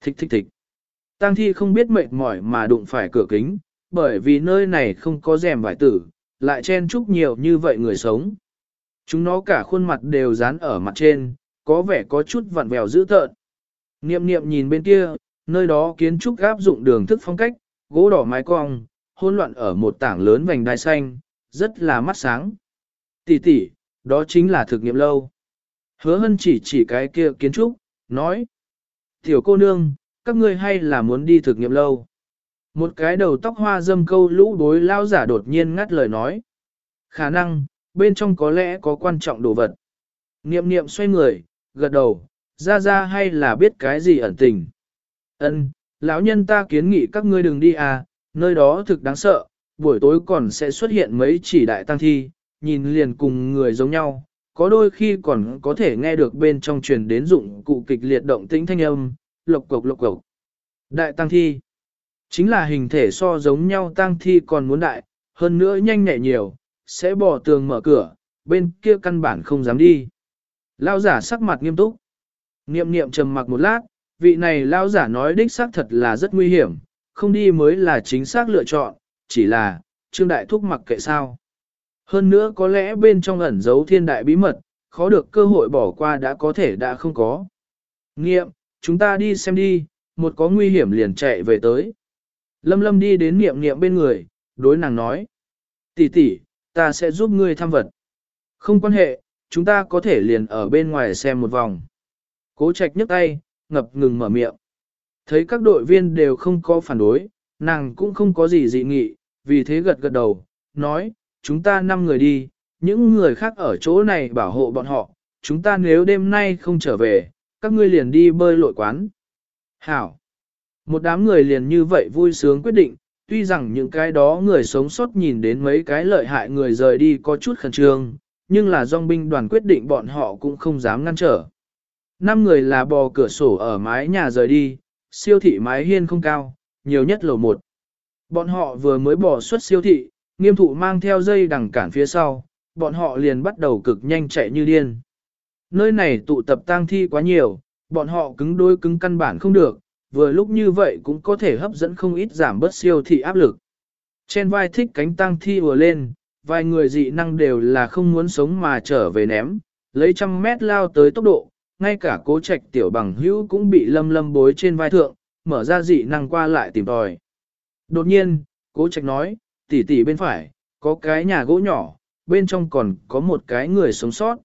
Thích thích. Tang thi không biết mệt mỏi mà đụng phải cửa kính, bởi vì nơi này không có rèm vải tử, lại chen chúc nhiều như vậy người sống. Chúng nó cả khuôn mặt đều dán ở mặt trên, có vẻ có chút vặn vẹo dữ tợn. Niệm niệm nhìn bên kia, nơi đó kiến trúc áp dụng đường thức phong cách, gỗ đỏ mái cong, hỗn loạn ở một tảng lớn vành đai xanh, rất là mắt sáng. Tỷ tỷ, đó chính là thực nghiệm lâu. Hứa Hân chỉ cái kia kiến trúc, nói. Tiểu cô nương, các ngươi hay là muốn đi thực nghiệm lâu? Một cái đầu tóc hoa dâm câu lũ bối lao giả đột nhiên ngắt lời nói. Khả năng, bên trong có lẽ có quan trọng đồ vật. Niệm niệm xoay người, gật đầu, ra hay là biết cái gì ẩn tình. Ân, lão nhân ta kiến nghị các ngươi đừng đi à, nơi đó thực đáng sợ, buổi tối còn sẽ xuất hiện mấy chỉ đại tăng thi, nhìn liền cùng người giống nhau, có đôi khi còn có thể nghe được bên trong truyền đến dụng cụ kịch liệt động tĩnh thanh âm, lộc cộc lộc cộc. Đại tăng thi, chính là hình thể so giống nhau tăng thi còn muốn đại, hơn nữa nhanh nhẹ nhiều, sẽ bỏ tường mở cửa, bên kia căn bản không dám đi. Lao giả sắc mặt nghiêm túc. Niệm niệm trầm mặc một lát, vị này lao giả nói đích xác thật là rất nguy hiểm, không đi mới là chính xác lựa chọn, chỉ là, Trương Đại Thúc mặc kệ sao. Hơn nữa có lẽ bên trong ẩn giấu thiên đại bí mật, khó được cơ hội bỏ qua đã có thể đã không có. Niệm, chúng ta đi xem đi, một có nguy hiểm liền chạy về tới. Lâm Lâm đi đến niệm niệm bên người, đối nàng nói. Tỷ tỷ, ta sẽ giúp ngươi thăm vật. Không quan hệ, chúng ta có thể liền ở bên ngoài xem một vòng. Cố Trạch nhấc tay, ngập ngừng mở miệng. Thấy các đội viên đều không có phản đối, nàng cũng không có gì dị nghị, vì thế gật gật đầu, nói, chúng ta 5 người đi, những người khác ở chỗ này bảo hộ bọn họ, chúng ta nếu đêm nay không trở về, các ngươi liền đi bơi lội quán. Hảo! Một đám người liền như vậy vui sướng quyết định, tuy rằng những cái đó người sống sót nhìn đến mấy cái lợi hại người rời đi có chút khẩn trương, nhưng là dòng binh đoàn quyết định bọn họ cũng không dám ngăn trở. 5 người là bò cửa sổ ở mái nhà rời đi, siêu thị mái hiên không cao, nhiều nhất lầu 1. Bọn họ vừa mới bỏ xuất siêu thị, Nghiêm Thụ mang theo dây đằng cản phía sau, bọn họ liền bắt đầu cực nhanh chạy như điên. Nơi này tụ tập tang thi quá nhiều, bọn họ cứng đôi cứng căn bản không được, vừa lúc như vậy cũng có thể hấp dẫn không ít giảm bớt siêu thị áp lực. Trên vai thích cánh tang thi vừa lên, vài người dị năng đều là không muốn sống mà trở về ném, lấy 100 mét lao tới tốc độ, ngay cả Cố Trạch tiểu bằng hữu cũng bị Lâm Lâm bối trên vai thượng, mở ra dị năng qua lại tìm tòi. Đột nhiên, Cố Trạch nói, tỷ tỷ bên phải, có cái nhà gỗ nhỏ, bên trong còn có một cái người sống sót.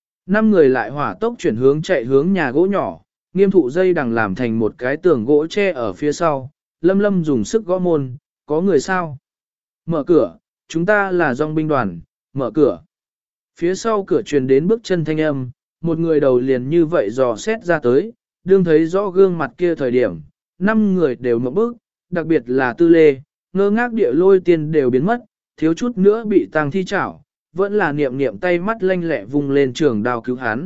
5 người lại hỏa tốc chuyển hướng chạy hướng nhà gỗ nhỏ, Nghiêm Thụ dây đằng làm thành một cái tường gỗ che ở phía sau, Lâm Lâm dùng sức gõ môn, có người sao? Mở cửa, chúng ta là dòng binh đoàn, mở cửa. Phía sau cửa truyền đến bước chân thanh âm, một người đầu liền như vậy dò xét ra tới, đương thấy rõ gương mặt kia thời điểm, 5 người đều mở bước, đặc biệt là Tư Lê, ngơ ngác địa lôi tiên đều biến mất, thiếu chút nữa bị tang thi chảo, vẫn là niệm niệm tay mắt lanh lẹ vùng lên trường đao cứu hắn.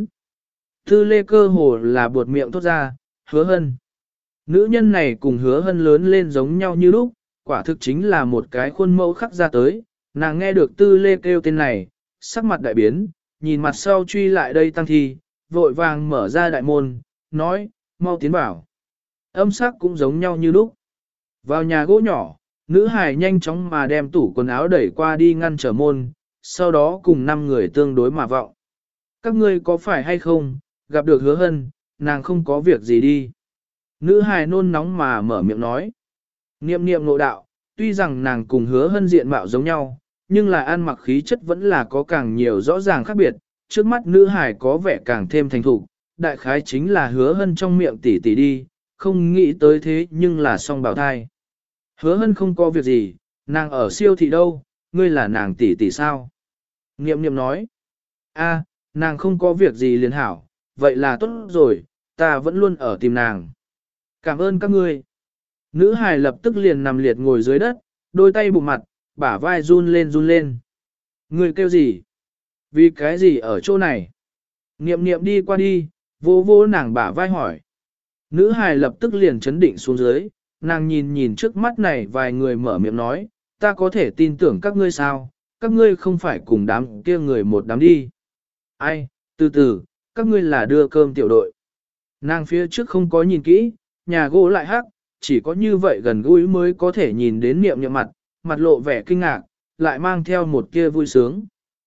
Tư Lê cơ hồ là buột miệng thốt ra, Hứa Hân. Nữ nhân này cùng Hứa Hân lớn lên giống nhau như lúc, quả thực chính là một cái khuôn mẫu khắc ra tới, nàng nghe được Tư Lê kêu tên này, sắc mặt đại biến, nhìn mặt sau truy lại đây tăng thi, vội vàng mở ra đại môn, nói, mau tiến vào. Âm sắc cũng giống nhau như lúc. Vào nhà gỗ nhỏ, nữ hài nhanh chóng mà đem tủ quần áo đẩy qua đi ngăn trở môn, sau đó cùng 5 người tương đối mà vọng. Các ngươi có phải hay không, gặp được Hứa Hân, nàng không có việc gì đi. Nữ hài nôn nóng mà mở miệng nói. Niệm niệm ngộ đạo, tuy rằng nàng cùng Hứa Hân diện mạo giống nhau, nhưng là ăn mặc khí chất vẫn là có càng nhiều rõ ràng khác biệt, trước mắt nữ hài có vẻ càng thêm thành thục, đại khái chính là Hứa Hân trong miệng tỷ tỷ đi, không nghĩ tới thế nhưng là song bào thai. Hứa Hân không có việc gì, nàng ở siêu thị đâu, ngươi là nàng tỷ tỷ sao? Niệm niệm nói, a, nàng không có việc gì liền hảo, vậy là tốt rồi, ta vẫn luôn ở tìm nàng. Cảm ơn các ngươi. Nữ hài lập tức liền nằm liệt ngồi dưới đất, đôi tay bụng mặt, bả vai run lên run lên. Ngươi kêu gì? Vì cái gì ở chỗ này? Niệm niệm đi qua đi, vô vô nàng bả vai hỏi. Nữ hài lập tức liền chấn định xuống dưới, nàng nhìn nhìn trước mắt này vài người mở miệng nói, ta có thể tin tưởng các ngươi sao, các ngươi không phải cùng đám kia người một đám đi. Ai, từ từ, các ngươi là đưa cơm tiểu đội. Nàng phía trước không có nhìn kỹ, nhà gỗ lại hắc, chỉ có như vậy gần gũi mới có thể nhìn đến niệm niệm mặt, mặt lộ vẻ kinh ngạc, lại mang theo một kia vui sướng.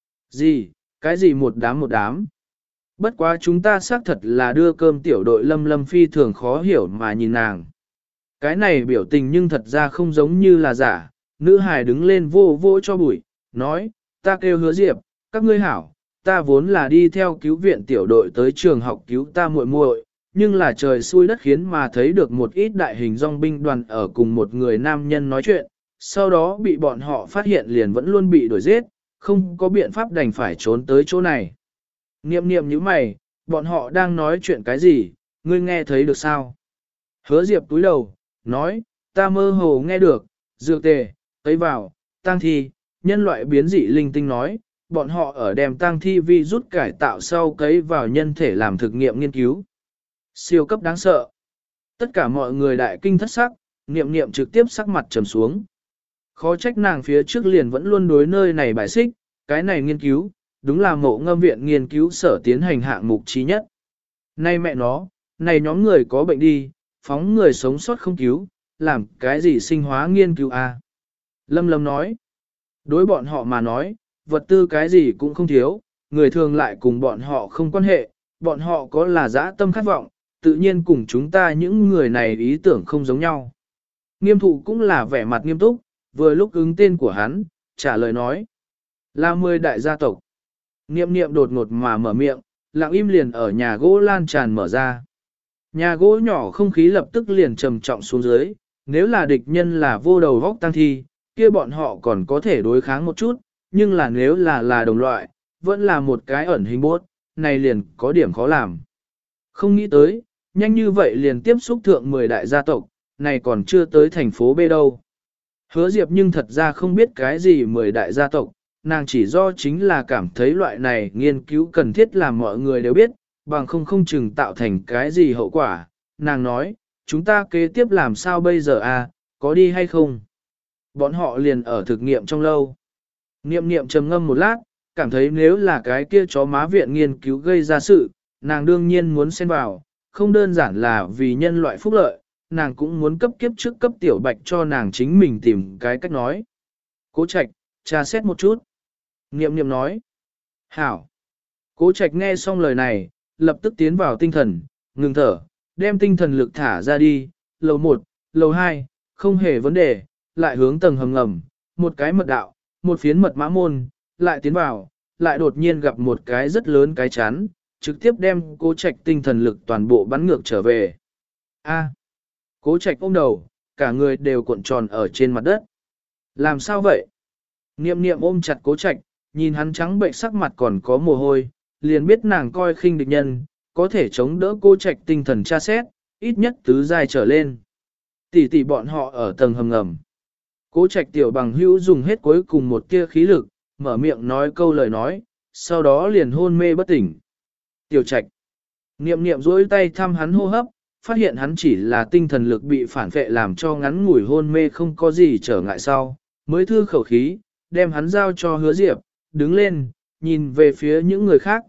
Gì, cái gì một đám một đám? Bất quá chúng ta xác thật là đưa cơm tiểu đội Lâm Lâm phi thường khó hiểu mà nhìn nàng. Cái này biểu tình nhưng thật ra không giống như là giả, nữ hài đứng lên vô vô cho bụi, nói, ta kêu Hứa Diệp, các ngươi hảo, ta vốn là đi theo cứu viện tiểu đội tới trường học cứu ta muội muội, nhưng là trời xui đất khiến mà thấy được một ít đại hình dòng binh đoàn ở cùng một người nam nhân nói chuyện, sau đó bị bọn họ phát hiện liền vẫn luôn bị đuổi giết, không có biện pháp đành phải trốn tới chỗ này. Niệm niệm như mày, bọn họ đang nói chuyện cái gì, ngươi nghe thấy được sao? Hứa Diệp túi đầu, nói, ta mơ hồ nghe được, dược tề, tới vào, tang thi, nhân loại biến dị linh tinh nói, bọn họ ở đem tang thi vi rút cải tạo sau cấy vào nhân thể làm thực nghiệm nghiên cứu. Siêu cấp đáng sợ. Tất cả mọi người đại kinh thất sắc, niệm niệm trực tiếp sắc mặt trầm xuống. Khó trách nàng phía trước liền vẫn luôn đối nơi này bài xích, cái này nghiên cứu, đúng là Mộ Ngâm viện nghiên cứu sở tiến hành hạng mục trí nhất. Nay mẹ nó, này nhóm người có bệnh đi, phóng người sống sót không cứu, làm cái gì sinh hóa nghiên cứu à? Lâm Lâm nói, đối bọn họ mà nói, vật tư cái gì cũng không thiếu, người thường lại cùng bọn họ không quan hệ, bọn họ có là dã tâm khát vọng, tự nhiên cùng chúng ta những người này ý tưởng không giống nhau. Nghiêm thụ cũng là vẻ mặt nghiêm túc, vừa lúc ứng tên của hắn, trả lời nói, là 10 đại gia tộc. Niệm niệm đột ngột mà mở miệng, lặng im liền ở nhà gỗ lan tràn mở ra. Nhà gỗ nhỏ không khí lập tức liền trầm trọng xuống dưới, nếu là địch nhân là vô đầu vóc tăng thi, kia bọn họ còn có thể đối kháng một chút, nhưng là nếu là đồng loại, vẫn là một cái ẩn hình bốt, này liền có điểm khó làm. Không nghĩ tới, nhanh như vậy liền tiếp xúc thượng 10 đại gia tộc, này còn chưa tới thành phố B đâu. Hứa Diệp nhưng thật ra không biết cái gì 10 đại gia tộc, nàng chỉ do chính là cảm thấy loại này nghiên cứu cần thiết làm mọi người đều biết, bằng không chừng tạo thành cái gì hậu quả. Nàng nói, chúng ta kế tiếp làm sao bây giờ à, có đi hay không? Bọn họ liền ở thực nghiệm trong lâu. Niệm niệm trầm ngâm một lát, cảm thấy nếu là cái kia chó má viện nghiên cứu gây ra sự, nàng đương nhiên muốn xen vào, không đơn giản là vì nhân loại phúc lợi, nàng cũng muốn cấp kiếp trước cấp tiểu bạch cho nàng chính mình tìm cái cách nói. Cố Trạch, tra xét một chút. Niệm niệm nói. Hảo. Cố Trạch nghe xong lời này, lập tức tiến vào tinh thần, ngừng thở, đem tinh thần lực thả ra đi, lầu 1, lầu 2, không hề vấn đề, lại hướng tầng hầm ngầm, một cái mật đạo, một phiến mật mã môn, lại tiến vào, lại đột nhiên gặp một cái rất lớn cái chắn, trực tiếp đem Cố Trạch tinh thần lực toàn bộ bắn ngược trở về. A. Cố Trạch ôm đầu, cả người đều cuộn tròn ở trên mặt đất. Làm sao vậy? Niệm niệm ôm chặt Cố Trạch, nhìn hắn trắng bệnh sắc mặt còn có mồ hôi, liền biết nàng coi khinh địch nhân, có thể chống đỡ Cố Trạch tinh thần tra xét, ít nhất tứ giai trở lên. Tỷ tỷ bọn họ ở tầng hầm ngầm. Cố Trạch tiểu bằng hữu dùng hết cuối cùng một tia khí lực, mở miệng nói câu lời nói, sau đó liền hôn mê bất tỉnh. Tiểu Trạch. Niệm niệm duỗi tay thăm hắn hô hấp, phát hiện hắn chỉ là tinh thần lực bị phản phệ làm cho ngắn ngủi hôn mê không có gì trở ngại sau, mới thư khẩu khí, đem hắn giao cho Hứa Diệp, đứng lên, nhìn về phía những người khác,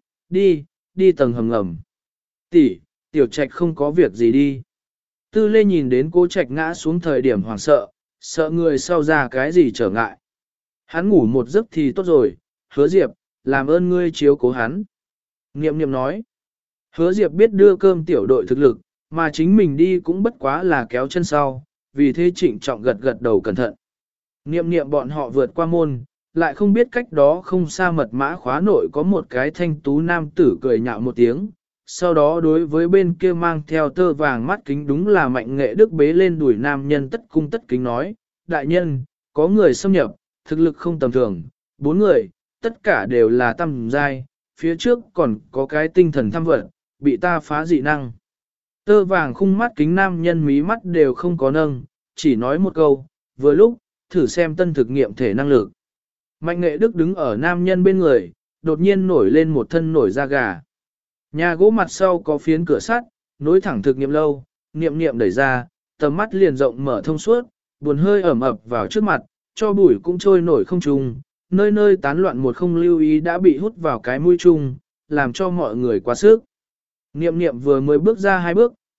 đi tầng hầm ngầm. Tỷ, Tiểu Trạch không có việc gì đi. Tư Lê nhìn đến Cố Trạch ngã xuống thời điểm hoảng sợ, sợ người sau ra cái gì trở ngại. Hắn ngủ một giấc thì tốt rồi, Hứa Diệp, làm ơn ngươi chiếu cố hắn. Niệm niệm nói, Hứa Diệp biết đưa cơm tiểu đội thực lực, mà chính mình đi cũng bất quá là kéo chân sau, vì thế trịnh trọng gật gật đầu cẩn thận. Niệm niệm bọn họ vượt qua môn, lại không biết cách đó không xa mật mã khóa nội có một cái thanh tú nam tử cười nhạo một tiếng, sau đó đối với bên kia mang theo tơ vàng mắt kính đúng là Mạnh Nghệ Đức bế lên đuổi nam nhân tất cung tất kính nói, đại nhân, có người xâm nhập, thực lực không tầm thường, 4 người, tất cả đều là tam giai, phía trước còn có cái tinh thần tham vật, bị ta phá dị năng. Tơ vàng khung mắt kính nam nhân mí mắt đều không có nâng, chỉ nói một câu, vừa lúc, thử xem tân thực nghiệm thể năng lực. Mạnh Nghệ Đức đứng ở nam nhân bên người, đột nhiên nổi lên một thân nổi da gà. Nhà gỗ mặt sau có phiến cửa sắt, nối thẳng thực nghiệm lâu, niệm niệm đẩy ra, tầm mắt liền rộng mở thông suốt, buồn hơi ẩm ập vào trước mặt, cho bụi cũng trôi nổi không trùng, nơi nơi tán loạn một không lưu ý đã bị hút vào cái mũi chung, làm cho mọi người quá sức. Niệm niệm vừa mới bước ra 2 bước,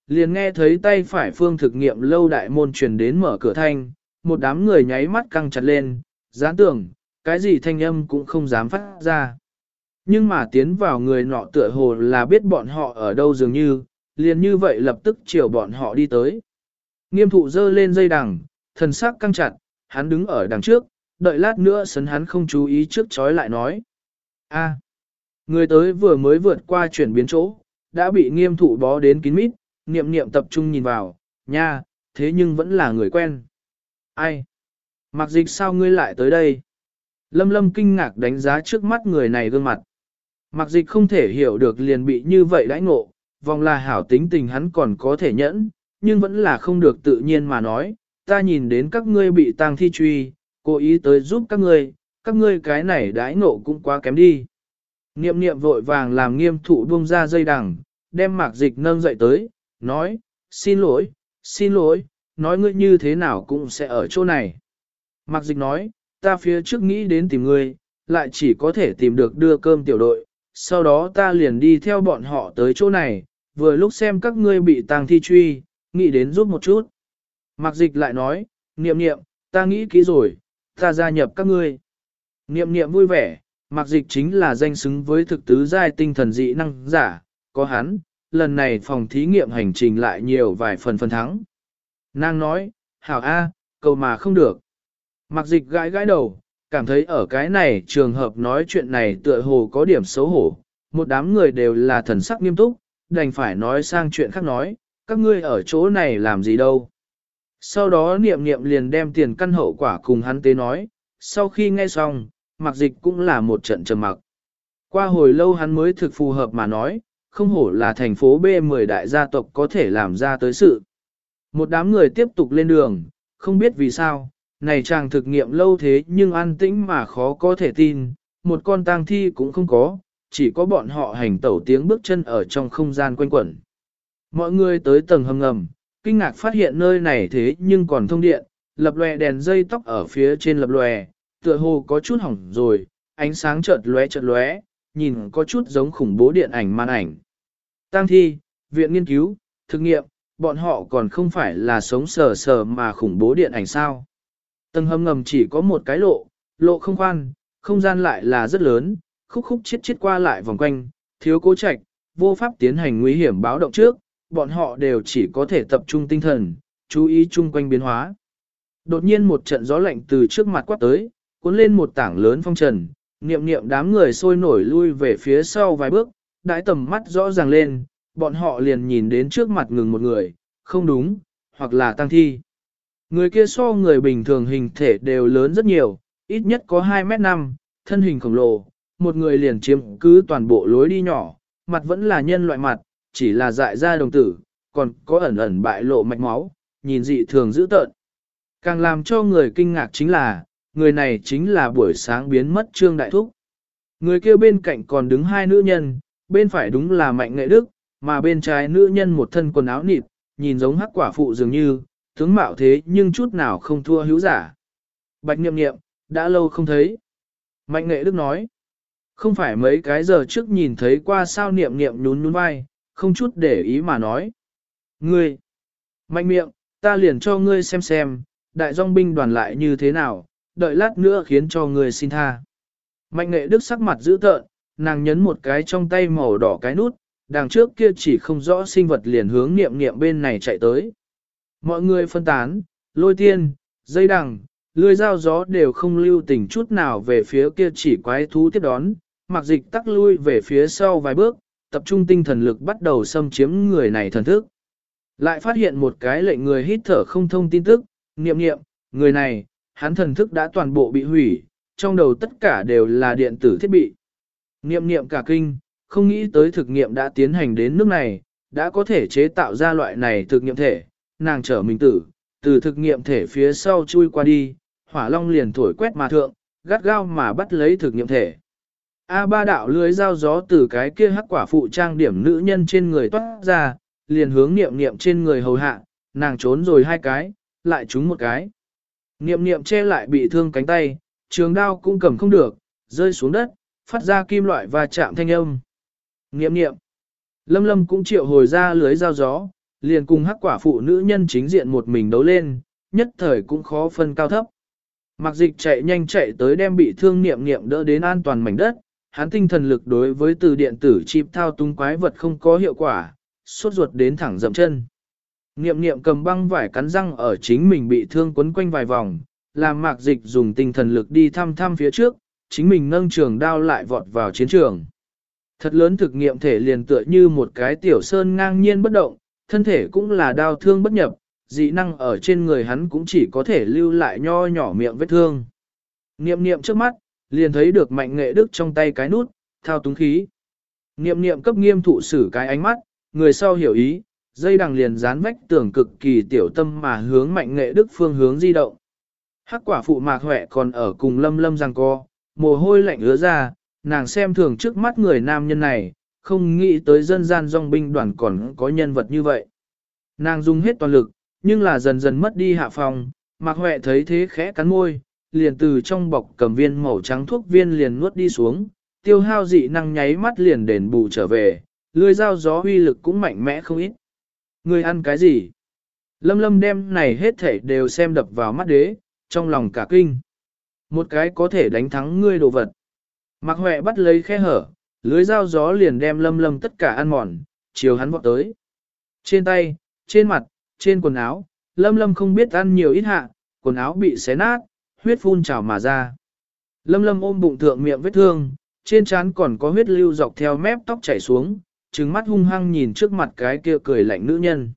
liền nghe thấy tay phải phương thực nghiệm lâu đại môn truyền đến mở cửa thanh, một đám người nháy mắt căng chặt lên, gián tưởng, cái gì thanh âm cũng không dám phát ra. Nhưng mà tiến vào người nọ tựa hồ là biết bọn họ ở đâu dường như, liền như vậy lập tức chiều bọn họ đi tới. Nghiêm thụ dơ lên dây đằng, thần sắc căng chặt, hắn đứng ở đằng trước, đợi lát nữa sấn hắn không chú ý trước chói lại nói. A, người tới vừa mới vượt qua chuyển biến chỗ, đã bị nghiêm thụ bó đến kín mít, niệm niệm tập trung nhìn vào, nha, thế nhưng vẫn là người quen. Ai? Mặc dịch sao ngươi lại tới đây? Lâm Lâm kinh ngạc đánh giá trước mắt người này gương mặt. Mặc dịch không thể hiểu được liền bị như vậy đãi ngộ, vòng là hảo tính tình hắn còn có thể nhẫn, nhưng vẫn là không được tự nhiên mà nói, ta nhìn đến các ngươi bị tang thi truy, cố ý tới giúp các ngươi cái này đãi ngộ cũng quá kém đi. Niệm niệm vội vàng làm nghiêm thụ buông ra dây đằng, đem mạc dịch nâng dậy tới, nói, xin lỗi, nói ngươi như thế nào cũng sẽ ở chỗ này. Mạc dịch nói, ta phía trước nghĩ đến tìm ngươi, lại chỉ có thể tìm được đưa cơm tiểu đội, sau đó ta liền đi theo bọn họ tới chỗ này, vừa lúc xem các ngươi bị tang thi truy, nghĩ đến giúp một chút. Mạc dịch lại nói, niệm niệm, ta nghĩ kỹ rồi, ta gia nhập các ngươi. Niệm niệm vui vẻ, Mạc dịch chính là danh xứng với thực tứ giai tinh thần dị năng giả, có hắn, lần này phòng thí nghiệm hành trình lại nhiều vài phần thắng. Nàng nói, hảo A, cầu mà không được. Mạc dịch gãi gãi đầu, cảm thấy ở cái này trường hợp nói chuyện này tựa hồ có điểm xấu hổ, một đám người đều là thần sắc nghiêm túc, đành phải nói sang chuyện khác nói, các ngươi ở chỗ này làm gì đâu. Sau đó niệm niệm liền đem tiền căn hậu quả cùng hắn tế nói, sau khi nghe xong, Mạc dịch cũng là một trận trầm mặc. Qua hồi lâu hắn mới thực phù hợp mà nói, không hổ là thành phố B10 đại gia tộc có thể làm ra tới sự. Một đám người tiếp tục lên đường, không biết vì sao, này chàng thực nghiệm lâu thế nhưng an tĩnh mà khó có thể tin, một con tang thi cũng không có, chỉ có bọn họ hành tẩu tiếng bước chân ở trong không gian quanh quẩn. Mọi người tới tầng hầm ngầm, kinh ngạc phát hiện nơi này thế nhưng còn thông điện, lập lòe đèn dây tóc ở phía trên lập lòe, tựa hồ có chút hỏng rồi, ánh sáng chợt lóe, nhìn có chút giống khủng bố điện ảnh màn ảnh. Tang thi, viện nghiên cứu, thực nghiệm, bọn họ còn không phải là sống sờ sờ mà khủng bố điện ảnh sao. Tầng hầm ngầm chỉ có một cái lộ không khoan, không gian lại là rất lớn, khúc chiết qua lại vòng quanh, thiếu cố trạch, vô pháp tiến hành nguy hiểm báo động trước, bọn họ đều chỉ có thể tập trung tinh thần, chú ý chung quanh biến hóa. Đột nhiên một trận gió lạnh từ trước mặt quát tới, cuốn lên một tảng lớn phong trần, niệm niệm đám người sôi nổi lui về phía sau vài bước, đãi tầm mắt rõ ràng lên, bọn họ liền nhìn đến trước mặt ngừng một người, không đúng, hoặc là tang thi. Người kia so người bình thường hình thể đều lớn rất nhiều, ít nhất có 2m5, thân hình khổng lồ, một người liền chiếm cứ toàn bộ lối đi nhỏ, mặt vẫn là nhân loại mặt, chỉ là dại ra đồng tử, còn có ẩn bại lộ mạch máu, nhìn dị thường dữ tợn. Càng làm cho người kinh ngạc chính là, người này chính là buổi sáng biến mất Trương Đại Thúc. Người kia bên cạnh còn đứng hai nữ nhân, bên phải đúng là Mạnh Nghệ Đức, mà bên trái nữ nhân một thân quần áo nịt, nhìn giống hắc quả phụ dường như, tướng mạo thế nhưng chút nào không thua hữu giả. Bạch Niệm Niệm, đã lâu không thấy. Mạnh Nghệ Đức nói, không phải mấy cái giờ trước nhìn thấy qua sao. Niệm Niệm nhún vai, không chút để ý mà nói. Ngươi, Mạnh miệng, ta liền cho ngươi xem, đại dòng binh đoàn lại như thế nào, đợi lát nữa khiến cho ngươi xin tha. Mạnh Nghệ Đức sắc mặt dữ tợn, nàng nhấn một cái trong tay màu đỏ cái nút, đằng trước kia chỉ không rõ sinh vật liền hướng Niệm Niệm bên này chạy tới. Mọi người phân tán, lôi tiên, dây đằng, lưỡi dao gió đều không lưu tình chút nào về phía kia chỉ quái thú tiếp đón, Mạc Dịch tắc lui về phía sau vài bước, tập trung tinh thần lực bắt đầu xâm chiếm người này thần thức. Lại phát hiện một cái lệnh người hít thở không thông tin tức, Niệm Niệm, người này, hắn thần thức đã toàn bộ bị hủy, trong đầu tất cả đều là điện tử thiết bị. Niệm Niệm cả kinh, không nghĩ tới thực nghiệm đã tiến hành đến nước này, đã có thể chế tạo ra loại này thực nghiệm thể, nàng trở mình từ thực nghiệm thể phía sau chui qua đi, hỏa long liền thổi quét mà thượng, gắt gao mà bắt lấy thực nghiệm thể. A3 đạo lưới dao gió từ cái kia hắc quả phụ trang điểm nữ nhân trên người toát ra, liền hướng Niệm Niệm trên người hầu hạ, nàng trốn rồi hai cái, lại trúng một cái. Niệm Niệm che lại bị thương cánh tay, trường đao cũng cầm không được, rơi xuống đất, phát ra kim loại và chạm thanh âm. Niệm Niệm, Lâm Lâm cũng triệu hồi ra lưới dao gió, liền cùng hắc quả phụ nữ nhân chính diện một mình đấu lên, nhất thời cũng khó phân cao thấp. Mạc Dịch chạy nhanh chạy tới đem bị thương Niệm Niệm đỡ đến an toàn mảnh đất, hắn tinh thần lực đối với từ điện tử chip thao túng quái vật không có hiệu quả, sốt ruột đến thẳng dậm chân. Niệm Niệm cầm băng vải cắn răng ở chính mình bị thương quấn quanh vài vòng, làm Mạc Dịch dùng tinh thần lực đi thăm thăm phía trước, chính mình nâng trường đao lại vọt vào chiến trường. Thật lớn thực nghiệm thể liền tựa như một cái tiểu sơn ngang nhiên bất động, thân thể cũng là đao thương bất nhập, dị năng ở trên người hắn cũng chỉ có thể lưu lại nho nhỏ miệng vết thương. Niệm Niệm trước mắt, liền thấy được Mạnh Nghệ Đức trong tay cái nút, thao túng khí. Niệm Niệm cấp Nghiêm Thụ sử cái ánh mắt, người sau hiểu ý, dây đằng liền dán vách tường cực kỳ tiểu tâm mà hướng Mạnh Nghệ Đức phương hướng di động. Hắc quả phụ Mạc Huệ còn ở cùng Lâm Lâm giằng co, mồ hôi lạnh ứa ra, nàng xem thường trước mắt người nam nhân này, không nghĩ tới dân gian dòng binh đoàn còn có nhân vật như vậy. Nàng dùng hết toàn lực, nhưng là dần dần mất đi hạ phòng, Mạc Huệ thấy thế khẽ cắn môi, liền từ trong bọc cầm viên màu trắng thuốc viên liền nuốt đi xuống, tiêu hao dị năng nháy mắt liền đền bù trở về, lưỡi dao gió uy lực cũng mạnh mẽ không ít. Người ăn cái gì? Lâm Lâm đem này hết thảy đều xem đập vào mắt đế, trong lòng cả kinh. Một cái có thể đánh thắng ngươi đồ vật. Mạc Huệ bắt lấy khe hở, lưới dao gió liền đem Lâm Lâm tất cả ăn mòn, chiều hắn vọt tới. Trên tay, trên mặt, trên quần áo, Lâm Lâm không biết ăn nhiều ít hạ, quần áo bị xé nát, huyết phun trào mà ra. Lâm Lâm ôm bụng thượng miệng vết thương, trên trán còn có huyết lưu dọc theo mép tóc chảy xuống, trừng mắt hung hăng nhìn trước mặt cái kia cười lạnh nữ nhân.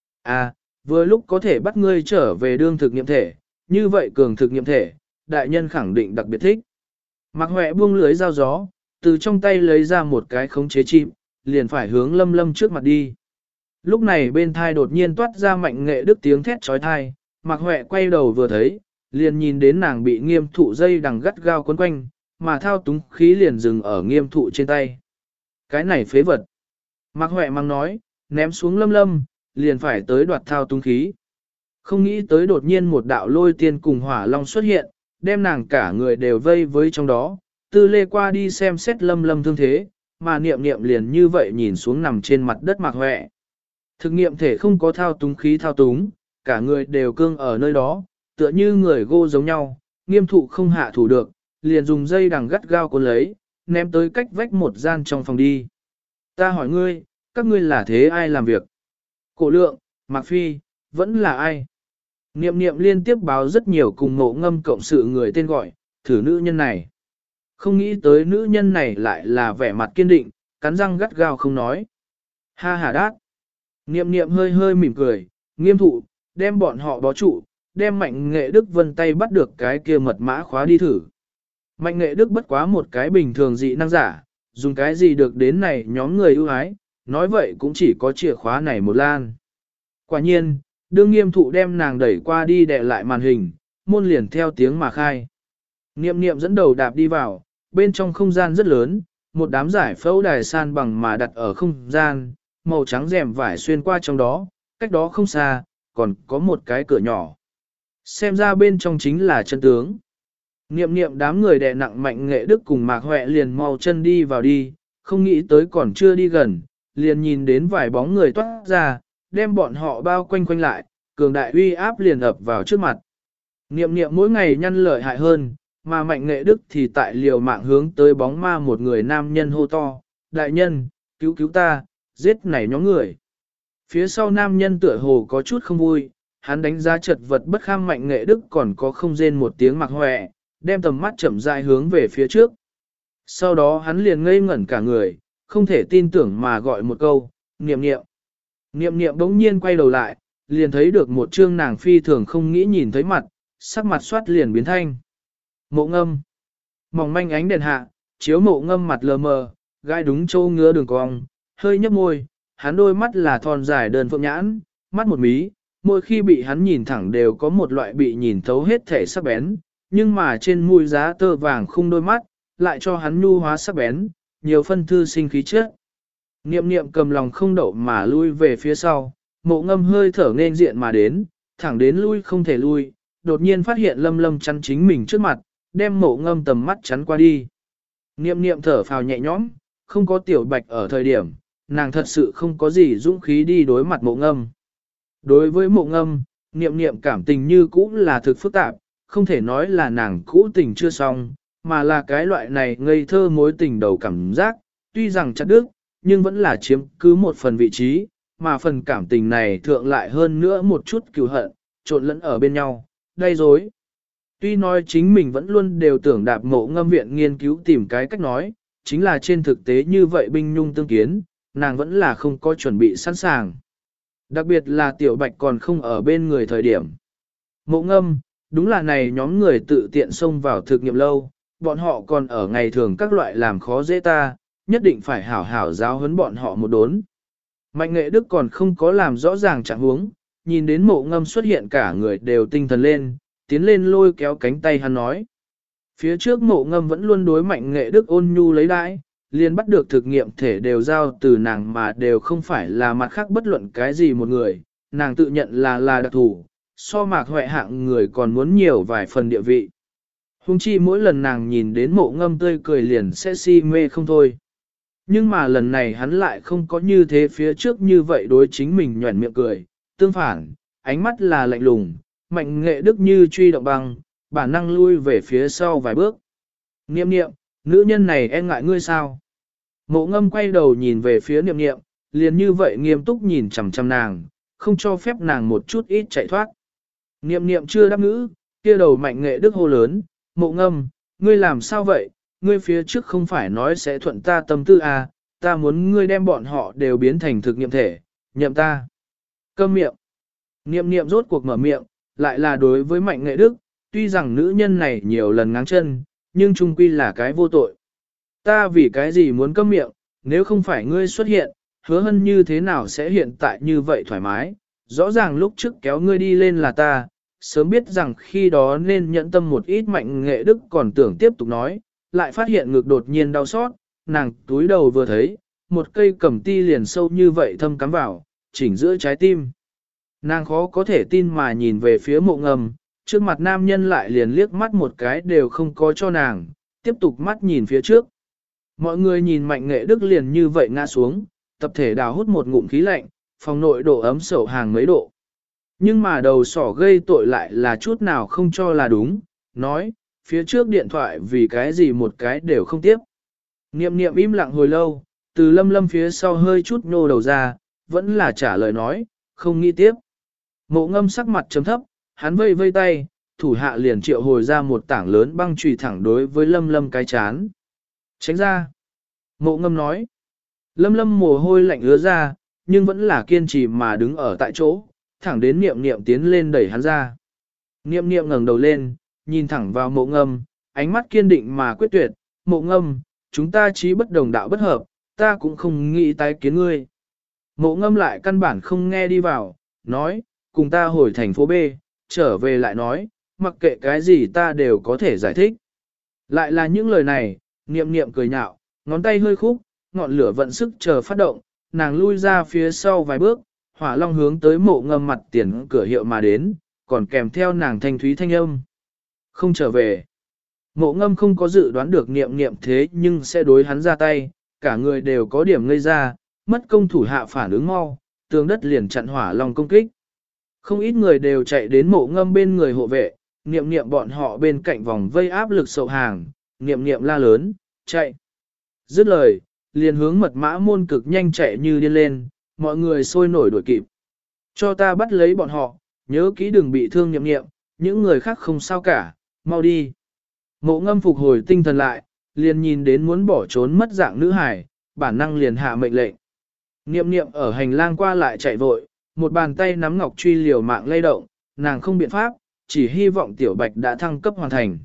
À, vừa lúc có thể bắt ngươi trở về đương thực nghiệm thể, như vậy cường thực nghiệm thể, đại nhân khẳng định đặc biệt thích. Mạc Huệ buông lưới dao gió, từ trong tay lấy ra một cái khống chế chim, liền phải hướng Lâm Lâm trước mặt đi. Lúc này bên thai đột nhiên toát ra Mạnh Nghệ Đức tiếng thét trói thai, Mạc Huệ quay đầu vừa thấy, liền nhìn đến nàng bị Nghiêm Thụ dây đằng gắt gao quấn quanh, mà thao túng khí liền dừng ở Nghiêm Thụ trên tay. Cái này phế vật. Mạc Huệ mang nói, ném xuống Lâm Lâm, liền phải tới đoạt thao túng khí. Không nghĩ tới đột nhiên một đạo lôi tiên cùng hỏa long xuất hiện, đem nàng cả người đều vây với trong đó, tư lê qua đi xem xét Lâm Lâm thương thế, mà Niệm Niệm liền như vậy nhìn xuống nằm trên mặt đất Mạc Huệ. Thực nghiệm thể không có thao túng khí thao túng, cả người đều cương ở nơi đó, tựa như người gô giống nhau, Nghiêm Thụ không hạ thủ được, liền dùng dây đằng gắt gao cuốn lấy, ném tới cách vách một gian trong phòng đi. Ta hỏi ngươi, các ngươi là thế ai làm việc? Cổ Lượng, Mạc Phi, vẫn là ai? Niệm Niệm liên tiếp báo rất nhiều cùng Ngộ Ngâm cộng sự người tên gọi, thử nữ nhân này. Không nghĩ tới nữ nhân này lại là vẻ mặt kiên định, cắn răng gắt gao không nói. Ha ha đát. Niệm Niệm hơi hơi mỉm cười, Nghiêm Thụ, đem bọn họ bó trụ, đem Mạnh Nghệ Đức vân tay bắt được cái kia mật mã khóa đi thử. Mạnh Nghệ Đức bất quá một cái bình thường dị năng giả, dùng cái gì được đến này nhóm người ưu ái, nói vậy cũng chỉ có chìa khóa này một lan. Quả nhiên, đương Nghiêm Thụ đem nàng đẩy qua đi đè lại màn hình, môn liền theo tiếng mà khai. Niệm Niệm dẫn đầu đạp đi vào, bên trong không gian rất lớn, một đám giải phẫu đài san bằng mà đặt ở không gian, màu trắng rèm vải xuyên qua trong đó, cách đó không xa, còn có một cái cửa nhỏ. Xem ra bên trong chính là chân tướng. Niệm Niệm đám người đè nặng Mạnh Nghệ Đức cùng Mạc Huệ liền mau chân đi vào đi, không nghĩ tới còn chưa đi gần, liền nhìn đến vài bóng người toát ra, đem bọn họ bao quanh quanh lại, cường đại uy áp liền ập vào trước mặt. Niệm Niệm mỗi ngày nhăn lợi hại hơn, mà Mạnh Nghệ Đức thì tại liều mạng hướng tới bóng ma một người nam nhân hô to, đại nhân, cứu cứu ta, giết này nhóm người. Phía sau nam nhân tựa hồ có chút không vui, hắn đánh giá chật vật bất kham Mạnh Nghệ Đức còn có không rên một tiếng Mạc Huệ, đem tầm mắt chậm rãi hướng về phía trước. Sau đó hắn liền ngây ngẩn cả người, không thể tin tưởng mà gọi một câu, Niệm Niệm. Niệm Niệm bỗng nhiên quay đầu lại, liền thấy được một trương nàng phi thường không nghĩ nhìn thấy mặt, sắc mặt soát liền biến thanh. Mộ Ngâm. Mỏng manh ánh đèn hạ, chiếu Mộ Ngâm mặt lờ mờ, gai đúng châu ngứa đường cong, hơi nhấp môi, hắn đôi mắt là thon dài đơn phượng nhãn, mắt một mí, mỗi khi bị hắn nhìn thẳng đều có một loại bị nhìn thấu hết thể sắc bén, nhưng mà trên mũi giá tơ vàng khung đôi mắt, lại cho hắn nhu hóa sắc bén, nhiều phân thư sinh khí chất. Niệm Niệm cầm lòng không đậu mà lui về phía sau, Mộ Ngâm hơi thở nên diện mà đến, thẳng đến lui không thể lui, đột nhiên phát hiện Lâm Lâm chắn chính mình trước mặt, đem Mộ Ngâm tầm mắt chắn qua đi. Niệm Niệm thở phào nhẹ nhõm, không có tiểu bạch ở thời điểm, nàng thật sự không có gì dũng khí đi đối mặt Mộ Ngâm. Đối với Mộ Ngâm, niệm niệm cảm tình như cũ là thực phức tạp, không thể nói là nàng cũ tình chưa xong, mà là cái loại này ngây thơ mối tình đầu cảm giác, tuy rằng chặt đứt, nhưng vẫn là chiếm cứ một phần vị trí, mà phần cảm tình này thượng lại hơn nữa một chút cừu hận, trộn lẫn ở bên nhau, đầy dối. Tuy nói chính mình vẫn luôn đều tưởng đạp Mộ Ngâm viện nghiên cứu tìm cái cách nói, chính là trên thực tế như vậy binh nhung tương kiến, nàng vẫn là không có chuẩn bị sẵn sàng. Đặc biệt là Tiểu Bạch còn không ở bên người thời điểm. Mộ Ngâm, đúng là này nhóm người tự tiện xông vào thực nghiệm lâu, bọn họ còn ở ngày thường các loại làm khó dễ ta, nhất định phải hảo hảo giáo huấn bọn họ một đốn. Mạnh Nghệ Đức còn không có làm rõ ràng trạng huống, nhìn đến Mộ Ngâm xuất hiện cả người đều tinh thần lên, tiến lên lôi kéo cánh tay hắn nói. Phía trước Mộ Ngâm vẫn luôn đối Mạnh Nghệ Đức ôn nhu lấy đãi, liền bắt được thực nghiệm thể đều giao từ nàng mà đều không phải là mặt khác bất luận cái gì một người, nàng tự nhận là đặc thủ, so Mạc Huệ hạng người còn muốn nhiều vài phần địa vị. Hùng chi mỗi lần nàng nhìn đến Mộ Ngâm tươi cười liền sẽ si mê không thôi. Nhưng mà lần này hắn lại không có như thế phía trước như vậy đối chính mình nhuẩn miệng cười, tương phản, ánh mắt là lạnh lùng, Mạnh Nghệ Đức như truy động băng, bản năng lui về phía sau vài bước. Niệm niệm, nữ nhân này e ngại ngươi sao? Mộ Ngâm quay đầu nhìn về phía niệm niệm, liền như vậy nghiêm túc nhìn chằm chằm nàng, không cho phép nàng một chút ít chạy thoát. Niệm niệm chưa đáp ngữ, kia đầu Mạnh Nghệ Đức hô lớn, Mộ Ngâm, ngươi làm sao vậy? Ngươi phía trước không phải nói sẽ thuận ta tâm tư à, ta muốn ngươi đem bọn họ đều biến thành thực nghiệm thể, nhậm ta. Câm miệng. Niệm niệm rốt cuộc mở miệng, lại là đối với Mạnh Nghệ Đức, tuy rằng nữ nhân này nhiều lần ngáng chân, nhưng chung quy là cái vô tội. Ta vì cái gì muốn câm miệng, nếu không phải ngươi xuất hiện, Hứa Hân như thế nào sẽ hiện tại như vậy thoải mái, rõ ràng lúc trước kéo ngươi đi lên là ta, sớm biết rằng khi đó nên nhẫn tâm một ít. Mạnh Nghệ Đức còn tưởng tiếp tục nói, lại phát hiện ngực đột nhiên đau xót, nàng túi đầu vừa thấy, một cây cẩm ti liền sâu như vậy thâm cắm vào, chỉnh giữa trái tim. Nàng khó có thể tin mà nhìn về phía Mộ Ngâm, trước mặt nam nhân lại liền liếc mắt một cái đều không có cho nàng, tiếp tục mắt nhìn phía trước. Mọi người nhìn Mạnh Nghệ Đức liền như vậy ngã xuống, tập thể đào hút một ngụm khí lạnh, phòng nội độ ấm sầu hàng mấy độ. Nhưng mà đầu sỏ gây tội lại là chút nào không cho là đúng, nói, phía trước điện thoại vì cái gì một cái đều không tiếp. Niệm niệm im lặng hồi lâu, từ Lâm Lâm phía sau hơi chút nhô đầu ra, vẫn là trả lời nói, không nghĩ tiếp. Mộ Ngâm sắc mặt chấm thấp, hắn vây vây tay, thủ hạ liền triệu hồi ra một tảng lớn băng chùy thẳng đối với Lâm Lâm cái chán. Tránh ra. Mộ Ngâm nói. Lâm Lâm mồ hôi lạnh ứa ra, nhưng vẫn là kiên trì mà đứng ở tại chỗ, thẳng đến niệm niệm tiến lên đẩy hắn ra. Niệm niệm ngẩng đầu lên, nhìn thẳng vào Mộ Ngâm, ánh mắt kiên định mà quyết tuyệt. Mộ Ngâm, chúng ta chí bất đồng đạo bất hợp, ta cũng không nghĩ tái kiến ngươi. Mộ Ngâm lại căn bản không nghe đi vào, nói, cùng ta hồi thành phố B, trở về lại nói, mặc kệ cái gì ta đều có thể giải thích. Lại là những lời này, niệm niệm cười nhạo, ngón tay hơi khúc, ngọn lửa vận sức chờ phát động, nàng lui ra phía sau vài bước, hỏa long hướng tới Mộ Ngâm mặt tiền cửa hiệu mà đến, còn kèm theo nàng thanh thúy thanh âm. Không trở về. Mộ Ngâm không có dự đoán được niệm niệm thế nhưng sẽ đối hắn ra tay, cả người đều có điểm ngây ra, mất công thủ hạ phản ứng mau, tường đất liền chặn hỏa long công kích. Không ít người đều chạy đến Mộ Ngâm bên người hộ vệ, niệm niệm bọn họ bên cạnh vòng vây áp lực sậu hàng, niệm niệm la lớn, chạy. Dứt lời, liền hướng mật mã môn cực nhanh chạy như điên lên, mọi người sôi nổi đuổi kịp. Cho ta bắt lấy bọn họ, nhớ kỹ đừng bị thương niệm niệm, những người khác không sao cả, mau đi. Mộ Ngâm phục hồi tinh thần lại, liền nhìn đến muốn bỏ trốn mất dạng nữ hải, bản năng liền hạ mệnh lệnh. Niệm niệm ở hành lang qua lại chạy vội, một bàn tay nắm ngọc truy liều mạng lay động, nàng không biện pháp, chỉ hy vọng Tiểu Bạch đã thăng cấp hoàn thành.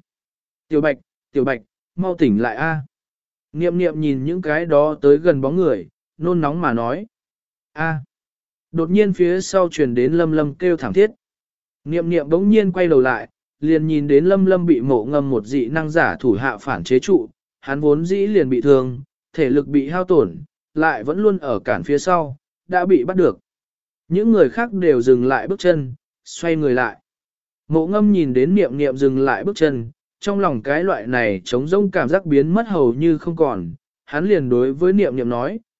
Tiểu Bạch, mau tỉnh lại a. Niệm niệm nhìn những cái đó tới gần bóng người, nôn nóng mà nói. A. Đột nhiên phía sau truyền đến Lâm Lâm kêu thảm thiết. Niệm niệm bỗng nhiên quay đầu lại, liền nhìn đến Lâm Lâm bị Mộ Ngâm một dị năng giả thủ hạ phản chế trụ, hắn vốn dĩ liền bị thương, thể lực bị hao tổn, lại vẫn luôn ở cản phía sau, đã bị bắt được. Những người khác đều dừng lại bước chân, xoay người lại. Mộ Ngâm nhìn đến niệm niệm dừng lại bước chân, trong lòng cái loại này trống rỗng cảm giác biến mất hầu như không còn, hắn liền đối với niệm niệm nói,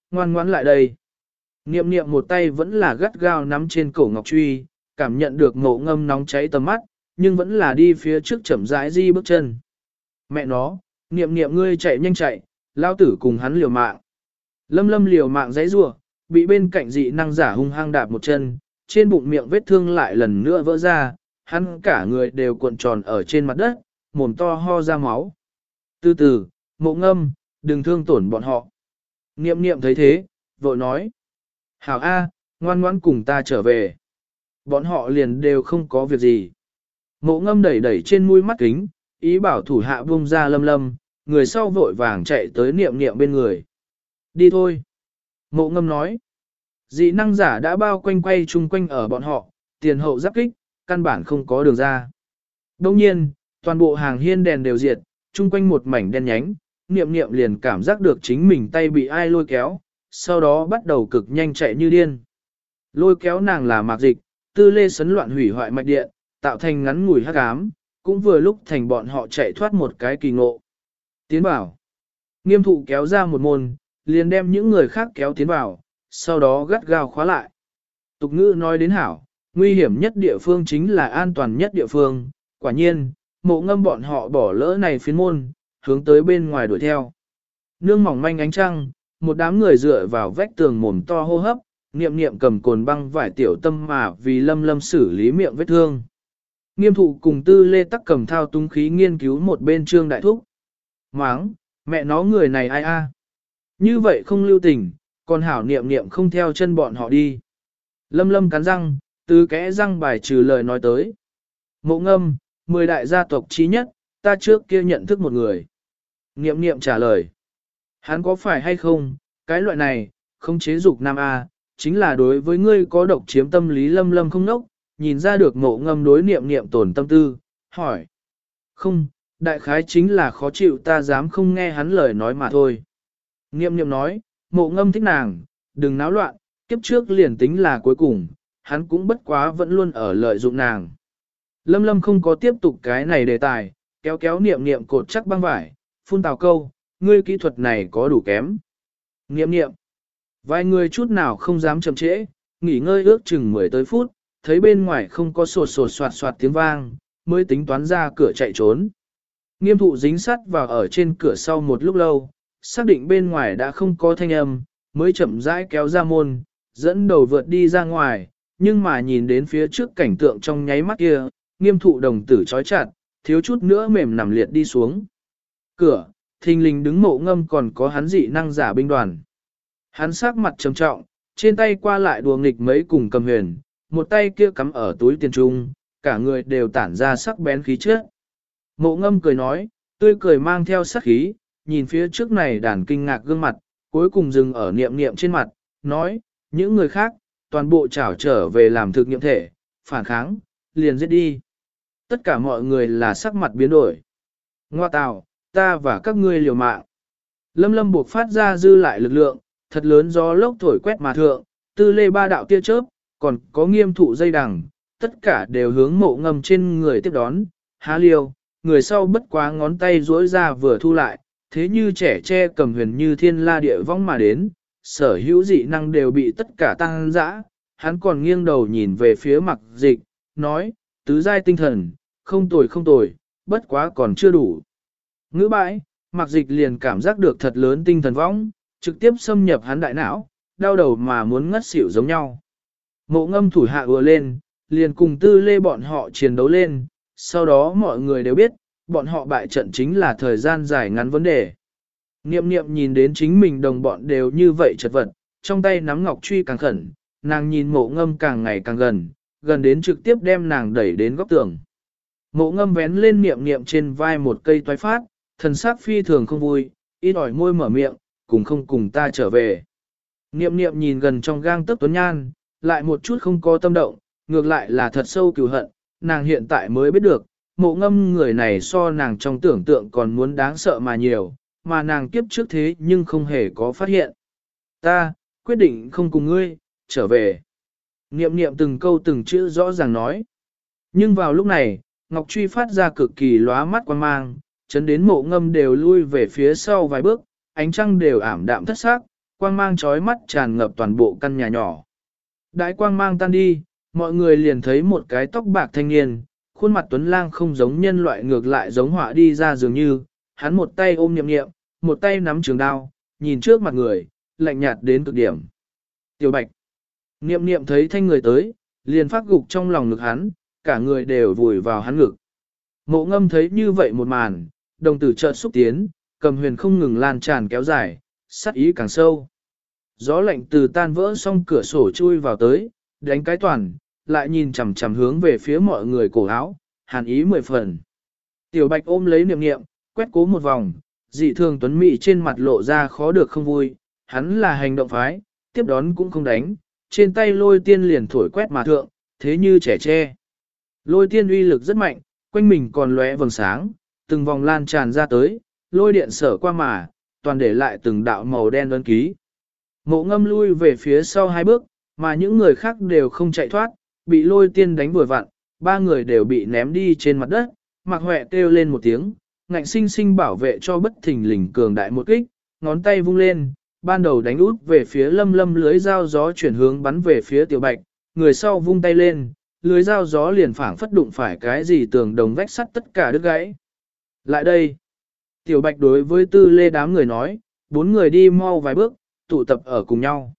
ngoan ngoãn lại đây. Niệm niệm một tay vẫn là gắt gao nắm trên cổ ngọc truy, cảm nhận được Mộ Ngâm nóng cháy tầm mắt, nhưng vẫn là đi phía trước chậm rãi di bước chân. Mẹ nó, niệm niệm ngươi chạy nhanh chạy, lao tử cùng hắn liều mạng. Lâm lâm liều mạng giãy giụa, bị bên cạnh dị năng giả hung hăng đạp một chân, trên bụng miệng vết thương lại lần nữa vỡ ra, hắn cả người đều cuộn tròn ở trên mặt đất, mồm to ho ra máu. Từ từ, Mộ Ngâm, đừng thương tổn bọn họ. Niệm niệm thấy thế, vội nói. Hảo A, ngoan ngoãn cùng ta trở về. Bọn họ liền đều không có việc gì. Mộ Ngâm đẩy đẩy trên mũi mắt kính, ý bảo thủ hạ buông ra lâm lâm, người sau vội vàng chạy tới niệm niệm bên người. Đi thôi. Mộ Ngâm nói. Dị năng giả đã bao quanh quay chung quanh ở bọn họ, tiền hậu giáp kích, căn bản không có đường ra. Đồng nhiên, toàn bộ hàng hiên đèn đều diệt, chung quanh một mảnh đen nhánh, niệm niệm liền cảm giác được chính mình tay bị ai lôi kéo, sau đó bắt đầu cực nhanh chạy như điên. Lôi kéo nàng là Mạc Dịch, Tư Lê sấn loạn hủy hoại mạch điện, tạo thành ngắn ngủi hắc ám, cũng vừa lúc thành bọn họ chạy thoát một cái kỳ ngộ. Tiến bảo. Nghiêm thụ kéo ra một môn, liền đem những người khác kéo tiến vào, sau đó gắt gao khóa lại. Tục ngữ nói đến hảo, nguy hiểm nhất địa phương chính là an toàn nhất địa phương, quả nhiên, Mộ Ngâm bọn họ bỏ lỡ này phiến môn, hướng tới bên ngoài đuổi theo. Nương mỏng manh ánh trăng, một đám người dựa vào vách tường mồm to hô hấp, niệm niệm cầm cồn băng vải tiểu tâm mà vì lâm lâm xử lý miệng vết thương. Nghiêm thụ cùng Tư Lê tắc cầm thao túng khí nghiên cứu một bên trương đại thúc. Máng, mẹ nó người này ai a? Như vậy không lưu tình, còn hảo niệm niệm không theo chân bọn họ đi. Lâm lâm cắn răng, từ kẽ răng bài trừ lời nói tới. Mộ Ngâm, 10 đại gia tộc trí nhất, ta trước kia nhận thức một người. Niệm niệm trả lời. Hắn có phải hay không, cái loại này, không chế dục nam A, chính là đối với ngươi có độc chiếm tâm lý lâm lâm không nốc, nhìn ra được Mộ Ngâm đối niệm niệm tổn tâm tư, hỏi. Không, đại khái chính là khó chịu ta dám không nghe hắn lời nói mà thôi. Niệm niệm nói, Mộ Ngâm thích nàng, đừng náo loạn, kiếp trước liền tính là cuối cùng, hắn cũng bất quá vẫn luôn ở lợi dụng nàng. Lâm lâm không có tiếp tục cái này đề tài, kéo kéo niệm niệm cột chắc băng vải, phun tào câu, ngươi kỹ thuật này có đủ kém. Niệm niệm, vài người chút nào không dám chậm trễ, nghỉ ngơi ước chừng 10 tới phút, thấy bên ngoài không có sột sột soạt soạt tiếng vang, mới tính toán ra cửa chạy trốn. Nghiêm thụ dính sắt vào ở trên cửa sau một lúc lâu, xác định bên ngoài đã không có thanh âm, mới chậm rãi kéo ra môn, dẫn đầu vượt đi ra ngoài, nhưng mà nhìn đến phía trước cảnh tượng trong nháy mắt kia, nghiêm thụ đồng tử trói chặt, thiếu chút nữa mềm nằm liệt đi xuống. Cửa, thình lình đứng Mộ Ngâm còn có hắn dị năng giả binh đoàn. Hắn sắc mặt trầm trọng, trên tay qua lại đùa nghịch mấy cùng cầm huyền, một tay kia cắm ở túi tiền trung, cả người đều tản ra sắc bén khí chất. Mộ Ngâm cười nói, tươi cười mang theo sắc khí, nhìn phía trước này đàn kinh ngạc gương mặt, cuối cùng dừng ở niệm niệm trên mặt, nói, những người khác, toàn bộ trảo trở về làm thực nghiệm thể, phản kháng, liền giết đi. Tất cả mọi người là sắc mặt biến đổi. Ngoa tào, ta và các ngươi liều mạng. Lâm lâm buộc phát ra dư lại lực lượng, thật lớn gió lốc thổi quét mà thượng, Tư Lê ba đạo tia chớp, còn có nghiêm thụ dây đằng, tất cả đều hướng Mộ Ngâm trên người tiếp đón, há liêu, người sau bất quá ngón tay duỗi ra vừa thu lại, thế như trẻ tre cầm huyền như thiên la địa vong mà đến, sở hữu dị năng đều bị tất cả tăng dã, hắn còn nghiêng đầu nhìn về phía Mạc Dịch, nói, tứ giai tinh thần, không tồi, bất quá còn chưa đủ. Ngữ bãi, Mạc Dịch liền cảm giác được thật lớn tinh thần võng, trực tiếp xâm nhập hắn đại não, đau đầu mà muốn ngất xỉu giống nhau. Mộ Ngâm thủ hạ ùa lên, liền cùng Tư Lê bọn họ chiến đấu lên, sau đó mọi người đều biết, bọn họ bại trận chính là thời gian dài ngắn vấn đề. Niệm niệm nhìn đến chính mình đồng bọn đều như vậy chật vật, trong tay nắm ngọc truy càng khẩn, nàng nhìn Mộ Ngâm càng ngày càng gần đến trực tiếp đem nàng đẩy đến góc tường. Mộ Ngâm vén lên niệm niệm trên vai một cây toái phát, thần sắc phi thường không vui, ít ỏi môi mở miệng, không cùng ta trở về. Niệm niệm nhìn gần trong gang tấc tuấn nhan, lại một chút không có tâm động, ngược lại là thật sâu cừu hận, nàng hiện tại mới biết được, Mộ Ngâm người này so nàng trong tưởng tượng còn muốn đáng sợ mà nhiều, mà nàng kiếp trước thế nhưng không hề có phát hiện. Ta, quyết định không cùng ngươi, trở về. Niệm niệm từng câu từng chữ rõ ràng nói. Nhưng vào lúc này, Ngọc Truy phát ra cực kỳ lóa mắt quan mang, chấn đến Mộ Ngâm đều lui về phía sau vài bước, ánh trăng đều ảm đạm thất sắc, quang mang chói mắt tràn ngập toàn bộ căn nhà nhỏ. Đãi quang mang tan đi, mọi người liền thấy một cái tóc bạc thanh niên, khuôn mặt tuấn lang không giống nhân loại ngược lại giống họa đi ra dường như, hắn một tay ôm Niệm Niệm, một tay nắm trường đao, nhìn trước mặt người, lạnh nhạt đến cực điểm. Tiểu Bạch. Niệm Niệm thấy thanh người tới, liền phát gục trong lòng ngực hắn, cả người đều vùi vào hắn ngực. Mộ Ngâm thấy như vậy một màn, đồng tử chợt xúc tiến, cầm huyền không ngừng lan tràn kéo dài, sát ý càng sâu. Gió lạnh từ tan vỡ xong cửa sổ chui vào tới, đánh cái toàn, lại nhìn chằm chằm hướng về phía mọi người cổ áo, hàn ý 10 phần. Tiểu Bạch ôm lấy Niệm Niệm, quét cố một vòng, dị thường tuấn mỹ trên mặt lộ ra khó được không vui, hắn là hành động phái, tiếp đón cũng không đánh, trên tay lôi tiên liền thổi quét mà thượng, thế như trẻ tre. Lôi tiên uy lực rất mạnh, quanh mình còn lóe vầng sáng, từng vòng lan tràn ra tới, lôi điện sở qua mà, toàn để lại từng đạo màu đen ấn ký. Mộ Ngâm lui về phía sau 2 bước, mà những người khác đều không chạy thoát, bị lôi tiên đánh vừa vặn, 3 người đều bị ném đi trên mặt đất, Mạc Huệ kêu lên một tiếng, ngạnh sinh sinh bảo vệ cho bất thình lình cường đại một kích, ngón tay vung lên, ban đầu đánh út về phía Lâm Lâm lưới dao gió chuyển hướng bắn về phía Tiểu Bạch, người sau vung tay lên, lưới dao gió liền phảng phất đụng phải cái gì tường đồng vách sắt tất cả đứt gãy. Lại đây, Tiểu Bạch đối với Tư Lê đám người nói, 4 người đi mau vài bước, tụ tập ở cùng nhau.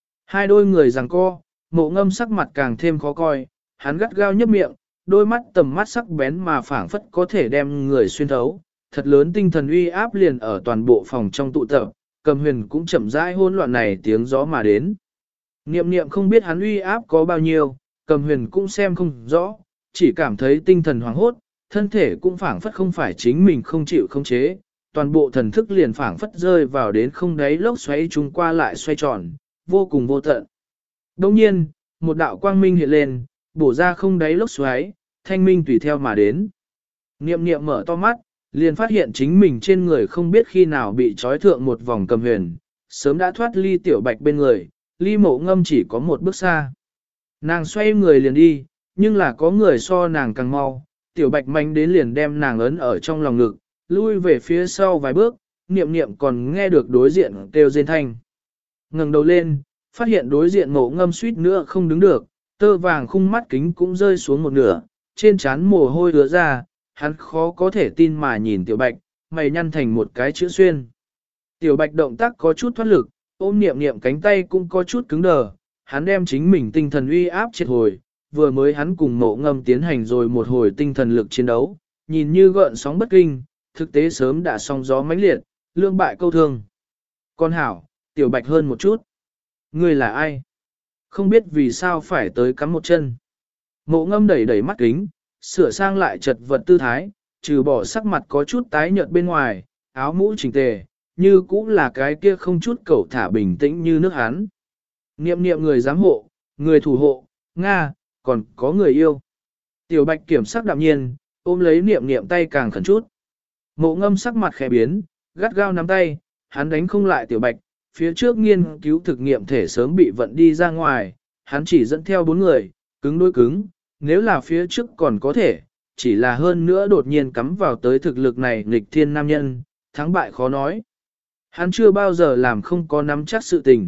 2 đôi người giằng co, Mộ Ngâm sắc mặt càng thêm khó coi, hắn gắt gao nhấp miệng, đôi mắt tầm mắt sắc bén mà phảng phất có thể đem người xuyên thấu, thật lớn tinh thần uy áp liền ở toàn bộ phòng trong tụ tập, Cầm Huyền cũng chậm rãi hỗn loạn này tiếng gió mà đến. Niệm Niệm không biết hắn uy áp có bao nhiêu, Cầm Huyền cũng xem không rõ, chỉ cảm thấy tinh thần hoảng hốt, thân thể cũng phảng phất không phải chính mình không chịu khống chế, toàn bộ thần thức liền phảng phất rơi vào đến không đáy lốc xoáy chung qua lại xoay tròn, vô cùng vô tận. Đồng nhiên, một đạo quang minh hiện lên, bổ ra không đáy lốc xoáy, thanh minh tùy theo mà đến. Niệm Niệm mở to mắt, liền phát hiện chính mình trên người không biết khi nào bị trói thượng một vòng Cầm Huyền, sớm đã thoát ly Tiểu Bạch bên người, ly Mộ Ngâm chỉ có một bước xa. Nàng xoay người liền đi, nhưng là có người so nàng càng mau, Tiểu Bạch mạnh đến liền đem nàng ấn ở trong lòng ngực, lui về phía sau vài bước, Niệm Niệm còn nghe được đối diện kêu rên thanh. Ngẩng đầu lên, phát hiện đối diện Mộ Ngâm suýt nữa không đứng được, tơ vàng khung mắt kính cũng rơi xuống một nửa, trên trán mồ hôi ứa ra, hắn khó có thể tin mà nhìn Tiểu Bạch, mày nhăn thành một cái chữ xuyên. Tiểu Bạch động tác có chút thoát lực, ôm Niệm Niệm cánh tay cũng có chút cứng đờ, hắn đem chính mình tinh thần uy áp triệt hồi, vừa mới hắn cùng Mộ Ngâm tiến hành rồi một hồi tinh thần lực chiến đấu, nhìn như gợn sóng bất kinh, thực tế sớm đã sóng gió mãnh liệt, lương bại câu thương. Con hảo, Tiểu Bạch hơn một chút. Ngươi là ai? Không biết vì sao phải tới cắm một chân. Mộ Ngâm đẩy đẩy mắt kính, sửa sang lại chật vật tư thái, trừ bỏ sắc mặt có chút tái nhợt bên ngoài, áo mũ chỉnh tề, như cũng là cái kia không chút cẩu thả bình tĩnh như nước Hán. Niệm Niệm người giám hộ, người thủ hộ, Nga, còn có người yêu. Tiểu Bạch kiểm sắc đạm nhiên, ôm lấy Niệm Niệm tay càng khẩn chút. Mộ Ngâm sắc mặt khẽ biến, gắt gao nắm tay, hắn đánh không lại Tiểu Bạch, phía trước nghiên cứu thực nghiệm thể sớm bị vận đi ra ngoài, hắn chỉ dẫn theo 4 người, cứng đối cứng, nếu là phía trước còn có thể, chỉ là hơn nữa đột nhiên cắm vào tới thực lực này nghịch thiên nam nhân, thắng bại khó nói. Hắn chưa bao giờ làm không có nắm chắc sự tình.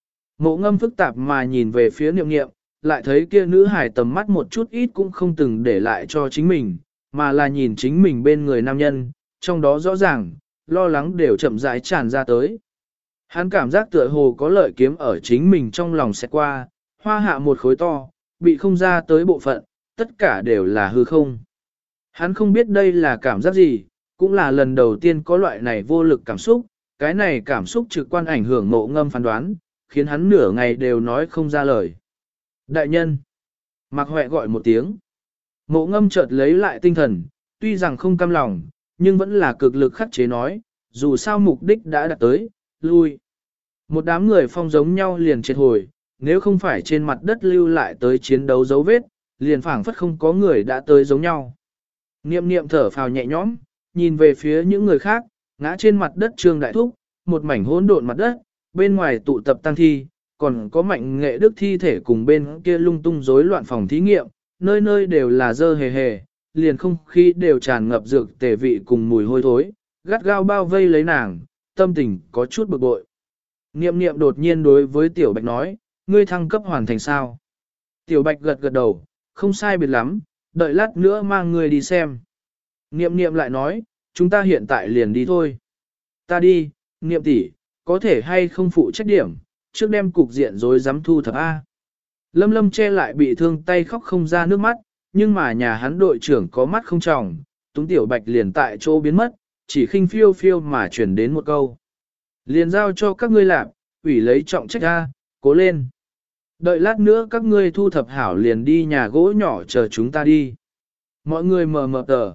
Mộ Ngâm phức tạp mà nhìn về phía Niệm Niệm, lại thấy kia nữ hải tầm mắt một chút ít cũng không từng để lại cho chính mình, mà là nhìn chính mình bên người nam nhân, trong đó rõ ràng, lo lắng đều chậm rãi tràn ra tới. Hắn cảm giác tựa hồ có lợi kiếm ở chính mình trong lòng sẽ qua, hoa hạ một khối to, bị không ra tới bộ phận, tất cả đều là hư không. Hắn không biết đây là cảm giác gì, cũng là lần đầu tiên có loại này vô lực cảm xúc, cái này cảm xúc trực quan ảnh hưởng Mộ Ngâm phán đoán, khiến hắn nửa ngày đều nói không ra lời. Đại nhân! Mạc Huệ gọi một tiếng. Mộ Ngâm chợt lấy lại tinh thần, tuy rằng không cam lòng, nhưng vẫn là cực lực khắc chế nói, dù sao mục đích đã đạt tới, lui. Một đám người phong giống nhau liền triệt hồi, nếu không phải trên mặt đất lưu lại tới chiến đấu dấu vết, liền phảng phất không có người đã tới giống nhau. Niệm Niệm thở phào nhẹ nhõm, nhìn về phía những người khác, ngã trên mặt đất Trương Đại Thúc, một mảnh hỗn độn mặt đất, bên ngoài tụ tập tăng thi, còn có Mạnh Nghệ Đức thi thể cùng bên kia lung tung rối loạn phòng thí nghiệm, nơi nơi đều là dơ hề hề, liền không khí đều tràn ngập dược tề vị cùng mùi hôi thối, gắt gao bao vây lấy nàng, tâm tình có chút bực bội. Niệm niệm đột nhiên đối với Tiểu Bạch nói, ngươi thăng cấp hoàn thành sao? Tiểu Bạch gật gật đầu, không sai biệt lắm, đợi lát nữa mang ngươi đi xem. Niệm niệm lại nói, chúng ta hiện tại liền đi thôi. Ta đi, niệm tỷ, có thể hay không phụ trách điểm, trước đem cục diện rối dám thu thập A. Lâm Lâm che lại bị thương tay khóc không ra nước mắt, nhưng mà nhà hắn đội trưởng có mắt không tròng, Túng Tiểu Bạch liền tại chỗ biến mất, chỉ khinh phiêu phiêu mà chuyển đến một câu. Liền giao cho các ngươi làm, ủy lấy trọng trách A, cố lên. Đợi lát nữa các ngươi thu thập hảo liền đi nhà gỗ nhỏ chờ chúng ta đi. Mọi người mờ mờ tờ.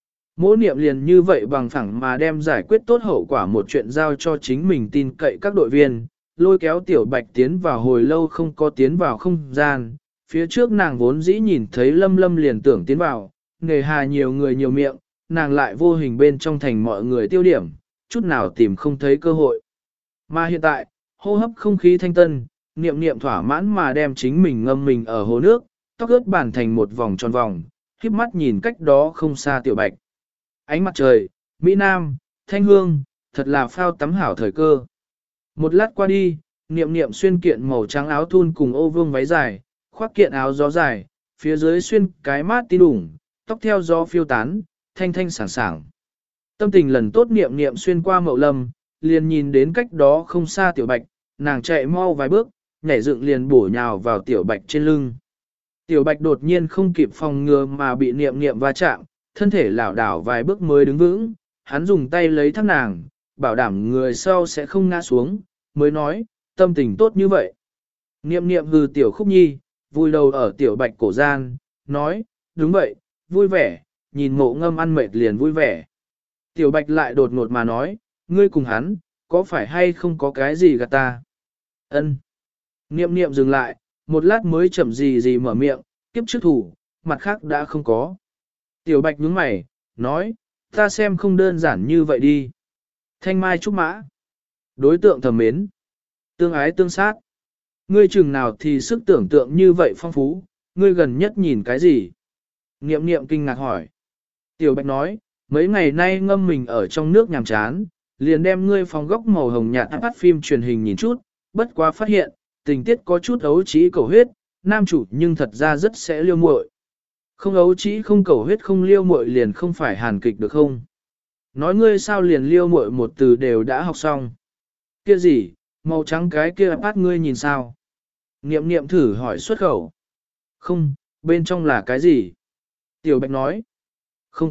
Mỗ niệm liền như vậy bằng phẳng mà đem giải quyết tốt hậu quả một chuyện giao cho chính mình tin cậy các đội viên, lôi kéo Tiểu Bạch tiến vào hồi lâu không có tiến vào không gian. Phía trước nàng vốn dĩ nhìn thấy Lâm Lâm liền tưởng tiến vào, nghề hà nhiều người nhiều miệng, nàng lại vô hình bên trong thành mọi người tiêu điểm, chút nào tìm không thấy cơ hội. Mà hiện tại, hô hấp không khí thanh tân, niệm niệm thỏa mãn mà đem chính mình ngâm mình ở hồ nước, tóc ướt bản thành một vòng tròn vòng, khiếp mắt nhìn cách đó không xa Tiểu Bạch. Ánh mặt trời, Mỹ Nam, thanh hương, thật là phao tắm hảo thời cơ. Một lát qua đi, niệm niệm xuyên kiện màu trắng áo thun cùng ô vương váy dài, khoác kiện áo gió dài, phía dưới xuyên cái mát tí đủng, tóc theo gió phiêu tán, thanh thanh sảng sảng. Tâm tình lần tốt niệm niệm xuyên qua Mậu Lâm, liền nhìn đến cách đó không xa Tiểu Bạch, nàng chạy mau vài bước, nhảy dựng liền bổ nhào vào Tiểu Bạch trên lưng. Tiểu Bạch đột nhiên không kịp phòng ngừa mà bị niệm niệm va chạm, thân thể lảo đảo vài bước mới đứng vững, hắn dùng tay lấy thắt nàng, bảo đảm người sau sẽ không ngã xuống, mới nói, tâm tình tốt như vậy. Niệm niệm hừ Tiểu Khúc Nhi, vui đầu ở Tiểu Bạch cổ gian, nói, đúng vậy, vui vẻ, nhìn Mộ Ngâm ăn mệt liền vui vẻ. Tiểu Bạch lại đột ngột mà nói, ngươi cùng hắn, có phải hay không có cái gì gạt ta? Ân. Niệm niệm dừng lại, một lát mới chậm gì mở miệng, kiếp trước thủ, mặt khác đã không có. Tiểu Bạch nhướng mày, nói, ta xem không đơn giản như vậy đi. Thanh mai trúc mã. Đối tượng thầm mến. Tương ái tương sát. Ngươi chừng nào thì sức tưởng tượng như vậy phong phú, ngươi gần nhất nhìn cái gì? Niệm niệm kinh ngạc hỏi. Tiểu Bạch nói, mấy ngày nay ngâm mình ở trong nước nhàm chán, liền đem ngươi phòng góc màu hồng nhạt bắt phim truyền hình nhìn chút, bất quá phát hiện, tình tiết có chút ấu trĩ cầu huyết, nam chủ nhưng thật ra rất sẽ liêu muội. Không ấu trĩ không cầu huyết không liêu muội liền không phải hàn kịch được không? Nói ngươi sao liền liêu muội một từ đều đã học xong. Kia gì, màu trắng cái kia bắt ngươi nhìn sao? Niệm niệm thử hỏi xuất khẩu. Không, bên trong là cái gì? Tiểu Bạch nói. Không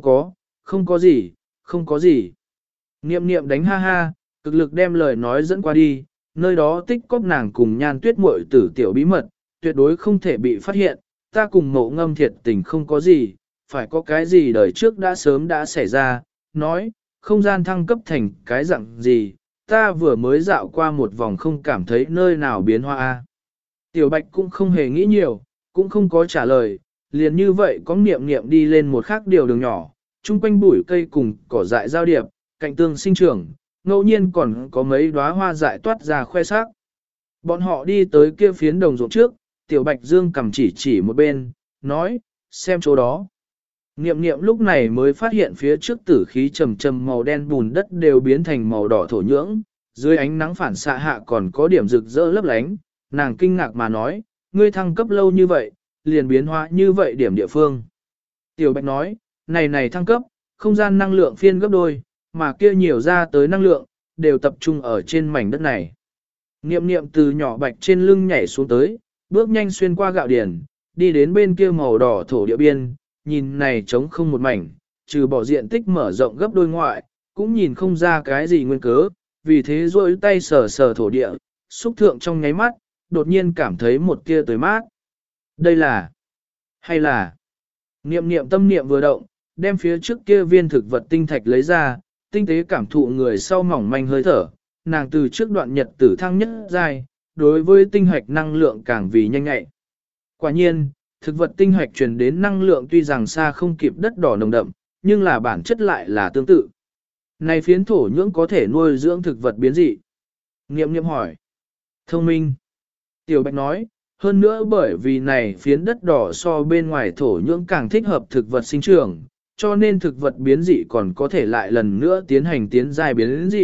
có gì, không có gì. Niệm niệm đánh ha ha, cực lực đem lời nói dẫn qua đi, nơi đó tích cóp nàng cùng Nhan Tuyết muội tử tiểu bí mật, tuyệt đối không thể bị phát hiện, ta cùng Mộ Ngâm thiệt tình không có gì, phải có cái gì đời trước đã sớm đã xảy ra, nói, không gian thăng cấp thành cái dạng gì, ta vừa mới dạo qua một vòng không cảm thấy nơi nào biến hoa. Tiểu Bạch cũng không hề nghĩ nhiều, cũng không có trả lời, liền như vậy có niệm niệm đi lên một khác điều đường nhỏ, chung quanh bụi cây cùng cỏ dại giao điệp, cạnh tương sinh trưởng, ngẫu nhiên còn có mấy đóa hoa dại toát ra khoe sắc. Bọn họ đi tới kia phiến đồng ruộng trước, Tiểu Bạch Dương cầm chỉ một bên, nói, xem chỗ đó. Niệm niệm lúc này mới phát hiện phía trước tử khí trầm trầm màu đen bùn đất đều biến thành màu đỏ thổ nhưỡng, dưới ánh nắng phản xạ hạ còn có điểm rực rỡ lấp lánh, nàng kinh ngạc mà nói, ngươi thăng cấp lâu như vậy, liền biến hóa như vậy điểm địa phương. Tiểu Bạch nói, này thăng cấp, không gian năng lượng phiên gấp đôi, mà kia nhiều ra tới năng lượng, đều tập trung ở trên mảnh đất này. Niệm niệm từ nhỏ Bạch trên lưng nhảy xuống tới, bước nhanh xuyên qua gạo điển, đi đến bên kia màu đỏ thổ địa biên, nhìn này trống không một mảnh, trừ bỏ diện tích mở rộng gấp đôi ngoại, cũng nhìn không ra cái gì nguyên cớ, vì thế rôi tay sờ sờ thổ địa, xúc thượng trong nháy mắt, đột nhiên cảm thấy một tia tới mát. Đây là, hay là, niệm niệm tâm niệm vừa động, đem phía trước kia viên thực vật tinh thạch lấy ra, tinh tế cảm thụ người sau mỏng manh hơi thở, nàng từ trước đoạn nhật tử thăng nhất giai, đối với tinh hạch năng lượng càng vì nhanh nhạy. Quả nhiên, thực vật tinh hạch truyền đến năng lượng tuy rằng xa không kịp đất đỏ nồng đậm, nhưng là bản chất lại là tương tự. Này phiến thổ nhưỡng có thể nuôi dưỡng thực vật biến dị. Nghiệm nghiệm hỏi. Thông minh. Tiểu Bạch nói, hơn nữa bởi vì này phiến đất đỏ so bên ngoài thổ nhưỡng càng thích hợp thực vật sinh trưởng, cho nên thực vật biến dị còn có thể lại lần nữa tiến hành tiến giai biến dị,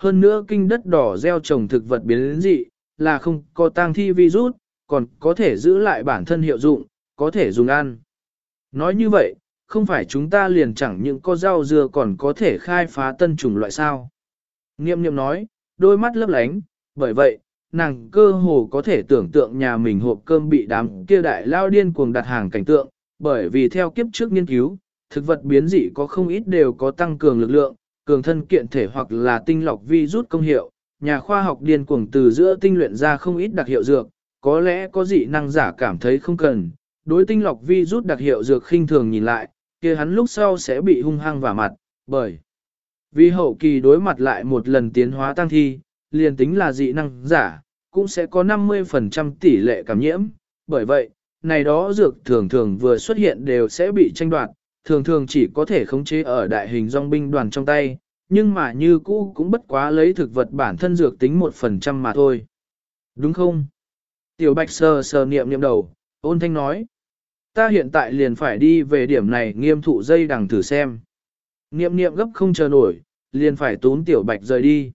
hơn nữa kinh đất đỏ gieo trồng thực vật biến dị, là không có tang thi virus, còn có thể giữ lại bản thân hiệu dụng, có thể dùng ăn. Nói như vậy, không phải chúng ta liền chẳng những có rau dưa còn có thể khai phá tân chủng loại sao. Niệm niệm nói, đôi mắt lấp lánh, bởi vậy, nàng cơ hồ có thể tưởng tượng nhà mình hộp cơm bị đám kia đại lao điên cuồng đặt hàng cảnh tượng, bởi vì theo kiếp trước nghiên cứu, thực vật biến dị có không ít đều có tăng cường lực lượng, cường thân kiện thể hoặc là tinh lọc vi rút công hiệu, nhà khoa học điên cuồng từ giữa tinh luyện ra không ít đặc hiệu dược, có lẽ có dị năng giả cảm thấy không cần, đối tinh lọc vi rút đặc hiệu dược khinh thường nhìn lại, kia hắn lúc sau sẽ bị hung hăng vả mặt, bởi vì hậu kỳ đối mặt lại một lần tiến hóa tăng thi, liền tính là dị năng giả, cũng sẽ có 50% tỷ lệ cảm nhiễm, bởi vậy, này đó dược thường thường vừa xuất hiện đều sẽ bị tranh đoạt, thường thường chỉ có thể khống chế ở đại hình dòng binh đoàn trong tay, nhưng mà như cũ cũng bất quá lấy thực vật bản thân dược tính 1% mà thôi. Đúng không? Tiểu Bạch sờ sờ niệm niệm đầu, ôn thanh nói. Ta hiện tại liền phải đi về điểm này nghiêm thụ dây đằng thử xem. Niệm niệm gấp không chờ nổi, liền phải tún Tiểu Bạch rời đi.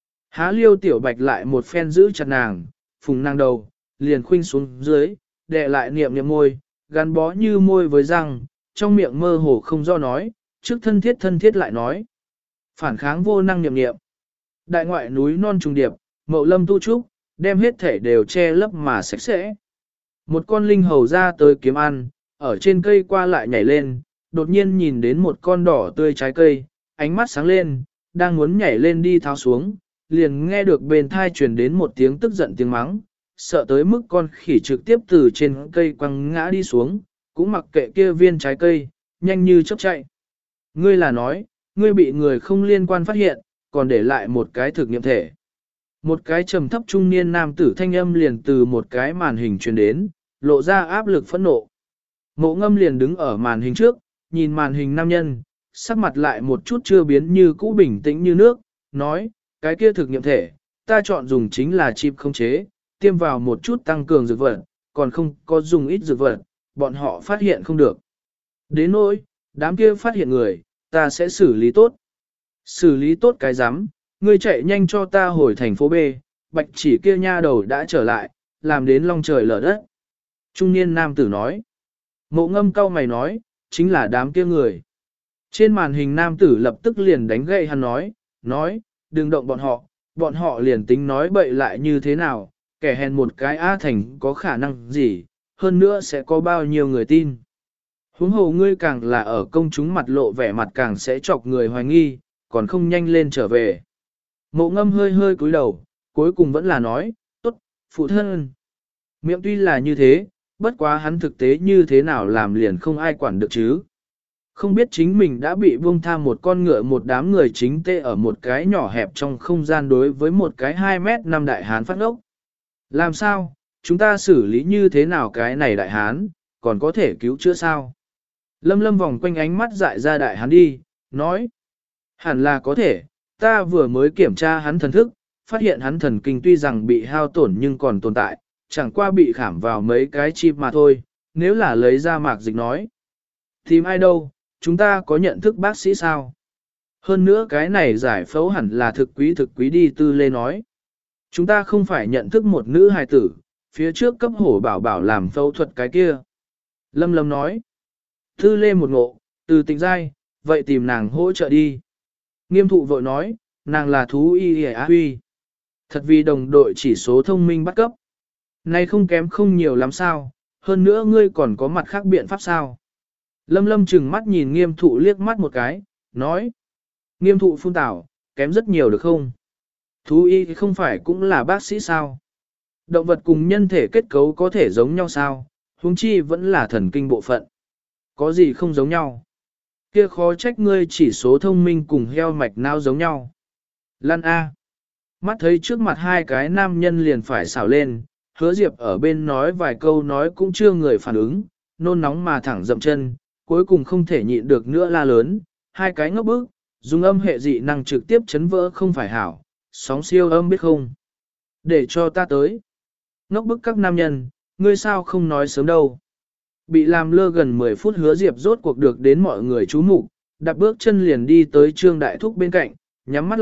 Há liêu Tiểu Bạch lại một phen giữ chặt nàng, phùng nàng đầu, liền khuynh xuống dưới, đè lại niệm niệm môi, gắn bó như môi với răng, trong miệng mơ hồ không do nói, trước thân thiết lại nói. Phản kháng vô năng niệm niệm. Đại ngoại núi non trùng điệp, mậu lâm tu trúc, đem hết thể đều che lấp mà sạch sẽ. Một con linh hầu ra tới kiếm ăn, ở trên cây qua lại nhảy lên, đột nhiên nhìn đến một con đỏ tươi trái cây, ánh mắt sáng lên, đang muốn nhảy lên đi tháo xuống, liền nghe được bên thai truyền đến một tiếng tức giận tiếng mắng, sợ tới mức con khỉ trực tiếp từ trên cây quăng ngã đi xuống, cũng mặc kệ kia viên trái cây, nhanh như chớp chạy. Ngươi là nói, ngươi bị người không liên quan phát hiện, còn để lại một cái thực nghiệm thể. Một cái trầm thấp trung niên nam tử thanh âm liền từ một cái màn hình truyền đến, lộ ra áp lực phẫn nộ. Mộ Ngâm liền đứng ở màn hình trước, nhìn màn hình nam nhân, sắc mặt lại một chút chưa biến như cũ bình tĩnh như nước, nói, cái kia thực nghiệm thể, ta chọn dùng chính là chip không chế, tiêm vào một chút tăng cường dược vật, còn không có dùng ít dược vật, bọn họ phát hiện không được. Đến nỗi, đám kia phát hiện người, ta sẽ xử lý tốt. Xử lý tốt cái rắm, ngươi chạy nhanh cho ta hồi thành phố B, Bạch Chỉ kia nha đầu đã trở lại, làm đến long trời lở đất. Trung niên nam tử nói. Mộ Ngâm cau mày nói, chính là đám kia người. Trên màn hình nam tử lập tức liền đánh gậy hắn nói, đừng động bọn họ liền tính nói bậy lại như thế nào, kẻ hèn một cái A Thành có khả năng gì, hơn nữa sẽ có bao nhiêu người tin. Huống hồ ngươi càng là ở công chúng mặt lộ vẻ mặt càng sẽ chọc người hoài nghi, còn không nhanh lên trở về. Mộ Ngâm hơi hơi cúi đầu, cuối cùng vẫn là nói, tốt, phụ thân. Miệng tuy là như thế, bất quá hắn thực tế như thế nào làm liền không ai quản được chứ. Không biết chính mình đã bị buông tha một con ngựa một đám người chính tê ở một cái nhỏ hẹp trong không gian đối với một cái 2 mét 5 đại hán phát ốc. Làm sao, chúng ta xử lý như thế nào cái này đại hán, còn có thể cứu chữa sao? Lâm Lâm vòng quanh ánh mắt dại ra đại hán đi, nói. Hẳn là có thể, ta vừa mới kiểm tra hắn thần thức, phát hiện hắn thần kinh tuy rằng bị hao tổn nhưng còn tồn tại, chẳng qua bị khảm vào mấy cái chip mà thôi, nếu là lấy ra mạc dịch nói. Tìm ai đâu, chúng ta có nhận thức bác sĩ sao? Hơn nữa cái này giải phẫu hẳn là thực quý đi Tư Lê nói. Chúng ta không phải nhận thức một nữ hài tử, phía trước cấp hổ bảo bảo làm phẫu thuật cái kia. Lâm Lâm nói. Tư Lê một ngộ, từ tình giai, vậy tìm nàng hỗ trợ đi. Nghiêm thụ vội nói, nàng là thú y á huy. Thật vì đồng đội chỉ số thông minh bắt cấp. Này không kém không nhiều lắm sao, hơn nữa ngươi còn có mặt khác biện pháp sao. Lâm Lâm chừng mắt nhìn nghiêm thụ liếc mắt một cái, nói. Nghiêm thụ phun tảo, kém rất nhiều được không? Thú y không phải cũng là bác sĩ sao? Động vật cùng nhân thể kết cấu có thể giống nhau sao? Huống chi vẫn là thần kinh bộ phận. Có gì không giống nhau? Kia khó trách ngươi chỉ số thông minh cùng heo mạch não giống nhau. Lan A. Mắt thấy trước mặt hai cái nam nhân liền phải xảo lên, Hứa Diệp ở bên nói vài câu nói cũng chưa người phản ứng, nôn nóng mà thẳng dậm chân, cuối cùng không thể nhịn được nữa la lớn, hai cái ngốc bức, dùng âm hệ dị năng trực tiếp chấn vỡ không phải hảo, sóng siêu âm biết không. Để cho ta tới. Ngốc bức các nam nhân, ngươi sao không nói sớm đâu. Bị làm lơ gần 10 phút Hứa Diệp rốt cuộc được đến mọi người chú mục, đặt bước chân liền đi tới Trương Đại Thúc bên cạnh, nhắm mắt lại,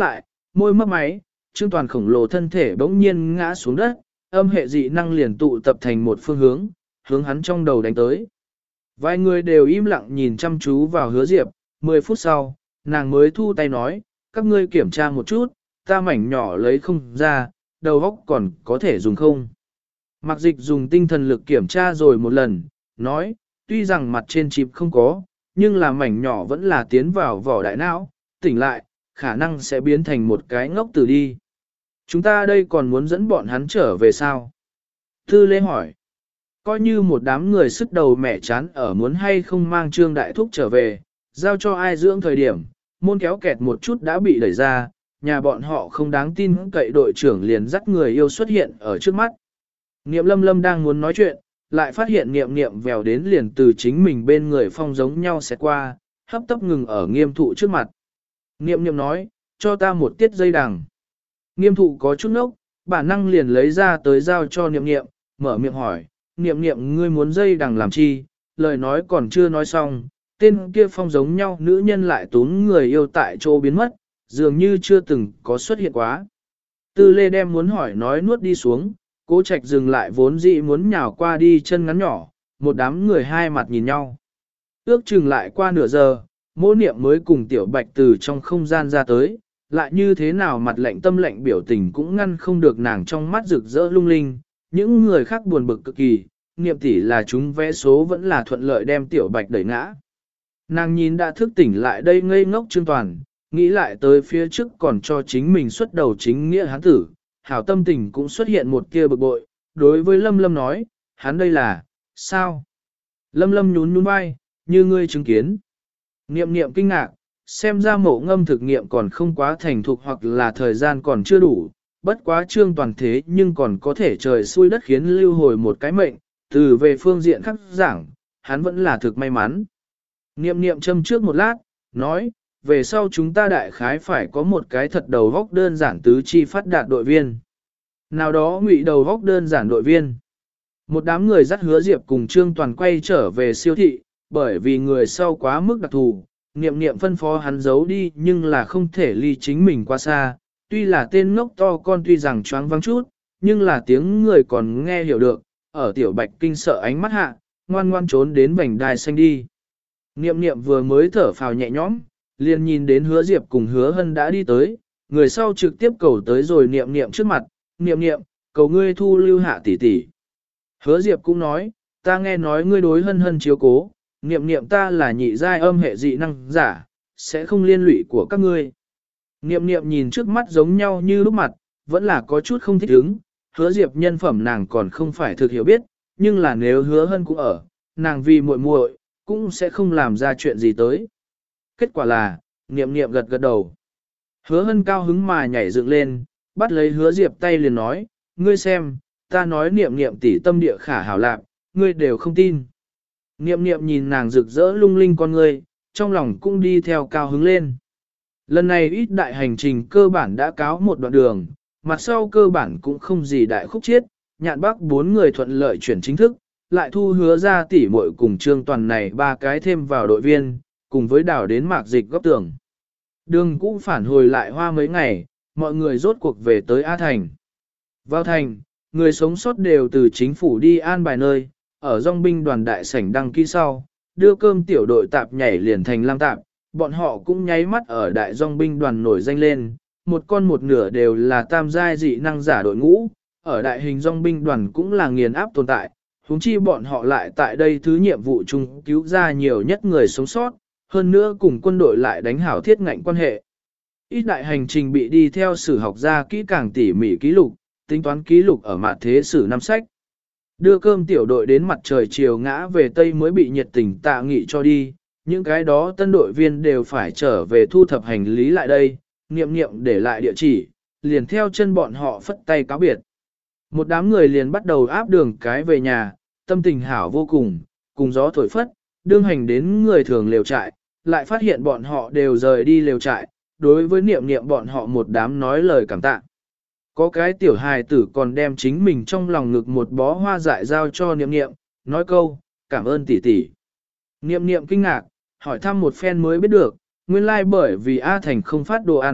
môi mấp máy, Trương Toàn khổng lồ thân thể bỗng nhiên ngã xuống đất, âm hệ dị năng liền tụ tập thành một phương hướng, hướng hắn trong đầu đánh tới. Vài người đều im lặng nhìn chăm chú vào Hứa Diệp, 10 phút sau, nàng mới thu tay nói, các ngươi kiểm tra một chút, ta mảnh nhỏ lấy không ra, đầu óc còn có thể dùng không. Mạc Dịch dùng tinh thần lực kiểm tra rồi một lần, nói, tuy rằng mặt trên chip không có, nhưng là mảnh nhỏ vẫn là tiến vào vỏ đại não, tỉnh lại, khả năng sẽ biến thành một cái ngốc tử đi. Chúng ta đây còn muốn dẫn bọn hắn trở về sao? Tư Lê hỏi. Coi như một đám người sức đầu mẹ chán ở muốn hay không mang Trương Đại Thúc trở về, giao cho ai dưỡng thời điểm, môn kéo kẹt một chút đã bị đẩy ra, nhà bọn họ không đáng tin cậy đội trưởng liền dắt người yêu xuất hiện ở trước mắt. Niệm Lâm Lâm đang muốn nói chuyện, lại phát hiện Niệm Niệm vèo đến liền từ chính mình bên người phong giống nhau sẽ qua, hấp tấp ngừng ở Nghiêm Thụ trước mặt. Niệm Niệm nói, cho ta một tiết dây đằng. Nghiêm Thụ có chút nốc, bản năng liền lấy ra tới giao cho Niệm Niệm, mở miệng hỏi, Niệm Niệm ngươi muốn dây đằng làm chi, lời nói còn chưa nói xong, tên kia phong giống nhau nữ nhân lại tún người yêu tại chỗ biến mất, dường như chưa từng có xuất hiện quá. Tư Lê đem muốn hỏi nói nuốt đi xuống, Cố Trạch dừng lại vốn dĩ muốn nhào qua đi chân ngắn nhỏ, một đám người hai mặt nhìn nhau. Ước chừng lại qua nửa giờ, Mỗ Niệm mới cùng Tiểu Bạch từ trong không gian ra tới, lại như thế nào mặt lạnh tâm lạnh biểu tình cũng ngăn không được nàng trong mắt rực rỡ lung linh, những người khác buồn bực cực kỳ, Niệm tỷ là chúng vẽ số vẫn là thuận lợi đem Tiểu Bạch đẩy ngã. Nàng nhìn đã thức tỉnh lại đây ngây ngốc Trương Toàn, nghĩ lại tới phía trước còn cho chính mình xuất đầu chính nghĩa hán tử, hảo tâm tình cũng xuất hiện một kia bực bội, đối với Lâm Lâm nói, hắn đây là, sao? Lâm Lâm nhún nhún vai, như ngươi chứng kiến. Niệm Niệm kinh ngạc, xem ra mộ ngâm thực nghiệm còn không quá thành thục hoặc là thời gian còn chưa đủ, bất quá Trương Toàn thế nhưng còn có thể trời xui đất khiến lưu hồi một cái mệnh, từ về phương diện khác giảng, hắn vẫn là thực may mắn. Niệm Niệm châm trước một lát, nói, về sau chúng ta đại khái phải có một cái thật đầu góc đơn giản tứ chi phát đạt đội viên. Nào đó ngụy đầu góc đơn giản đội viên. Một đám người dắt Hứa Diệp cùng Trương Toàn quay trở về siêu thị, bởi vì người sau quá mức đặc thù, Niệm Niệm phân phó hắn giấu đi nhưng là không thể ly chính mình quá xa. Tuy là tên ngốc to con tuy rằng choáng vắng chút, nhưng là tiếng người còn nghe hiểu được, ở Tiểu Bạch kinh sợ ánh mắt hạ, ngoan ngoan trốn đến vành đai xanh đi. Niệm Niệm vừa mới thở phào nhẹ nhõm, liền nhìn đến Hứa Diệp cùng Hứa Hân đã đi tới, người sau trực tiếp cầu tới rồi Niệm Niệm trước mặt, Niệm Niệm, cầu ngươi thu lưu hạ tỷ tỷ. Hứa Diệp cũng nói, ta nghe nói ngươi đối Hân Hân chiếu cố, Niệm Niệm ta là nhị giai âm hệ dị năng giả, sẽ không liên lụy của các ngươi. Niệm Niệm nhìn trước mắt giống nhau như lúc mặt, vẫn là có chút không thích ứng, Hứa Diệp nhân phẩm nàng còn không phải thực hiểu biết, nhưng là nếu Hứa Hân cũng ở, nàng vì muội muội cũng sẽ không làm ra chuyện gì tới. Kết quả là, Niệm Niệm gật gật đầu. Hứa Hân cao hứng mà nhảy dựng lên, bắt lấy Hứa Diệp tay liền nói, ngươi xem, ta nói Niệm Niệm tỷ tâm địa khả hảo lạc, ngươi đều không tin. Niệm Niệm nhìn nàng rực rỡ lung linh con ngươi, trong lòng cũng đi theo cao hứng lên. Lần này ít đại hành trình cơ bản đã cáo một đoạn đường, mặt sau cơ bản cũng không gì đại khúc chiết, Nhạn Bắc 4 người thuận lợi chuyển chính thức, lại thu Hứa ra tỷ muội cùng Trương Toàn này 3 cái thêm vào đội viên, cùng với đảo đến Mạc Dịch góc tường. Đường cũng phản hồi lại hoa mấy ngày, mọi người rốt cuộc về tới A Thành. Vào thành, người sống sót đều từ chính phủ đi an bài nơi, ở dòng binh đoàn đại sảnh đăng ký sau, đưa cơm tiểu đội tạp nhảy liền thành lam tạp, bọn họ cũng nháy mắt ở đại dòng binh đoàn nổi danh lên, một con một nửa đều là tam giai dị năng giả đội ngũ, ở đại hình dòng binh đoàn cũng là nghiền áp tồn tại, huống chi bọn họ lại tại đây thứ nhiệm vụ chung cứu ra nhiều nhất người sống sót, hơn nữa cùng quân đội lại đánh hảo thiết ngạnh quan hệ. Ít đại hành trình bị đi theo sử học gia kỹ càng tỉ mỉ ký lục, tính toán ký lục ở mặt thế sử năm sách. Đưa cơm tiểu đội đến mặt trời chiều ngã về Tây mới bị nhiệt tình tạ nghị cho đi, những cái đó tân đội viên đều phải trở về thu thập hành lý lại đây, Niệm Niệm để lại địa chỉ, liền theo chân bọn họ phất tay cáo biệt. Một đám người liền bắt đầu áp đường cái về nhà, tâm tình hảo vô cùng, cùng gió thổi phất, đương hành đến người thường lều trại, lại phát hiện bọn họ đều rời đi lều trại, đối với Niệm Niệm bọn họ một đám nói lời cảm tạ. Có cái tiểu hài tử còn đem chính mình trong lòng ngực một bó hoa dại giao cho Niệm Niệm, nói câu, cảm ơn tỷ tỷ. Niệm Niệm kinh ngạc, hỏi thăm một phen mới biết được, nguyên lai bởi vì A Thành không phát đồ ăn,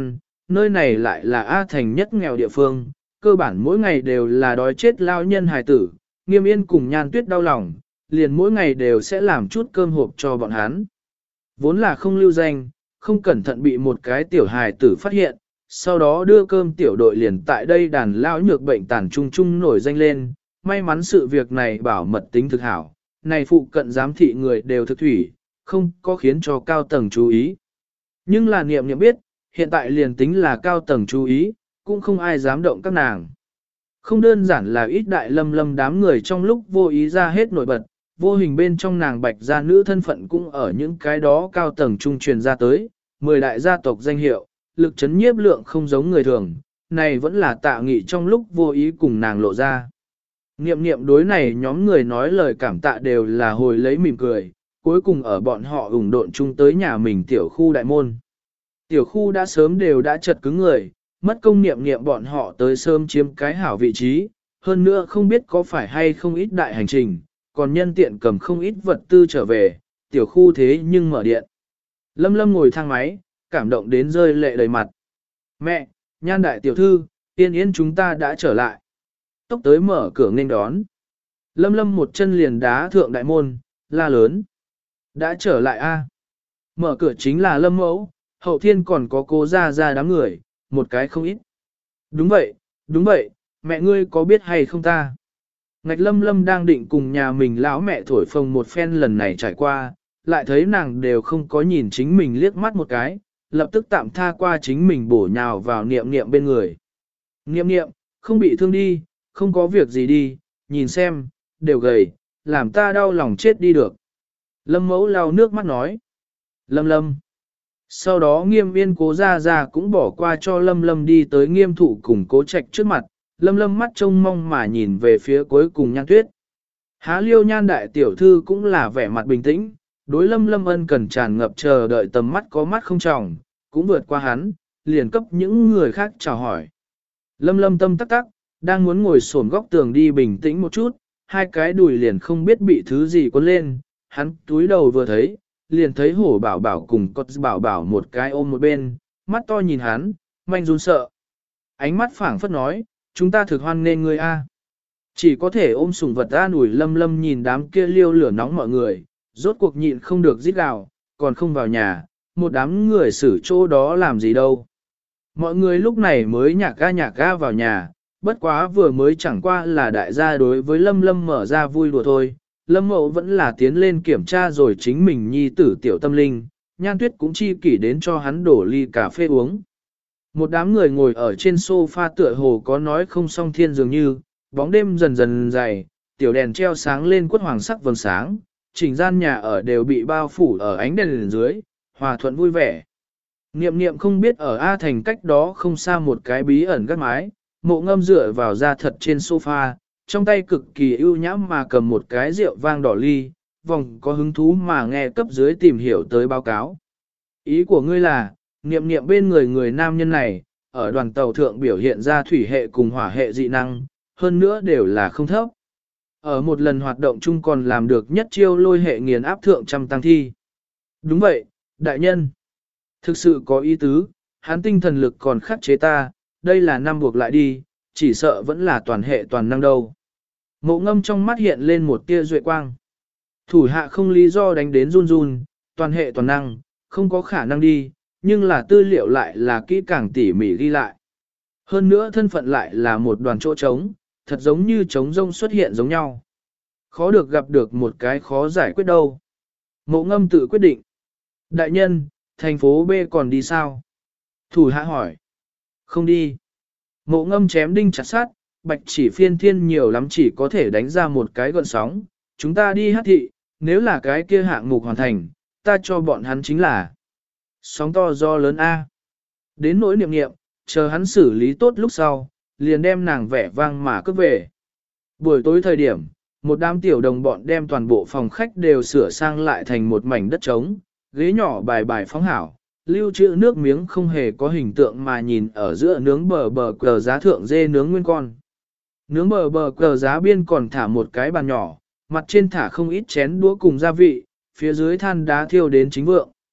nơi này lại là A Thành nhất nghèo địa phương, cơ bản mỗi ngày đều là đói chết lao nhân hài tử, Nghiêm Yên cùng Nhan Tuyết đau lòng, liền mỗi ngày đều sẽ làm chút cơm hộp cho bọn hắn. Vốn là không lưu danh, không cẩn thận bị một cái tiểu hài tử phát hiện, sau đó đưa cơm tiểu đội liền tại đây đàn lão nhược bệnh tàn trung trung nổi danh lên, may mắn sự việc này bảo mật tính thực hảo, này phụ cận giám thị người đều thực thủy, không có khiến cho cao tầng chú ý. Nhưng là niệm niệm biết, hiện tại liền tính là cao tầng chú ý, cũng không ai dám động các nàng. Không đơn giản là ít đại lâm lâm đám người trong lúc vô ý ra hết nổi bật, vô hình bên trong nàng bạch gia nữ thân phận cũng ở những cái đó cao tầng trung truyền ra tới, 10 đại gia tộc danh hiệu, lực chấn nhiếp lượng không giống người thường, này vẫn là tạ nghị trong lúc vô ý cùng nàng lộ ra. Niệm niệm đối này nhóm người nói lời cảm tạ đều là hồi lấy mỉm cười, cuối cùng ở bọn họ ủng độn chung tới nhà mình tiểu khu đại môn. Tiểu khu đã sớm đều đã chật cứng người, mất công niệm niệm bọn họ tới sớm chiếm cái hảo vị trí, hơn nữa không biết có phải hay không ít đại hành trình, còn nhân tiện cầm không ít vật tư trở về, tiểu khu thế nhưng mở điện. Lâm Lâm ngồi thang máy, cảm động đến rơi lệ đầy mặt. Mẹ, Nhan đại tiểu thư, Yên Yên chúng ta đã trở lại. Tốc tới mở cửa nghênh đón. Lâm Lâm một chân liền đá thượng đại môn, la lớn. Đã trở lại a. Mở cửa chính là Lâm mẫu, hậu thiên còn có cô ra đám người, một cái không ít. Đúng vậy, mẹ ngươi có biết hay không ta? Ngạch Lâm Lâm đang định cùng nhà mình lão mẹ thổi phồng một phen lần này trải qua, lại thấy nàng đều không có nhìn chính mình liếc mắt một cái, lập tức tạm tha qua chính mình bổ nhào vào niệm niệm bên người. Niệm niệm, không bị thương đi, không có việc gì đi, nhìn xem, đều gầy, làm ta đau lòng chết đi được. Lâm mẫu lau nước mắt nói. Lâm Lâm. Sau đó Nghiêm Yên cố ra cũng bỏ qua cho Lâm Lâm đi tới Nghiêm Thụ cùng Cố Trạch trước mặt, Lâm Lâm mắt trông mong mà nhìn về phía cuối cùng Nhan Tuyết. Há Liêu Nhan đại tiểu thư cũng là vẻ mặt bình tĩnh, đối Lâm Lâm ân cần tràn ngập chờ đợi tầm mắt có mắt không tròng, cũng vượt qua hắn, liền cấp những người khác chào hỏi. Lâm Lâm tâm tắc tắc, đang muốn ngồi xổm góc tường đi bình tĩnh một chút, hai cái đùi liền không biết bị thứ gì cuốn lên, hắn túi đầu vừa thấy, liền thấy hổ bảo bảo cùng cột bảo bảo một cái ôm một bên, mắt to nhìn hắn, manh run sợ. Ánh mắt phảng phất nói, chúng ta thực hoan nên ngươi a. Chỉ có thể ôm sủng vật an ủi Lâm Lâm nhìn đám kia liêu lửa nóng mọi người, rốt cuộc nhịn không được rít gào, còn không vào nhà, một đám người xử chỗ đó làm gì đâu. Mọi người lúc này mới nhạc ga vào nhà, bất quá vừa mới chẳng qua là đại gia đối với Lâm Lâm mở ra vui đùa thôi. Lâm Mậu vẫn là tiến lên kiểm tra rồi chính mình nhi tử tiểu tâm linh, Nhan Tuyết cũng chi kỷ đến cho hắn đổ ly cà phê uống. Một đám người ngồi ở trên sofa tựa hồ có nói không song thiên dường như, bóng đêm dần dần dày, tiểu đèn treo sáng lên quất hoàng sắc vầng sáng, chỉnh gian nhà ở đều bị bao phủ ở ánh đèn dưới, hòa thuận vui vẻ. Niệm niệm không biết ở A Thành cách đó không xa một cái bí ẩn gác mái, Mộ Ngâm dựa vào da thật trên sofa, trong tay cực kỳ ưu nhãm mà cầm một cái rượu vang đỏ ly, vòng có hứng thú mà nghe cấp dưới tìm hiểu tới báo cáo. Ý của ngươi là, niệm niệm bên người nam nhân này, ở đoàn tàu thượng biểu hiện ra thủy hệ cùng hỏa hệ dị năng, hơn nữa đều là không thấp. Ở một lần hoạt động chung còn làm được nhất chiêu lôi hệ nghiền áp thượng trăm tăng thi. Đúng vậy, đại nhân. Thực sự có ý tứ, hắn tinh thần lực còn khắc chế ta, đây là năm buộc lại đi, chỉ sợ vẫn là toàn hệ toàn năng đâu. Mộ Ngâm trong mắt hiện lên một tia duệ quang. Thủ hạ không lý do đánh đến run run, toàn hệ toàn năng, không có khả năng đi, nhưng là tư liệu lại là kỹ càng tỉ mỉ ghi lại. Hơn nữa thân phận lại là một đoàn chỗ trống, thật giống như trống rông xuất hiện giống nhau. Khó được gặp được một cái khó giải quyết đâu. Mộ Ngâm tự quyết định. Đại nhân, thành phố B còn đi sao? Thủ hạ hỏi. Không đi. Mộ Ngâm chém đinh chặt sát, bạch chỉ phiên thiên nhiều lắm chỉ có thể đánh ra một cái gọn sóng. Chúng ta đi hát thị, nếu là cái kia hạng mục hoàn thành, ta cho bọn hắn chính là sóng to do lớn A. Đến nỗi niệm niệm, chờ hắn xử lý tốt lúc sau, liền đem nàng vẻ vang mà cướp về. Buổi tối thời điểm, một đám tiểu đồng bọn đem toàn bộ phòng khách đều sửa sang lại thành một mảnh đất trống, ghế nhỏ bài bài phóng hảo, lưu trữ nước miếng không hề có hình tượng mà nhìn ở giữa nướng bờ cờ giá thượng dê nướng nguyên con. Nướng bờ cờ giá biên còn thả một cái bàn nhỏ, mặt trên thả không ít chén đũa cùng gia vị, phía dưới than đá thiêu đến chính vượng.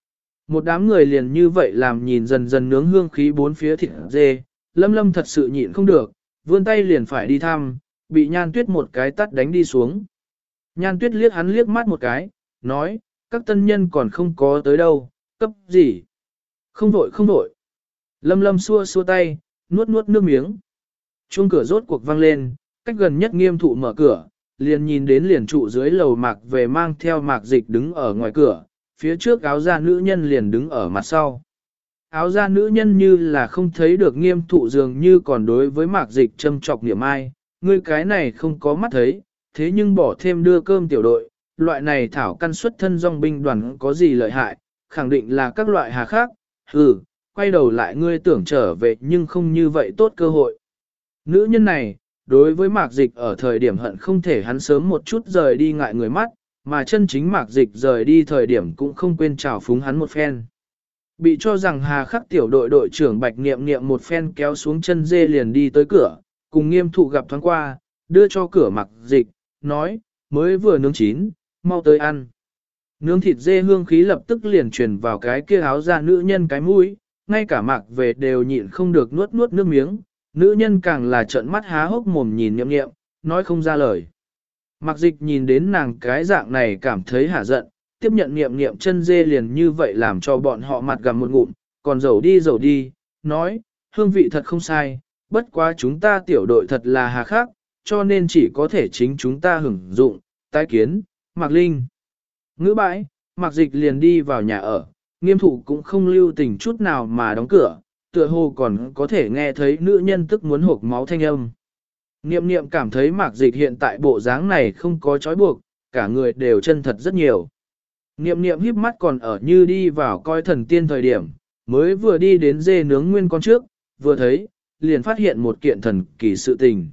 Một đám người liền như vậy làm nhìn dần dần nướng hương khí bốn phía thịt dê, Lâm Lâm thật sự nhịn không được, vươn tay liền phải đi thăm, bị Nhan Tuyết một cái tắt đánh đi xuống. Nhan Tuyết liếc hắn liếc mắt một cái, nói, các tân nhân còn không có tới đâu, cấp gì? Không vội không vội. Lâm Lâm xua xua tay, nuốt nuốt nước miếng. Chuông cửa rốt cuộc vang lên, cách gần nhất Nghiêm Thụ mở cửa, liền nhìn đến liền trụ dưới lầu Mạc về mang theo Mạc Dịch đứng ở ngoài cửa, phía trước áo da nữ nhân liền đứng ở mặt sau. Áo da nữ nhân như là không thấy được Nghiêm Thụ dường như còn đối với Mạc Dịch châm chọc niệm ai, ngươi cái này không có mắt thấy, thế nhưng bỏ thêm đưa cơm tiểu đội, loại này thảo căn xuất thân dòng binh đoàn có gì lợi hại, khẳng định là các loại hà khác, quay đầu lại ngươi tưởng trở về nhưng không như vậy tốt cơ hội. Nữ nhân này, đối với Mạc Dịch ở thời điểm hận không thể hắn sớm một chút rời đi ngại người mắt, mà chân chính Mạc Dịch rời đi thời điểm cũng không quên chào phúng hắn một phen. Bị cho rằng hà khắc tiểu đội đội trưởng Bạch Niệm Niệm một phen kéo xuống chân dê liền đi tới cửa, cùng Nghiêm Thụ gặp thoáng qua, đưa cho cửa Mạc Dịch, nói, mới vừa nướng chín, mau tới ăn. Nướng thịt dê hương khí lập tức liền truyền vào cái kia áo da nữ nhân cái mũi, ngay cả Mạc về đều nhịn không được nuốt nuốt nước miếng, nữ nhân càng là trợn mắt há hốc mồm nhìn Niệm Niệm, nói không ra lời. Mạc Dịch nhìn đến nàng cái dạng này cảm thấy hả giận, tiếp nhận Niệm Niệm chân dê liền như vậy làm cho bọn họ mặt gặm một ngụm, còn dầu đi, nói, hương vị thật không sai, bất quá chúng ta tiểu đội thật là hà khắc, cho nên chỉ có thể chính chúng ta hưởng dụng, tái kiến, Mạc Linh. Ngữ bãi, Mạc Dịch liền đi vào nhà ở, Nghiêm Thụ cũng không lưu tình chút nào mà đóng cửa, tựa hồ còn có thể nghe thấy nữ nhân tức muốn hộc máu thanh âm. Niệm Niệm cảm thấy Mạc Dịch hiện tại bộ dáng này không có trói buộc, cả người đều chân thật rất nhiều. Niệm Niệm híp mắt còn ở như đi vào coi thần tiên thời điểm, mới vừa đi đến dê nướng nguyên con trước, vừa thấy, liền phát hiện một kiện thần kỳ sự tình.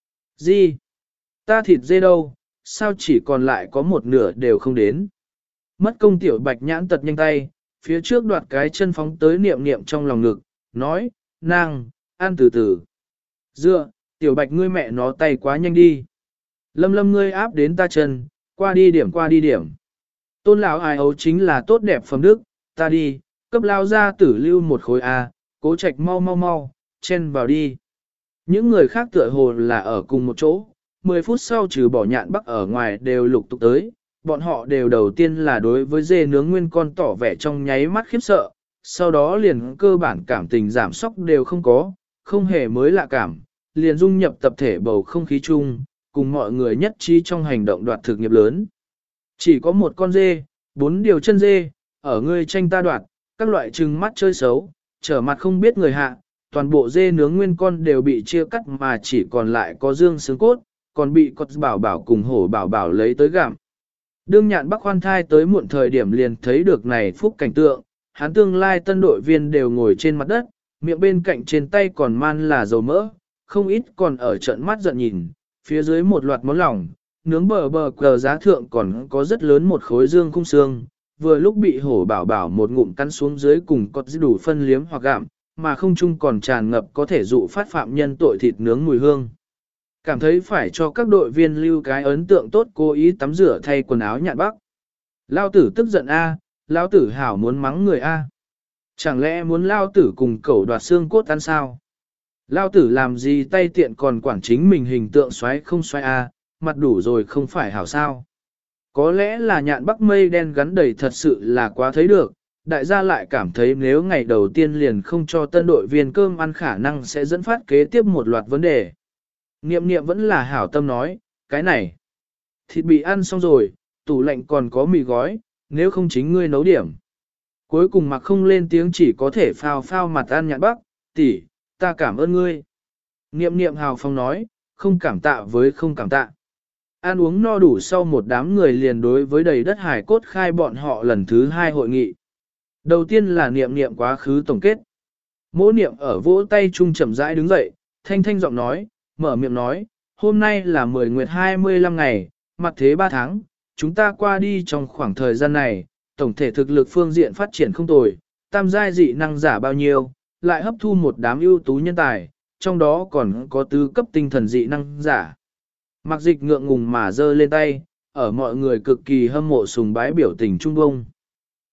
Gì? Ta thịt dê đâu, sao chỉ còn lại có một nửa đều không đến? Mất công tiểu Bạch nhãn tật nhanh tay, phía trước đoạt cái chân phóng tới Niệm Niệm trong lòng ngực, nói, nàng, ăn từ từ. Dựa, tiểu Bạch ngươi mẹ nó tay quá nhanh đi. Lâm Lâm ngươi áp đến ta chân, qua đi điểm. Tôn lão ai ấu chính là tốt đẹp phẩm đức, ta đi, cấp lao ra tử lưu một khối A, Cố Trạch mau, chen vào đi. Những người khác tựa hồ là ở cùng một chỗ, 10 phút sau trừ bỏ Nhạn Bắc ở ngoài đều lục tục tới, bọn họ đều đầu tiên là đối với dê nướng nguyên con tỏ vẻ trong nháy mắt khiếp sợ, sau đó liền cơ bản cảm tình giảm sóc đều không có, không hề mới lạ cảm, liền dung nhập tập thể bầu không khí chung, cùng mọi người nhất trí trong hành động đoạt thực nghiệp lớn. Chỉ có một con dê, 4 điều chân dê, ở ngươi tranh ta đoạt, các loại trừng mắt chơi xấu, trở mặt không biết người hạ, toàn bộ dê nướng nguyên con đều bị chia cắt mà chỉ còn lại có dương xương cốt, còn bị cọt bảo bảo cùng hổ bảo bảo lấy tới gặm. Đương Nhạn Bắc khoan thai tới muộn thời điểm liền thấy được này phúc cảnh tượng, hắn tương lai tân đội viên đều ngồi trên mặt đất, miệng bên cạnh trên tay còn man là dầu mỡ, không ít còn ở trận mắt giận nhìn, phía dưới một loạt món lỏng, nướng bờ cờ giá thượng còn có rất lớn một khối dương khung xương, vừa lúc bị hổ bảo bảo một ngụm cắn xuống dưới cùng cọt đủ phân liếm hoặc gặm, mà không chung còn tràn ngập có thể dụ phát phạm nhân tội thịt nướng mùi hương. Cảm thấy phải cho các đội viên lưu cái ấn tượng tốt cố ý tắm rửa thay quần áo Nhạn Bắc. Lao tử tức giận A, Lao tử hảo muốn mắng người A. Chẳng lẽ muốn Lao tử cùng cẩu đoạt xương cốt ăn sao? Lao tử làm gì tay tiện còn quản chính mình hình tượng xoáy không xoáy A, mặt đủ rồi không phải hảo sao? Có lẽ là Nhạn Bắc mây đen gắn đầy thật sự là quá thấy được, đại gia lại cảm thấy nếu ngày đầu tiên liền không cho tân đội viên cơm ăn khả năng sẽ dẫn phát kế tiếp một loạt vấn đề. Niệm Niệm vẫn là hảo tâm nói, cái này, thịt bị ăn xong rồi, tủ lạnh còn có mì gói, nếu không chính ngươi nấu điểm. Cuối cùng mặc không lên tiếng chỉ có thể phao mặt ăn Nhạn Bắc, tỷ, ta cảm ơn ngươi. Niệm Niệm hào phong nói, không cảm tạ với không cảm tạ. Ăn uống no đủ sau một đám người liền đối với đầy đất hải cốt khai bọn họ lần thứ 2 hội nghị. Đầu tiên là Niệm Niệm quá khứ tổng kết. Mỗ Niệm ở vỗ tay chung chậm rãi đứng dậy, thanh giọng nói, mở miệng nói, hôm nay là 10 nguyệt 25 ngày, mặt thế 3 tháng, chúng ta qua đi trong khoảng thời gian này, tổng thể thực lực phương diện phát triển không tồi, tam giai dị năng giả bao nhiêu, lại hấp thu một đám ưu tú nhân tài, trong đó còn có tứ cấp tinh thần dị năng giả. Mạc Dịch ngượng ngùng mà giơ lên tay, ở mọi người cực kỳ hâm mộ sùng bái biểu tình trung bông.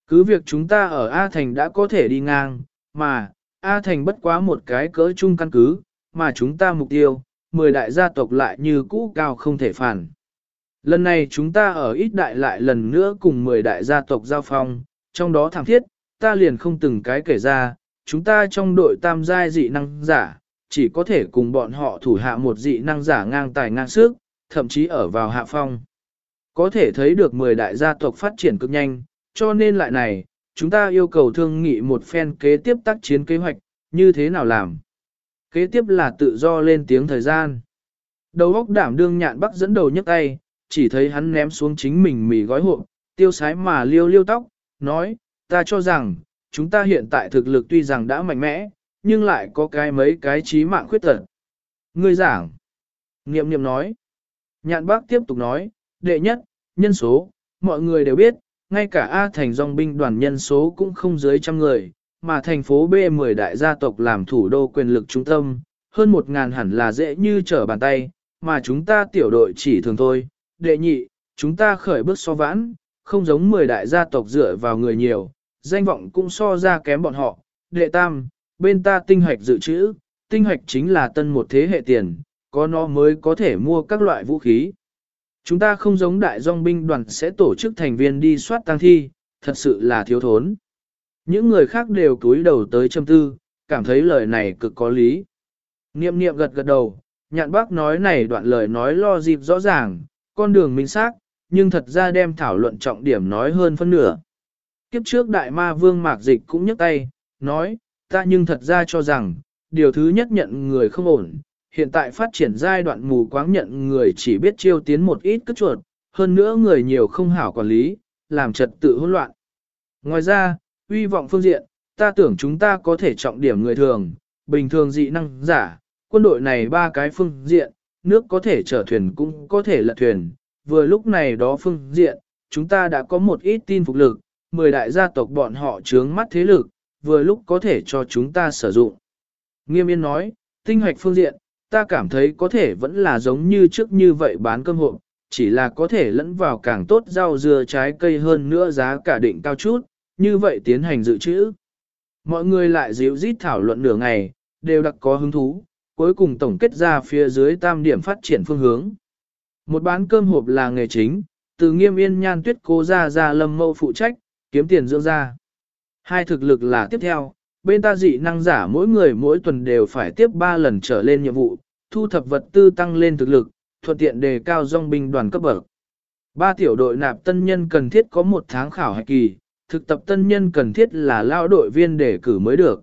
Cứ việc chúng ta ở A Thành đã có thể đi ngang, mà A Thành bất quá một cái cỡ chung căn cứ, mà chúng ta mục tiêu, 10 đại gia tộc lại như cũ cao không thể phản. Lần này chúng ta ở ít đại lại lần nữa cùng 10 đại gia tộc giao phong, trong đó thảm thiết, ta liền không từng cái kể ra, chúng ta trong đội tam giai dị năng giả, chỉ có thể cùng bọn họ thủ hạ một dị năng giả ngang tài ngang sức, thậm chí ở vào hạ phong. Có thể thấy được 10 đại gia tộc phát triển cực nhanh, cho nên lại này, chúng ta yêu cầu thương nghị một phen kế tiếp tác chiến kế hoạch, như thế nào làm. Kế tiếp là tự do lên tiếng thời gian. Đầu óc đảm đương Nhạn Bắc dẫn đầu nhấc tay, chỉ thấy hắn ném xuống chính mình mì gói hộp, tiêu sái mà liêu liêu tóc, nói, ta cho rằng, chúng ta hiện tại thực lực tuy rằng đã mạnh mẽ, nhưng lại có mấy cái chí mạng khuyết tật. Ngươi giảng. Niệm niệm nói. Nhạn Bắc tiếp tục nói, đệ nhất, nhân số, mọi người đều biết, ngay cả A thành dòng binh đoàn nhân số cũng không dưới trăm người, mà thành phố B 10 đại gia tộc làm thủ đô quyền lực trung tâm, hơn 1.000 hẳn là dễ như trở bàn tay, mà chúng ta tiểu đội chỉ thường thôi. Đệ nhị, chúng ta khởi bước so vãn, không giống 10 đại gia tộc dựa vào người nhiều, danh vọng cũng so ra kém bọn họ. Đệ tam, bên ta tinh hoạch dự trữ, tinh hoạch chính là tân một thế hệ tiền, có nó mới có thể mua các loại vũ khí. Chúng ta không giống đại dòng binh đoàn sẽ tổ chức thành viên đi soát tang thi, thật sự là thiếu thốn. Những người khác đều cúi đầu tới châm tư, cảm thấy lời này cực có lý. Niệm niệm gật gật đầu, Nhạn Bắc nói này đoạn lời nói lo dịp rõ ràng, con đường minh xác, nhưng thật ra đem thảo luận trọng điểm nói hơn phân nửa. Kiếp trước đại ma vương Mạc Dịch cũng nhấc tay, nói, ta nhưng thật ra cho rằng, điều thứ nhất nhận người không ổn, hiện tại phát triển giai đoạn mù quáng nhận người chỉ biết chiêu tiến một ít cất chuột, hơn nữa người nhiều không hảo quản lý, làm trật tự hỗn loạn. Ngoài ra, uy vọng phương diện, ta tưởng chúng ta có thể trọng điểm người thường, bình thường dị năng giả, quân đội này ba cái phương diện, nước có thể chở thuyền cũng có thể lật thuyền, vừa lúc này đó phương diện, chúng ta đã có một ít tin phục lực, 10 đại gia tộc bọn họ chướng mắt thế lực, vừa lúc có thể cho chúng ta sử dụng. Nghiêm Yên nói, tinh hoạch phương diện, ta cảm thấy có thể vẫn là giống như trước như vậy bán cơm hộp, chỉ là có thể lẫn vào càng tốt rau dưa trái cây hơn nữa giá cả định cao chút, như vậy tiến hành dự trữ. Mọi người lại dịu rít thảo luận nửa ngày, đều đặc có hứng thú, cuối cùng tổng kết ra phía dưới tam điểm phát triển phương hướng. Một bán cơm hộp là nghề chính, từ Nghiêm Yên Nhan Tuyết Cố ra Lâm Mâu phụ trách, kiếm tiền dưỡng ra. Hai thực lực là tiếp theo, bên ta dị năng giả mỗi người mỗi tuần đều phải tiếp 3 lần trở lên nhiệm vụ, thu thập vật tư tăng lên thực lực, thuận tiện đề cao dòng binh đoàn cấp bậc. 3 tiểu đội nạp tân nhân cần thiết có 1 tháng khảo hạch kỳ, thực tập tân nhân cần thiết là lao đội viên để cử mới được.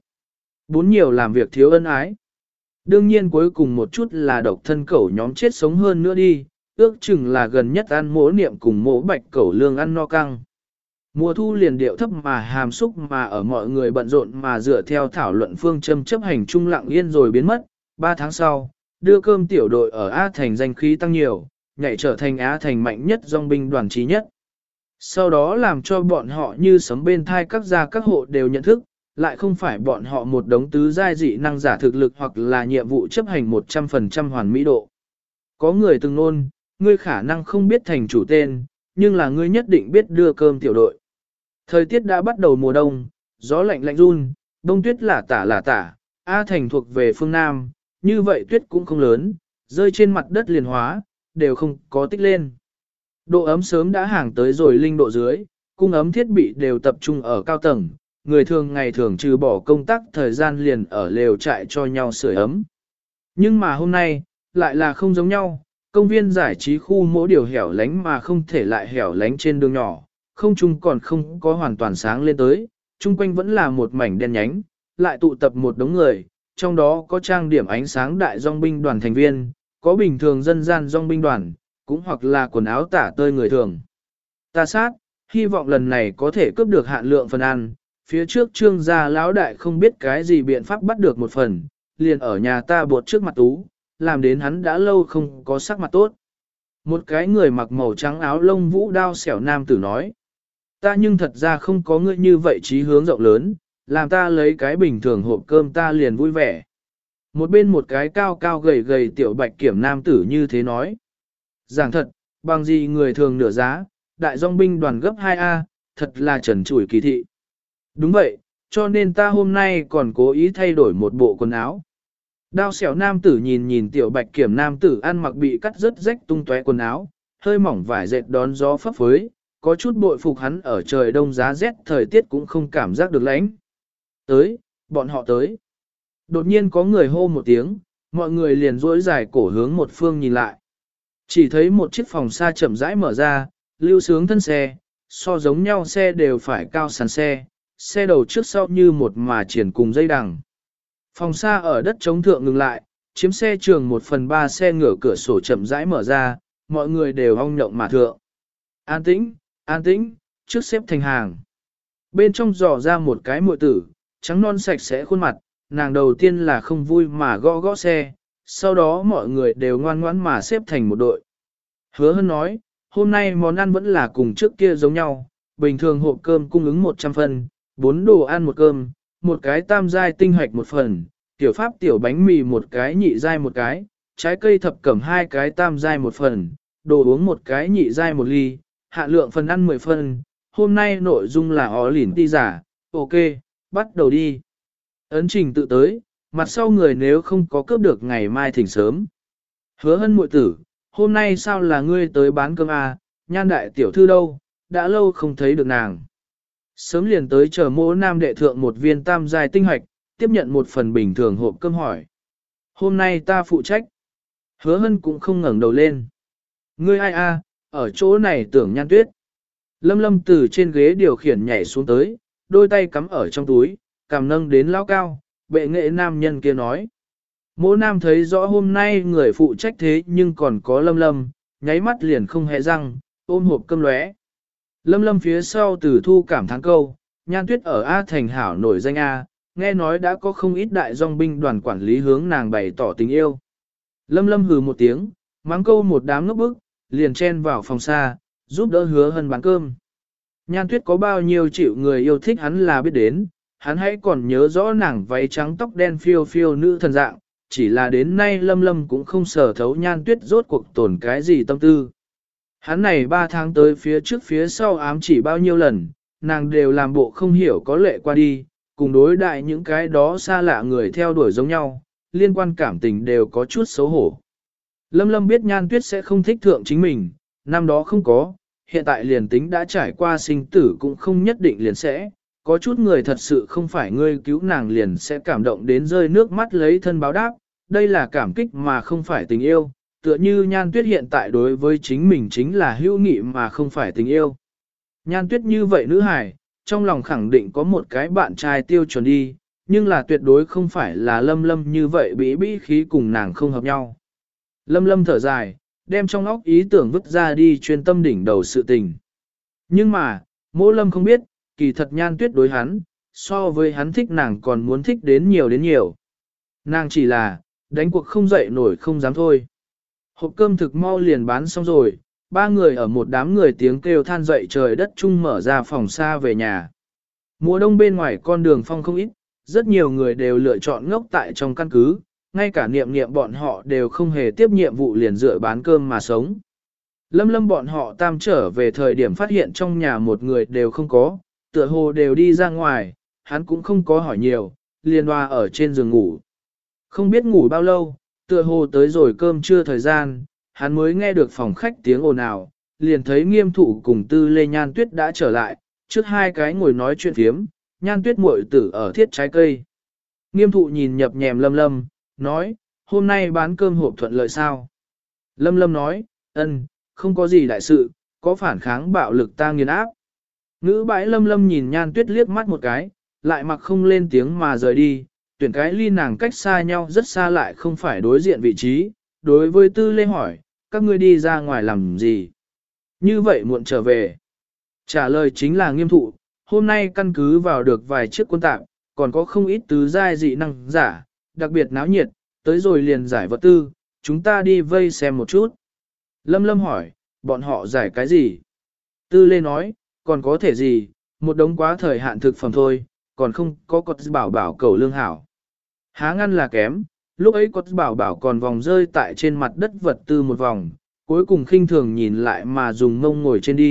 4 nhiều làm việc thiếu ân ái. Đương nhiên cuối cùng một chút là độc thân cẩu nhóm chết sống hơn nữa đi, ước chừng là gần nhất ăn mỗ niệm cùng mỗ bạch cẩu lương ăn no căng. Mùa thu liền điệu thấp mà hàm xúc mà ở mọi người bận rộn mà dựa theo thảo luận phương châm chấp hành trung lặng yên rồi biến mất. 3 tháng sau, đưa cơm tiểu đội ở A Thành danh khí tăng nhiều, nhảy trở thành Á Thành mạnh nhất dòng binh đoàn trí nhất. Sau đó làm cho bọn họ như sấm bên thai các gia các hộ đều nhận thức, lại không phải bọn họ một đống tứ giai dị năng giả thực lực hoặc là nhiệm vụ chấp hành 100% hoàn mỹ độ. Có người từng nôn, ngươi khả năng không biết thành chủ tên, nhưng là ngươi nhất định biết đưa cơm tiểu đội. Thời tiết đã bắt đầu mùa đông, gió lạnh lạnh run, đông tuyết lả tả, A Thành thuộc về phương Nam, như vậy tuyết cũng không lớn, rơi trên mặt đất liền hóa, đều không có tích lên. Độ ấm sớm đã hàng tới rồi linh độ dưới, cung ấm thiết bị đều tập trung ở cao tầng, người thường ngày thường trừ bỏ công tác thời gian liền ở lều trại cho nhau sưởi ấm. Nhưng mà hôm nay, lại là không giống nhau, công viên giải trí khu mỗi điều hẻo lánh mà không thể lại hẻo lánh trên đường nhỏ, không trung còn không có hoàn toàn sáng lên tới, chung quanh vẫn là một mảnh đen nhánh, lại tụ tập một đống người, trong đó có trang điểm ánh sáng đại dòng binh đoàn thành viên, có bình thường dân gian dòng binh đoàn, cũng hoặc là quần áo tả tơi người thường. Ta sát, hy vọng lần này có thể cướp được hạn lượng phần ăn, phía trước trương gia lão đại không biết cái gì biện pháp bắt được một phần, liền ở nhà ta bột trước mặt tú, làm đến hắn đã lâu không có sắc mặt tốt. Một cái người mặc màu trắng áo lông vũ đao xẻo nam tử nói, ta nhưng thật ra không có ngươi như vậy trí hướng rộng lớn, làm ta lấy cái bình thường hộp cơm ta liền vui vẻ. Một bên một cái cao cao gầy gầy tiểu bạch kiểm nam tử như thế nói. Giảng thật, bằng gì người thường nửa giá, đại dòng binh đoàn gấp 2A, thật là trần trụi kỳ thị. Đúng vậy, cho nên ta hôm nay còn cố ý thay đổi một bộ quần áo. Đao xẻo nam tử nhìn nhìn tiểu bạch kiểm nam tử ăn mặc bị cắt rớt rách tung tóe quần áo, hơi mỏng vải dệt đón gió phấp phới, có chút bội phục hắn ở trời đông giá rét thời tiết cũng không cảm giác được lạnh. Tới, bọn họ tới. Đột nhiên có người hô một tiếng, mọi người liền duỗi dài cổ hướng một phương nhìn lại. Chỉ thấy một chiếc phòng xa chậm rãi mở ra, lưu sướng thân xe, so giống nhau xe đều phải cao sàn xe đầu trước sau như một mà triển cùng dây đằng. Phòng xa ở đất chống thượng ngừng lại, chiếm xe trường 1/3 xe ngửa cửa sổ chậm rãi mở ra, mọi người đều ong nhộng mà thượng. An tĩnh, trước xếp thành hàng. Bên trong dò ra một cái muội tử, trắng non sạch sẽ khuôn mặt, nàng đầu tiên là không vui mà gõ gõ xe, sau đó mọi người đều ngoan ngoãn mà xếp thành một đội. Hứa Hân nói, hôm nay món ăn vẫn là cùng trước kia giống nhau, bình thường hộp cơm cung ứng 100 phần, 4 đồ ăn một cơm, một cái tam giai tinh hoạch một phần, tiểu pháp tiểu bánh mì một cái nhị giai một cái, trái cây thập cẩm 2 cái tam giai một phần, đồ uống một cái nhị giai một ly, hạ lượng phần ăn 10 phần, hôm nay nội dung là ó lỉn ti giả, ok, bắt đầu đi. Ấn trình tự tới, mặt sau người nếu không có cướp được ngày mai thỉnh sớm. Hứa Hân muội tử, hôm nay sao là ngươi tới bán cơm à, Nhan đại tiểu thư đâu, đã lâu không thấy được nàng. Sớm liền tới chờ Mỗ Nam đệ thượng một viên tam giai tinh hoạch, tiếp nhận một phần bình thường hộp cơm hỏi. Hôm nay ta phụ trách. Hứa Hân cũng không ngẩng đầu lên. Ngươi ai a, ở chỗ này tưởng Nhan Tuyết. Lâm Lâm từ trên ghế điều khiển nhảy xuống tới, đôi tay cắm ở trong túi, cằm nâng đến lao cao, bệ nghệ nam nhân kia nói. Mỗ Nam thấy rõ hôm nay người phụ trách thế nhưng còn có Lâm Lâm, nháy mắt liền không hề răng, ôm hộp cơm lóe. Lâm Lâm phía sau Từ Thu cảm thán câu, Nhan Tuyết ở A Thành hảo nổi danh A, nghe nói đã có không ít đại dòng binh đoàn quản lý hướng nàng bày tỏ tình yêu. Lâm Lâm hừ một tiếng, mắng câu một đám ngốc bức, liền chen vào phòng xa, giúp đỡ Hứa Hân bán cơm. Nhan Tuyết có bao nhiêu chịu người yêu thích hắn là biết đến, hắn hãy còn nhớ rõ nàng váy trắng tóc đen phiêu phiêu nữ thần dạng, chỉ là đến nay Lâm Lâm cũng không sở thấu Nhan Tuyết rốt cuộc tổn cái gì tâm tư. Hắn này 3 tháng tới phía trước phía sau ám chỉ bao nhiêu lần, nàng đều làm bộ không hiểu có lệ qua đi, cùng đối đại những cái đó xa lạ người theo đuổi giống nhau, liên quan cảm tình đều có chút xấu hổ. Lâm Lâm biết Nhan Tuyết sẽ không thích thượng chính mình, năm đó không có, hiện tại liền tính đã trải qua sinh tử cũng không nhất định liền sẽ, có chút người thật sự không phải ngươi cứu nàng liền sẽ cảm động đến rơi nước mắt lấy thân báo đáp, đây là cảm kích mà không phải tình yêu, tựa như Nhan Tuyết hiện tại đối với chính mình chính là hữu nghị mà không phải tình yêu. Nhan Tuyết như vậy nữ hài, trong lòng khẳng định có một cái bạn trai tiêu chuẩn đi, nhưng là tuyệt đối không phải là Lâm Lâm như vậy bĩ khí cùng nàng không hợp nhau. Lâm Lâm thở dài, đem trong óc ý tưởng vứt ra đi chuyên tâm đỉnh đầu sự tình. Nhưng mà, Mỗ Lâm không biết, kỳ thật Nhan Tuyết đối hắn, so với hắn thích nàng còn muốn thích đến nhiều. Nàng chỉ là, đánh cuộc không dậy nổi không dám thôi. Hộp cơm thực mau liền bán xong rồi, 3 người ở một đám người tiếng kêu than dậy trời đất chung mở ra phòng xa về nhà. Mùa đông bên ngoài con đường phong không ít, rất nhiều người đều lựa chọn ngốc tại trong căn cứ, ngay cả niệm bọn họ đều không hề tiếp nhiệm vụ liền dựa bán cơm mà sống. Lâm Lâm bọn họ tam trở về thời điểm phát hiện trong nhà một người đều không có, tựa hồ đều đi ra ngoài, hắn cũng không có hỏi nhiều, liền hoa ở trên giường ngủ. Không biết ngủ bao lâu, tựa hồ tới rồi cơm trưa thời gian, hắn mới nghe được phòng khách tiếng ồn ào, liền thấy Nghiêm Thụ cùng Tư Lê Nhan Tuyết đã trở lại, trước 2 cái ngồi nói chuyện phiếm, Nhan Tuyết muội tử ở thiết trái cây. Nghiêm Thụ nhìn nhập nhèm Lâm Lâm, nói, hôm nay bán cơm hộp thuận lợi sao? Lâm Lâm nói, không có gì đại sự, có phản kháng bạo lực ta nghiền áp. Ngữ bãi Lâm Lâm nhìn Nhan Tuyết liếc mắt một cái, lại mặc không lên tiếng mà rời đi, tuyển cái ly nàng cách xa nhau rất xa lại không phải đối diện vị trí. Đối với Tư Lê hỏi, các ngươi đi ra ngoài làm gì? Như vậy muộn trở về. Trả lời chính là Nghiêm Thụ, hôm nay căn cứ vào được vài chiếc quân tạm, còn có không ít tứ giai dị năng giả, đặc biệt náo nhiệt, tới rồi liền giải vật tư, chúng ta đi vây xem một chút. Lâm Lâm hỏi, bọn họ giải cái gì? Tư Lê nói, còn có thể gì, một đống quá thời hạn thực phẩm thôi, còn không có cột bảo cầu lương hảo. Há ngăn là kém, lúc ấy cột bảo còn vòng rơi tại trên mặt đất vật tư một vòng, cuối cùng khinh thường nhìn lại mà dùng mông ngồi trên đi,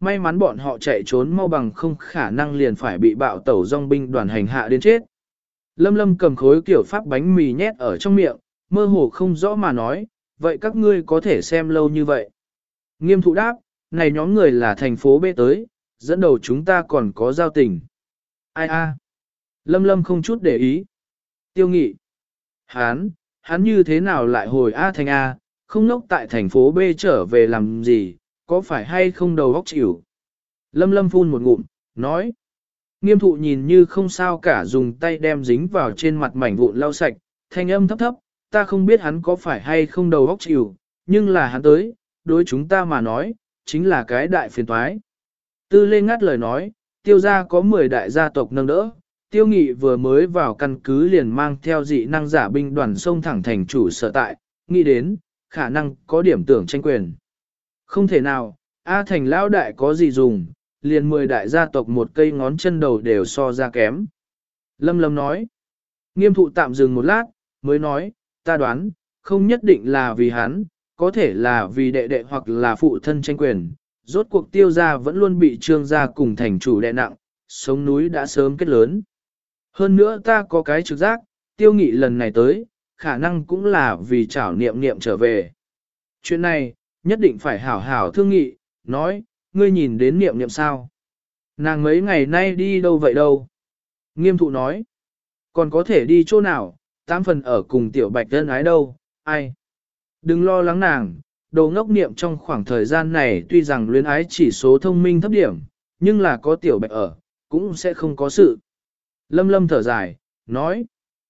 may mắn bọn họ chạy trốn mau bằng không khả năng liền phải bị bạo tẩu dòng binh đoàn hành hạ đến chết. Lâm Lâm cầm khối kiểu pháp bánh mì nhét ở trong miệng, mơ hồ không rõ mà nói, vậy các ngươi có thể xem lâu như vậy. Nghiêm thụ đáp, này nhóm người là thành phố B tới, dẫn đầu chúng ta còn có giao tình. Ai a? Lâm Lâm không chút để ý. Tiêu Nghị. Hắn như thế nào lại hồi A thành A, không nốc tại thành phố B trở về làm gì, có phải hay không đầu óc chịu. Lâm Lâm phun một ngụm, nói. Nghiêm thụ nhìn như không sao cả dùng tay đem dính vào trên mặt mảnh vụn lau sạch, thanh âm thấp thấp, ta không biết hắn có phải hay không đầu óc chịu, nhưng là hắn tới, đối chúng ta mà nói, chính là cái đại phiền toái. Tư Lê ngắt lời nói, tiêu gia có 10 đại gia tộc nâng đỡ, tiêu nghị vừa mới vào căn cứ liền mang theo dị năng giả binh đoàn sông thẳng thành chủ sở tại, nghĩ đến, khả năng có điểm tưởng tranh quyền. Không thể nào, A thành lão đại có gì dùng, liền 10 đại gia tộc một cây ngón chân đầu đều so ra kém. Lâm Lâm nói, nghiêm thụ tạm dừng một lát, mới nói, ta đoán, không nhất định là vì hắn, có thể là vì đệ đệ hoặc là phụ thân tranh quyền. Rốt cuộc tiêu gia vẫn luôn bị trương gia cùng thành chủ đè nặng, sống núi đã sớm kết lớn. Hơn nữa ta có cái trực giác, tiêu nghị lần này tới, khả năng cũng là vì chảo niệm niệm trở về. Chuyện này, nhất định phải hảo hảo thương nghị, nói, ngươi nhìn đến niệm niệm sao? Nàng mấy ngày nay đi đâu vậy đâu? Nghiêm thụ nói, còn có thể đi chỗ nào, 8 phần ở cùng tiểu bạch thân ái đâu, ai? Đừng lo lắng nàng, đồ ngốc niệm trong khoảng thời gian này tuy rằng luyến ái chỉ số thông minh thấp điểm, nhưng là có tiểu bạch ở, cũng sẽ không có sự. Lâm Lâm thở dài, nói,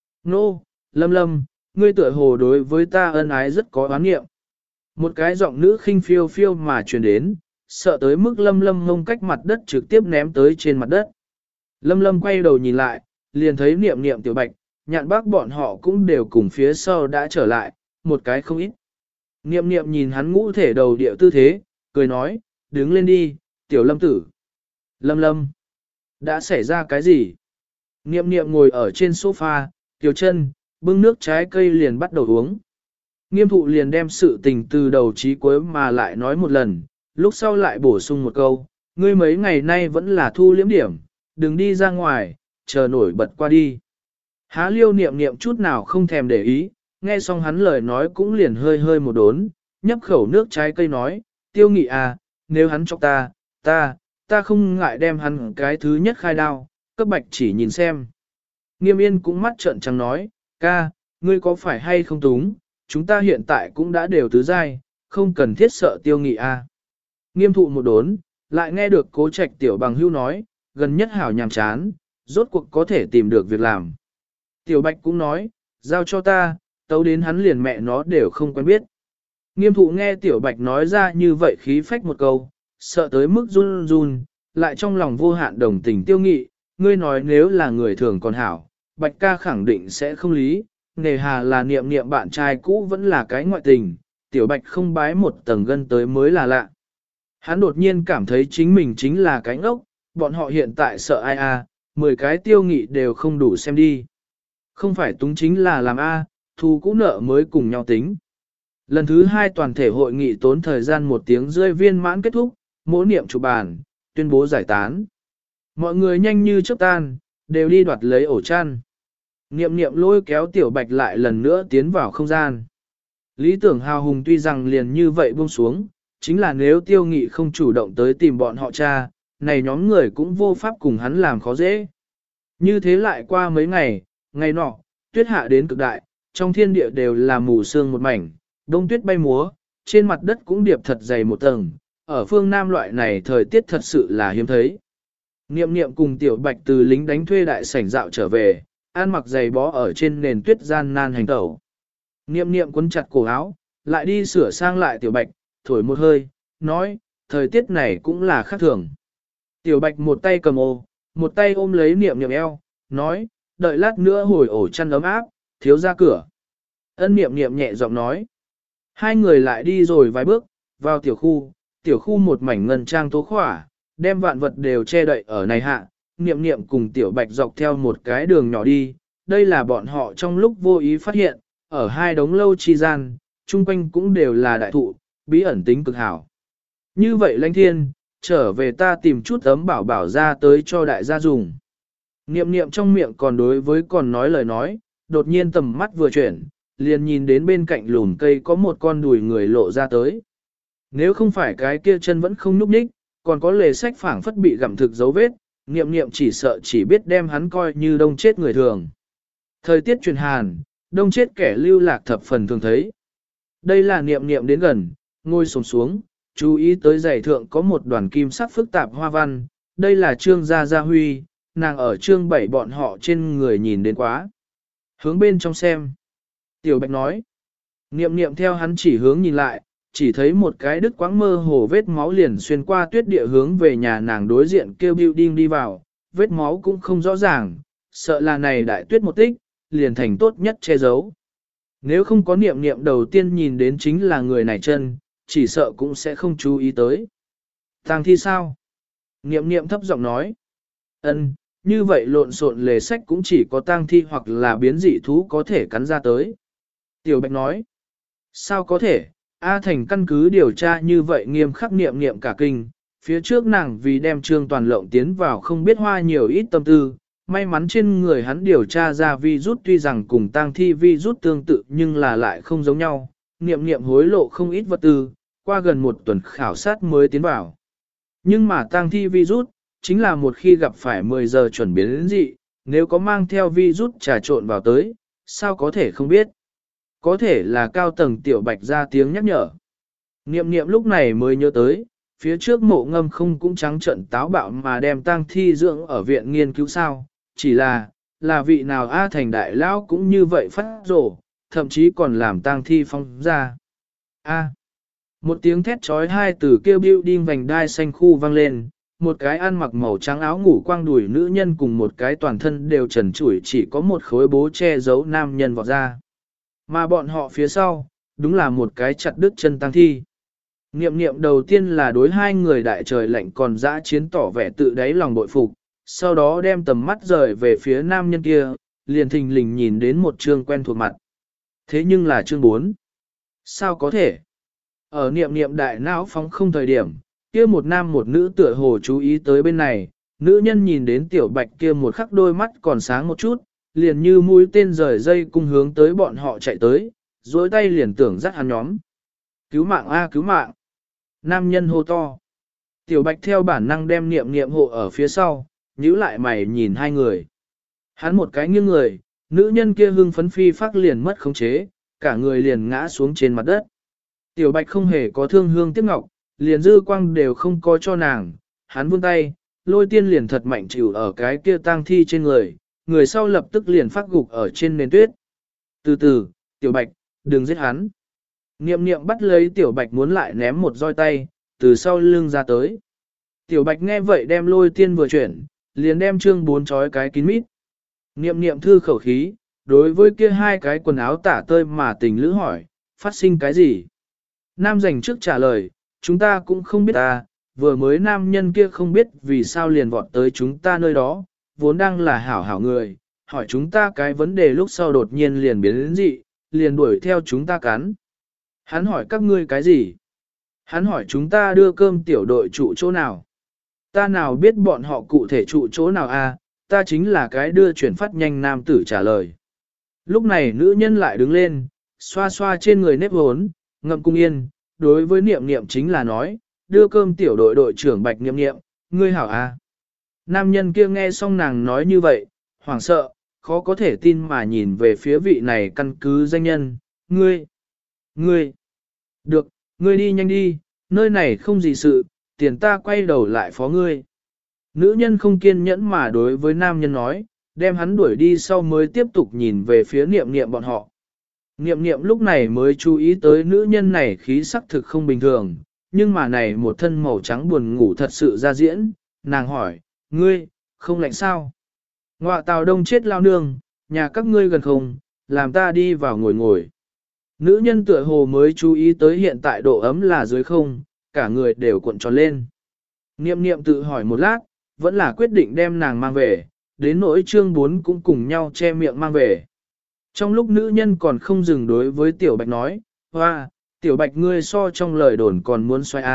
nô, Lâm Lâm, ngươi tựa hồ đối với ta ân ái rất có oán nghiệm. Một cái giọng nữ khinh phiêu phiêu mà truyền đến, sợ tới mức Lâm Lâm ngông cách mặt đất trực tiếp ném tới trên mặt đất. Lâm Lâm quay đầu nhìn lại, liền thấy niệm niệm tiểu bạch, nhạn bác bọn họ cũng đều cùng phía sau đã trở lại, một cái không ít. Niệm niệm nhìn hắn ngũ thể đầu địa tư thế, cười nói, đứng lên đi, tiểu Lâm tử. Lâm Lâm, đã xảy ra cái gì? Niệm niệm ngồi ở trên sofa, tiểu chân, bưng nước trái cây liền bắt đầu uống. Nghiêm thụ liền đem sự tình từ đầu chí cuối mà lại nói một lần, lúc sau lại bổ sung một câu, ngươi mấy ngày nay vẫn là thu liễm điểm, đừng đi ra ngoài, chờ nổi bật qua đi. Há liêu niệm niệm chút nào không thèm để ý, nghe xong hắn lời nói cũng liền hơi hơi một đốn, nhấp khẩu nước trái cây nói, tiêu nghị à, nếu hắn chọc ta không ngại đem hắn cái thứ nhất khai đao, cấp bạch chỉ nhìn xem. Nghiêm yên cũng mắt trợn trắng nói, ca, ngươi có phải hay không túng, chúng ta hiện tại cũng đã đều tứ giai, không cần thiết sợ tiêu nghị à. Nghiêm thụ một đốn, lại nghe được cố trạch tiểu bằng hưu nói, gần nhất hảo nhàm chán, rốt cuộc có thể tìm được việc làm. Tiểu bạch cũng nói, giao cho ta, tấu đến hắn liền mẹ nó đều không quen biết. Nghiêm thụ nghe tiểu bạch nói ra như vậy khí phách một câu, sợ tới mức run run, lại trong lòng vô hạn đồng tình tiêu nghị, ngươi nói nếu là người thường còn hảo, bạch ca khẳng định sẽ không lý, nề hà là niệm niệm bạn trai cũ vẫn là cái ngoại tình, tiểu bạch không bái một tầng gân tới mới là lạ. Hắn đột nhiên cảm thấy chính mình chính là cái ngốc, bọn họ hiện tại sợ ai a, 10 cái tiêu nghị đều không đủ xem đi. Không phải túng chính là làm a, thù cũ nợ mới cùng nhau tính. Lần thứ 2 toàn thể hội nghị tốn thời gian 1 tiếng rưỡi viên mãn kết thúc, mỗi niệm chụp bàn, tuyên bố giải tán. Mọi người nhanh như chớp tan, đều đi đoạt lấy ổ chăn. Niệm niệm lôi kéo tiểu bạch lại lần nữa tiến vào không gian. Lý tưởng hào hùng tuy rằng liền như vậy buông xuống, chính là nếu tiêu nghị không chủ động tới tìm bọn họ cha, này nhóm người cũng vô pháp cùng hắn làm khó dễ. Như thế lại qua mấy ngày, ngày nọ, tuyết hạ đến cực đại, trong thiên địa đều là mù sương một mảnh, đông tuyết bay múa, trên mặt đất cũng điệp thật dày một tầng, ở phương Nam loại này thời tiết thật sự là hiếm thấy. Niệm niệm cùng tiểu bạch từ lính đánh thuê đại sảnh dạo trở về, ăn mặc giày bó ở trên nền tuyết gian nan hành tẩu. Niệm niệm quấn chặt cổ áo, lại đi sửa sang lại tiểu bạch, thổi một hơi, nói, thời tiết này cũng là khác thường. Tiểu bạch một tay cầm ô, một tay ôm lấy niệm niệm eo, nói, đợi lát nữa hồi ổ chăn ấm áp, thiếu ra cửa. Ân niệm niệm nhẹ giọng nói. Hai người lại đi rồi vài bước, vào tiểu khu một mảnh ngân trang tố khỏa, đem vạn vật đều che đậy ở này hạ, niệm niệm cùng tiểu bạch dọc theo một cái đường nhỏ đi, đây là bọn họ trong lúc vô ý phát hiện, ở hai đống lâu chi gian, chung quanh cũng đều là đại thụ, bí ẩn tính cực hảo. Như vậy lãnh thiên, trở về ta tìm chút ấm bảo bảo ra tới cho đại gia dùng. Niệm niệm trong miệng còn đối với còn nói lời nói, đột nhiên tầm mắt vừa chuyển, liền nhìn đến bên cạnh lùn cây có một con đùi người lộ ra tới. Nếu không phải cái kia chân vẫn không nhúc nhích, còn có lề sách phảng phất bị gặm thực dấu vết, niệm niệm chỉ sợ chỉ biết đem hắn coi như đông chết người thường. Thời tiết chuyển hàn, đông chết kẻ lưu lạc thập phần thường thấy. Đây là niệm niệm đến gần, ngồi xổm xuống, chú ý tới giày thượng có một đoàn kim sắc phức tạp hoa văn, đây là trương gia gia huy, nàng ở trương 7 bọn họ trên người nhìn đến quá. Hướng bên trong xem. Tiểu Bạch nói. Niệm niệm theo hắn chỉ hướng nhìn lại, chỉ thấy một cái đứt quãng mơ hồ vết máu liền xuyên qua tuyết địa hướng về nhà nàng đối diện kêu building đi vào, vết máu cũng không rõ ràng, sợ là này đại tuyết một tích, liền thành tốt nhất che giấu. Nếu không có niệm niệm đầu tiên nhìn đến chính là người này chân, chỉ sợ cũng sẽ không chú ý tới. Tang thi sao? Niệm niệm thấp giọng nói. Ân, như vậy lộn xộn lề sách cũng chỉ có tang thi hoặc là biến dị thú có thể cắn ra tới. Tiểu Bạch nói. Sao có thể? A Thành căn cứ điều tra như vậy nghiêm khắc niệm niệm cả kinh, phía trước nàng vì đem Trương Toàn Lộng tiến vào không biết hoa nhiều ít tâm tư, may mắn trên người hắn điều tra ra virus tuy rằng cùng tang thi virus tương tự nhưng là lại không giống nhau, niệm niệm hối lộ không ít vật tư, qua gần một tuần khảo sát mới tiến vào. Nhưng mà tang thi virus, chính là một khi gặp phải 10 giờ chuẩn biến đến dị, nếu có mang theo virus trà trộn vào tới, sao có thể không biết. Có thể là cao tầng Tiểu Bạch ra tiếng nhắc nhở. Niệm niệm lúc này mới nhớ tới, phía trước Mộ Ngâm không cũng trắng trận táo bạo mà đem tang thi dưỡng ở viện nghiên cứu sao, chỉ là vị nào A Thành đại lão cũng như vậy phát rổ, thậm chí còn làm tang thi phong ra. A. Một tiếng thét trói hai từ kêu building vành đai xanh khu vang lên, một cái ăn mặc màu trắng áo ngủ quang đùi nữ nhân cùng một cái toàn thân đều trần trụi chỉ có một khối bố che giấu nam nhân vọt ra. Mà bọn họ phía sau, đúng là một cái chặt đứt chân tang thi. Niệm niệm đầu tiên là đối hai người đại trời lạnh còn dã chiến tỏ vẻ tự đáy lòng bội phục, sau đó đem tầm mắt rời về phía nam nhân kia, liền thình lình nhìn đến một chương quen thuộc mặt. Thế nhưng là chương 4. Sao có thể? Ở niệm niệm đại não phóng không thời điểm, kia một nam một nữ tựa hồ chú ý tới bên này, nữ nhân nhìn đến Tiểu Bạch kia một khắc đôi mắt còn sáng một chút, liền như mũi tên rời dây cung hướng tới bọn họ chạy tới, dối tay liền tưởng dắt hắn nhóm. Cứu mạng a cứu mạng! Nam nhân hô to. Tiểu Bạch theo bản năng đem niệm niệm hộ ở phía sau, nhíu lại mày nhìn hai người. Hắn một cái nghiêng người, nữ nhân kia hưng phấn phi phát liền mất khống chế, cả người liền ngã xuống trên mặt đất. Tiểu Bạch không hề có thương hương tiếc ngọc, liền dư quang đều không có cho nàng, hắn vươn tay, lôi tiên liền thật mạnh chịu ở cái kia tang thi trên người, người sau lập tức liền phát gục ở trên nền tuyết. Từ từ, Tiểu Bạch, đừng giết hắn. Niệm niệm bắt lấy Tiểu Bạch muốn lại ném một roi tay, từ sau lưng ra tới. Tiểu Bạch nghe vậy đem lôi tiên vừa chuyển, liền đem chương 4 chói cái kín mít. Niệm niệm thư khẩu khí, đối với kia hai cái quần áo tả tơi mà tình lữ hỏi, phát sinh cái gì? Nam dành trước trả lời, chúng ta cũng không biết ta, vừa mới nam nhân kia không biết vì sao liền vọt tới chúng ta nơi đó, vốn đang là hảo hảo người, hỏi chúng ta cái vấn đề lúc sau đột nhiên liền biến đến dị, liền đuổi theo chúng ta cắn. Hắn hỏi các ngươi cái gì? Hắn hỏi chúng ta đưa cơm tiểu đội trụ chỗ nào? Ta nào biết bọn họ cụ thể trụ chỗ nào à, ta chính là cái đưa chuyển phát nhanh nam tử trả lời. Lúc này nữ nhân lại đứng lên, xoa xoa trên người nếp hốn, ngậm cung yên, đối với niệm niệm chính là nói, đưa cơm tiểu đội đội trưởng Bạch Niệm Niệm, ngươi hảo à. Nam nhân kia nghe xong nàng nói như vậy, hoảng sợ, khó có thể tin mà nhìn về phía vị này căn cứ danh nhân, ngươi, được, ngươi đi nhanh đi, nơi này không gì sự, tiền ta quay đầu lại phó ngươi. Nữ nhân không kiên nhẫn mà đối với nam nhân nói, đem hắn đuổi đi sau mới tiếp tục nhìn về phía niệm niệm bọn họ. Niệm niệm lúc này mới chú ý tới nữ nhân này khí sắc thực không bình thường, nhưng mà này một thân màu trắng buồn ngủ thật sự ra diễn, nàng hỏi, ngươi, không lạnh sao? Ngoạ tào đông chết lao nương, nhà các ngươi gần không, làm ta đi vào ngồi ngồi. Nữ nhân tựa hồ mới chú ý tới hiện tại độ ấm là dưới không, cả người đều cuộn tròn lên. Niệm niệm tự hỏi một lát, vẫn là quyết định đem nàng mang về, đến nỗi chương 4 cũng cùng nhau che miệng mang về. Trong lúc nữ nhân còn không dừng đối với Tiểu Bạch nói, hoa, Tiểu Bạch ngươi so trong lời đồn còn muốn xoay a,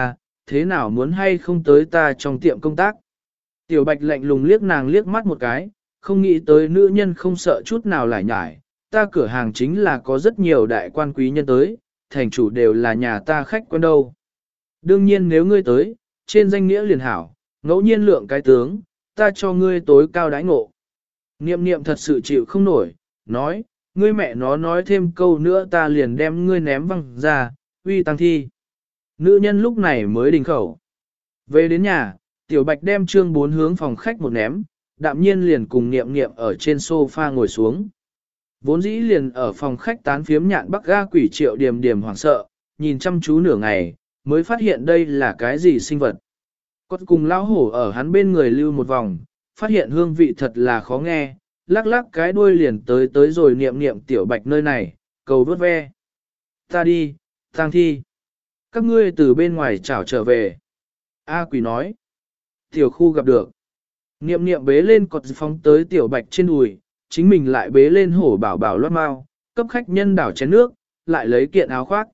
thế nào muốn hay không tới ta trong tiệm công tác. Tiểu Bạch lạnh lùng liếc nàng liếc mắt một cái, không nghĩ tới nữ nhân không sợ chút nào lải nhải, ta cửa hàng chính là có rất nhiều đại quan quý nhân tới, thành chủ đều là nhà ta khách quen đâu. Đương nhiên nếu ngươi tới, trên danh nghĩa liền hảo, ngẫu nhiên lượng cái tướng, ta cho ngươi tối cao đãi ngộ. Niệm niệm thật sự chịu không nổi, nói, ngươi mẹ nó nói thêm câu nữa ta liền đem ngươi ném văng ra, uy tăng thi. Nữ nhân lúc này mới đình khẩu. Về đến nhà, Tiểu Bạch đem Trương 4 hướng phòng khách một ném, đạm nhiên liền cùng niệm niệm ở trên sofa ngồi xuống. Vốn dĩ liền ở phòng khách tán phiếm nhạn bắc ga quỷ Triệu Điềm Điềm hoảng sợ, nhìn chăm chú nửa ngày, mới phát hiện đây là cái gì sinh vật. Cốt cùng lão hổ ở hắn bên người lưu một vòng, phát hiện hương vị thật là khó nghe, lắc lắc cái đuôi liền tới rồi niệm niệm Tiểu Bạch nơi này, cầu vớt ve. Ta đi, tang thi. Các ngươi từ bên ngoài chảo trở về. A quỷ nói. Tiểu khu gặp được. Niệm niệm bế lên cột phóng tới Tiểu Bạch trên đùi, chính mình lại bế lên hổ bảo bảo loát mau, cấp khách nhân đảo chén nước, lại lấy kiện áo khoác.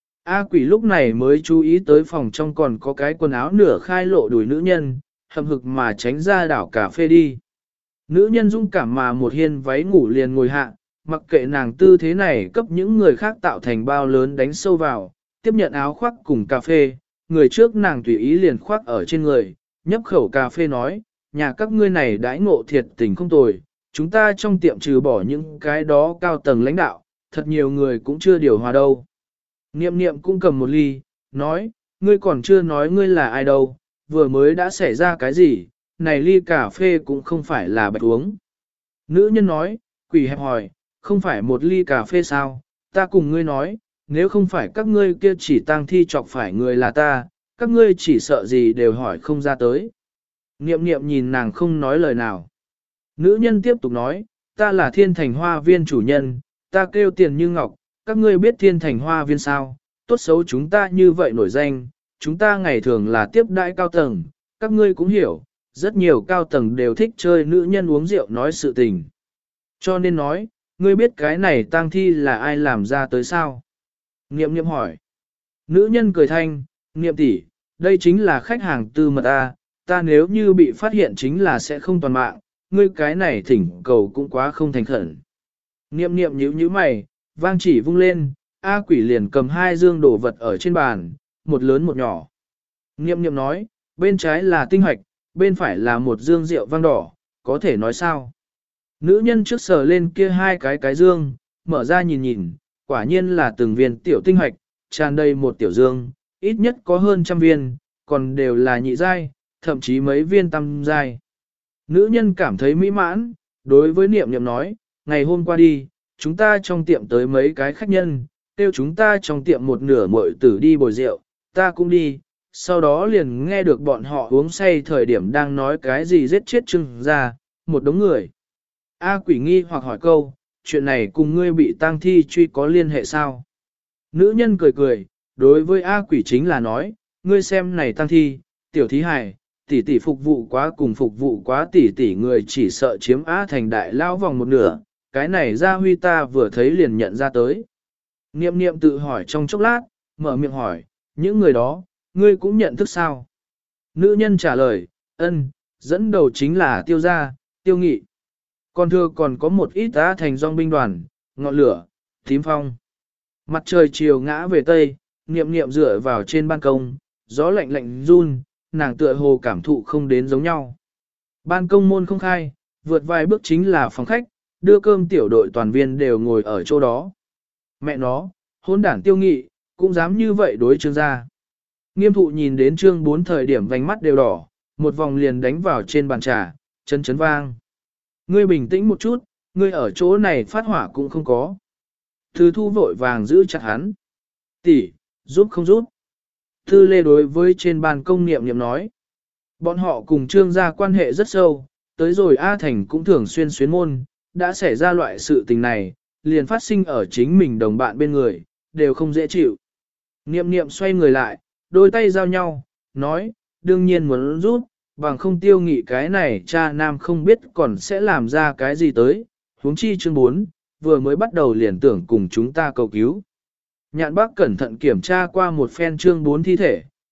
A quỷ lúc này mới chú ý tới phòng trong còn có cái quần áo nửa khai lộ đùi nữ nhân, hậm hực mà tránh ra đảo cà phê đi. Nữ nhân dung cảm mà một hiên váy ngủ liền ngồi hạ, mặc kệ nàng tư thế này cấp những người khác tạo thành bao lớn đánh sâu vào, tiếp nhận áo khoác cùng cà phê, người trước nàng tùy ý liền khoác ở trên người, nhấp khẩu cà phê nói, nhà các ngươi này đãi ngộ thiệt tình không tồi, chúng ta trong tiệm trừ bỏ những cái đó cao tầng lãnh đạo, thật nhiều người cũng chưa điều hòa đâu. Niệm niệm cũng cầm một ly, nói, ngươi còn chưa nói ngươi là ai đâu, vừa mới đã xảy ra cái gì, này ly cà phê cũng không phải là bạch uống. Nữ nhân nói, quỷ hẹp hỏi, không phải một ly cà phê sao, ta cùng ngươi nói, nếu không phải các ngươi kia chỉ tang thi chọc phải người là ta, các ngươi chỉ sợ gì đều hỏi không ra tới. Niệm niệm nhìn nàng không nói lời nào. Nữ nhân tiếp tục nói, ta là thiên thành hoa viên chủ nhân, ta kêu tiền như ngọc, các ngươi biết thiên thành hoa viên sao, tốt xấu chúng ta như vậy nổi danh, chúng ta ngày thường là tiếp đãi cao tầng, các ngươi cũng hiểu, rất nhiều cao tầng đều thích chơi nữ nhân uống rượu nói sự tình. Cho nên nói, ngươi biết cái này tang thi là ai làm ra tới sao? Niệm niệm hỏi. Nữ nhân cười thanh, niệm tỷ, đây chính là khách hàng tư mật ta nếu như bị phát hiện chính là sẽ không toàn mạng, ngươi cái này thỉnh cầu cũng quá không thành khẩn. Niệm niệm nhíu nhíu mày, vang chỉ vung lên, A quỷ liền cầm hai dương đồ vật ở trên bàn, một lớn một nhỏ. Niệm niệm nói, bên trái là tinh hoạch, bên phải là một dương rượu vang đỏ, có thể nói sao? Nữ nhân trước sờ lên kia hai cái dương, mở ra nhìn nhìn, quả nhiên là từng viên tiểu tinh hoạch, tràn đầy một tiểu dương, ít nhất có hơn trăm viên, còn đều là nhị giai, thậm chí mấy viên tam giai. Nữ nhân cảm thấy mỹ mãn, đối với niệm niệm nói, ngày hôm qua đi, chúng ta trong tiệm tới mấy cái khách nhân, tiêu chúng ta trong tiệm một nửa muội tử đi bồi rượu, ta cũng đi, sau đó liền nghe được bọn họ uống say thời điểm đang nói cái gì giết chết Trương ra, một đống người. A quỷ nghi hoặc hỏi câu, chuyện này cùng ngươi bị tang thi truy có liên hệ sao? Nữ nhân cười cười, đối với A quỷ chính là nói, ngươi xem này tang thi, tiểu thí hài, tỷ tỷ phục vụ quá cùng phục vụ quá tỷ người chỉ sợ chiếm A thành đại lao vòng một nửa, cái này ra huy ta vừa thấy liền nhận ra tới. Niệm niệm tự hỏi trong chốc lát, mở miệng hỏi, những người đó, ngươi cũng nhận thức sao? Nữ nhân trả lời, ân, dẫn đầu chính là tiêu gia, tiêu nghị. Còn thưa còn có một ít A thành dòng binh đoàn, ngọn lửa, tím phong. Mặt trời chiều ngã về tây, niệm niệm dựa vào trên ban công, gió lạnh lạnh run, nàng tựa hồ cảm thụ không đến giống nhau. Ban công môn không khai, vượt vài bước chính là phòng khách, đưa cơm tiểu đội toàn viên đều ngồi ở chỗ đó. Mẹ nó, hôn đản tiêu nghị, cũng dám như vậy đối Trương gia. Nghiêm thụ nhìn đến Trương 4 thời điểm vành mắt đều đỏ, một vòng liền đánh vào trên bàn trà, chân chấn vang. Ngươi bình tĩnh một chút, ngươi ở chỗ này phát hỏa cũng không có. Thứ thu vội vàng giữ chặt hắn. Tỷ, giúp không giúp. Thư lê đối với trên bàn công niệm niệm nói. Bọn họ cùng Trương gia quan hệ rất sâu, tới rồi A Thành cũng thường xuyên xuyến môn, đã xảy ra loại sự tình này, liền phát sinh ở chính mình đồng bạn bên người, đều không dễ chịu. Niệm niệm xoay người lại, đôi tay giao nhau, nói, đương nhiên muốn rút, bằng không tiêu nghị cái này cha nam không biết còn sẽ làm ra cái gì tới, huống chi Chương 4, vừa mới bắt đầu liền tưởng cùng chúng ta cầu cứu. Nhạn bác cẩn thận kiểm tra qua một phen Chương 4 thi thể,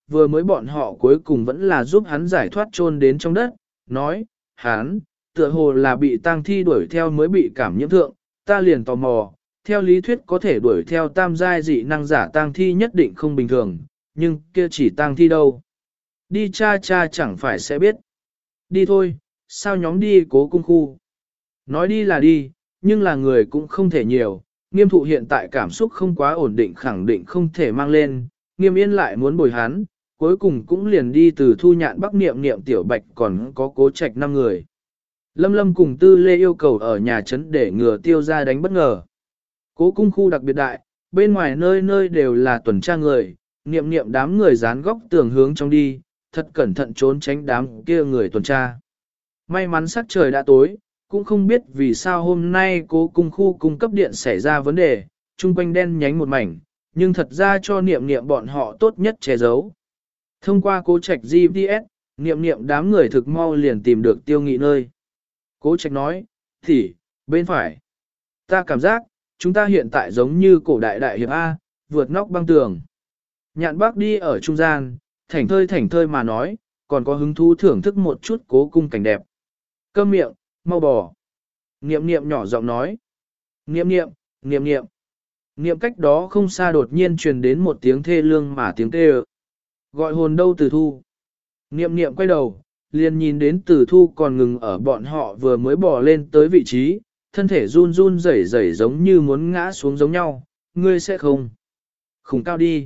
vừa mới bọn họ cuối cùng vẫn là giúp hắn giải thoát chôn đến trong đất, nói, hắn, tựa hồ là bị tang thi đuổi theo mới bị cảm nhiễm thượng, ta liền tò mò, theo lý thuyết có thể đuổi theo tam giai dị năng giả tang thi nhất định không bình thường, nhưng kia chỉ tang thi đâu. Đi cha cha chẳng phải sẽ biết. Đi thôi, sao nhóm đi Cố Cung khu. Nói đi là đi, nhưng là người cũng không thể nhiều, Nghiêm Thụ hiện tại cảm xúc không quá ổn định khẳng định không thể mang lên, Nghiêm Yên lại muốn bồi hắn, cuối cùng cũng liền đi từ Thu Nhạn Bắc Niệm Niệm Tiểu Bạch còn có Cố Trạch 5 người. Lâm Lâm cùng Tư Lê yêu cầu ở nhà trấn để ngừa Tiêu ra đánh bất ngờ. Cố Cung khu đặc biệt đại, bên ngoài nơi nơi đều là tuần tra người, Niệm Niệm đám người dán góc tường hướng trong đi, thật cẩn thận trốn tránh đám kia người tuần tra. May mắn sắc trời đã tối, cũng không biết vì sao hôm nay Cố Cung khu cung cấp điện xảy ra vấn đề, chung quanh đen nhánh một mảnh, nhưng thật ra cho Niệm Niệm bọn họ tốt nhất che giấu. Thông qua Cố Trạch GPS, Niệm Niệm đám người thực mau liền tìm được Tiêu Nghị nơi. Cố Trạch nói, thì, bên phải. Ta cảm giác, chúng ta hiện tại giống như cổ đại đại hiệp A, vượt nóc băng tường. Nhạn Bác đi ở trung gian, thảnh thơi mà nói, còn có hứng thú thưởng thức một chút Cố Cung cảnh đẹp. Câm miệng, mau bò. Niệm Niệm nhỏ giọng nói. Niệm Niệm, Niệm Niệm. Niệm cách đó không xa đột nhiên truyền đến một tiếng thê lương mà tiếng kêu. Gọi hồn đâu Từ Thu. Niệm Niệm quay đầu, liền nhìn đến Từ Thu còn ngừng ở bọn họ vừa mới bò lên tới vị trí, thân thể run run rẩy rẩy giống như muốn ngã xuống giống nhau, ngươi sẽ không. Khủng cao đi.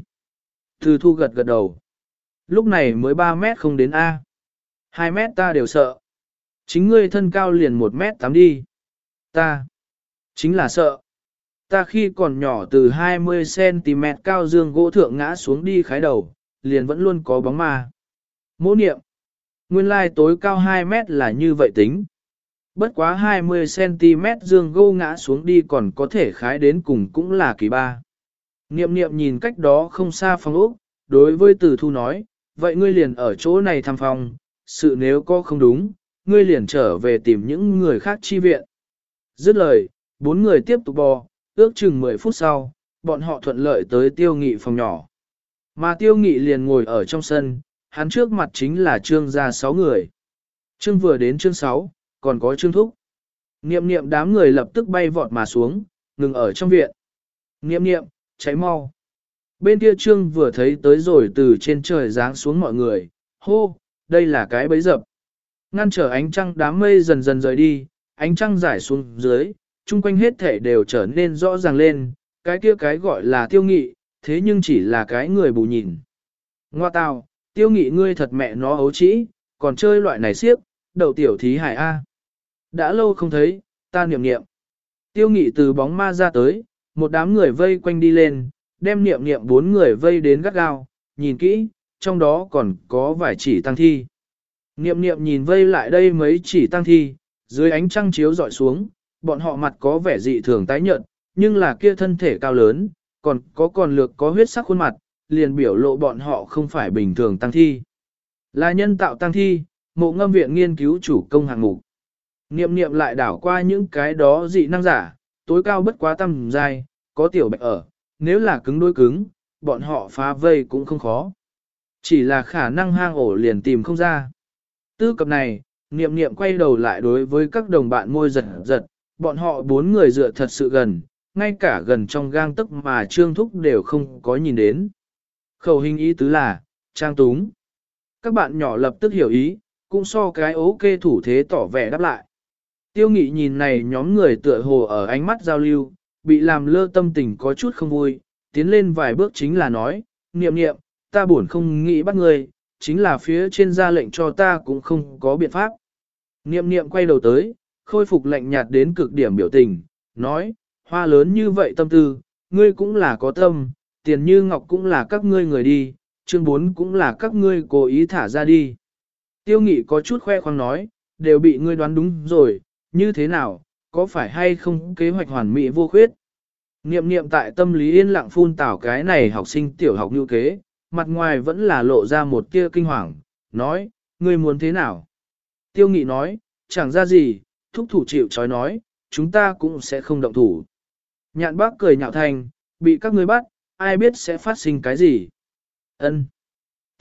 Từ Thu gật gật đầu. Lúc này mới 3 mét không đến A. 2 mét ta đều sợ. Chính ngươi thân cao liền 1m8 đi. Ta. Chính là sợ. Ta khi còn nhỏ từ 20cm cao dương gỗ thượng ngã xuống đi khái đầu, liền vẫn luôn có bóng ma. Mỗ niệm. Nguyên lai tối cao 2 mét là như vậy tính. Bất quá 20cm dương gỗ ngã xuống đi còn có thể khái đến cùng cũng là kỳ ba. Niệm Niệm nhìn cách đó không xa phòng ốc, đối với Từ Thu nói, vậy ngươi liền ở chỗ này thăm phòng, sự nếu có không đúng, ngươi liền trở về tìm những người khác chi viện. Dứt lời, 4 người tiếp tục bò, ước chừng 10 phút sau, bọn họ thuận lợi tới Tiêu Nghị phòng nhỏ. Mà Tiêu Nghị liền ngồi ở trong sân, hắn trước mặt chính là Trương gia 6 người. Trương vừa đến Trương 6, còn có Trương Thúc. Niệm Niệm đám người lập tức bay vọt mà xuống, ngừng ở trong viện. Niệm Niệm, cháy mau. Bên kia Trương vừa thấy tới rồi từ trên trời giáng xuống mọi người, hô, đây là cái bẫy dập. Ngăn trở ánh trăng đám mây dần dần rời đi, ánh trăng rải xuống dưới, chung quanh hết thể đều trở nên rõ ràng lên, cái kia cái gọi là Tiêu Nghị, thế nhưng chỉ là cái người bù nhìn. Ngoa tào, Tiêu Nghị ngươi thật mẹ nó ấu trĩ, còn chơi loại này siếc, đậu tiểu thí hải A. Đã lâu không thấy, ta Niệm Niệm. Tiêu Nghị từ bóng ma ra tới, một đám người vây quanh đi lên, đem Niệm Niệm 4 người vây đến gắt gao, nhìn kỹ, trong đó còn có vài chỉ tăng thi. Niệm Niệm nhìn vây lại đây mấy chỉ tăng thi, dưới ánh trăng chiếu dọi xuống, bọn họ mặt có vẻ dị thường tái nhợt, nhưng là kia thân thể cao lớn, còn lược có huyết sắc khuôn mặt, liền biểu lộ bọn họ không phải bình thường tăng thi. Là nhân tạo tăng thi, Mộ Ngâm viện nghiên cứu chủ công hạng mục. Niệm Niệm lại đảo qua những cái đó dị năng giả, tối cao bất quá tầm dài, có Tiểu Bạch ở, nếu là cứng đối cứng, bọn họ phá vây cũng không khó. Chỉ là khả năng hang ổ liền tìm không ra. Tư cập này, Niệm Niệm quay đầu lại đối với các đồng bạn môi giật giật, bọn họ 4 người dựa thật sự gần, ngay cả gần trong gang tấc mà Trương Thúc đều không có nhìn đến. Khẩu hình ý tứ là, trang túng. Các bạn nhỏ lập tức hiểu ý, cũng so cái ok thủ thế tỏ vẻ đáp lại. Tiêu Nghị nhìn này nhóm người tựa hồ ở ánh mắt giao lưu, bị làm lơ tâm tình có chút không vui, tiến lên vài bước chính là nói, Niệm Niệm, ta buồn không nghĩ bắt ngươi, chính là phía trên ra lệnh cho ta cũng không có biện pháp. Niệm Niệm quay đầu tới, khôi phục lạnh nhạt đến cực điểm biểu tình, nói, hoa lớn như vậy tâm tư, ngươi cũng là có tâm, tiền như ngọc cũng là các ngươi người đi, chương 4 cũng là các ngươi cố ý thả ra đi. Tiêu Nghị có chút khoe khoang nói, đều bị ngươi đoán đúng rồi, như thế nào, có phải hay không kế hoạch hoàn mỹ vô khuyết. Niệm Niệm tại tâm lý yên lặng phun tảo cái này học sinh tiểu học như kế, mặt ngoài vẫn là lộ ra một tia kinh hoàng, nói, ngươi muốn thế nào? Tiêu Nghị nói, chẳng ra gì, thúc thủ chịu trói nói, chúng ta cũng sẽ không động thủ. Nhạn Bác cười nhạo thành, bị các ngươi bắt, ai biết sẽ phát sinh cái gì? Ân.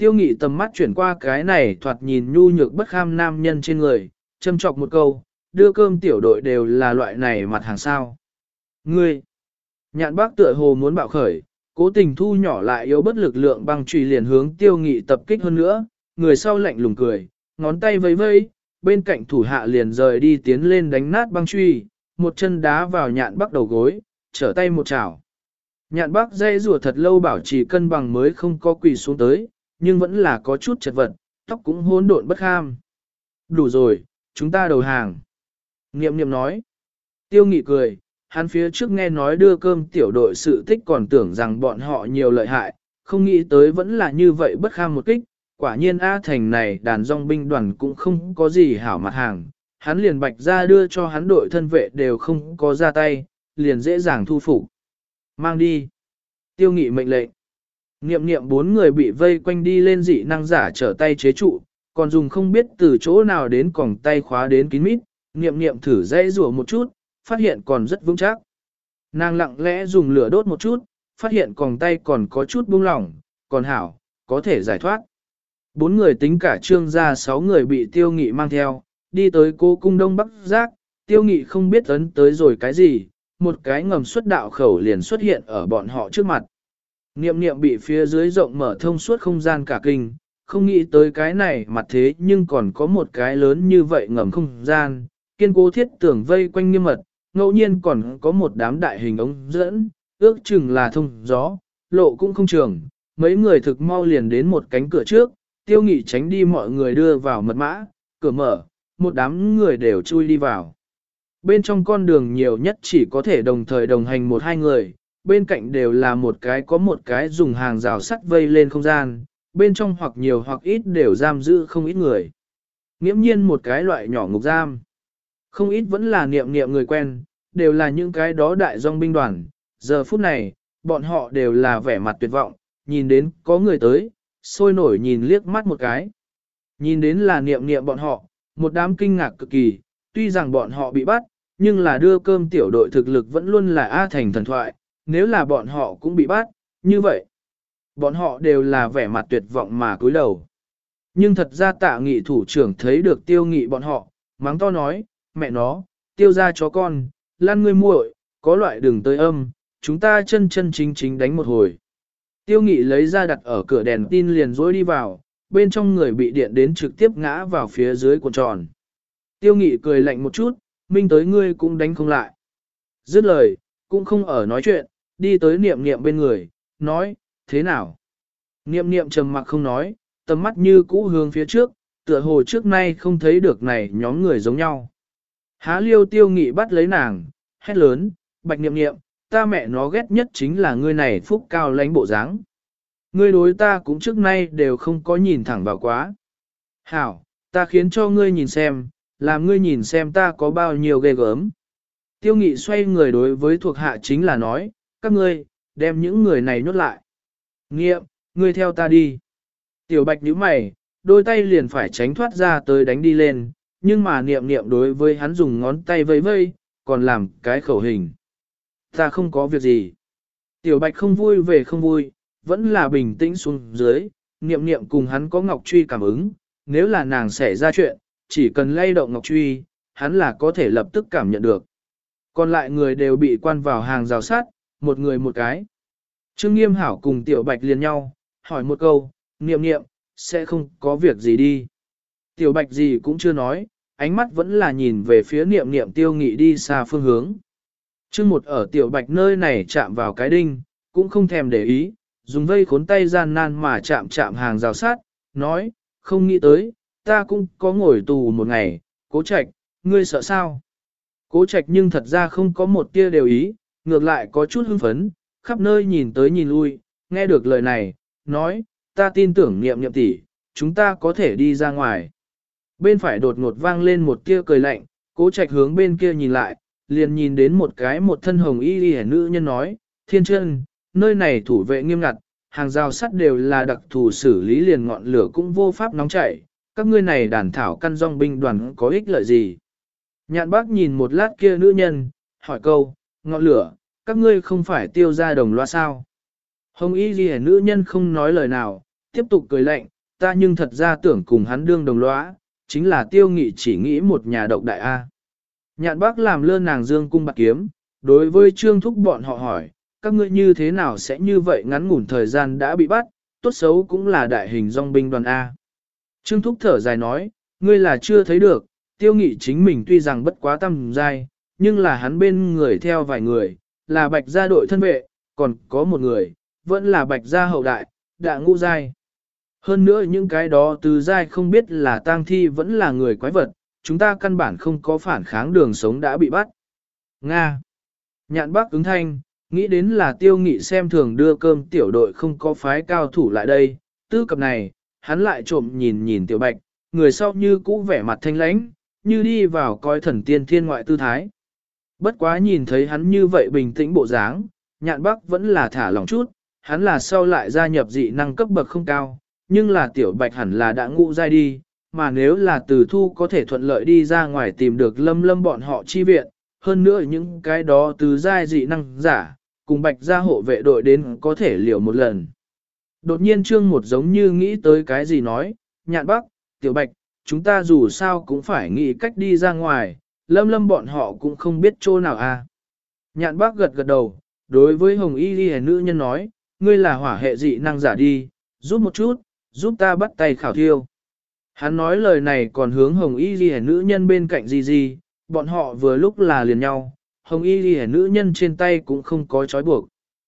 Tiêu Nghị tầm mắt chuyển qua cái này thoạt nhìn nhu nhược bất kham nam nhân trên người, châm chọc một câu, đưa cơm tiểu đội đều là loại này mặt hàng sao. Ngươi, Nhạn Bác tựa hồ muốn bạo khởi, cố tình thu nhỏ lại yếu bất lực lượng băng chùy liền hướng Tiêu Nghị tập kích hơn nữa, người sau lạnh lùng cười, ngón tay vẫy vẫy, bên cạnh thủ hạ liền rời đi tiến lên đánh nát băng chùy, một chân đá vào Nhạn Bác đầu gối, trở tay một chảo. Nhạn Bác dây rùa thật lâu bảo trì cân bằng mới không có quỳ xuống tới, nhưng vẫn là có chút chật vật, tóc cũng hỗn độn bất kham. Đủ rồi, chúng ta đầu hàng. Niệm niệm nói. Tiêu Nghị cười, hắn phía trước nghe nói đưa cơm tiểu đội sự tích còn tưởng rằng bọn họ nhiều lợi hại, không nghĩ tới vẫn là như vậy bất kham một kích. Quả nhiên A Thành này đàn dòng binh đoàn cũng không có gì hảo mặt hàng. Hắn liền bạch ra đưa cho hắn đội thân vệ đều không có ra tay, liền dễ dàng thu phục. Mang đi. Tiêu Nghị mệnh lệnh. Niệm niệm 4 người bị vây quanh đi lên dị năng giả trở tay chế trụ, còn dùng không biết từ chỗ nào đến còng tay khóa đến kín mít, niệm niệm thử dây rủa một chút, phát hiện còn rất vững chắc. Nàng lặng lẽ dùng lửa đốt một chút, phát hiện còng tay còn có chút buông lỏng, còn hảo, có thể giải thoát. 4 người tính cả trương gia 6 người bị Tiêu Nghị mang theo, đi tới Cố Cung Đông Bắc Giác, Tiêu Nghị không biết ấn tới rồi cái gì, một cái ngầm xuất đạo khẩu liền xuất hiện ở bọn họ trước mặt. Niệm niệm bị phía dưới rộng mở thông suốt không gian cả kinh, không nghĩ tới cái này mặt thế nhưng còn có một cái lớn như vậy ngầm không gian, kiên cố thiết tưởng vây quanh nghiêm mật, ngẫu nhiên còn có một đám đại hình ống dẫn, ước chừng là thông gió, lộ cũng không trường, mấy người thực mau liền đến một cánh cửa trước, Tiêu Nghị tránh đi mọi người đưa vào mật mã, cửa mở, một đám người đều chui đi vào. Bên trong con đường nhiều nhất chỉ có thể đồng thời đồng hành 1-2 người, bên cạnh đều là một cái dùng hàng rào sắt vây lên không gian, bên trong hoặc nhiều hoặc ít đều giam giữ không ít người. Nghiễm nhiên một cái loại nhỏ ngục giam. Không ít vẫn là niệm niệm người quen, đều là những cái đó đại dòng binh đoàn. Giờ phút này, bọn họ đều là vẻ mặt tuyệt vọng, nhìn đến có người tới, sôi nổi nhìn liếc mắt một cái. Nhìn đến là niệm niệm bọn họ, một đám kinh ngạc cực kỳ, tuy rằng bọn họ bị bắt, nhưng là đưa cơm tiểu đội thực lực vẫn luôn là A Thành thần thoại, nếu là bọn họ cũng bị bắt, như vậy. Bọn họ đều là vẻ mặt tuyệt vọng mà cúi đầu. Nhưng thật ra Tạ Nghị thủ trưởng thấy được Tiêu Nghị bọn họ, mắng to nói, mẹ nó, Tiêu ra chó con, lan ngươi muội, có loại đường tới âm, chúng ta chân chân chính chính đánh một hồi. Tiêu Nghị lấy ra đặt ở cửa đèn tin liền dối đi vào, bên trong người bị điện đến trực tiếp ngã vào phía dưới cuộn tròn. Tiêu Nghị cười lạnh một chút, minh tới ngươi cũng đánh không lại. Dứt lời, cũng không ở nói chuyện, đi tới niệm niệm bên người, nói, thế nào? Niệm niệm trầm mặc không nói, tầm mắt như cũ hướng phía trước, tựa hồ trước nay không thấy được này nhóm người giống nhau. Há liêu Tiêu Nghị bắt lấy nàng, hét lớn, bạch niệm niệm, ta mẹ nó ghét nhất chính là ngươi này phúc cao lãnh bộ dáng. Ngươi đối ta cũng trước nay đều không có nhìn thẳng vào quá. Hảo, ta khiến cho ngươi nhìn xem, làm ngươi nhìn xem ta có bao nhiêu ghê gớm. Tiêu Nghị xoay người đối với thuộc hạ chính là nói, các ngươi, đem những người này nhốt lại. Nghiệm, ngươi theo ta đi. Tiểu Bạch nhíu mày, đôi tay liền phải tránh thoát ra tới đánh đi lên, nhưng mà niệm niệm đối với hắn dùng ngón tay vây vây, còn làm cái khẩu hình. Ta không có việc gì. Tiểu Bạch không vui về không vui, vẫn là bình tĩnh xuống dưới, niệm niệm cùng hắn có ngọc truy cảm ứng, nếu là nàng xảy ra chuyện, chỉ cần lay động ngọc truy, hắn là có thể lập tức cảm nhận được. Còn lại người đều bị quan vào hàng rào sát, một người một cái. Trương Nghiêm Hảo cùng Tiểu Bạch liền nhau, hỏi một câu, niệm niệm, sẽ không có việc gì đi. Tiểu Bạch gì cũng chưa nói, ánh mắt vẫn là nhìn về phía niệm niệm Tiêu Nghị đi xa phương hướng. Chương một ở Tiểu Bạch nơi này chạm vào cái đinh, cũng không thèm để ý, dùng vây khốn tay gian nan mà chạm hàng rào sát, nói, không nghĩ tới, ta cũng có ngồi tù một ngày, Cố Trạch, ngươi sợ sao? Cố Trạch nhưng thật ra không có một tia đều ý, ngược lại có chút hưng phấn, khắp nơi nhìn tới nhìn lui, nghe được lời này, nói, ta tin tưởng niệm niệm tỷ, chúng ta có thể đi ra ngoài. Bên phải đột ngột vang lên một tia cười lạnh, Cố Trạch hướng bên kia nhìn lại, liền nhìn đến một thân hồng y hẻ nữ nhân nói, Thiên Chân, nơi này thủ vệ nghiêm ngặt, hàng rào sắt đều là đặc thù xử lý liền ngọn lửa cũng vô pháp nóng chảy, các ngươi này đàn thảo căn dòng binh đoàn có ích lợi gì? Nhạn Bác nhìn một lát kia nữ nhân, hỏi câu, ngọn lửa, các ngươi không phải tiêu ra đồng loa sao? Hồng y ghi nữ nhân không nói lời nào, tiếp tục cười lạnh, ta nhưng thật ra tưởng cùng hắn đương đồng lõa, chính là Tiêu Nghị chỉ nghĩ một nhà độc đại A. Nhạn Bác làm lơ nàng dương cung bạc kiếm, đối với Trương Thúc bọn họ hỏi, các ngươi như thế nào sẽ như vậy ngắn ngủn thời gian đã bị bắt, tốt xấu cũng là đại hình dòng binh đoàn A. Trương Thúc thở dài nói, ngươi là chưa thấy được, Tiêu Nghị chính mình tuy rằng bất quá tăm giai, nhưng là hắn bên người theo vài người, là Bạch gia đội thân vệ, còn có một người, vẫn là Bạch gia hậu đại, đã ngũ giai. Hơn nữa những cái đó từ giai không biết là tang thi vẫn là người quái vật, chúng ta căn bản không có phản kháng đường sống đã bị bắt. Nga. Nhạn Bác ứng thanh, nghĩ đến là Tiêu Nghị xem thường đưa cơm tiểu đội không có phái cao thủ lại đây, tư cập này, hắn lại trộm nhìn nhìn Tiểu Bạch, người sau như cũ vẻ mặt thanh lãnh, như đi vào coi thần tiên thiên ngoại tư thái. Bất quá nhìn thấy hắn như vậy bình tĩnh bộ dáng, Nhạn Bác vẫn là thả lòng chút, hắn là sau lại gia nhập dị năng cấp bậc không cao, nhưng là Tiểu Bạch hẳn là đã ngũ giai đi, mà nếu là Từ Thu có thể thuận lợi đi ra ngoài tìm được Lâm Lâm bọn họ chi viện, hơn nữa những cái đó từ giai dị năng giả, cùng Bạch gia hộ vệ đội đến có thể liều một lần. Đột nhiên Trương Một giống như nghĩ tới cái gì nói, Nhạn Bác, Tiểu Bạch, chúng ta dù sao cũng phải nghĩ cách đi ra ngoài, Lâm Lâm bọn họ cũng không biết chỗ nào à. Nhạn Bác gật gật đầu, đối với Hồng Y Ghi nữ nhân nói, ngươi là hỏa hệ dị năng giả đi, giúp một chút, giúp ta bắt tay khảo thiêu. Hắn nói lời này còn hướng Hồng Y Ghi nữ nhân bên cạnh gì, bọn họ vừa lúc là liền nhau, Hồng Y Ghi nữ nhân trên tay cũng không có trói buộc.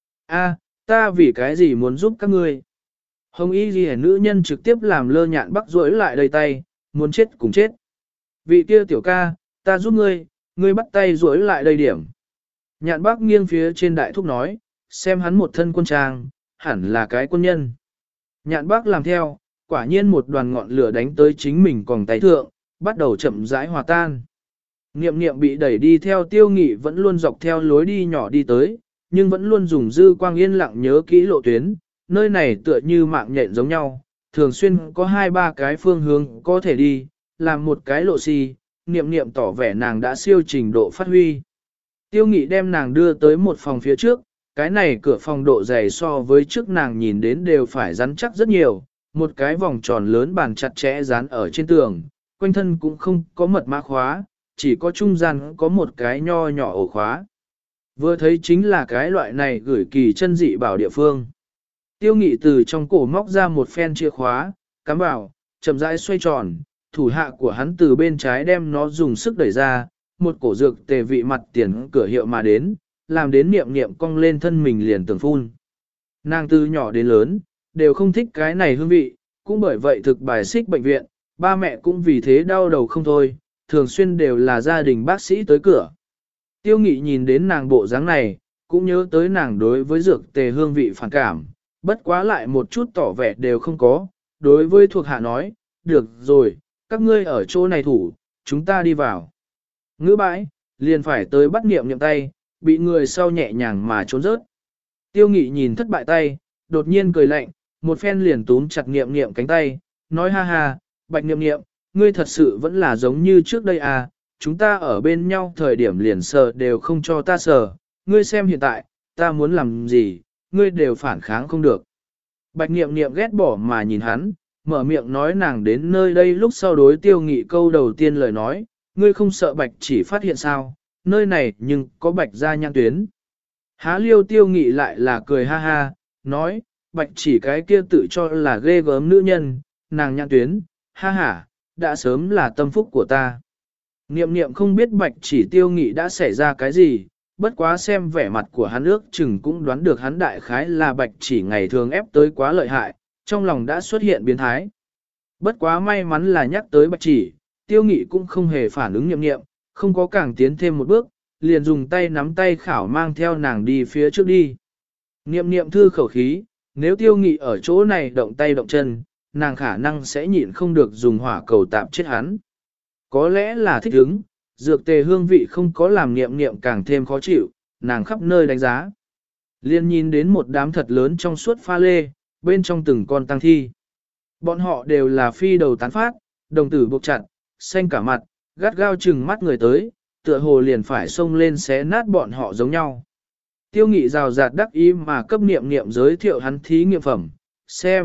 A, ta vì cái gì muốn giúp các ngươi? Hồng Y Ghi nữ nhân trực tiếp làm lơ Nhạn Bác duỗi lại đầy tay, muốn chết cùng chết. Vị kia tiểu ca, ta giúp ngươi, ngươi bắt tay duỗi lại đây điểm. Nhạn Bác nghiêng phía trên đại thúc nói, xem hắn một thân quân trang, hẳn là cái quân nhân. Nhạn Bác làm theo, quả nhiên một đoàn ngọn lửa đánh tới chính mình còn tay thượng, bắt đầu chậm rãi hòa tan. Niệm niệm bị đẩy đi theo Tiêu Nghị vẫn luôn dọc theo lối đi nhỏ đi tới, nhưng vẫn luôn dùng dư quang yên lặng nhớ kỹ lộ tuyến, nơi này tựa như mạng nhện giống nhau, thường xuyên có 2-3 cái phương hướng có thể đi, làm một cái lộ xì, niệm niệm tỏ vẻ nàng đã siêu trình độ phát huy. Tiêu Nghị đem nàng đưa tới một phòng phía trước, cái này cửa phòng độ dày so với trước nàng nhìn đến đều phải rắn chắc rất nhiều, một cái vòng tròn lớn bàn chặt chẽ dán ở trên tường, quanh thân cũng không có mật mã khóa, chỉ có trung gian có một cái nho nhỏ ổ khóa. Vừa thấy chính là cái loại này gửi kỳ chân dị bảo địa phương. Tiêu Nghị từ trong cổ móc ra một phen chìa khóa, cắm vào, chậm rãi xoay tròn, thủ hạ của hắn từ bên trái đem nó dùng sức đẩy ra, một cổ dược tề vị mặt tiền cửa hiệu mà đến, làm đến niệm niệm cong lên thân mình liền tưởng phun. Nàng từ nhỏ đến lớn, đều không thích cái này hương vị, cũng bởi vậy thực bài xích bệnh viện, ba mẹ cũng vì thế đau đầu không thôi, thường xuyên đều là gia đình bác sĩ tới cửa. Tiêu Nghị nhìn đến nàng bộ dáng này, cũng nhớ tới nàng đối với dược tề hương vị phản cảm, bất quá lại một chút tỏ vẻ đều không có, đối với thuộc hạ nói, được rồi, các ngươi ở chỗ này thủ, chúng ta đi vào. Ngữ bãi, liền phải tới bắt niệm niệm tay, bị người sau nhẹ nhàng mà trốn rớt. Tiêu Nghị nhìn thất bại tay, đột nhiên cười lạnh, một phen liền túm chặt niệm niệm cánh tay, nói ha ha, Bạch niệm niệm, ngươi thật sự vẫn là giống như trước đây à, chúng ta ở bên nhau thời điểm liền sờ đều không cho ta sờ, ngươi xem hiện tại, ta muốn làm gì, ngươi đều phản kháng không được. Bạch niệm niệm ghét bỏ mà nhìn hắn, mở miệng nói nàng đến nơi đây lúc sau đối Tiêu Nghị câu đầu tiên lời nói, ngươi không sợ Bạch chỉ phát hiện sao, nơi này nhưng có Bạch gia nhãn tuyến. Há liêu Tiêu Nghị lại là cười ha ha, nói, Bạch chỉ cái kia tự cho là ghê gớm nữ nhân, nàng nhãn tuyến, ha ha, đã sớm là tâm phúc của ta. Niệm niệm không biết Bạch chỉ Tiêu Nghị đã xảy ra cái gì, bất quá xem vẻ mặt của hắn ước chừng cũng đoán được hắn đại khái là Bạch chỉ ngày thường ép tới quá lợi hại, trong lòng đã xuất hiện biến thái. Bất quá may mắn là nhắc tới Bạch chỉ, Tiêu Nghị cũng không hề phản ứng niệm niệm, không có càng tiến thêm một bước, liền dùng tay nắm tay khảo mang theo nàng đi phía trước đi. Niệm niệm thư khẩu khí, nếu Tiêu Nghị ở chỗ này động tay động chân, nàng khả năng sẽ nhịn không được dùng hỏa cầu tạm chết hắn. Có lẽ là thích ứng, dược tề hương vị không có làm niệm niệm càng thêm khó chịu, nàng khắp nơi đánh giá. Liên nhìn đến một đám thật lớn trong suốt pha lê, bên trong từng con tăng thi. Bọn họ đều là phi đầu tán phát, đồng tử buộc chặt, xanh cả mặt, gắt gao chừng mắt người tới, tựa hồ liền phải xông lên xé nát bọn họ giống nhau. Tiêu Nghị rào rạt đắc ý mà cấp niệm niệm giới thiệu hắn thí nghiệm phẩm, xem,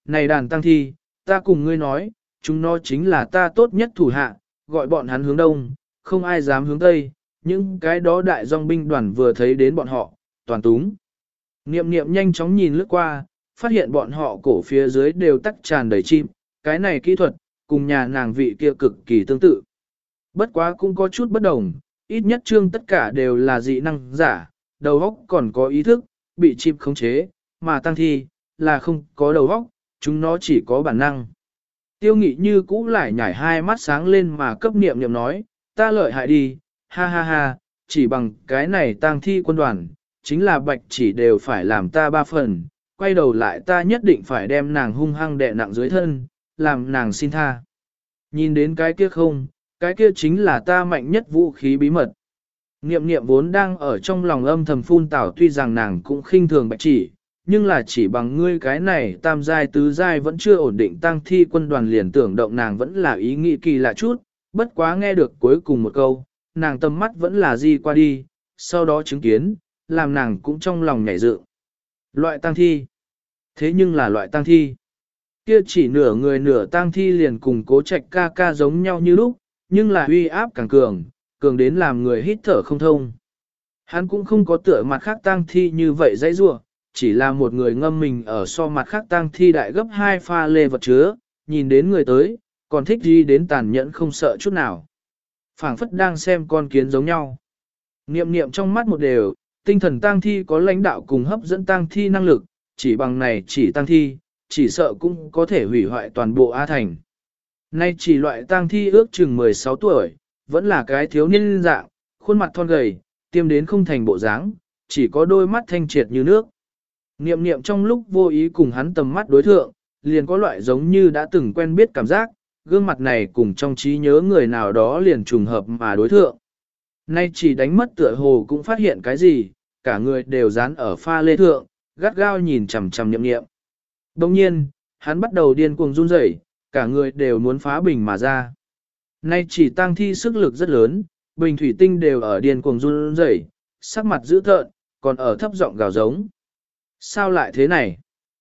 này đàn tăng thi, ta cùng ngươi nói, chúng nó chính là ta tốt nhất thủ hạ, gọi bọn hắn hướng đông, không ai dám hướng tây, những cái đó đại dòng binh đoàn vừa thấy đến bọn họ, toàn túng. Niệm niệm nhanh chóng nhìn lướt qua, phát hiện bọn họ cổ phía dưới đều tắc tràn đầy chim, cái này kỹ thuật, cùng nhà nàng vị kia cực kỳ tương tự. Bất quá cũng có chút bất đồng, ít nhất trương tất cả đều là dị năng giả, đầu óc còn có ý thức, bị chim khống chế, mà tăng thi, là không có đầu óc, chúng nó chỉ có bản năng. Tiêu nghị như cũ lại nhảy hai mắt sáng lên mà cấp niệm niệm nói, ta lợi hại đi, ha ha ha, chỉ bằng cái này tang thi quân đoàn, chính là bạch chỉ đều phải làm ta ba phần, quay đầu lại ta nhất định phải đem nàng hung hăng đè nặng dưới thân, làm nàng xin tha. Nhìn đến cái kia không, cái kia chính là ta mạnh nhất vũ khí bí mật. Niệm niệm vốn đang ở trong lòng âm thầm phun tảo, tuy rằng nàng cũng khinh thường bạch chỉ, nhưng là chỉ bằng ngươi cái này tam giai tứ giai vẫn chưa ổn định tăng thi quân đoàn liền tưởng động nàng vẫn là ý nghĩ kỳ lạ chút, bất quá nghe được cuối cùng một câu, nàng tâm mắt vẫn là di qua đi, sau đó chứng kiến, làm nàng cũng trong lòng nhảy dựng. Loại tăng thi. Thế nhưng là loại tăng thi. Kia chỉ nửa người nửa tăng thi liền cùng Cố Trạch ca ca giống nhau như lúc, nhưng là uy áp càng cường, cường đến làm người hít thở không thông. Hắn cũng không có tựa mặt khác tang thi như vậy dãy rủa, chỉ là một người ngâm mình ở so mặt khác tang thi đại gấp 2 pha lê vật chứa, nhìn đến người tới, còn thích đi đến tàn nhẫn không sợ chút nào. Phảng phất đang xem con kiến giống nhau. Niệm niệm trong mắt một đều, tinh thần tang thi có lãnh đạo cùng hấp dẫn tang thi năng lực, chỉ bằng này chỉ tang thi, chỉ sợ cũng có thể hủy hoại toàn bộ A Thành. Nay chỉ loại tang thi ước chừng 16 tuổi, vẫn là cái thiếu niên dạng, khuôn mặt thon gầy, tiêm đến không thành bộ dáng, chỉ có đôi mắt thanh triệt như nước. Niệm niệm trong lúc vô ý cùng hắn tầm mắt đối thượng, liền có loại giống như đã từng quen biết cảm giác, gương mặt này cùng trong trí nhớ người nào đó liền trùng hợp mà đối thượng. Nay chỉ đánh mất tựa hồ cũng phát hiện cái gì, cả người đều dán ở pha lê thượng, gắt gao nhìn chằm chằm niệm niệm. Đồng nhiên, hắn bắt đầu điên cuồng run rẩy, cả người đều muốn phá bình mà ra. Nay chỉ tang thi sức lực rất lớn, bình thủy tinh đều ở điên cuồng run rẩy, sắc mặt dữ tợn, còn ở thấp giọng gào giống. Sao lại thế này?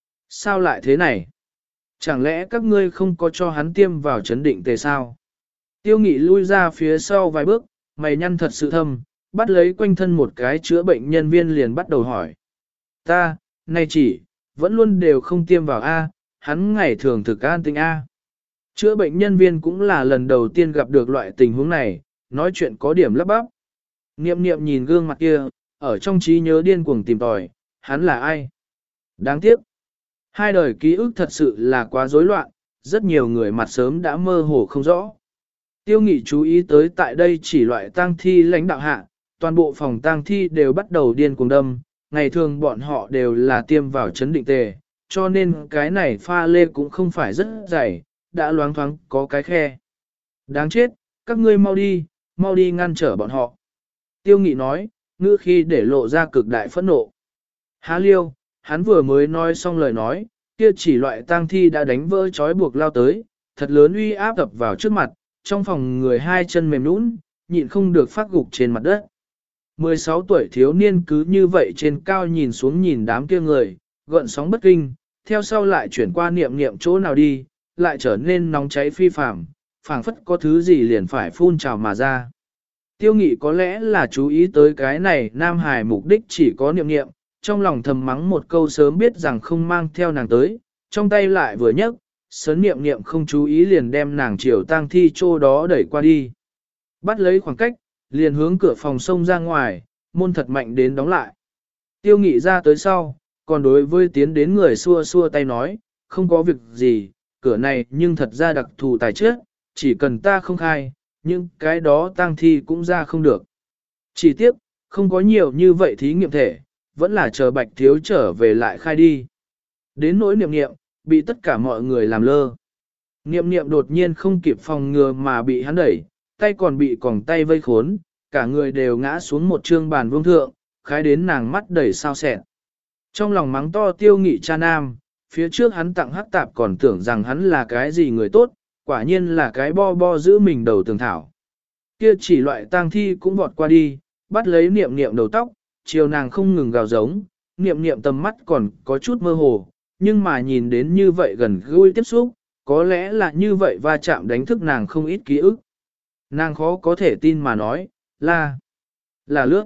Sao lại thế này? Chẳng lẽ các ngươi không có cho hắn tiêm vào chấn định tề sao? Tiêu nghị lui ra phía sau vài bước, mày nhăn thật sự thâm, bắt lấy quanh thân một cái chữa bệnh nhân viên liền bắt đầu hỏi. Ta, này chỉ, vẫn luôn đều không tiêm vào A, hắn ngày thường thực an tinh A. Chữa bệnh nhân viên cũng là lần đầu tiên gặp được loại tình huống này, nói chuyện có điểm lắp bắp. Niệm niệm nhìn gương mặt kia, ở trong trí nhớ điên cuồng tìm tòi, hắn là ai? Đáng tiếc. Hai đời ký ức thật sự là quá rối loạn, rất nhiều người mặt sớm đã mơ hồ không rõ. Tiêu nghị chú ý tới tại đây chỉ loại tang thi lãnh đạo hạ, toàn bộ phòng tang thi đều bắt đầu điên cuồng đâm, ngày thường bọn họ đều là tiêm vào chấn định tề, cho nên cái này pha lê cũng không phải rất dày, đã loáng thoáng có cái khe. Đáng chết, các ngươi mau đi ngăn trở bọn họ. Tiêu nghị nói, ngữ khi để lộ ra cực đại phẫn nộ. Há liêu, hắn vừa mới nói xong lời nói, kia chỉ loại tang thi đã đánh vỡ trói buộc lao tới, thật lớn uy áp tập vào trước mặt, trong phòng người hai chân mềm nũng, nhịn không được phát gục trên mặt đất. 16 tuổi thiếu niên cứ như vậy trên cao nhìn xuống nhìn đám kia người, gợn sóng bất kinh, theo sau lại chuyển qua niệm niệm chỗ nào đi, lại trở nên nóng cháy phi phàm, phảng phất có thứ gì liền phải phun trào mà ra. Tiêu nghị có lẽ là chú ý tới cái này Nam Hải mục đích chỉ có niệm niệm, trong lòng thầm mắng một câu sớm biết rằng không mang theo nàng tới, trong tay lại vừa nhấc, sớn niệm niệm không chú ý liền đem nàng chiều tang thi chỗ đó đẩy qua đi. Bắt lấy khoảng cách, liền hướng cửa phòng xông ra ngoài, môn thật mạnh đến đóng lại. Tiêu nghị ra tới sau, còn đối với tiến đến người xua xua tay nói, không có việc gì, cửa này nhưng thật ra đặc thù tài chất, chỉ cần ta không khai, nhưng cái đó tang thi cũng ra không được. Chỉ tiếc, không có nhiều như vậy thí nghiệm thể, vẫn là chờ bạch thiếu trở về lại khai đi. Đến nỗi niệm niệm, bị tất cả mọi người làm lơ. Niệm niệm đột nhiên không kịp phòng ngừa mà bị hắn đẩy, tay còn bị còng tay vây khốn, cả người đều ngã xuống một trương bàn vương thượng, khái đến nàng mắt đầy sao sẹn. Trong lòng mắng to tiêu nghị cha nam, phía trước hắn tặng hắc tạp còn tưởng rằng hắn là cái gì người tốt, quả nhiên là cái bo bo giữ mình đầu tường thảo. Kia chỉ loại tang thi cũng vọt qua đi, bắt lấy niệm niệm đầu tóc, chiều nàng không ngừng gào giống, niệm niệm tầm mắt còn có chút mơ hồ, nhưng mà nhìn đến như vậy gần gũi tiếp xúc, có lẽ là như vậy va chạm đánh thức nàng không ít ký ức. Nàng khó có thể tin mà nói, là lướt.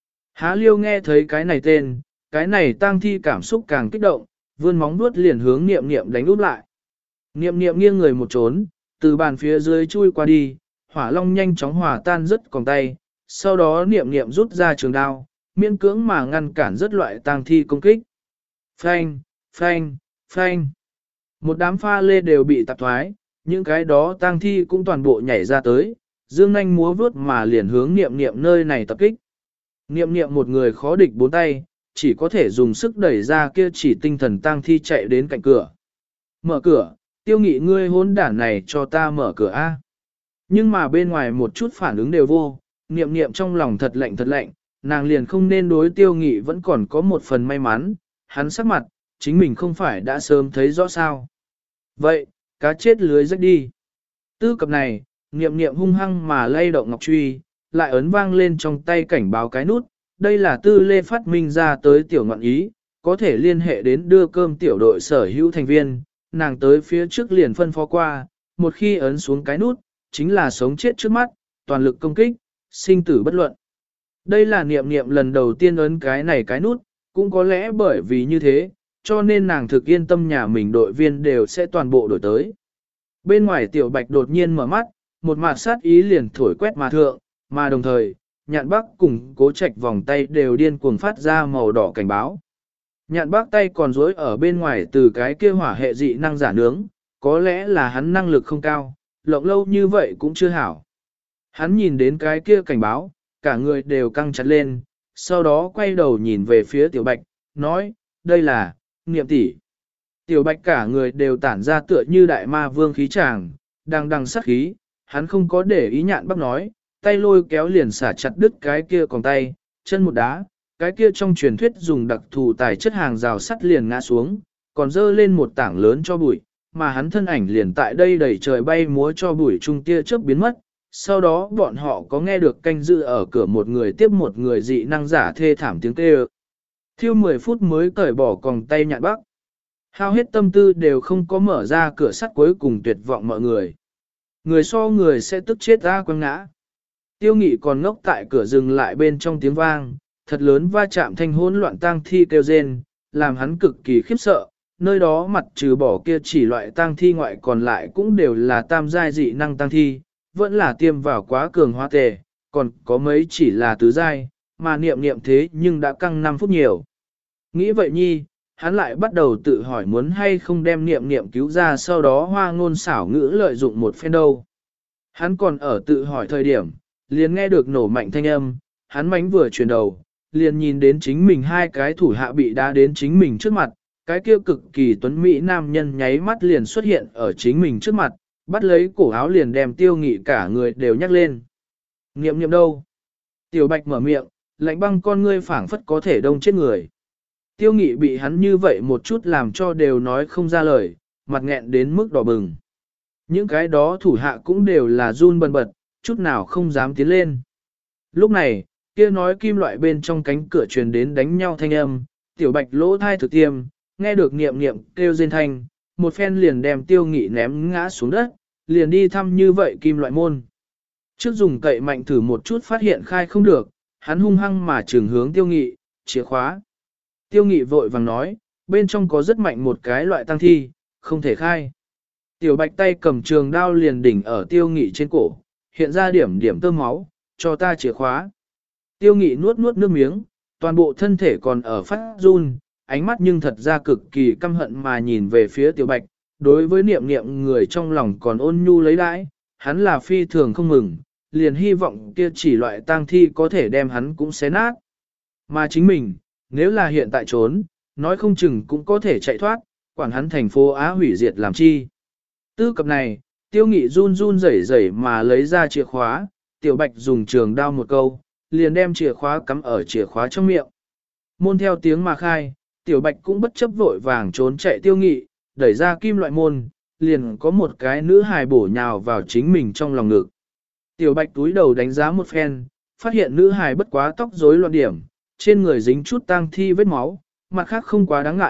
Há liêu nghe thấy cái này tên, cái này tang thi cảm xúc càng kích động, vươn móng vuốt liền hướng niệm niệm đánh úp lại. Niệm niệm nghiêng người một trốn, từ bàn phía dưới chui qua đi, hỏa long nhanh chóng hòa tan rất còn tay, sau đó niệm niệm rút ra trường đao, miễn cưỡng mà ngăn cản rất loại tang thi công kích. Phanh, phanh, phanh. Một đám pha lê đều bị tạp thoái, những cái đó tang thi cũng toàn bộ nhảy ra tới, dương nanh múa vướt mà liền hướng niệm niệm nơi này tập kích. Niệm niệm một người khó địch bốn tay, chỉ có thể dùng sức đẩy ra kia chỉ tinh thần tang thi chạy đến cạnh cửa. Mở cửa, Tiêu Nghị ngươi hỗn đản này cho ta mở cửa a. Nhưng mà bên ngoài một chút phản ứng đều vô, niệm niệm trong lòng thật lạnh, nàng liền không nên đối Tiêu Nghị vẫn còn có một phần may mắn, hắn sắc mặt, chính mình không phải đã sớm thấy rõ sao. Vậy, cá chết lưới rách đi. Tư cập này, niệm niệm hung hăng mà lay động ngọc truy, lại ấn vang lên trong tay cảnh báo cái nút, đây là tư lê phát minh ra tới tiểu ngọn ý, có thể liên hệ đến đưa cơm tiểu đội sở hữu thành viên, nàng tới phía trước liền phân phó qua, một khi ấn xuống cái nút, chính là sống chết trước mắt, toàn lực công kích, sinh tử bất luận. Đây là niệm niệm lần đầu tiên ấn cái này cái nút, cũng có lẽ bởi vì như thế, cho nên nàng thực yên tâm nhà mình đội viên đều sẽ toàn bộ đổi tới. Bên ngoài tiểu bạch đột nhiên mở mắt, một mạt sát ý liền thổi quét mà thượng, mà đồng thời, nhạn bác cùng cố trạch vòng tay đều điên cuồng phát ra màu đỏ cảnh báo. Nhạn bác tay còn rối ở bên ngoài từ cái kia hỏa hệ dị năng giả nướng, có lẽ là hắn năng lực không cao, lộng lâu như vậy cũng chưa hảo. Hắn nhìn đến cái kia cảnh báo, cả người đều căng chặt lên, sau đó quay đầu nhìn về phía tiểu bạch, nói, đây là, niệm tỷ. Tiểu bạch cả người đều tản ra tựa như đại ma vương khí tràng, đang sát khí, hắn không có để ý nhạn bác nói, tay lôi kéo liền xả chặt đứt cái kia còn tay, chân một đá, cái kia trong truyền thuyết dùng đặc thù tài chất hàng rào sắt liền ngã xuống, còn dơ lên một tảng lớn cho bụi, mà hắn thân ảnh liền tại đây đẩy trời bay múa cho bụi trung tia chớp biến mất. Sau đó bọn họ có nghe được canh dự ở cửa một người tiếp một người dị năng giả thê thảm tiếng kêu. Thiêu 10 phút mới cởi bỏ còng tay nhạn bác. Hao hết tâm tư đều không có mở ra cửa sắt cuối cùng tuyệt vọng mọi người. Người so người sẽ tức chết ra quăng ngã. Tiêu Nghị còn ngốc tại cửa dừng lại bên trong tiếng vang, thật lớn va chạm thanh hỗn loạn tang thi kêu rên, làm hắn cực kỳ khiếp sợ. Nơi đó mặt trừ bỏ kia chỉ loại tang thi ngoại còn lại cũng đều là tam giai dị năng tang thi, vẫn là tiêm vào quá cường hóa tề, còn có mấy chỉ là tứ giai, mà niệm niệm thế nhưng đã căng 5 phút nhiều. Nghĩ vậy nhi, hắn lại bắt đầu tự hỏi muốn hay không đem niệm niệm cứu ra sau đó hoa ngôn xảo ngữ lợi dụng một phen đâu. Hắn còn ở tự hỏi thời điểm, liền nghe được nổ mạnh thanh âm, hắn mánh vừa chuyển đầu, liền nhìn đến chính mình hai cái thủ hạ bị đá đến chính mình trước mặt, cái kia cực kỳ tuấn mỹ nam nhân nháy mắt liền xuất hiện ở chính mình trước mặt, bắt lấy cổ áo liền đem Tiêu Nghị cả người đều nhắc lên. Niệm niệm đâu? Tiểu Bạch mở miệng, lạnh băng con ngươi phảng phất có thể đông chết người. Tiêu Nghị bị hắn như vậy một chút làm cho đều nói không ra lời, mặt nghẹn đến mức đỏ bừng. Những cái đó thủ hạ cũng đều là run bần bật, chút nào không dám tiến lên. Lúc này, kia nói kim loại bên trong cánh cửa truyền đến đánh nhau thanh âm, Tiểu Bạch lỗ thai thực tiêm, nghe được niệm niệm kêu rên thanh, một phen liền đem Tiêu Nghị ném ngã xuống đất, liền đi thăm như vậy kim loại môn. Trước dùng cậy mạnh thử một chút phát hiện khai không được, hắn hung hăng mà trường hướng Tiêu Nghị, chìa khóa. Tiêu Nghị vội vàng nói, bên trong có rất mạnh một cái loại tăng thi, không thể khai. Tiểu Bạch tay cầm trường đao liền đỉnh ở Tiêu Nghị trên cổ, hiện ra điểm điểm tơ máu, cho ta chìa khóa. Tiêu Nghị nuốt nuốt nước miếng, toàn bộ thân thể còn ở phát run, ánh mắt nhưng thật ra cực kỳ căm hận mà nhìn về phía Tiểu Bạch, đối với niệm niệm người trong lòng còn ôn nhu lấy đãi, hắn là phi thường không mừng, liền hy vọng kia chỉ loại tang thi có thể đem hắn cũng xé nát. Mà chính mình, nếu là hiện tại trốn, nói không chừng cũng có thể chạy thoát, quản hắn thành phố Á hủy diệt làm chi. Tư cập này, Tiêu Nghị run run rẩy rẩy mà lấy ra chìa khóa, Tiểu Bạch dùng trường đao một câu, liền đem chìa khóa cắm ở chìa khóa trong miệng. Môn theo tiếng mà khai, Tiểu Bạch cũng bất chấp vội vàng trốn chạy Tiêu Nghị, đẩy ra kim loại môn, liền có một cái nữ hài bổ nhào vào chính mình trong lòng ngực. Tiểu Bạch túi đầu đánh giá một phen, phát hiện nữ hài bất quá tóc rối loạn điểm, trên người dính chút tang thi vết máu, mặt khác không quá đáng ngại,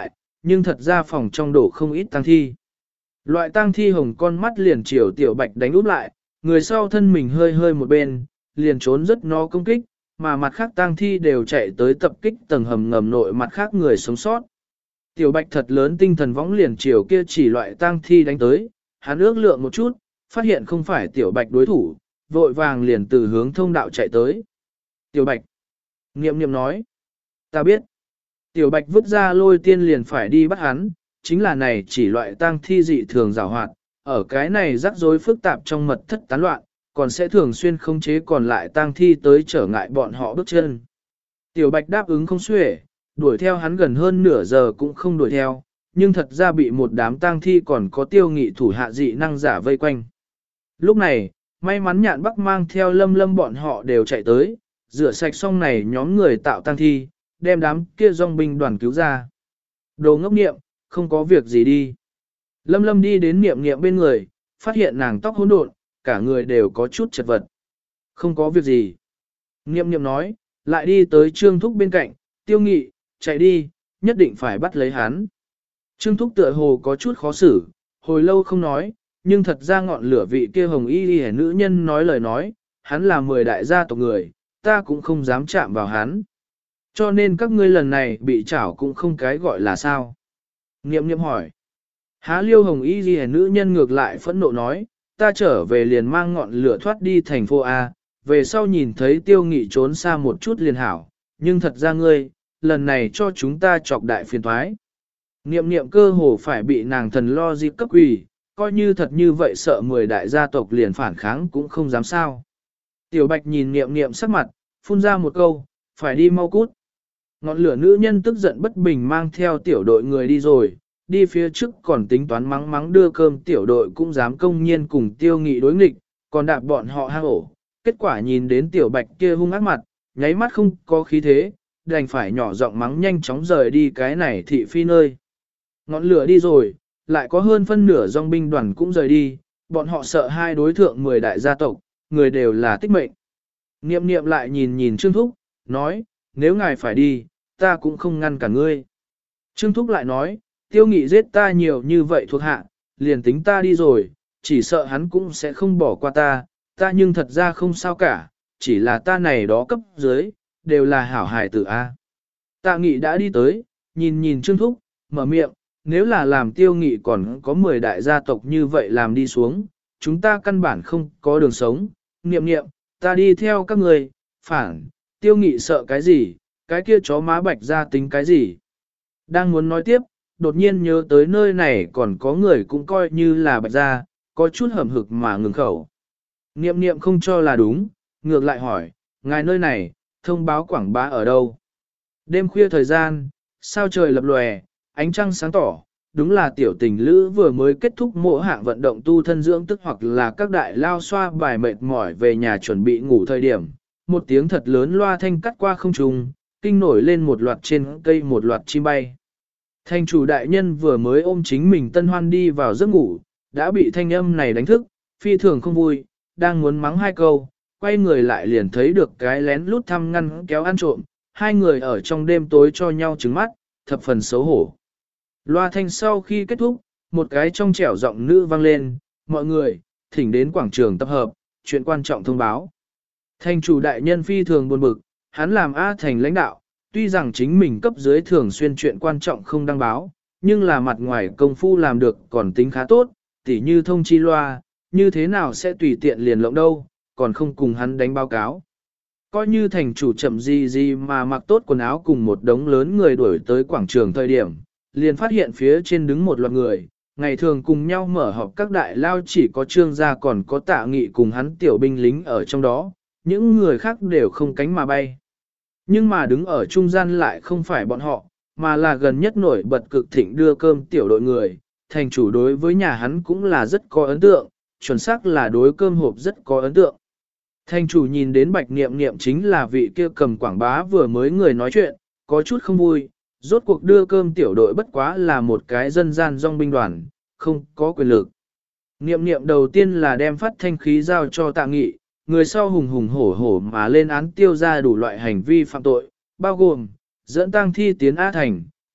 nhưng thật ra phòng trong đổ không ít tang thi. Loại tang thi hồng con mắt liền chiều tiểu bạch đánh úp lại, người sau thân mình hơi hơi một bên, liền trốn rất nó công kích, mà mặt khác tang thi đều chạy tới tập kích tầng hầm ngầm nội mặt khác người sống sót. Tiểu bạch thật lớn tinh thần võng liền chiều kia chỉ loại tang thi đánh tới, hắn ước lượng một chút, phát hiện không phải tiểu bạch đối thủ, vội vàng liền từ hướng thông đạo chạy tới. Tiểu bạch, Niệm Niệm nói, ta biết. Tiểu bạch vứt ra lôi tiên liền phải đi bắt hắn, chính là này chỉ loại tang thi dị thường giảo hoạt, ở cái này rắc rối phức tạp trong mật thất tán loạn, còn sẽ thường xuyên khống chế còn lại tang thi tới trở ngại bọn họ bước chân. Tiểu bạch đáp ứng không xuể, đuổi theo hắn gần hơn nửa giờ cũng không đuổi theo, nhưng thật ra bị một đám tang thi còn có Tiêu Nghị thủ hạ dị năng giả vây quanh. Lúc này, may mắn Nhạn Bắc mang theo Lâm Lâm bọn họ đều chạy tới, rửa sạch xong này nhóm người tạo tang thi, đem đám kia dòng binh đoàn cứu ra. Đồ ngốc Niệm, không có việc gì đi. Lâm Lâm đi đến Niệm Niệm bên người, phát hiện nàng tóc hỗn độn, cả người đều có chút chật vật. Không có việc gì. Niệm Niệm nói, lại đi tới Trương Thúc bên cạnh, Tiêu Nghị, chạy đi, nhất định phải bắt lấy hắn. Trương Thúc tựa hồ có chút khó xử, hồi lâu không nói, nhưng thật ra ngọn lửa vị kia hồng y đi nữ nhân nói lời nói, hắn là 10 đại gia tộc người, ta cũng không dám chạm vào hắn. Cho nên các ngươi lần này bị chảo cũng không cái gọi là sao. Niệm Niệm hỏi. Há Liêu hồng y đi nữ nhân ngược lại phẫn nộ nói, ta trở về liền mang ngọn lửa thoát đi thành phố A, về sau nhìn thấy Tiêu Nghị trốn xa một chút liền hảo, nhưng thật ra ngươi, lần này cho chúng ta chọc đại phiền thoái. Niệm Niệm cơ hồ phải bị nàng thần lo dịp cấp quỷ, coi như thật như vậy sợ 10 đại gia tộc liền phản kháng cũng không dám sao. Tiểu Bạch nhìn Niệm Niệm sắc mặt, phun ra một câu, phải đi mau cút. Ngọn lửa nữ nhân tức giận bất bình mang theo tiểu đội người đi rồi, đi phía trước còn tính toán mắng mắng đưa cơm tiểu đội cũng dám công nhiên cùng Tiêu Nghị đối nghịch, còn đạp bọn họ hang ổ. Kết quả nhìn đến tiểu Bạch kia hung ác mặt, nháy mắt không có khí thế, đành phải nhỏ giọng mắng nhanh chóng rời đi cái này thị phi nơi. Ngọn lửa đi rồi, lại có hơn phân nửa dòng binh đoàn cũng rời đi, bọn họ sợ hai đối thượng 10 đại gia tộc, người đều là tích mệnh. Niệm Niệm lại nhìn nhìn Trương Thúc, nói, nếu ngài phải đi, ta cũng không ngăn cả ngươi. Trương Thúc lại nói, Tiêu Nghị giết ta nhiều như vậy thuộc hạ, liền tính ta đi rồi, chỉ sợ hắn cũng sẽ không bỏ qua ta nhưng thật ra không sao cả, chỉ là ta này đó cấp dưới, đều là hảo hài tử A. Tạ Nghị đã đi tới, nhìn nhìn Trương Thúc, mở miệng, nếu là làm Tiêu Nghị còn có 10 đại gia tộc như vậy làm đi xuống, chúng ta căn bản không có đường sống. Niệm Niệm, ta đi theo các người, phản, Tiêu Nghị sợ cái gì, cái kia chó má Bạch gia tính cái gì. Đang muốn nói tiếp, đột nhiên nhớ tới nơi này còn có người cũng coi như là Bạch gia, có chút hầm hực mà ngừng khẩu. Niệm Niệm không cho là đúng, ngược lại hỏi, ngài nơi này, thông báo quảng bá ở đâu? Đêm khuya thời gian, sao trời lập lòe, ánh trăng sáng tỏ, đúng là tiểu tình lữ vừa mới kết thúc mỗi hạng vận động tu thân dưỡng tức hoặc là các đại lao xoa bài mệt mỏi về nhà chuẩn bị ngủ thời điểm. Một tiếng thật lớn loa thanh cắt qua không trung, kinh nổi lên một loạt trên cây một loạt chim bay. Thành chủ đại nhân vừa mới ôm chính mình tân hoan đi vào giấc ngủ, đã bị thanh âm này đánh thức, phi thường không vui, đang muốn mắng hai câu, quay người lại liền thấy được cái lén lút thăm ngăn kéo ăn trộm, hai người ở trong đêm tối cho nhau trứng mắt, thập phần xấu hổ. Loa thanh sau khi kết thúc, một cái trong trẻo giọng nữ vang lên, mọi người, thỉnh đến quảng trường tập hợp, chuyện quan trọng thông báo. Thành chủ đại nhân phi thường buồn bực, hắn làm A thành lãnh đạo, tuy rằng chính mình cấp dưới thường xuyên chuyện quan trọng không đăng báo, nhưng là mặt ngoài công phu làm được còn tính khá tốt, tỉ như thông chi loa, như thế nào sẽ tùy tiện liền lộng đâu, còn không cùng hắn đánh báo cáo. Coi như thành chủ chậm gì mà mặc tốt quần áo cùng một đống lớn người đuổi tới quảng trường thời điểm, liền phát hiện phía trên đứng một loạt người, ngày thường cùng nhau mở họp các đại lao chỉ có Trương gia còn có Tạ Nghị cùng hắn tiểu binh lính ở trong đó, những người khác đều không cánh mà bay. Nhưng mà đứng ở trung gian lại không phải bọn họ, mà là gần nhất nổi bật cực thịnh đưa cơm tiểu đội người, thành chủ đối với nhà hắn cũng là rất có ấn tượng, chuẩn xác là đối cơm hộp rất có ấn tượng. Thành chủ nhìn đến Bạch Niệm Niệm chính là vị kia cầm quảng bá vừa mới người nói chuyện, có chút không vui, rốt cuộc đưa cơm tiểu đội bất quá là một cái dân gian dòng binh đoàn, không có quyền lực. Niệm Niệm đầu tiên là đem phát thanh khí giao cho Tạ Nghị, người sau hùng hùng hổ hổ mà lên án tiêu ra đủ loại hành vi phạm tội, bao gồm dẫn tang thi tiến A thành,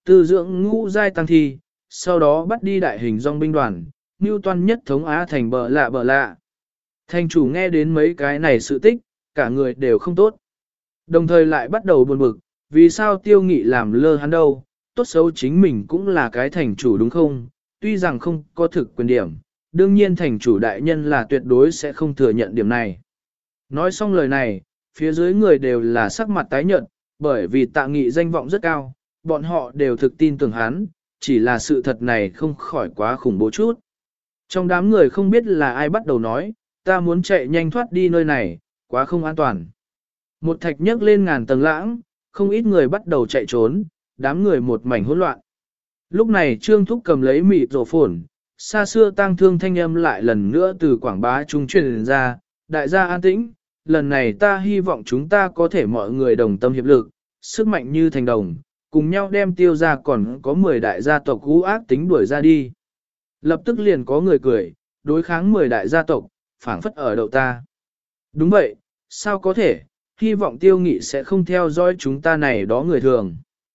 tư dưỡng ngũ giai tăng thi, sau đó bắt đi đại hình dòng binh đoàn, mưu toan nhất thống Á thành bờ lạ. Thành chủ nghe đến mấy cái này sự tích, cả người đều không tốt. Đồng thời lại bắt đầu buồn bực, vì sao tiêu nghị làm lơ hắn đâu, tốt xấu chính mình cũng là cái thành chủ đúng không, tuy rằng không có thực quyền điểm, đương nhiên thành chủ đại nhân là tuyệt đối sẽ không thừa nhận điểm này. Nói xong lời này, phía dưới người đều là sắc mặt tái nhợt, bởi vì Tạ Nghị danh vọng rất cao, bọn họ đều thực tin tưởng hắn, chỉ là sự thật này không khỏi quá khủng bố chút. Trong đám người không biết là ai bắt đầu nói, ta muốn chạy nhanh thoát đi nơi này, quá không an toàn. Một thạch nhấc lên ngàn tầng lãng, không ít người bắt đầu chạy trốn, đám người một mảnh hỗn loạn. Lúc này Trương Thúc cầm lấy mịt rổ phồn, xa xưa tang thương thanh âm lại lần nữa từ quảng bá trung truyền ra, đại gia an tĩnh, lần này ta hy vọng chúng ta có thể mọi người đồng tâm hiệp lực, sức mạnh như thành đồng, cùng nhau đem tiêu ra còn có 10 đại gia tộc cú ác tính đuổi ra đi. Lập tức liền có người cười, đối kháng 10 đại gia tộc, phảng phất ở đậu ta. Đúng vậy, sao có thể, hy vọng tiêu nghị sẽ không theo dõi chúng ta này đó người thường.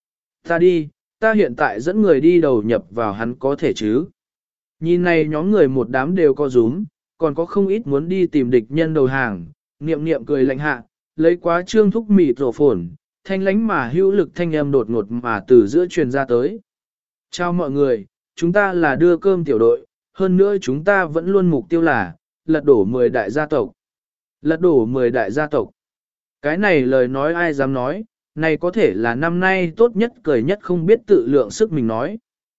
Ta đi, ta hiện tại dẫn người đi đầu nhập vào hắn có thể chứ. Nhìn này nhóm người một đám đều có rúm, còn có không ít muốn đi tìm địch nhân đầu hàng, niệm niệm cười lạnh hạ, lấy quá Trương Thúc mịt rổ phồn, thanh lánh mà hữu lực thanh âm đột ngột mà từ giữa truyền ra tới. Chào mọi người, chúng ta là đưa cơm tiểu đội, hơn nữa chúng ta vẫn luôn mục tiêu là lật đổ 10 đại gia tộc. Lật đổ 10 đại gia tộc. Cái này lời nói ai dám nói, này có thể là năm nay tốt nhất cười nhất không biết tự lượng sức mình nói.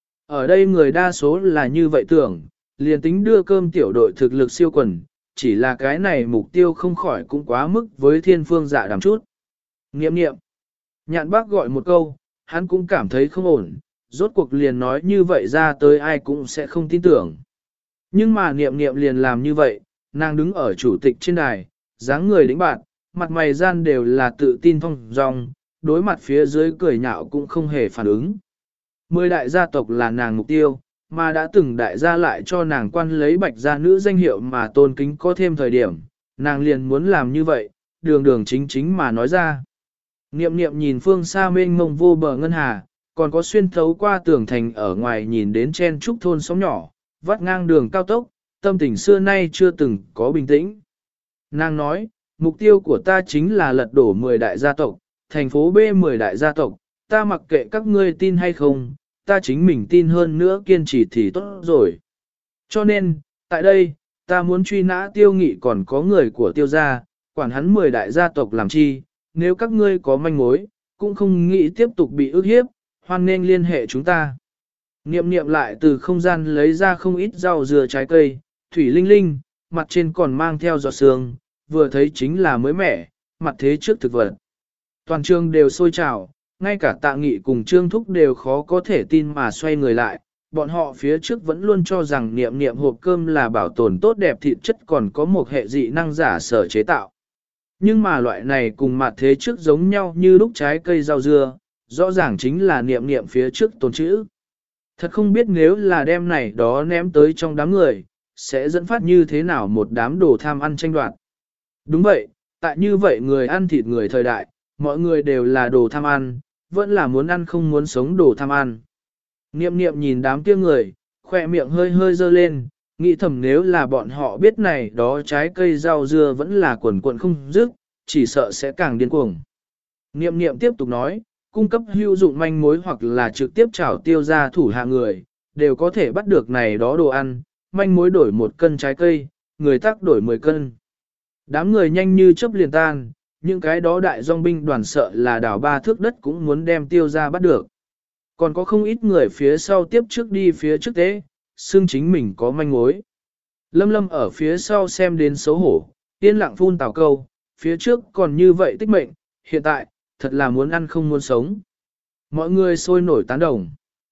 Ở đây người đa số là như vậy tưởng, liền tính đưa cơm tiểu đội thực lực siêu quần, chỉ là cái này mục tiêu không khỏi cũng quá mức với thiên phương dạ đàm chút. Nghiệm nghiệm. Nhạn bác gọi một câu, hắn cũng cảm thấy không ổn, rốt cuộc liền nói như vậy ra tới ai cũng sẽ không tin tưởng. Nhưng mà niệm niệm liền làm như vậy, nàng đứng ở chủ tịch trên đài, dáng người đĩnh bạn, mặt mày gian đều là tự tin phong dong, đối mặt phía dưới cười nhạo cũng không hề phản ứng. 10 đại gia tộc là nàng mục tiêu, mà đã từng đại gia lại cho nàng quan lấy bạch gia nữ danh hiệu mà tôn kính có thêm thời điểm, nàng liền muốn làm như vậy, đường đường chính chính mà nói ra. Niệm niệm nhìn phương xa mênh mông vô bờ ngân hà, còn có xuyên thấu qua tường thành ở ngoài nhìn đến chen trúc thôn xóm nhỏ, vắt ngang đường cao tốc, tâm tình xưa nay chưa từng có bình tĩnh. Nàng nói, mục tiêu của ta chính là lật đổ 10 đại gia tộc, thành phố B 10 đại gia tộc, ta mặc kệ các ngươi tin hay không, ta chính mình tin hơn nữa kiên trì thì tốt rồi. Cho nên, tại đây, ta muốn truy nã tiêu nghị còn có người của tiêu gia, quản hắn 10 đại gia tộc làm chi, nếu các ngươi có manh mối, cũng không nghĩ tiếp tục bị ức hiếp, hoan nên liên hệ chúng ta. Niệm niệm lại từ không gian lấy ra không ít rau dừa trái cây, thủy linh linh, mặt trên còn mang theo giọt sương, vừa thấy chính là mới mẻ, mặt thế trước thực vật. Toàn trường đều sôi trào, ngay cả Tạ Nghị cùng Trương Thúc đều khó có thể tin mà xoay người lại, bọn họ phía trước vẫn luôn cho rằng niệm niệm hộp cơm là bảo tồn tốt đẹp thịt chất còn có một hệ dị năng giả sở chế tạo. Nhưng mà loại này cùng mặt thế trước giống nhau như lúc trái cây rau dưa, rõ ràng chính là niệm niệm phía trước tồn chữ. Thật không biết nếu là đem này đó ném tới trong đám người, sẽ dẫn phát như thế nào một đám đồ tham ăn tranh đoạt. Đúng vậy, tại như vậy người ăn thịt người thời đại, mọi người đều là đồ tham ăn, vẫn là muốn ăn không muốn sống đồ tham ăn. Niệm niệm nhìn đám kia người, khoe miệng hơi hơi dơ lên, nghĩ thầm nếu là bọn họ biết này đó trái cây rau dưa vẫn là quần quần không dứt, chỉ sợ sẽ càng điên cuồng. Niệm niệm tiếp tục nói, cung cấp hữu dụng manh mối hoặc là trực tiếp trảo tiêu ra thủ hạ người, đều có thể bắt được này đó đồ ăn, manh mối đổi 1 cân trái cây, người tác đổi 10 cân. Đám người nhanh như chớp liền tan, những cái đó đại dòng binh đoàn sợ là đảo 3 thước đất cũng muốn đem tiêu ra bắt được. Còn có không ít người phía sau tiếp trước đi phía trước tế, xưng chính mình có manh mối. Lâm Lâm ở phía sau xem đến xấu hổ, yên lặng phun tào câu, phía trước còn như vậy tích mệnh, hiện tại, thật là muốn ăn không muốn sống. Mọi người sôi nổi tán đồng.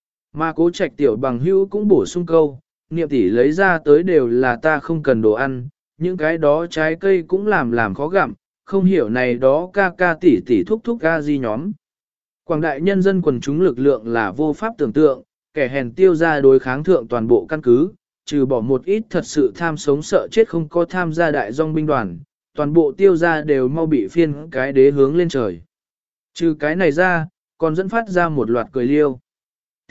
Mà Cố Trạch tiểu bằng hữu cũng bổ sung câu, niệm tỷ lấy ra tới đều là ta không cần đồ ăn, những cái đó trái cây cũng làm khó gặm, không hiểu này đó ca ca tỷ tỷ thúc thúc ca gì nhóm. Quảng đại nhân dân quần chúng lực lượng là vô pháp tưởng tượng, kẻ hèn tiêu ra đối kháng thượng toàn bộ căn cứ, trừ bỏ một ít thật sự tham sống sợ chết không có tham gia đại dòng binh đoàn, toàn bộ tiêu ra đều mau bị phiên cái đế hướng lên trời. Trừ cái này ra, còn dẫn phát ra một loạt cười liêu.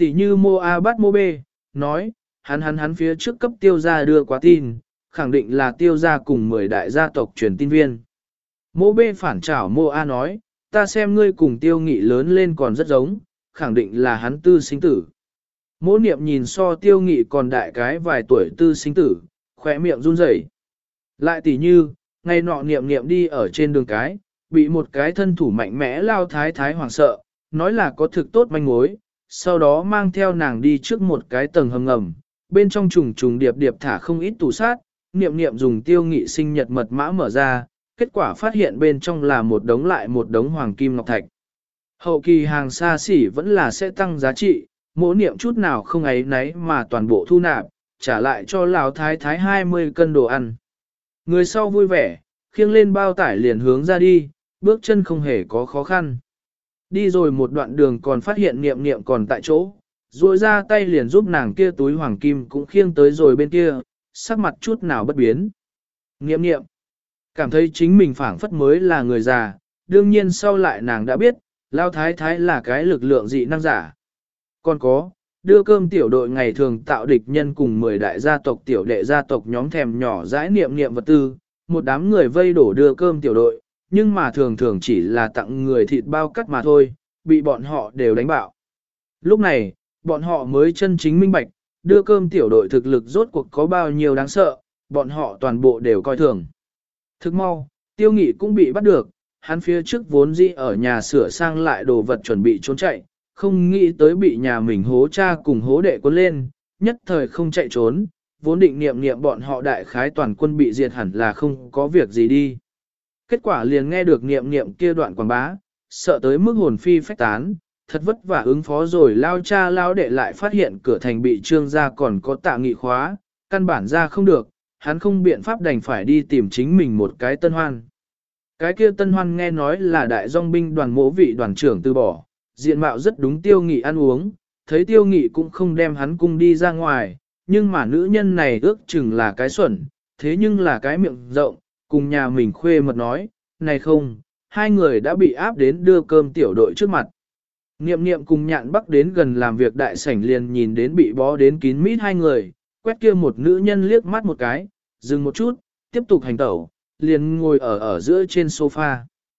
Tỷ như mô A bắt mô B, nói, hắn phía trước cấp tiêu gia đưa quá tin, khẳng định là tiêu gia cùng 10 đại gia tộc truyền tin viên. Mô B phản trảo mô A nói, ta xem ngươi cùng tiêu nghị lớn lên còn rất giống, khẳng định là hắn tư sinh tử. Mô niệm nhìn so tiêu nghị còn đại cái vài tuổi tư sinh tử, khỏe miệng run rẩy. Lại tỷ như, ngày nọ niệm niệm đi ở trên đường cái, bị một cái thân thủ mạnh mẽ lao thái thái hoảng sợ, nói là có thực tốt manh mối, sau đó mang theo nàng đi trước một cái tầng hầm ngầm, bên trong trùng trùng điệp điệp thả không ít tủ sát, niệm niệm dùng tiêu nghị sinh nhật mật mã mở ra, kết quả phát hiện bên trong là một đống lại một đống hoàng kim ngọc thạch. Hậu kỳ hàng xa xỉ vẫn là sẽ tăng giá trị, mỗi niệm chút nào không ấy nấy mà toàn bộ thu nạp, trả lại cho lão thái thái 20 cân đồ ăn. Người sau vui vẻ, khiêng lên bao tải liền hướng ra đi, bước chân không hề có khó khăn. Đi rồi một đoạn đường còn phát hiện niệm niệm còn tại chỗ, duỗi ra tay liền giúp nàng kia túi hoàng kim cũng khiêng tới rồi bên kia, sắc mặt chút nào bất biến. Niệm niệm, cảm thấy chính mình phảng phất mới là người già, đương nhiên sau lại nàng đã biết, lao thái thái là cái lực lượng dị năng giả. Còn có, đưa cơm tiểu đội ngày thường tạo địch nhân cùng 10 đại gia tộc tiểu đệ gia tộc nhóm thèm nhỏ dãi niệm niệm vật tư, một đám người vây đổ đưa cơm tiểu đội, nhưng mà thường thường chỉ là tặng người thịt bao cắt mà thôi, bị bọn họ đều đánh bạo. Lúc này, bọn họ mới chân chính minh bạch, đưa cơm tiểu đội thực lực rốt cuộc có bao nhiêu đáng sợ, bọn họ toàn bộ đều coi thường. Thức mau, tiêu nghị cũng bị bắt được, hắn phía trước vốn dĩ ở nhà sửa sang lại đồ vật chuẩn bị trốn chạy, không nghĩ tới bị nhà mình hố cha cùng hố đệ quân lên, nhất thời không chạy trốn, vốn định niệm niệm bọn họ đại khái toàn quân bị diệt hẳn là không có việc gì đi. Kết quả liền nghe được niệm niệm kia đoạn quảng bá, sợ tới mức hồn phi phách tán, thật vất vả ứng phó rồi lao cha lao đệ lại phát hiện cửa thành bị trương ra còn có tạ nghị khóa, căn bản ra không được, hắn không biện pháp đành phải đi tìm chính mình một cái tân hoan. Cái kia tân hoan nghe nói là đại dòng binh đoàn mỗ vị đoàn trưởng từ bỏ, diện mạo rất đúng tiêu nghị ăn uống, thấy tiêu nghị cũng không đem hắn cung đi ra ngoài, nhưng mà nữ nhân này ước chừng là cái xuẩn, thế nhưng là cái miệng rộng, cùng nhà mình khuê mật nói, này không, hai người đã bị áp đến đưa cơm tiểu đội trước mặt. Niệm niệm cùng nhạn bắc đến gần làm việc đại sảnh liền nhìn đến bị bó đến kín mít hai người, quét kia một nữ nhân liếc mắt một cái, dừng một chút, tiếp tục hành tẩu, liền ngồi ở giữa trên sofa.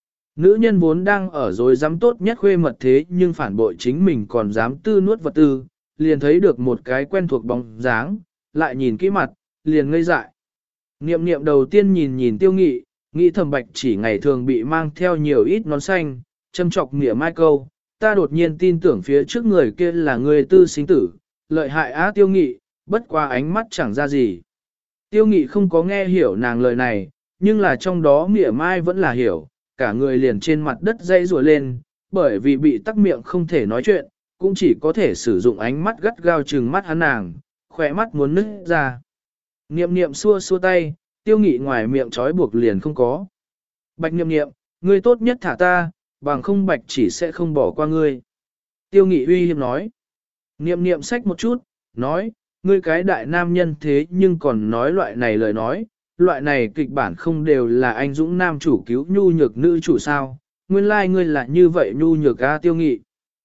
Nữ nhân vốn đang ở rồi dám tốt nhất khuê mật thế nhưng phản bội chính mình còn dám tư nuốt vật tư, liền thấy được một cái quen thuộc bóng dáng, lại nhìn kỹ mặt, liền ngây dại. Niệm niệm đầu tiên nhìn tiêu nghị, nghĩ thầm bạch chỉ ngày thường bị mang theo nhiều ít nón xanh, châm chọc nghĩa mai câu, ta đột nhiên tin tưởng phía trước người kia là người tư sinh tử, lợi hại á tiêu nghị, bất qua ánh mắt chẳng ra gì. Tiêu nghị không có nghe hiểu nàng lời này, nhưng là trong đó nghĩa mai vẫn là hiểu, cả người liền trên mặt đất dây rùa lên, bởi vì bị tắc miệng không thể nói chuyện, cũng chỉ có thể sử dụng ánh mắt gắt gao trừng mắt hắn nàng, khỏe mắt muốn nứt ra. Niệm niệm xua xua tay, tiêu nghị ngoài miệng trói buộc liền không có. Bạch niệm niệm, ngươi tốt nhất thả ta, bằng không bạch chỉ sẽ không bỏ qua ngươi. Tiêu nghị uy hiếp nói. Niệm niệm xách một chút, nói, ngươi cái đại nam nhân thế nhưng còn nói loại này lời nói, loại này kịch bản không đều là anh dũng nam chủ cứu nhu nhược nữ chủ sao, nguyên lai like ngươi là như vậy nhu nhược a tiêu nghị.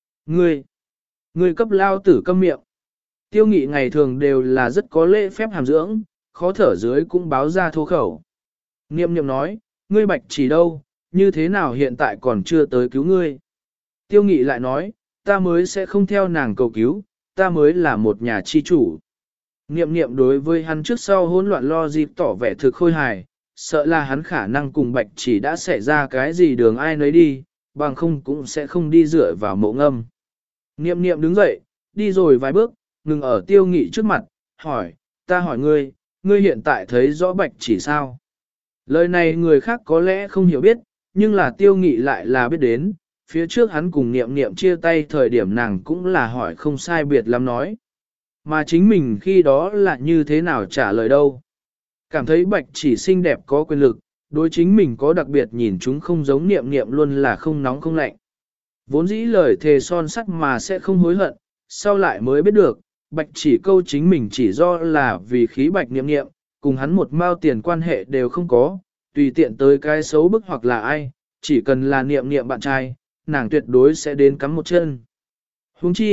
Ngươi cấp lao tử câm miệng. Tiêu nghị ngày thường đều là rất có lễ phép hàm dưỡng, khó thở dưới cũng báo ra thô khẩu. Niệm niệm nói, ngươi bạch chỉ đâu, như thế nào hiện tại còn chưa tới cứu ngươi. Tiêu nghị lại nói, ta mới sẽ không theo nàng cầu cứu, ta mới là một nhà chi chủ. Niệm niệm đối với hắn trước sau hỗn loạn lo dịp tỏ vẻ thực khôi hài, sợ là hắn khả năng cùng bạch chỉ đã xảy ra cái gì đường ai nấy đi, bằng không cũng sẽ không đi dựa vào mộ ngâm. Niệm niệm đứng dậy, đi rồi vài bước, ngừng ở tiêu nghị trước mặt, hỏi, ta hỏi ngươi, ngươi hiện tại thấy rõ bạch chỉ sao? Lời này người khác có lẽ không hiểu biết, nhưng là tiêu nghị lại là biết đến, phía trước hắn cùng niệm niệm chia tay thời điểm nàng cũng là hỏi không sai biệt lắm nói. Mà chính mình khi đó là như thế nào trả lời đâu. Cảm thấy bạch chỉ xinh đẹp có quyền lực, đối chính mình có đặc biệt nhìn chúng không giống niệm niệm luôn là không nóng không lạnh. Vốn dĩ lời thề son sắt mà sẽ không hối hận, sau lại mới biết được, bạch chỉ câu chính mình chỉ do là vì khí bạch niệm niệm, cùng hắn một mao tiền quan hệ đều không có, tùy tiện tới cái xấu bức hoặc là ai, chỉ cần là niệm niệm bạn trai, nàng tuyệt đối sẽ đến cắm một chân. Huống chi,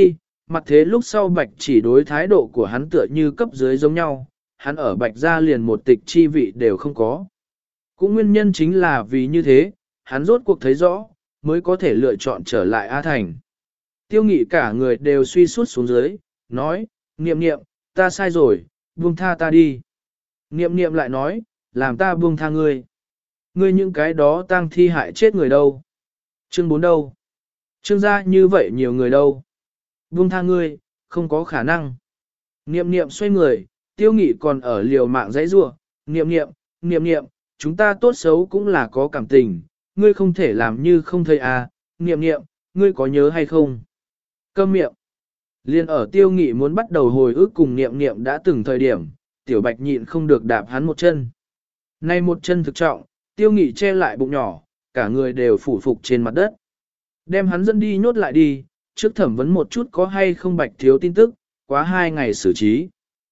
mặt thế lúc sau Bạch chỉ đối thái độ của hắn tựa như cấp dưới giống nhau, hắn ở Bạch gia liền một tịch chi vị đều không có. Cũng nguyên nhân chính là vì như thế, hắn rốt cuộc thấy rõ, mới có thể lựa chọn trở lại A Thành. Tiêu Nghị cả người đều suy sút xuống dưới, nói, Niệm Niệm, ta sai rồi, buông tha ta đi. Niệm Niệm lại nói, làm ta buông tha ngươi. Ngươi những cái đó tang thi hại chết người đâu? Chương 4 đâu? Chương gia như vậy nhiều người đâu? Buông tha ngươi, không có khả năng. Niệm Niệm xoay người, Tiêu Nghị còn ở liều mạng dãy rủa, Niệm Niệm, Niệm Niệm, chúng ta tốt xấu cũng là có cảm tình, ngươi không thể làm như không thấy à, Niệm Niệm, ngươi có nhớ hay không? Câm miệng. Liên ở Tiêu Nghị muốn bắt đầu hồi ức cùng Niệm Niệm đã từng thời điểm, Tiểu Bạch nhịn không được đạp hắn một chân. Nay một chân thực trọng, Tiêu Nghị che lại bụng nhỏ, cả người đều phủ phục trên mặt đất. Đem hắn dẫn đi nhốt lại đi, trước thẩm vấn một chút có hay không Bạch thiếu tin tức, quá 2 ngày xử trí.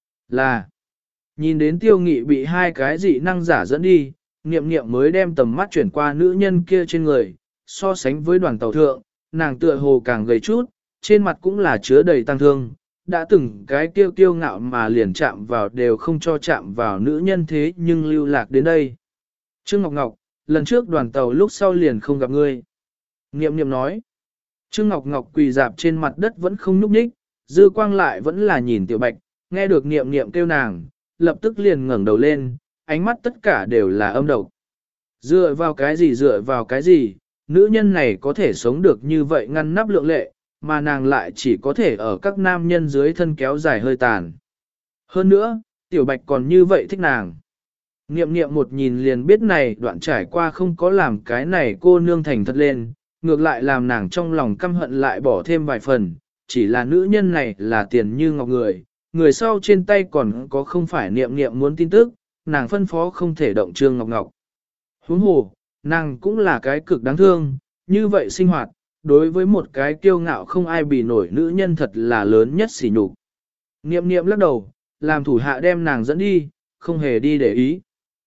Là, nhìn đến Tiêu Nghị bị 2 cái dị năng giả dẫn đi, Niệm Niệm mới đem tầm mắt chuyển qua nữ nhân kia trên người, so sánh với đoàn tàu thượng, nàng tựa hồ càng gầy chút, trên mặt cũng là chứa đầy tăng thương, đã từng cái kiêu ngạo mà liền chạm vào đều không cho chạm vào nữ nhân thế nhưng lưu lạc đến đây. Trương Ngọc Ngọc, lần trước đoàn tàu lúc sau liền không gặp ngươi. Niệm Niệm nói. Trương Ngọc Ngọc quỳ dạp trên mặt đất vẫn không nhúc nhích, dư quang lại vẫn là nhìn Tiểu Bạch, nghe được Niệm Niệm kêu nàng, lập tức liền ngẩng đầu lên, ánh mắt tất cả đều là âm độc. Dựa vào cái gì, nữ nhân này có thể sống được như vậy ngăn nắp lượng lệ, mà nàng lại chỉ có thể ở các nam nhân dưới thân kéo dài hơi tàn. Hơn nữa, Tiểu Bạch còn như vậy thích nàng. Niệm Niệm một nhìn liền biết này đoạn trải qua không có làm cái này cô nương thành thật lên, ngược lại làm nàng trong lòng căm hận lại bỏ thêm vài phần, chỉ là nữ nhân này là tiền như ngọc người sau trên tay còn có không phải Niệm Niệm muốn tin tức, nàng phân phó không thể động Trương Ngọc Ngọc. Huống hồ, nàng cũng là cái cực đáng thương, như vậy sinh hoạt, đối với một cái kiêu ngạo không ai bì nổi nữ nhân thật là lớn nhất sỉ nhục. Niệm Niệm lắc đầu, làm thủ hạ đem nàng dẫn đi, không hề đi để ý.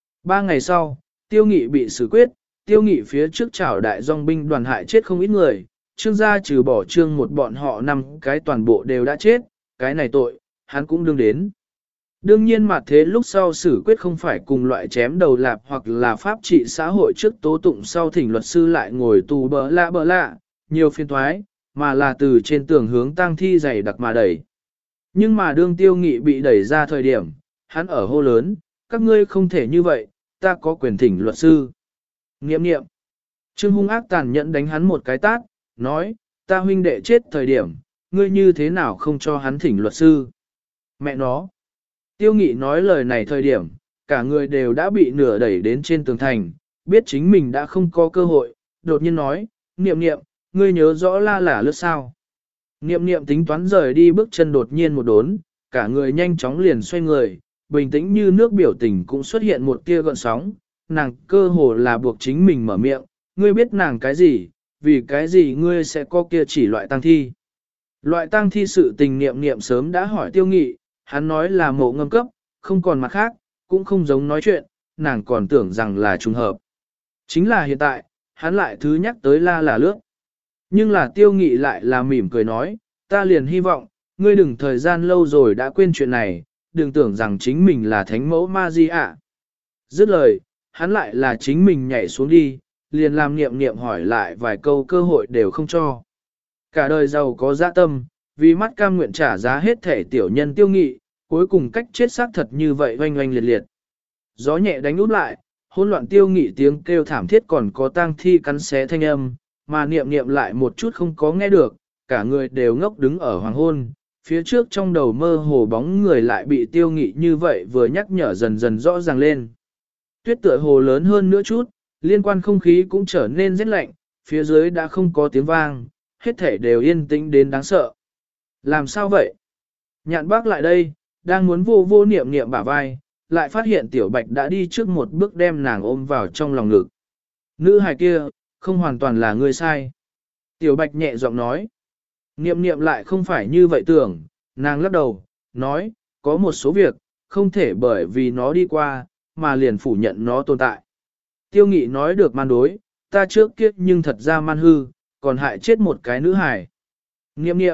3 ngày sau, Tiêu Nghị bị xử quyết, Tiêu Nghị phía trước chảo đại dòng binh đoàn hại chết không ít người, Trương gia trừ bỏ Trương một bọn họ 5 cái toàn bộ đều đã chết, cái này tội, hắn cũng đương đến. Đương nhiên mà thế lúc sau xử quyết không phải cùng loại chém đầu lạp hoặc là pháp trị xã hội trước tố tụng sau thỉnh luật sư lại ngồi tù bỡ lạ, nhiều phiên thoái, mà là từ trên tường hướng tang thi dày đặc mà đẩy. Nhưng mà đương Tiêu Nghị bị đẩy ra thời điểm, hắn ở hô lớn, các ngươi không thể như vậy, ta có quyền thỉnh luật sư. Niệm Niệm. Trương hung ác tàn nhẫn đánh hắn một cái tát, nói, ta huynh đệ chết thời điểm, ngươi như thế nào không cho hắn thỉnh luật sư. Mẹ nó. Tiêu Nghị nói lời này thời điểm, cả người đều đã bị nửa đẩy đến trên tường thành, biết chính mình đã không có cơ hội, đột nhiên nói, Niệm Niệm, ngươi nhớ rõ La Lả Lướt sao. Niệm Niệm tính toán rời đi bước chân đột nhiên một đốn, cả người nhanh chóng liền xoay người, bình tĩnh như nước biểu tình cũng xuất hiện một tia gợn sóng, nàng cơ hồ là buộc chính mình mở miệng, ngươi biết nàng cái gì, vì cái gì ngươi sẽ có kia chỉ loại tăng thi. Loại tăng thi sự tình Niệm Niệm sớm đã hỏi Tiêu Nghị, hắn nói là mộ ngâm cấp, không còn mặt khác, cũng không giống nói chuyện, nàng còn tưởng rằng là trùng hợp. Chính là hiện tại, hắn lại thứ nhắc tới La Lả Lướt. Nhưng là Tiêu Nghị lại là mỉm cười nói, ta liền hy vọng, ngươi đừng thời gian lâu rồi đã quên chuyện này, đừng tưởng rằng chính mình là thánh mẫu ma di ạ. Dứt lời, hắn lại là chính mình nhảy xuống đi, liền làm Niệm Niệm hỏi lại vài câu cơ hội đều không cho. Cả đời giàu có dạ tâm, vì mắt cam nguyện trả giá hết thể tiểu nhân Tiêu Nghị, cuối cùng cách chết xác thật như vậy oanh oanh liệt liệt. Gió nhẹ đánh út lại, hỗn loạn Tiêu Nghị tiếng kêu thảm thiết còn có tang thi cắn xé thanh âm, mà Niệm Niệm lại một chút không có nghe được, cả người đều ngốc đứng ở hoàng hôn, phía trước trong đầu mơ hồ bóng người lại bị Tiêu Nghị như vậy vừa nhắc nhở dần dần rõ ràng lên. Tuyết tựa hồ lớn hơn nữa chút, liên quan không khí cũng trở nên rét lạnh, phía dưới đã không có tiếng vang, hết thể đều yên tĩnh đến đáng sợ. Làm sao vậy? Nhạn bác lại đây, đang muốn vô vô Niệm Niệm bả vai, lại phát hiện Tiểu Bạch đã đi trước một bước đem nàng ôm vào trong lòng ngực. Nữ hài kia, không hoàn toàn là người sai. Tiểu Bạch nhẹ giọng nói. Niệm Niệm lại không phải như vậy tưởng, nàng lắc đầu, nói, có một số việc, không thể bởi vì nó đi qua, mà liền phủ nhận nó tồn tại. Tiêu Nghị nói được man đối, ta trước kiếp nhưng thật ra man hư, còn hại chết một cái nữ hài. Niệm Niệm,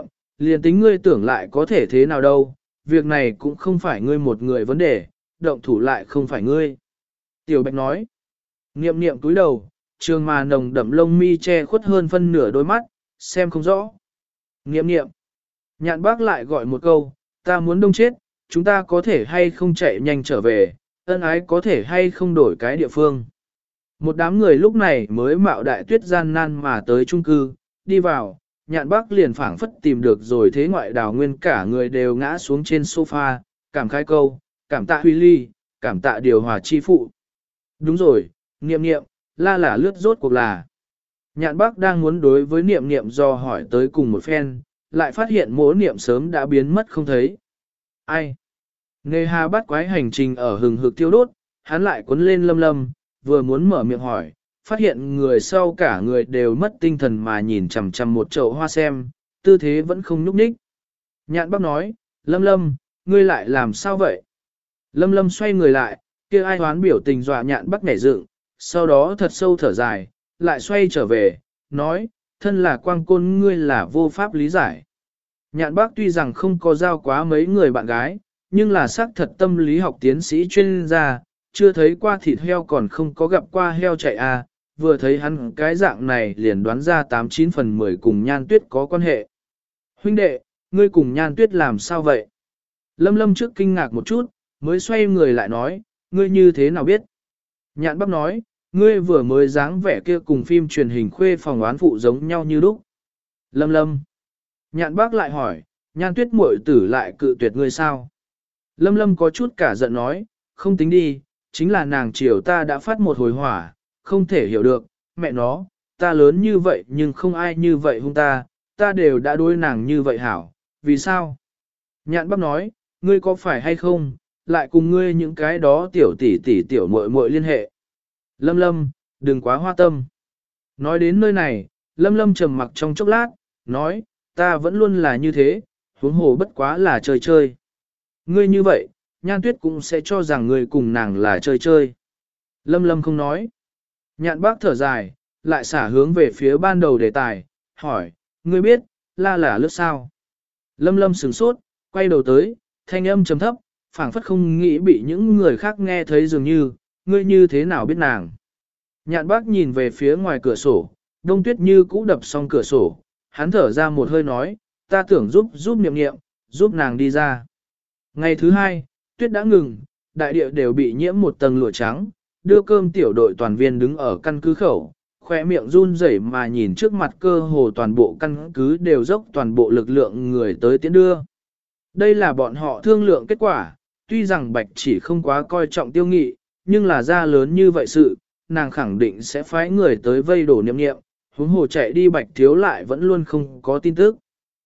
Liền tính ngươi tưởng lại có thể thế nào đâu, việc này cũng không phải ngươi một người vấn đề, động thủ lại không phải ngươi. Tiểu Bạch nói, niệm niệm túi đầu, trường mà nồng đậm lông mi che khuất hơn phân nửa đôi mắt, xem không rõ. Niệm niệm, nhạn bác lại gọi một câu, ta muốn đông chết, chúng ta có thể hay không chạy nhanh trở về, ân ái có thể hay không đổi cái địa phương. Một đám người lúc này mới mạo đại tuyết gian nan mà tới chung cư, đi vào, nhạn bác liền phảng phất tìm được rồi thế ngoại đào nguyên cả người đều ngã xuống trên sofa, cảm khái câu, cảm tạ Huy Ly, cảm tạ điều hòa chi phụ. Đúng rồi, niệm niệm, la là lướt rốt cuộc là. Nhạn bác đang muốn đối với niệm niệm do hỏi tới cùng một phen, lại phát hiện mỗi niệm sớm đã biến mất không thấy. Ai? Nghề hà bắt quái hành trình ở hừng hực tiêu đốt, hắn lại cuốn lên Lâm Lâm, vừa muốn mở miệng hỏi, phát hiện người sau cả người đều mất tinh thần mà nhìn chằm chằm một chậu hoa xem, tư thế vẫn không nhúc nhích. Nhạn bác nói, Lâm Lâm, ngươi lại làm sao vậy? Lâm Lâm xoay người lại, kia ai hoán biểu tình dọa nhạn bác nhảy dựng, sau đó thật sâu thở dài, lại xoay trở về, nói, thân là quang côn ngươi là vô pháp lý giải. Nhạn bác tuy rằng không có giao quá mấy người bạn gái, nhưng là xác thật tâm lý học tiến sĩ chuyên gia, chưa thấy qua thịt heo còn không có gặp qua heo chạy à, vừa thấy hắn cái dạng này liền đoán ra 89 phần 10 cùng Nhan Tuyết có quan hệ. Huynh đệ, ngươi cùng Nhan Tuyết làm sao vậy? Lâm Lâm trước kinh ngạc một chút, mới xoay người lại nói, ngươi như thế nào biết? Nhạn bác nói, ngươi vừa mới dáng vẻ kia cùng phim truyền hình khuê phòng oán phụ giống nhau như lúc. Lâm Lâm. Nhạn bác lại hỏi, Nhan Tuyết muội tử lại cự tuyệt ngươi sao? Lâm Lâm có chút cả giận nói, không tính đi, chính là nàng chiều ta đã phát một hồi hỏa, không thể hiểu được, mẹ nó, ta lớn như vậy nhưng không ai như vậy hung ta, ta đều đã đối nàng như vậy hảo, vì sao? Nhạn bác nói, ngươi có phải hay không, lại cùng ngươi những cái đó tiểu tỷ tỷ tiểu muội muội liên hệ. Lâm Lâm, đừng quá hoa tâm. Nói đến nơi này, Lâm Lâm trầm mặc trong chốc lát, nói, ta vẫn luôn là như thế, huống hồ bất quá là chơi chơi. Ngươi như vậy, Nhan Tuyết cũng sẽ cho rằng ngươi cùng nàng là chơi chơi. Lâm Lâm không nói. Nhạn bác thở dài, lại xả hướng về phía ban đầu đề tài, hỏi, ngươi biết, la là lướt sao? Lâm Lâm sửng sốt, quay đầu tới, thanh âm trầm thấp, phảng phất không nghĩ bị những người khác nghe thấy dường như, ngươi như thế nào biết nàng? Nhạn bác nhìn về phía ngoài cửa sổ, Đông Tuyết như cũ đập xong cửa sổ, hắn thở ra một hơi nói, ta tưởng giúp niệm niệm, giúp nàng đi ra. Ngày thứ hai, tuyết đã ngừng, đại địa đều bị nhiễm một tầng lụa trắng, đưa cơm tiểu đội toàn viên đứng ở căn cứ khẩu, khỏe miệng run rẩy mà nhìn trước mặt cơ hồ toàn bộ căn cứ đều dốc toàn bộ lực lượng người tới tiến đưa. Đây là bọn họ thương lượng kết quả, tuy rằng Bạch chỉ không quá coi trọng Tiêu Nghị, nhưng là ra lớn như vậy sự, nàng khẳng định sẽ phái người tới vây đổ niệm niệm, huống hồ chạy đi Bạch thiếu lại vẫn luôn không có tin tức.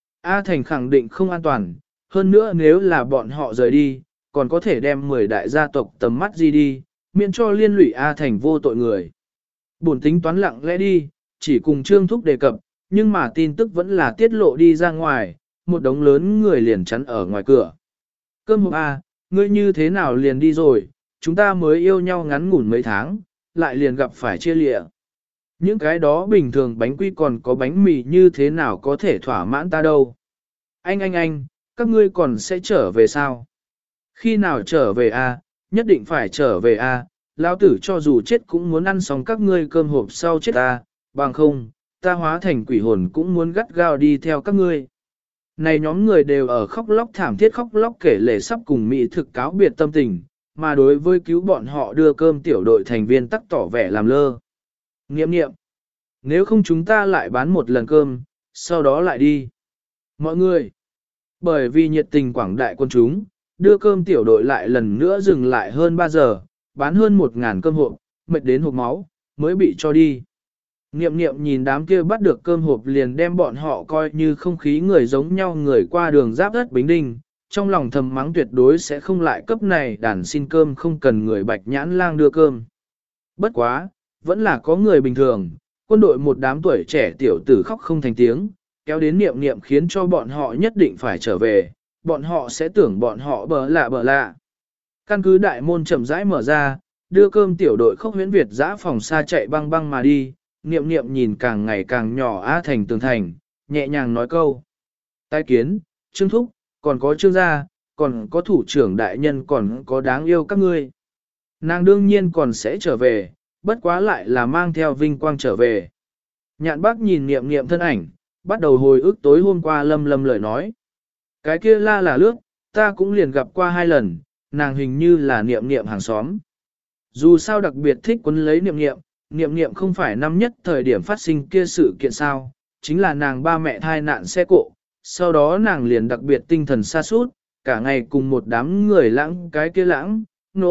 A Thành khẳng định không an toàn, hơn nữa nếu là bọn họ rời đi, còn có thể đem 10 đại gia tộc tầm mắt gì đi, miễn cho liên lụy A Thành vô tội người. Bổn tính toán lặng lẽ đi, chỉ cùng Trương Thúc đề cập, nhưng mà tin tức vẫn là tiết lộ đi ra ngoài, một đống lớn người liền chắn ở ngoài cửa. Cơm hộp A, ngươi như thế nào liền đi rồi, chúng ta mới yêu nhau ngắn ngủn mấy tháng, lại liền gặp phải chia lịa. Những cái đó bình thường bánh quy còn có bánh mì như thế nào có thể thỏa mãn ta đâu. Anh, các ngươi còn sẽ trở về sao? Khi nào trở về a? Nhất định phải trở về a. Lão tử cho dù chết cũng muốn ăn xong các ngươi cơm hộp sau chết a, bằng không, ta hóa thành quỷ hồn cũng muốn gắt gao đi theo các ngươi. Này nhóm người đều ở khóc lóc thảm thiết khóc lóc kể lể sắp cùng Mỹ thực cáo biệt tâm tình, mà đối với cứu bọn họ đưa cơm tiểu đội thành viên tắc tỏ vẻ làm lơ. Nghiệm, nếu không chúng ta lại bán một lần cơm, sau đó lại đi. Mọi người, bởi vì nhiệt tình quảng đại quân chúng, đưa cơm tiểu đội lại lần nữa dừng lại hơn 3 giờ, bán hơn 1.000 cơm hộp, mệt đến hộp máu, mới bị cho đi. Nghiệm nhìn đám kia bắt được cơm hộp liền đem bọn họ coi như không khí người giống nhau người qua đường giáp đất Bình Đinh, trong lòng thầm mắng tuyệt đối sẽ không lại cấp này đàn xin cơm không cần người bạch nhãn lang đưa cơm. Bất quá, vẫn là có người bình thường, quân đội một đám tuổi trẻ tiểu tử khóc không thành tiếng, kéo đến Niệm khiến cho bọn họ nhất định phải trở về, bọn họ sẽ tưởng bọn họ bờ lạ. Căn cứ đại môn chậm rãi mở ra, đưa cơm tiểu đội khốc huyễn Việt dã phòng xa chạy băng băng mà đi, Niệm nhìn càng ngày càng nhỏ A Thành tường thành, nhẹ nhàng nói câu. Tái kiến, Trương Thúc, còn có Trương gia, còn có thủ trưởng đại nhân, còn có đáng yêu các ngươi. Nàng đương nhiên còn sẽ trở về, bất quá lại là mang theo vinh quang trở về. Nhạn bác nhìn Niệm Niệm thân ảnh, bắt đầu hồi ức tối hôm qua Lâm Lâm lời nói. Cái kia la là lướt, ta cũng liền gặp qua 2 lần, nàng hình như là Niệm Niệm hàng xóm. Dù sao đặc biệt thích quấn lấy Niệm Niệm không phải năm nhất thời điểm phát sinh kia sự kiện sao, chính là nàng ba mẹ thai nạn xe cộ, sau đó nàng liền đặc biệt tinh thần sa sút cả ngày cùng một đám người lãng cái kia lãng,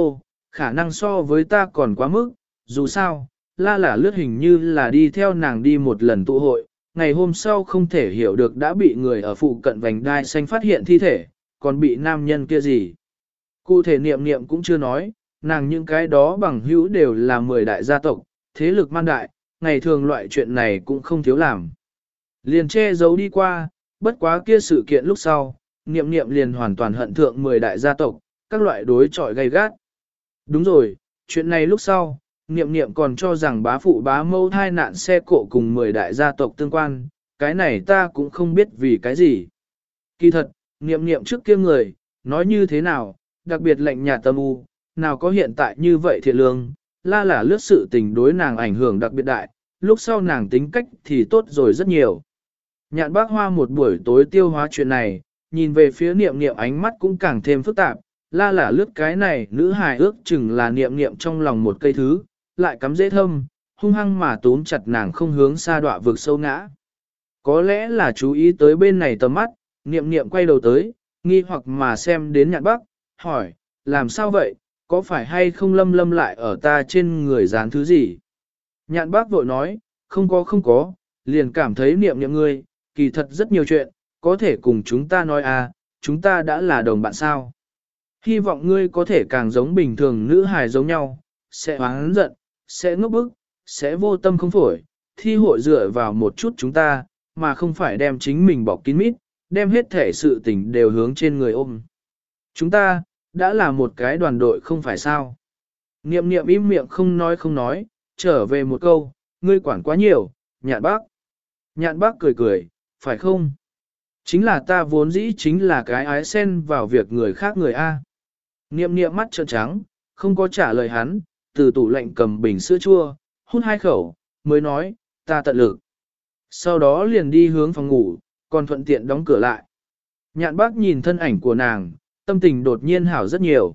khả năng so với ta còn quá mức, dù sao, la là lướt hình như là đi theo nàng đi một lần tụ hội, ngày hôm sau không thể hiểu được đã bị người ở phụ cận vành đai xanh phát hiện thi thể, còn bị nam nhân kia gì. Cụ thể Niệm Niệm cũng chưa nói, nàng những cái đó bằng hữu đều là 10 đại gia tộc, thế lực man đại, ngày thường loại chuyện này cũng không thiếu làm. Liền che giấu đi qua, bất quá kia sự kiện lúc sau, Niệm Niệm liền hoàn toàn hận thượng 10 đại gia tộc, các loại đối chọi gay gắt. Đúng rồi, chuyện này lúc sau, Niệm Niệm còn cho rằng bá phụ bá mâu thai nạn xe cộ cùng 10 đại gia tộc tương quan, cái này ta cũng không biết vì cái gì. Kỳ thật, Niệm Niệm trước kia người, nói như thế nào, đặc biệt lạnh nhạt tâm u, nào có hiện tại như vậy thiện lương, la là lướt sự tình đối nàng ảnh hưởng đặc biệt đại, lúc sau nàng tính cách thì tốt rồi rất nhiều. Nhạn bác hoa một buổi tối tiêu hóa chuyện này, nhìn về phía Niệm Niệm ánh mắt cũng càng thêm phức tạp, la là lướt cái này nữ hài ước chừng là Niệm Niệm trong lòng một cây thứ, lại cắm dễ thâm, hung hăng mà túm chặt nàng không hướng xa đọa vực sâu ngã. Có lẽ là chú ý tới bên này tầm mắt, Niệm Niệm quay đầu tới, nghi hoặc mà xem đến Nhạn bác, hỏi, làm sao vậy, có phải hay không Lâm Lâm lại ở ta trên người dán thứ gì? Nhạn bác vội nói, không có, liền cảm thấy Niệm Niệm ngươi, kỳ thật rất nhiều chuyện, có thể cùng chúng ta nói à, chúng ta đã là đồng bạn sao. Hy vọng ngươi có thể càng giống bình thường nữ hài giống nhau, sẽ oán giận, sẽ ngốc bức, sẽ vô tâm không phổi, thi hội dựa vào một chút chúng ta, mà không phải đem chính mình bọc kín mít, đem hết thể sự tình đều hướng trên người ôm. Chúng ta, đã là một cái đoàn đội không phải sao. Niệm Niệm im miệng không nói, trở về một câu, ngươi quản quá nhiều, Nhạn bác. Nhạn bác cười, phải không? Chính là ta vốn dĩ chính là cái ái xen vào việc người khác người A. Niệm Niệm mắt trợn trắng, không có trả lời hắn, từ tủ lạnh cầm bình sữa chua, hút 2 khẩu, mới nói, ta tận lực. Sau đó liền đi hướng phòng ngủ, còn thuận tiện đóng cửa lại. Nhạn bác nhìn thân ảnh của nàng, tâm tình đột nhiên hảo rất nhiều.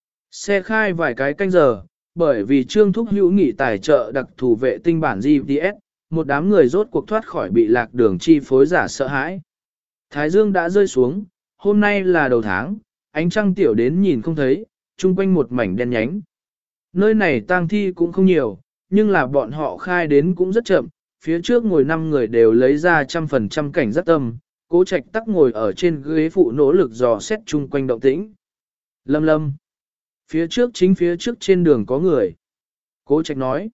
Xe khai vài cái canh giờ, bởi vì Trương Thúc hữu nghị tài trợ đặc thù vệ tinh bản GPS, một đám người rốt cuộc thoát khỏi bị lạc đường chi phối giả sợ hãi. Thái dương đã rơi xuống, hôm nay là đầu tháng, ánh trăng tiểu đến nhìn không thấy, chung quanh một mảnh đen nhánh. Nơi này tang thi cũng không nhiều, nhưng là bọn họ khai đến cũng rất chậm, phía trước ngồi 5 người đều lấy ra 100% cảnh giác tâm, Cố Trạch tắc ngồi ở trên ghế phụ nỗ lực dò xét chung quanh động tĩnh. Lâm, phía trước trên đường có người. Cố Trạch nói,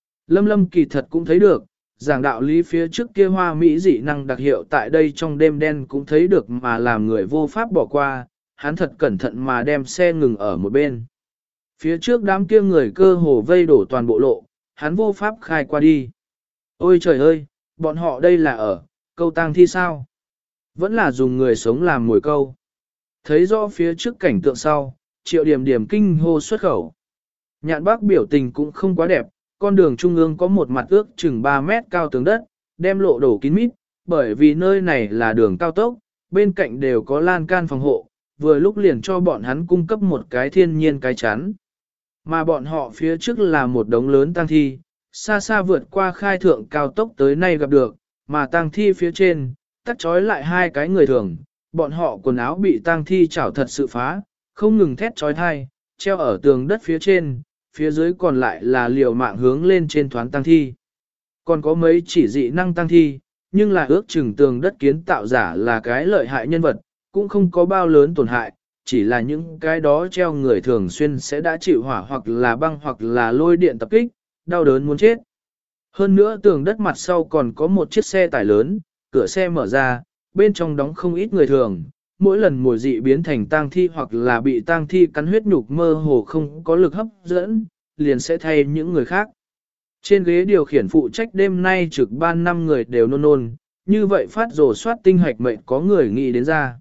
Lâm kỳ thật cũng thấy được, giảng đạo lý phía trước kia hoa mỹ dị năng đặc hiệu tại đây trong đêm đen cũng thấy được mà làm người vô pháp bỏ qua, hắn thật cẩn thận mà đem xe ngừng ở một bên. Phía trước đám kia người cơ hồ vây đổ toàn bộ lộ, hắn vô pháp khai qua đi. Ôi trời ơi, bọn họ đây là ở, câu tang thi sao? Vẫn là dùng người sống làm mồi câu. Thấy rõ phía trước cảnh tượng sau, Triệu Điểm Điểm kinh hô xuất khẩu. Nhạn bác biểu tình cũng không quá đẹp, con đường trung ương có một mặt ước chừng 3 mét cao tường đất, đem lộ đổ kín mít, bởi vì nơi này là đường cao tốc, bên cạnh đều có lan can phòng hộ, vừa lúc liền cho bọn hắn cung cấp một cái thiên nhiên cái chắn. Mà bọn họ phía trước là một đống lớn tang thi, xa xa vượt qua khai thượng cao tốc tới nay gặp được, mà tang thi phía trên, tắt trói lại 2 cái người thường, bọn họ quần áo bị tang thi chảo thật sự phá, không ngừng thét trói thai, treo ở tường đất phía trên, phía dưới còn lại là liều mạng hướng lên trên thoáng tang thi. Còn có mấy chỉ dị năng tang thi, nhưng là ước chừng tường đất kiến tạo giả là cái lợi hại nhân vật, cũng không có bao lớn tổn hại, chỉ là những cái đó treo người thường xuyên sẽ đã chịu hỏa hoặc là băng hoặc là lôi điện tập kích, đau đớn muốn chết. Hơn nữa tường đất mặt sau còn có một chiếc xe tải lớn, cửa xe mở ra, bên trong đóng không ít người thường, mỗi lần mùa dị biến thành tang thi hoặc là bị tang thi cắn huyết nhục mơ hồ không có lực hấp dẫn, liền sẽ thay những người khác. Trên ghế điều khiển phụ trách đêm nay trực ban 5 người đều nôn nôn, như vậy phát rồ soát tinh hạch mệnh có người nghĩ đến ra.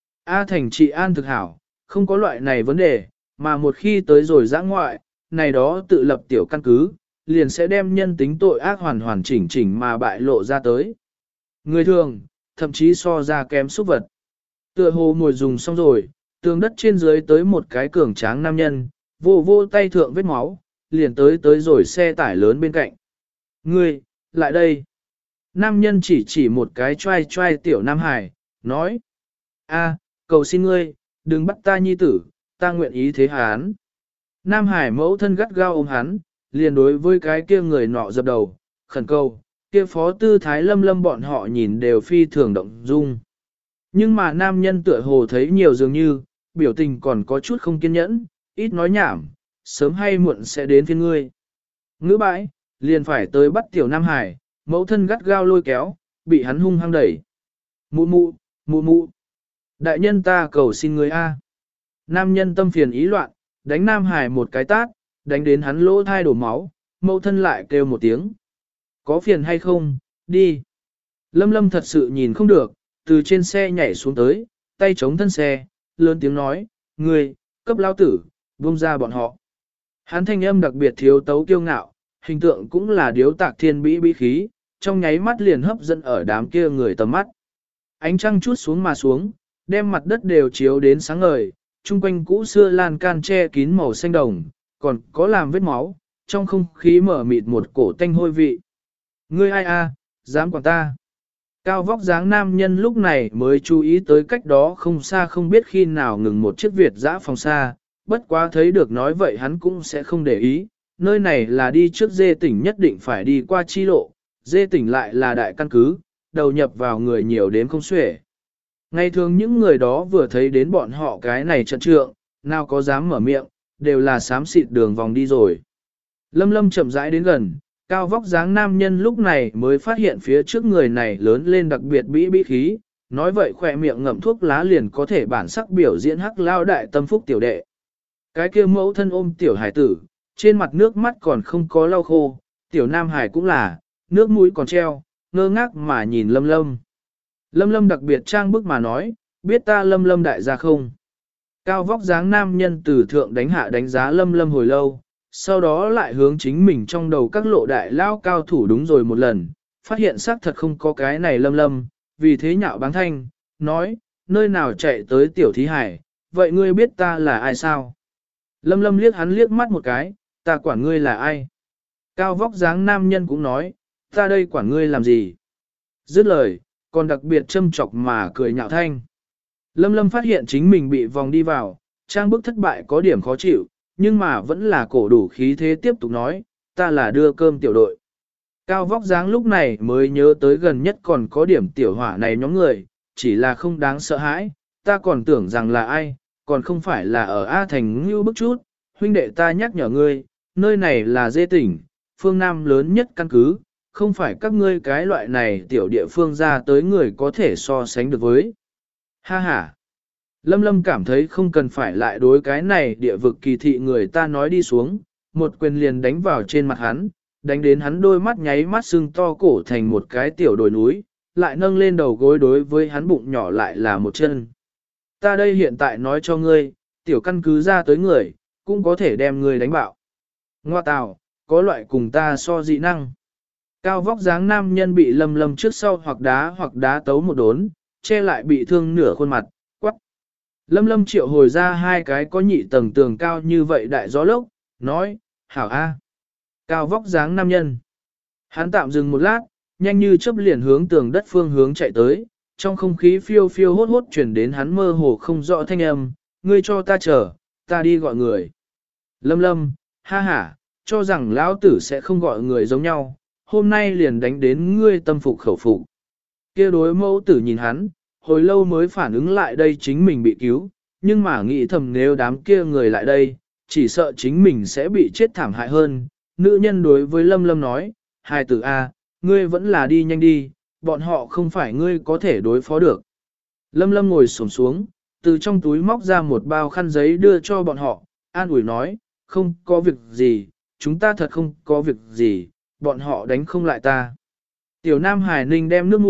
A Thành trị an thực hảo, không có loại này vấn đề, mà một khi tới rồi giã ngoại, này đó tự lập tiểu căn cứ, liền sẽ đem nhân tính tội ác hoàn hoàn chỉnh chỉnh mà bại lộ ra tới. Người thường, thậm chí so ra kém xúc vật. Tựa hồ ngồi dùng xong rồi, tường đất trên dưới tới một cái cường tráng nam nhân, vô vô tay thượng vết máu, liền tới rồi xe tải lớn bên cạnh. Ngươi, lại đây. Nam nhân chỉ một cái trai trai tiểu Nam Hải, nói. A, cầu xin ngươi, đừng bắt ta nhi tử, ta nguyện ý thế hán. Nam Hải mẫu thân gắt gao ôm hắn, liền đối với cái kia người nọ dập đầu, khẩn cầu, kia phó tư thái Lâm Lâm bọn họ nhìn đều phi thường động dung. Nhưng mà nam nhân tựa hồ thấy nhiều dường như, biểu tình còn có chút không kiên nhẫn, ít nói nhảm, sớm hay muộn sẽ đến phiên ngươi. Ngữ bãi, liền phải tới bắt tiểu Nam Hải, mẫu thân gắt gao lôi kéo, bị hắn hung hăng đẩy. Mụ mụ, mụ mụ. Đại nhân ta cầu xin ngươi a. Nam nhân tâm phiền ý loạn, đánh Nam Hải một cái tát, đánh đến hắn lỗ thai đổ máu, mẫu thân lại kêu một tiếng. Có phiền hay không, đi. Lâm Lâm thật sự nhìn không được, từ trên xe nhảy xuống tới, tay chống thân xe, lớn tiếng nói, ngươi, cấp lao tử, buông ra bọn họ. Hắn thanh âm đặc biệt thiếu tấu kiêu ngạo, hình tượng cũng là điếu tạc thiên bĩ khí, trong nháy mắt liền hấp dẫn ở đám kia người tầm mắt. Ánh trăng chút xuống mà xuống, đem mặt đất đều chiếu đến sáng ngời, chung quanh cũ xưa lan can che kín màu xanh đồng, còn có làm vết máu, trong không khí mở mịt một cổ tanh hôi vị. Ngươi ai a, dám quản ta? Cao vóc dáng nam nhân lúc này mới chú ý tới cách đó không xa không biết khi nào ngừng một chiếc Việt dã phòng xa, bất quá thấy được nói vậy hắn cũng sẽ không để ý, nơi này là đi trước dê tỉnh nhất định phải đi qua chi lộ, dê tỉnh lại là đại căn cứ, đầu nhập vào người nhiều đến không xuể. Ngày thường những người đó vừa thấy đến bọn họ cái này trận trượng, nào có dám mở miệng, đều là xám xịt đường vòng đi rồi. Lâm Lâm chậm rãi đến gần, cao vóc dáng nam nhân lúc này mới phát hiện phía trước người này lớn lên đặc biệt bĩ khí, nói vậy khỏe miệng ngậm thuốc lá liền có thể bản sắc biểu diễn hắc lao đại tâm phúc tiểu đệ. Cái kia mẫu thân ôm tiểu hải tử, trên mặt nước mắt còn không có lau khô, tiểu nam hải cũng là, nước mũi còn treo, ngơ ngác mà nhìn Lâm Lâm. Lâm Lâm đặc biệt trang bức mà nói, biết ta Lâm Lâm đại gia không? Cao vóc dáng nam nhân từ thượng đánh hạ đánh giá Lâm Lâm hồi lâu, sau đó lại hướng chính mình trong đầu các lộ đại lao cao thủ đúng rồi một lần, phát hiện xác thật không có cái này Lâm Lâm, vì thế nhạo báng thanh, nói, nơi nào chạy tới tiểu thí hải, vậy ngươi biết ta là ai sao? Lâm Lâm liếc hắn liếc mắt một cái, ta quản ngươi là ai? Cao vóc dáng nam nhân cũng nói, ta đây quản ngươi làm gì? Dứt lời, còn đặc biệt châm chọc mà cười nhạo thanh. Lâm Lâm phát hiện chính mình bị vòng đi vào, trang bức thất bại có điểm khó chịu, nhưng mà vẫn là cổ đủ khí thế tiếp tục nói, ta là đưa cơm tiểu đội. Cao vóc dáng lúc này mới nhớ tới gần nhất còn có điểm tiểu hỏa này nhóm người, chỉ là không đáng sợ hãi, ta còn tưởng rằng là ai, còn không phải là ở A Thành Ngưu bức chút, huynh đệ ta nhắc nhở ngươi, nơi này là dê tỉnh, phương Nam lớn nhất căn cứ, không phải các ngươi cái loại này tiểu địa phương ra tới người có thể so sánh được với. Ha ha! Lâm Lâm cảm thấy không cần phải lại đối cái này địa vực kỳ thị người ta nói đi xuống, một quyền liền đánh vào trên mặt hắn, đánh đến hắn đôi mắt nháy mắt sưng to cổ thành một cái tiểu đồi núi, lại nâng lên đầu gối đối với hắn bụng nhỏ lại là một chân. Ta đây hiện tại nói cho ngươi, tiểu căn cứ ra tới người, cũng có thể đem ngươi đánh bạo. Ngoa tào, có loại cùng ta so dị năng. Cao vóc dáng nam nhân bị Lâm Lâm trước sau hoặc đá tấu một đốn, che lại bị thương nửa khuôn mặt, quắc. Lâm Lâm triệu hồi ra hai cái có nhị tầng tường cao như vậy đại gió lốc, nói, hảo a. Cao vóc dáng nam nhân. Hắn tạm dừng một lát, nhanh như chớp liền hướng tường đất phương hướng chạy tới, trong không khí phiêu phiêu hốt hốt chuyển đến hắn mơ hồ không rõ thanh âm, ngươi cho ta chờ, ta đi gọi người. Lâm Lâm, ha ha, cho rằng lão tử sẽ không gọi người giống nhau, hôm nay liền đánh đến ngươi tâm phục khẩu phục. Kia đối mẫu tử nhìn hắn, hồi lâu mới phản ứng lại đây chính mình bị cứu, nhưng mà nghĩ thầm nếu đám kia người lại đây, chỉ sợ chính mình sẽ bị chết thảm hại hơn. Nữ nhân đối với Lâm Lâm nói, hài tử A, ngươi vẫn là đi nhanh đi, bọn họ không phải ngươi có thể đối phó được. Lâm Lâm ngồi xổm xuống, từ trong túi móc ra một bao khăn giấy đưa cho bọn họ, an ủi nói, không có việc gì, chúng ta thật không có việc gì, bọn họ đánh không lại ta. Tiểu Nam Hải Ninh đem nước mũi,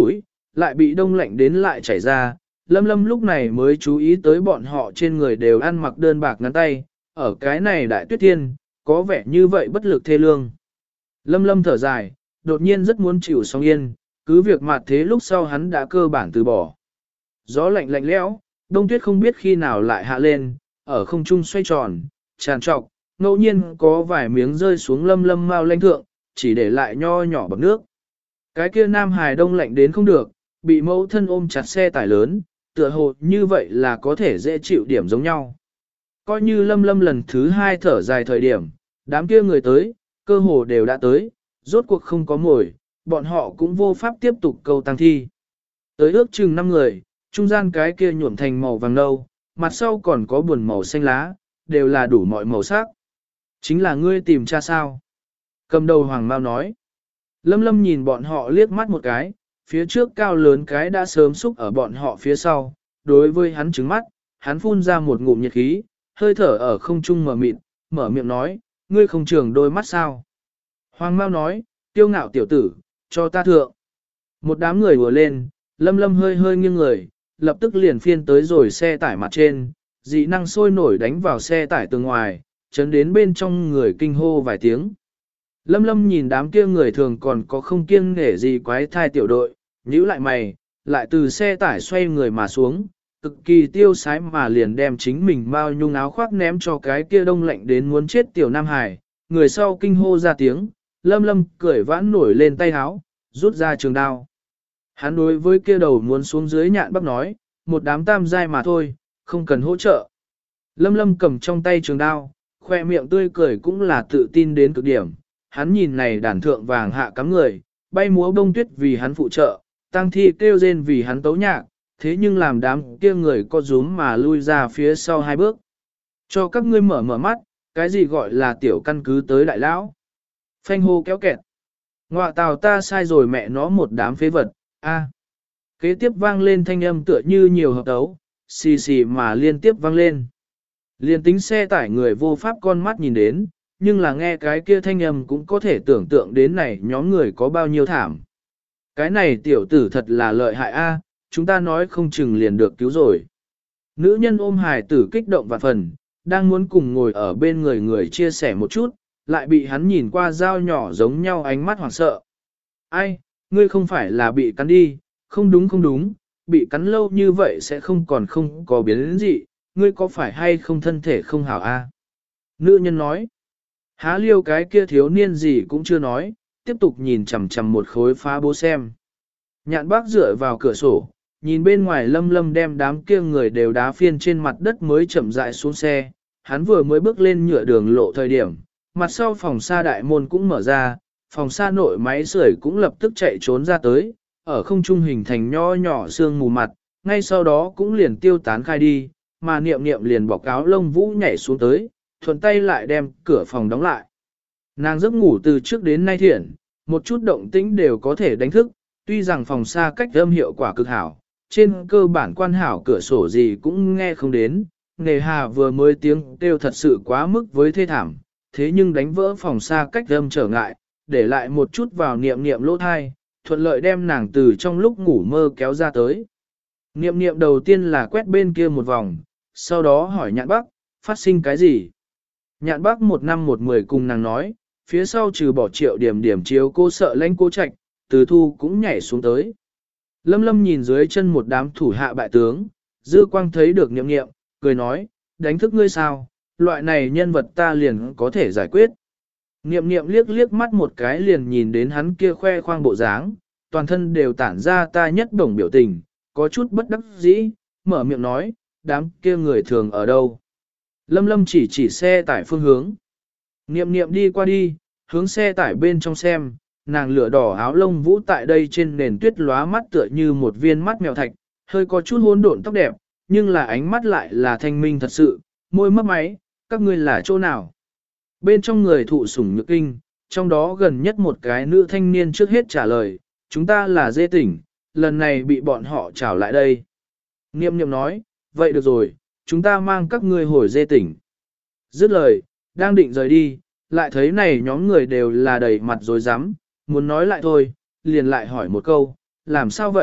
lại bị đông lạnh đến lại chảy ra. Lâm Lâm lúc này mới chú ý tới bọn họ trên người đều ăn mặc đơn bạc ngắn tay, ở cái này đại tuyết thiên, có vẻ như vậy bất lực thê lương. Lâm Lâm thở dài, đột nhiên rất muốn chịu sóng yên, cứ việc mặt thế lúc sau hắn đã cơ bản từ bỏ. Gió lạnh lạnh lẽo, đông tuyết không biết khi nào lại hạ lên, ở không trung xoay tròn, tràn trọc, ngẫu nhiên có vài miếng rơi xuống Lâm Lâm mau lanh thượng, chỉ để lại nho nhỏ bọt nước. Cái kia Nam Hải đông lạnh đến không được, bị mẫu thân ôm chặt xe tải lớn, tựa hồ như vậy là có thể dễ chịu điểm giống nhau. Coi như Lâm Lâm lần thứ 2 thở dài thời điểm, đám kia người tới, cơ hồ đều đã tới, rốt cuộc không có mồi, bọn họ cũng vô pháp tiếp tục câu tăng thi. Tới ước chừng 5 người, trung gian cái kia nhuộm thành màu vàng nâu, mặt sau còn có buồn màu xanh lá, đều là đủ mọi màu sắc. Chính là ngươi tìm cha sao? Cầm đầu Hoàng Mao nói. Lâm Lâm nhìn bọn họ liếc mắt một cái, phía trước cao lớn cái đã sớm xúc ở bọn họ phía sau, đối với hắn trứng mắt, hắn phun ra một ngụm nhiệt khí, hơi thở ở không trung mở mịt, mở miệng nói, ngươi không trường đôi mắt sao? Hoàng Mao nói, tiêu ngạo tiểu tử, cho ta thượng. Một đám người vừa lên, Lâm Lâm hơi hơi nghiêng người, lập tức liền phiên tới rồi xe tải mặt trên, dị năng sôi nổi đánh vào xe tải từ ngoài, chấn đến bên trong người kinh hô vài tiếng. Lâm Lâm nhìn đám kia người thường còn có không kiêng nể gì quái thai tiểu đội, nhíu lại mày, lại từ xe tải xoay người mà xuống, cực kỳ tiêu sái mà liền đem chính mình bao nhung áo khoác ném cho cái kia đông lạnh đến muốn chết tiểu Nam Hải, người sau kinh hô ra tiếng, Lâm Lâm cười vãn nổi lên tay áo, rút ra trường đao. Hắn đối với kia đầu muốn xuống dưới nhạn bắp nói, một đám tam giai mà thôi, không cần hỗ trợ. Lâm Lâm cầm trong tay trường đao, khoe miệng tươi cười cũng là tự tin đến cực điểm. Hắn nhìn này đàn thượng vàng hạ cắm người, bay múa bông tuyết vì hắn phụ trợ, tăng thi kêu rên vì hắn tấu nhạc, thế nhưng làm đám kia người có rúm mà lui ra phía sau 2 bước. Cho các ngươi mở mở mắt, cái gì gọi là tiểu căn cứ tới đại lão. Phanh hô kéo kẹt. Ngoạ tào ta sai rồi mẹ nó một đám phế vật, a. Kế tiếp vang lên thanh âm tựa như nhiều hợp tấu, xì xì mà liên tiếp vang lên. Liên tính xe tải người vô pháp con mắt nhìn đến, nhưng là nghe cái kia thanh âm cũng có thể tưởng tượng đến này nhóm người có bao nhiêu thảm. Cái này tiểu tử thật là lợi hại a, chúng ta nói không chừng liền được cứu rồi. Nữ nhân ôm hài tử kích động vạn phần, đang muốn cùng ngồi ở bên người người chia sẻ một chút, lại bị hắn nhìn qua dao nhỏ giống nhau ánh mắt hoảng sợ. Ai, ngươi không phải là bị cắn đi, không đúng không đúng, bị cắn lâu như vậy sẽ không còn không có biến đến gì, ngươi có phải hay không thân thể không hảo a? Nữ nhân nói, há liêu cái kia thiếu niên gì cũng chưa nói, tiếp tục nhìn chằm chằm một khối phá bố xem. Nhạn bác dựa vào cửa sổ, nhìn bên ngoài Lâm Lâm đem đám kia người đều đá phiên trên mặt đất mới chậm rãi xuống xe, hắn vừa mới bước lên nhựa đường lộ thời điểm, mặt sau phòng xa đại môn cũng mở ra, phòng xa nội máy sưởi cũng lập tức chạy trốn ra tới, ở không trung hình thành nho nhỏ sương mù mặt, ngay sau đó cũng liền tiêu tán khai đi, mà niệm niệm liền bọc áo lông vũ nhảy xuống tới, thuận tay lại đem cửa phòng đóng lại. Nàng giấc ngủ từ trước đến nay thiện, một chút động tĩnh đều có thể đánh thức, tuy rằng phòng xa cách âm hiệu quả cực hảo, trên cơ bản quan hảo cửa sổ gì cũng nghe không đến, nề hà vừa mới tiếng kêu thật sự quá mức với thê thảm, thế nhưng đánh vỡ phòng xa cách âm trở ngại, để lại một chút vào niệm niệm lỗ thai, thuận lợi đem nàng từ trong lúc ngủ mơ kéo ra tới. Niệm niệm đầu tiên là quét bên kia một vòng, sau đó hỏi nhạn bác, phát sinh cái gì? Nhạn bác 1 năm 1 10 cùng nàng nói, phía sau trừ bỏ Triệu Điểm Điểm chiếu cô sợ lãnh cô trạch, Từ Thu cũng nhảy xuống tới. Lâm Lâm nhìn dưới chân một đám thủ hạ bại tướng, dư quang thấy được niệm niệm, cười nói, đánh thức ngươi sao, loại này nhân vật ta liền có thể giải quyết. Niệm niệm liếc liếc mắt một cái liền nhìn đến hắn kia khoe khoang bộ dáng, toàn thân đều tản ra ta nhất đồng biểu tình, có chút bất đắc dĩ, mở miệng nói, đám kia người thường ở đâu. Lâm Lâm chỉ xe tải phương hướng. Niệm niệm đi qua đi, hướng xe tải bên trong xem, nàng lửa đỏ áo lông vũ tại đây trên nền tuyết lóa mắt tựa như một viên mắt mèo thạch, hơi có chút hỗn độn tóc đẹp, nhưng là ánh mắt lại là thanh minh thật sự, môi mấp máy, các ngươi là chỗ nào? Bên trong người thụ sủng nhược kinh, trong đó gần nhất một cái nữ thanh niên trước hết trả lời, chúng ta là dê tỉnh, lần này bị bọn họ trảo lại đây. Niệm niệm nói, vậy được rồi, chúng ta mang các ngươi hồi dê tỉnh. Dứt lời, đang định rời đi, lại thấy này nhóm người đều là đầy mặt rối rắm, muốn nói lại thôi, liền lại hỏi một câu, làm sao vậy,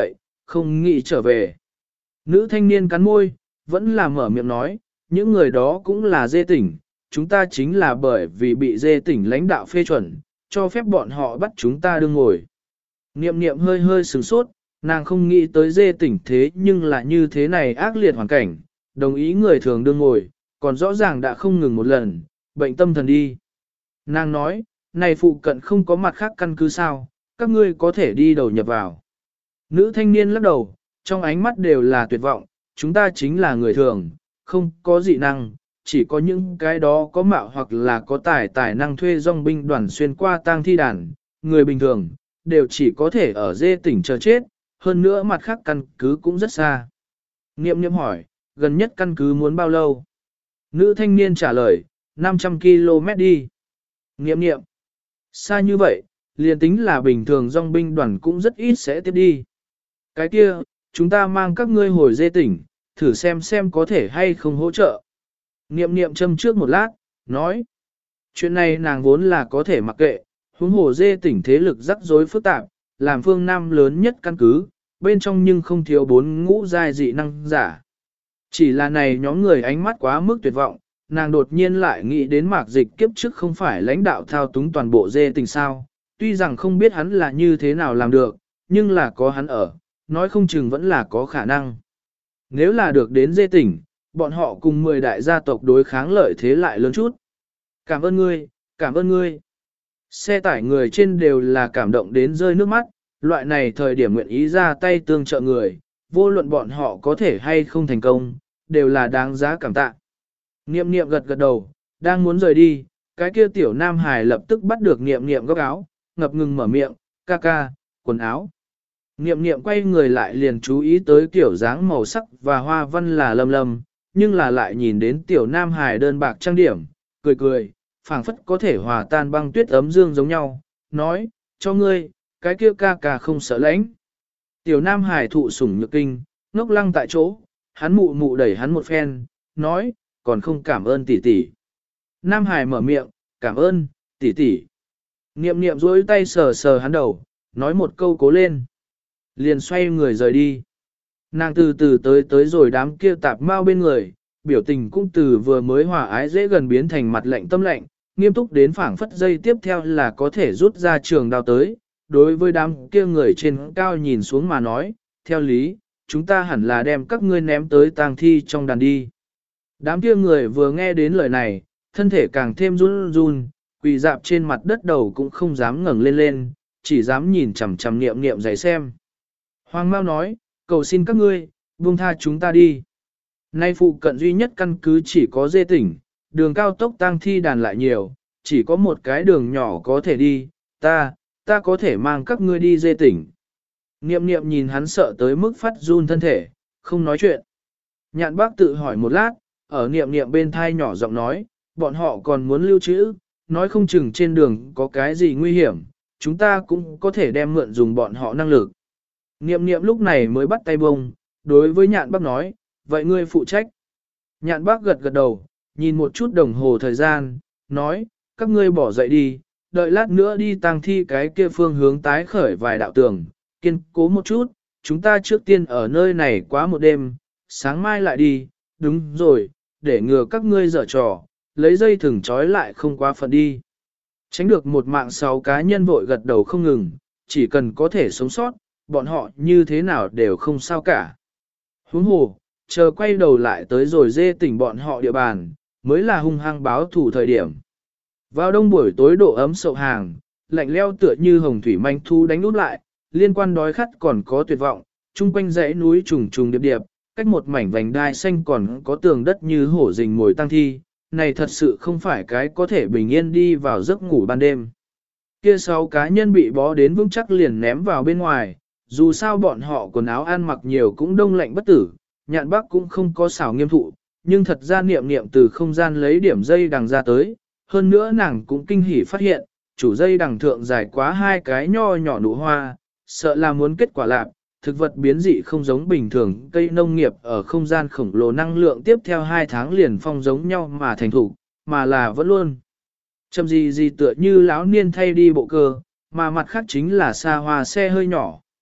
không nghĩ trở về. Nữ thanh niên cắn môi, vẫn là mở miệng nói, những người đó cũng là dê tỉnh, chúng ta chính là bởi vì bị dê tỉnh lãnh đạo phê chuẩn, cho phép bọn họ bắt chúng ta đương ngồi. Niệm niệm hơi hơi sửng sốt, nàng không nghĩ tới dê tỉnh thế nhưng là như thế này ác liệt hoàn cảnh, đồng ý người thường đương ngồi, còn rõ ràng đã không ngừng một lần, bệnh tâm thần đi. Nàng nói, này phụ cận không có mặt khác căn cứ sao, các ngươi có thể đi đầu nhập vào. Nữ thanh niên lắc đầu, trong ánh mắt đều là tuyệt vọng, chúng ta chính là người thường, không có dị năng, chỉ có những cái đó có mạo hoặc là có tài năng thuê dòng binh đoàn xuyên qua tang thi đàn, người bình thường, đều chỉ có thể ở dê tỉnh chờ chết, hơn nữa mặt khác căn cứ cũng rất xa. Niệm niệm hỏi, gần nhất căn cứ muốn bao lâu? Nữ thanh niên trả lời, 500 km đi. Niệm niệm, xa như vậy, liền tính là bình thường dòng binh đoàn cũng rất ít sẽ tiếp đi. Cái kia, chúng ta mang các ngươi hồi dê tỉnh, thử xem có thể hay không hỗ trợ. Niệm niệm châm trước một lát, nói. Chuyện này nàng vốn là có thể mặc kệ, huống hồ dê tỉnh thế lực rắc rối phức tạp, làm phương Nam lớn nhất căn cứ, bên trong nhưng không thiếu 4 ngũ giai dị năng giả. Chỉ là này nhóm người ánh mắt quá mức tuyệt vọng, nàng đột nhiên lại nghĩ đến mạc dịch kiếp trước không phải lãnh đạo thao túng toàn bộ dê tỉnh sao, tuy rằng không biết hắn là như thế nào làm được, nhưng là có hắn ở, nói không chừng vẫn là có khả năng. Nếu là được đến dê tỉnh, bọn họ cùng 10 đại gia tộc đối kháng lợi thế lại lớn chút. Cảm ơn ngươi, cảm ơn ngươi. Xe tải người trên đều là cảm động đến rơi nước mắt, loại này thời điểm nguyện ý ra tay tương trợ người, vô luận bọn họ có thể hay không thành công, đều là đáng giá cảm tạ. Niệm niệm gật gật đầu, đang muốn rời đi, cái kia tiểu nam hài lập tức bắt được niệm niệm góc áo, ngập ngừng mở miệng, ca ca, quần áo. Niệm niệm quay người lại liền chú ý tới kiểu dáng màu sắc và hoa văn là lâm lâm, nhưng là lại nhìn đến tiểu nam hài đơn bạc trang điểm, cười cười, phảng phất có thể hòa tan băng tuyết ấm dương giống nhau, nói, cho ngươi, cái kia ca ca không sợ lãnh. Tiểu nam hài thụ sủng nhược kinh, ngốc lăng tại chỗ, hắn mụ mụ đẩy hắn một phen, nói, còn không cảm ơn tỷ tỷ. Nam hài mở miệng, cảm ơn, tỷ tỷ. Niệm niệm duỗi tay sờ sờ hắn đầu, nói một câu cố lên. Liền xoay người rời đi. Nàng từ từ tới rồi đám kia tạp mau bên người, biểu tình cũng từ vừa mới hòa ái dễ gần biến thành mặt lạnh tâm lạnh, nghiêm túc đến phảng phất dây tiếp theo là có thể rút ra trường đao tới. Đối với đám kia người trên cao nhìn xuống mà nói, theo lý, chúng ta hẳn là đem các ngươi ném tới tang thi trong đàn đi. Đám kia người vừa nghe đến lời này, thân thể càng thêm run run, quỳ dạp trên mặt đất đầu cũng không dám ngẩng lên lên, chỉ dám nhìn chằm chằm niệm niệm giày xem. Hoàng Mao nói, cầu xin các ngươi, buông tha chúng ta đi. Nay phụ cận duy nhất căn cứ chỉ có dê tỉnh, đường cao tốc tang thi đàn lại nhiều, chỉ có một cái đường nhỏ có thể đi, ta có thể mang các ngươi đi dê tỉnh. Niệm niệm nhìn hắn sợ tới mức phát run thân thể, không nói chuyện. Nhạn bác tự hỏi một lát, ở niệm niệm bên thai nhỏ giọng nói, bọn họ còn muốn lưu trữ, nói không chừng trên đường có cái gì nguy hiểm, chúng ta cũng có thể đem mượn dùng bọn họ năng lực. Niệm niệm lúc này mới bắt tay bông, đối với nhạn bác nói, vậy ngươi phụ trách. Nhạn bác gật gật đầu, nhìn một chút đồng hồ thời gian, nói, các ngươi bỏ dậy đi, đợi lát nữa đi tang thi cái kia phương hướng tái khởi vài đạo tường, kiên cố một chút, chúng ta trước tiên ở nơi này quá một đêm, sáng mai lại đi, đúng rồi, để ngừa các ngươi dở trò, lấy dây thừng trói lại không quá phận đi. Tránh được một mạng 6 cá nhân vội gật đầu không ngừng, chỉ cần có thể sống sót, bọn họ như thế nào đều không sao cả. Huống hồ, chờ quay đầu lại tới rồi dê tỉnh bọn họ địa bàn, mới là hung hăng báo thủ thời điểm. Vào đông buổi tối độ ấm sậu hàng, lạnh leo tựa như hồng thủy manh thu đánh út lại, liên quan đói khát còn có tuyệt vọng, chung quanh dãy núi trùng trùng điệp điệp, cách một mảnh vành đai xanh còn có tường đất như hổ rình mồi tăng thi, này thật sự không phải cái có thể bình yên đi vào giấc ngủ ban đêm. Kia 6 cá nhân bị bó đến vững chắc liền ném vào bên ngoài, dù sao bọn họ quần áo ăn mặc nhiều cũng đông lạnh bất tử, nhạn bác cũng không có xảo nghiêm thụ, nhưng thật ra niệm niệm từ không gian lấy điểm dây đằng ra tới, hơn nữa nàng cũng kinh hỉ phát hiện, chủ dây đằng thượng dài quá 2 cái nho nhỏ nụ hoa, sợ là muốn kết quả lạc, thực vật biến dị không giống bình thường, cây nông nghiệp ở không gian khổng lồ năng lượng tiếp theo 2 tháng liền phong giống nhau mà thành thủ, mà là vẫn luôn. Châm gì tựa như lão niên thay đi bộ cơ, mà mặt khác chính là xa hoa xe hơi nhỏ.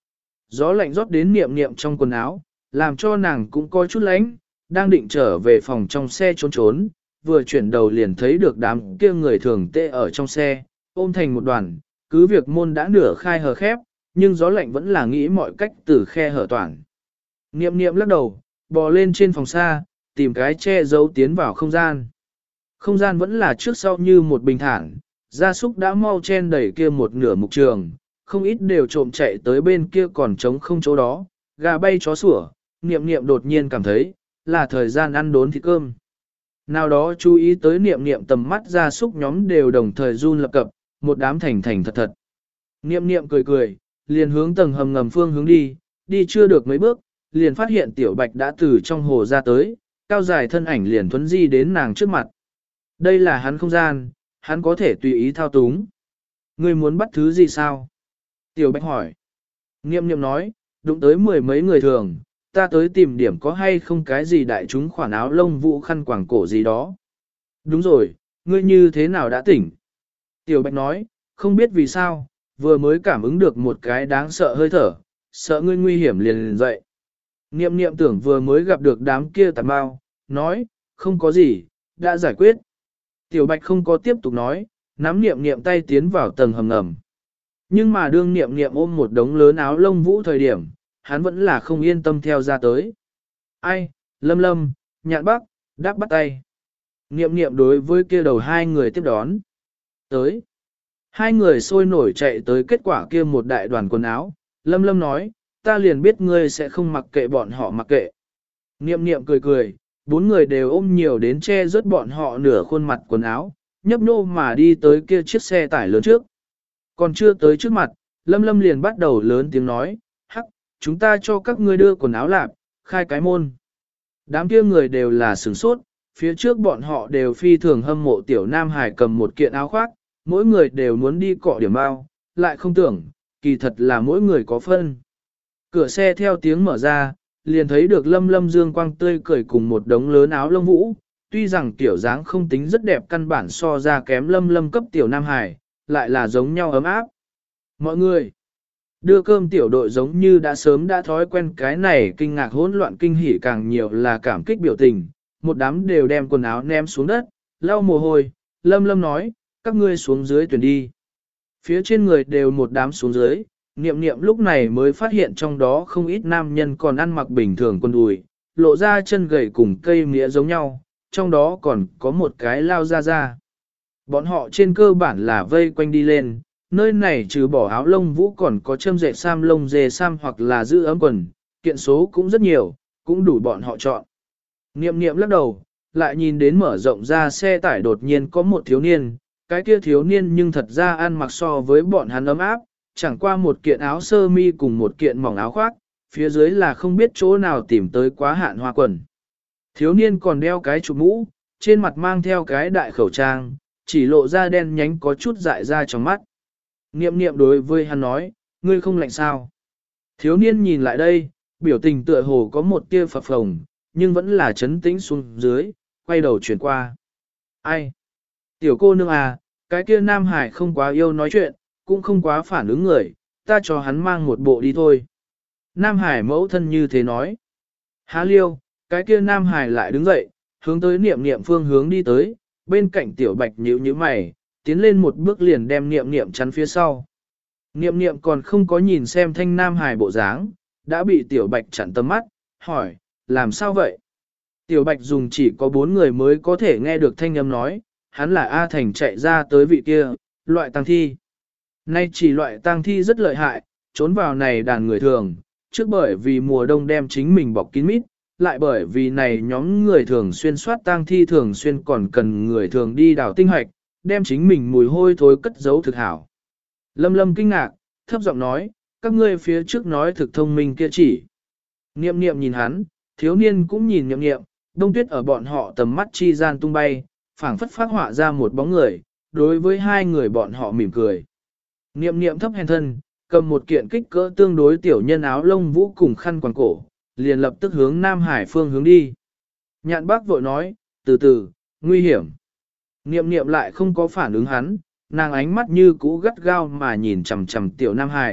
gió lạnh rót đến niệm niệm trong quần áo, làm cho nàng cũng coi chút lạnh, đang định trở về phòng trong xe trốn trốn, vừa chuyển đầu liền thấy được đám kia người thường tê ở trong xe, ôm thành một đoàn, cứ việc môn đã nửa khai hờ khép, nhưng gió lạnh vẫn là nghĩ mọi cách từ khe hở toàn. Niệm niệm lắc đầu, bò lên trên phòng xa, tìm cái che giấu tiến vào không gian. Không gian vẫn là trước sau như một bình thản, gia súc đã mau chen đẩy kia một nửa mục trường, không ít đều trộm chạy tới bên kia còn trống không chỗ đó, gà bay chó sủa, niệm niệm đột nhiên cảm thấy, là thời gian ăn đốn thịt cơm. Nào đó chú ý tới niệm niệm tầm mắt gia súc nhóm đều đồng thời run lập cập, một đám thành thành thật thật. Niệm niệm cười cười, liền hướng tầng hầm ngầm phương hướng đi, đi chưa được mấy bước, liền phát hiện tiểu bạch đã từ trong hồ ra tới, cao dài thân ảnh liền thuấn di đến nàng trước mặt. Đây là hắn không gian, hắn có thể tùy ý thao túng. Ngươi muốn bắt thứ gì sao? Tiểu bạch hỏi. Niệm niệm nói, đụng tới mười mấy người thường, ta tới tìm điểm có hay không cái gì đại chúng khoản áo lông vũ khăn quàng cổ gì đó. Đúng rồi, ngươi như thế nào đã tỉnh? Tiểu bạch nói, không biết vì sao, vừa mới cảm ứng được một cái đáng sợ hơi thở, sợ ngươi nguy hiểm liền dậy. Niệm niệm tưởng vừa mới gặp được đám kia tàn bao, nói, không có gì, đã giải quyết. Tiểu bạch không có tiếp tục nói, nắm niệm niệm tay tiến vào tầng hầm ngầm. Nhưng mà đương niệm niệm ôm một đống lớn áo lông vũ thời điểm, hắn vẫn là không yên tâm theo ra tới. Ai, Lâm Lâm, Nhạn Bắc, đáp bắt tay. Niệm niệm đối với kia đầu hai người tiếp đón. Tới. Hai người sôi nổi chạy tới kết quả kia một đại đoàn quần áo. Lâm Lâm nói, ta liền biết ngươi sẽ không mặc kệ bọn họ mặc kệ. Niệm niệm cười cười, bốn người đều ôm nhiều đến che rớt bọn họ nửa khuôn mặt quần áo, nhấp nô mà đi tới kia chiếc xe tải lớn trước. Còn chưa tới trước mặt, Lâm Lâm liền bắt đầu lớn tiếng nói, hắc, chúng ta cho các ngươi đưa quần áo lạp, khai cái môn. Đám kia người đều là sửng sốt, phía trước bọn họ đều phi thường hâm mộ tiểu Nam Hải cầm một kiện áo khoác, mỗi người đều muốn đi cọ điểm bao, lại không tưởng, kỳ thật là mỗi người có phân. Cửa xe theo tiếng mở ra, liền thấy được Lâm Lâm dương quang tươi cười cùng một đống lớn áo lông vũ, tuy rằng tiểu dáng không tính rất đẹp căn bản so ra kém Lâm Lâm cấp tiểu Nam Hải, lại là giống nhau ấm áp. Mọi người đưa cơm tiểu đội giống như đã sớm đã thói quen cái này kinh ngạc hỗn loạn kinh hỉ càng nhiều là cảm kích biểu tình, một đám đều đem quần áo ném xuống đất, lau mồ hôi, Lâm Lâm nói, các ngươi xuống dưới tuyển đi. Phía trên người đều một đám xuống dưới, niệm niệm lúc này mới phát hiện trong đó không ít nam nhân còn ăn mặc bình thường quần đùi, lộ ra chân gầy cùng cây mía giống nhau, trong đó còn có một cái lao ra. Bọn họ trên cơ bản là vây quanh đi lên, nơi này trừ bỏ áo lông vũ còn có châm dệt sam lông dê sam hoặc là giữ ấm quần, kiện số cũng rất nhiều, cũng đủ bọn họ chọn. Niệm niệm lắc đầu, lại nhìn đến mở rộng ra xe tải đột nhiên có một thiếu niên, cái kia thiếu niên nhưng thật ra ăn mặc so với bọn hắn ấm áp, chẳng qua một kiện áo sơ mi cùng một kiện mỏng áo khoác, phía dưới là không biết chỗ nào tìm tới quá hạn hoa quần. Thiếu niên còn đeo cái chụp mũ, trên mặt mang theo cái đại khẩu trang, chỉ lộ ra đen nhánh có chút dại ra trong mắt. Niệm niệm đối với hắn nói, ngươi không lạnh sao? Thiếu niên nhìn lại đây, biểu tình tựa hồ có một tia phập phồng, nhưng vẫn là chấn tĩnh xuống dưới, quay đầu chuyển qua. Ai? Tiểu cô nương à, cái kia Nam Hải không quá yêu nói chuyện, cũng không quá phản ứng người, ta cho hắn mang một bộ đi thôi. Nam Hải mẫu thân như thế nói. Há liêu, cái kia Nam Hải lại đứng dậy, hướng tới niệm niệm phương hướng đi tới, bên cạnh tiểu bạch nhíu nhíu mày, tiến lên một bước liền đem niệm niệm chắn phía sau. Niệm niệm còn không có nhìn xem thanh Nam Hải bộ dáng, đã bị tiểu bạch chặn tầm mắt, hỏi, làm sao vậy? Tiểu bạch dùng chỉ có 4 người mới có thể nghe được thanh âm nói, hắn là A Thành chạy ra tới vị kia, loại tang thi. Nay chỉ loại tang thi rất lợi hại, trốn vào này đàn người thường, trước bởi vì mùa đông đem chính mình bọc kín mít, lại bởi vì này nhóm người thường xuyên soát tang thi thường xuyên còn cần người thường đi đào tinh hoạch, đem chính mình mùi hôi thối cất giấu thực hảo. Lâm Lâm kinh ngạc, thấp giọng nói, các ngươi phía trước nói thực thông minh kia chỉ. Niệm niệm nhìn hắn, thiếu niên cũng nhìn niệm niệm, đông tuyết ở bọn họ tầm mắt chi gian tung bay, phảng phất phát họa ra một bóng người, đối với hai người bọn họ mỉm cười. Niệm niệm thấp hèn thân, cầm một kiện kích cỡ tương đối tiểu nhân áo lông vũ cùng khăn quàng cổ, liền lập tức hướng Nam Hải phương hướng đi. Nhạn bác vội nói, từ từ, nguy hiểm. Niệm niệm lại không có phản ứng hắn, nàng ánh mắt như cũ gắt gao mà nhìn chằm chằm tiểu Nam Hải,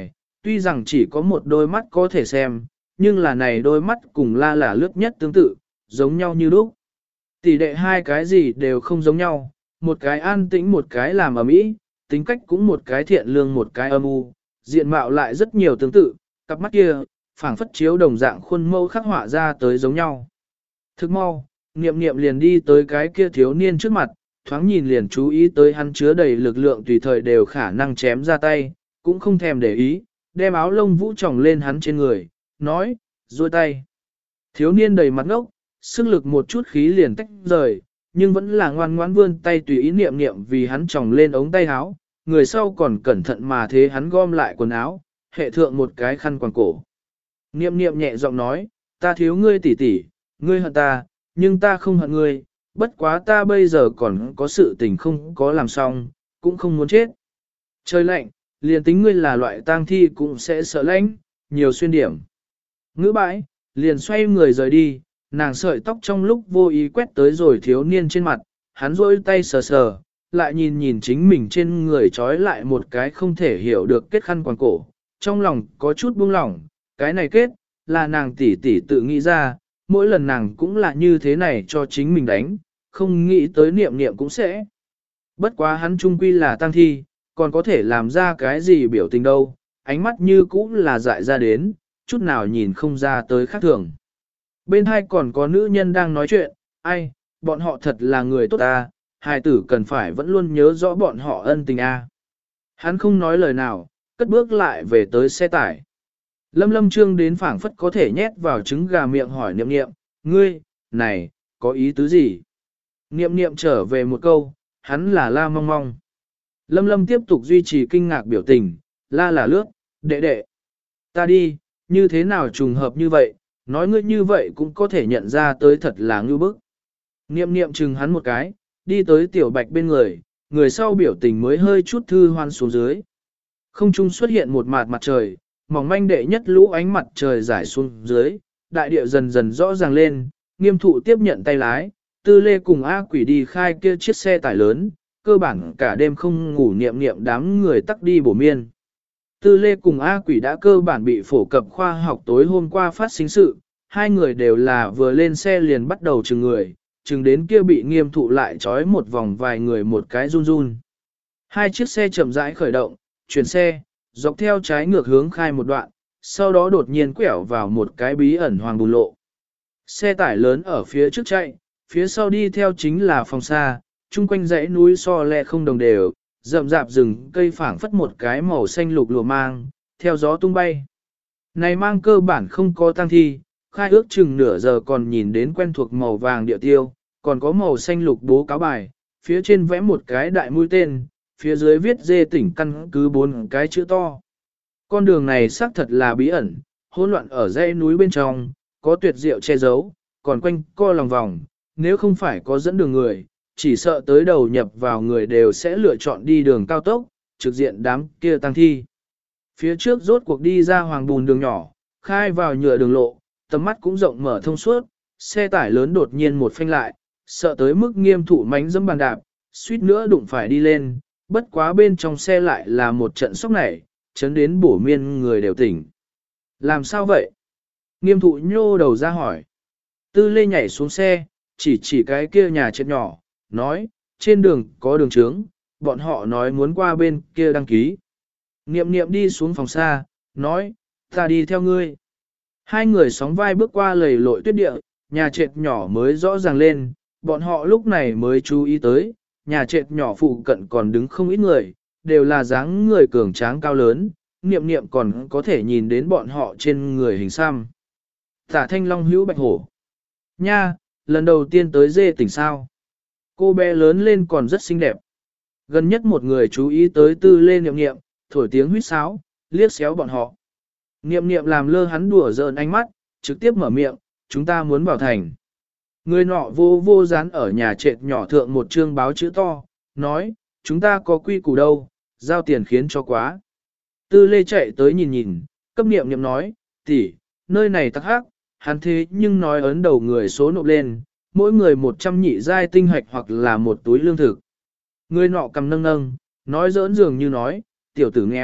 tuy rằng chỉ có một đôi mắt có thể xem, nhưng là này đôi mắt cùng La là lướt nhất tương tự, giống nhau như lúc. Tỷ đệ hai cái gì đều không giống nhau, một cái an tĩnh một cái làm ầm ĩ, tính cách cũng một cái thiện lương một cái âm u, diện mạo lại rất nhiều tương tự, cặp mắt kia, phảng phất chiếu đồng dạng khuôn mẫu khắc họa ra tới giống nhau. Thức mau, Niệm Niệm liền đi tới cái kia thiếu niên trước mặt, thoáng nhìn liền chú ý tới hắn chứa đầy lực lượng tùy thời đều khả năng chém ra tay, cũng không thèm để ý, đem áo lông vũ tròng lên hắn trên người, nói, duỗi tay. Thiếu niên đầy mặt ngốc, sức lực một chút khí liền tách rời, nhưng vẫn là ngoan ngoãn vươn tay tùy ý Niệm Niệm vì hắn tròng lên ống tay áo, người sau còn cẩn thận mà thế hắn gom lại quần áo, hệ thượng một cái khăn quàng cổ. Niệm Niệm nhẹ giọng nói, ta thiếu ngươi tỷ tỷ, ngươi hận ta, nhưng ta không hận ngươi, bất quá ta bây giờ còn có sự tình không có làm xong, cũng không muốn chết. Trời lạnh, liền tính ngươi là loại tang thi cũng sẽ sợ lạnh, nhiều xuyên điểm. Ngữ bãi, liền xoay người rời đi, nàng sợi tóc trong lúc vô ý quét tới rồi thiếu niên trên mặt, hắn rôi tay sờ sờ, lại nhìn nhìn chính mình trên người trói lại một cái không thể hiểu được kết khăn quàng cổ, trong lòng có chút buông lỏng, cái này kết, là nàng tỷ tỷ tự nghĩ ra, mỗi lần nàng cũng là như thế này cho chính mình đánh, không nghĩ tới Niệm Niệm cũng sẽ. Bất quá hắn trung quy là tang thi, còn có thể làm ra cái gì biểu tình đâu, ánh mắt như cũ là dại ra đến, chút nào nhìn không ra tới khác thường. Bên hai còn có nữ nhân đang nói chuyện, ai, bọn họ thật là người tốt ta, hài tử cần phải vẫn luôn nhớ rõ bọn họ ân tình a. Hắn không nói lời nào, cất bước lại về tới xe tải. Lâm Lâm Trương đến phảng phất có thể nhét vào trứng gà miệng hỏi Niệm Niệm, ngươi, này, có ý tứ gì? Niệm Niệm trở về một câu, hắn là La Mong Mong. Lâm Lâm tiếp tục duy trì kinh ngạc biểu tình, La là lướt, đệ đệ. Ta đi, như thế nào trùng hợp như vậy, nói ngươi như vậy cũng có thể nhận ra tới thật là ngưu bức. Niệm Niệm chừng hắn một cái, đi tới Tiểu Bạch bên người, người sau biểu tình mới hơi chút thư hoan xuống dưới. Không trung xuất hiện một mạt mặt trời, mỏng manh đệ nhất lũ ánh mặt trời rải xuống dưới, đại địa dần dần rõ ràng lên, Nghiêm Thụ tiếp nhận tay lái, Tư Lê cùng A Quỷ đi khai kia chiếc xe tải lớn, cơ bản cả đêm không ngủ Niệm Niệm đám người tắc đi bổ miên. Tư Lê cùng A Quỷ đã cơ bản bị phổ cập khoa học tối hôm qua phát sinh sự, hai người đều là vừa lên xe liền bắt đầu chừng người, chừng đến kia bị Nghiêm Thụ lại trói một vòng vài người một cái run run. Hai chiếc xe chậm rãi khởi động, chuyển xe, dọc theo trái ngược hướng khai một đoạn, sau đó đột nhiên quẹo vào một cái bí ẩn hoàng bùn lộ. Xe tải lớn ở phía trước chạy, phía sau đi theo chính là phòng xa, chung quanh dãy núi so le không đồng đều, rậm rạp rừng cây phảng phất một cái màu xanh lục lùa mang, theo gió tung bay. Này mang cơ bản không có tăng thi, khai ước chừng nửa giờ còn nhìn đến quen thuộc màu vàng địa tiêu, còn có màu xanh lục bố cáo bài, phía trên vẽ một cái đại mũi tên, phía dưới viết dê tỉnh căn cứ 4 cái chữ to. Con đường này xác thật là bí ẩn, hỗn loạn ở dãy núi bên trong, có tuyệt diệu che giấu, còn quanh co lòng vòng, nếu không phải có dẫn đường người, chỉ sợ tới đầu nhập vào người đều sẽ lựa chọn đi đường cao tốc, trực diện đám kia tăng thi. Phía trước rốt cuộc đi ra hoàng bùn đường nhỏ, khai vào nhựa đường lộ, tầm mắt cũng rộng mở thông suốt, xe tải lớn đột nhiên một phanh lại, sợ tới mức Nghiêm Thụ mánh dẫm bàn đạp, suýt nữa đụng phải đi lên, bất quá bên trong xe lại là một trận sốc nảy, chấn đến bổ miên người đều tỉnh. Làm sao vậy? Nghiêm Thụ nhô đầu ra hỏi. Tư Lê nhảy xuống xe, chỉ cái kia nhà chết nhỏ, nói, trên đường có đường trướng, bọn họ nói muốn qua bên kia đăng ký. Niệm Niệm đi xuống phòng xa, nói, ta đi theo ngươi. Hai người sóng vai bước qua lầy lội tuyết địa, nhà trệt nhỏ mới rõ ràng lên, bọn họ lúc này mới chú ý tới, nhà trệt nhỏ phụ cận còn đứng không ít người, đều là dáng người cường tráng cao lớn, Niệm Niệm còn có thể nhìn đến bọn họ trên người hình xăm. Tả Thanh Long hữu bạch hổ. Nha, lần đầu tiên tới dê tỉnh sao. Cô bé lớn lên còn rất xinh đẹp. Gần nhất một người chú ý tới Tư Lê Niệm Niệm, thổi tiếng huýt sáo, liếc xéo bọn họ. Niệm Niệm làm lơ hắn đùa giỡn ánh mắt, trực tiếp mở miệng, chúng ta muốn vào thành. Người nọ vô vô dán ở nhà trệt nhỏ thượng một chương báo chữ to, nói, chúng ta có quy củ đâu, giao tiền khiến cho quá. Tư Lê chạy tới nhìn nhìn, cấp Niệm Niệm nói, tỷ, nơi này tắc hắc, hắn thế nhưng nói ấn đầu người số nộp lên, mỗi người 100 nhị giai tinh hoạch hoặc là một túi lương thực. Người nọ cầm nâng nâng, nói giỡn dường như nói, tiểu tử nghèo,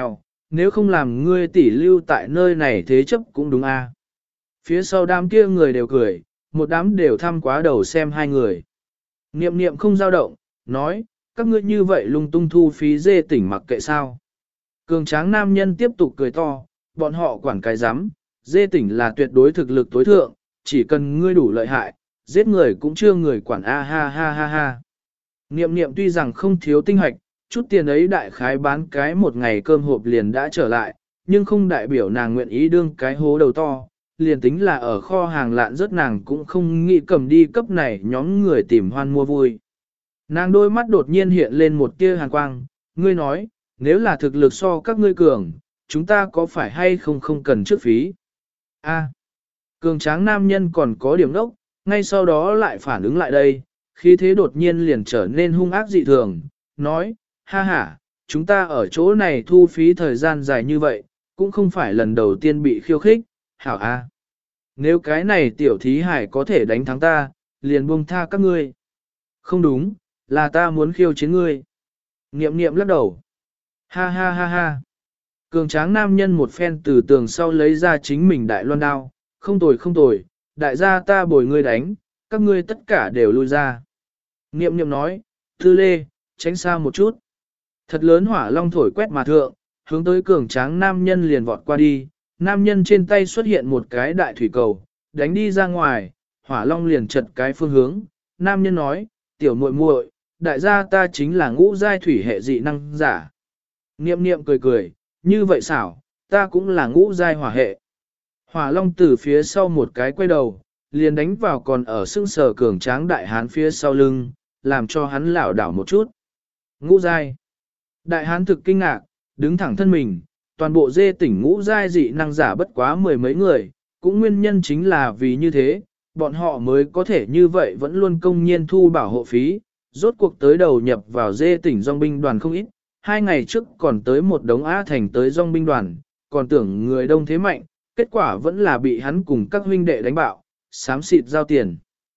nếu không làm ngươi tỷ lưu tại nơi này thế chấp cũng đúng a. Phía sau đám kia người đều cười, một đám đều thăm quá đầu xem hai người. Niệm niệm không dao động, nói, các ngươi như vậy lung tung thu phí dê tỉnh mặc kệ sao. Cường tráng nam nhân tiếp tục cười to, bọn họ quản cái rắm dê tỉnh là tuyệt đối thực lực tối thượng, chỉ cần ngươi đủ lợi hại, giết người cũng chưa người quản a ha ha ha ha. Niệm niệm tuy rằng không thiếu tinh hoạch, chút tiền ấy đại khái bán cái một ngày cơm hộp liền đã trở lại, nhưng không đại biểu nàng nguyện ý đương cái hố đầu to, liền tính là ở kho hàng lạn rớt nàng cũng không nghĩ cầm đi cấp này nhóm người tìm hoan mua vui. Nàng đôi mắt đột nhiên hiện lên một tia hàn quang, ngươi nói, nếu là thực lực so các ngươi cường, chúng ta có phải hay không cần trước phí? A. Cường tráng nam nhân còn có điểm đốc, ngay sau đó lại phản ứng lại đây, khí thế đột nhiên liền trở nên hung ác dị thường, nói, ha ha, chúng ta ở chỗ này thu phí thời gian dài như vậy, cũng không phải lần đầu tiên bị khiêu khích, hảo a. Nếu cái này tiểu thí hải có thể đánh thắng ta, liền buông tha các ngươi. Không đúng, là ta muốn khiêu chiến ngươi. Niệm niệm lắc đầu. Ha ha ha ha. Cường tráng nam nhân một phen từ tường sau lấy ra chính mình đại loan đao, không tồi không tồi, đại gia ta bồi ngươi đánh, các ngươi tất cả đều lui ra. Niệm niệm nói, Tư Lê, tránh xa một chút. Thật lớn hỏa long thổi quét mà thượng, hướng tới cường tráng nam nhân liền vọt qua đi, nam nhân trên tay xuất hiện một cái đại thủy cầu, đánh đi ra ngoài, hỏa long liền chật cái phương hướng. Nam nhân nói, tiểu muội muội, đại gia ta chính là ngũ giai thủy hệ dị năng giả. Niệm niệm cười cười, như vậy xảo, ta cũng là ngũ giai hỏa hệ. Hỏa long từ phía sau một cái quay đầu, liền đánh vào còn ở sưng sờ cường tráng đại hán phía sau lưng, làm cho hắn lảo đảo một chút. Ngũ giai. Đại hán thực kinh ngạc, đứng thẳng thân mình, toàn bộ dê tỉnh ngũ giai dị năng giả bất quá mười mấy người, cũng nguyên nhân chính là vì như thế, bọn họ mới có thể như vậy vẫn luôn công nhiên thu bảo hộ phí, rốt cuộc tới đầu nhập vào dê tỉnh dòng binh đoàn không ít, 2 ngày trước còn tới một đống Á Thành tới dòng binh đoàn, còn tưởng người đông thế mạnh, kết quả vẫn là bị hắn cùng các huynh đệ đánh bạo, xám xịt giao tiền.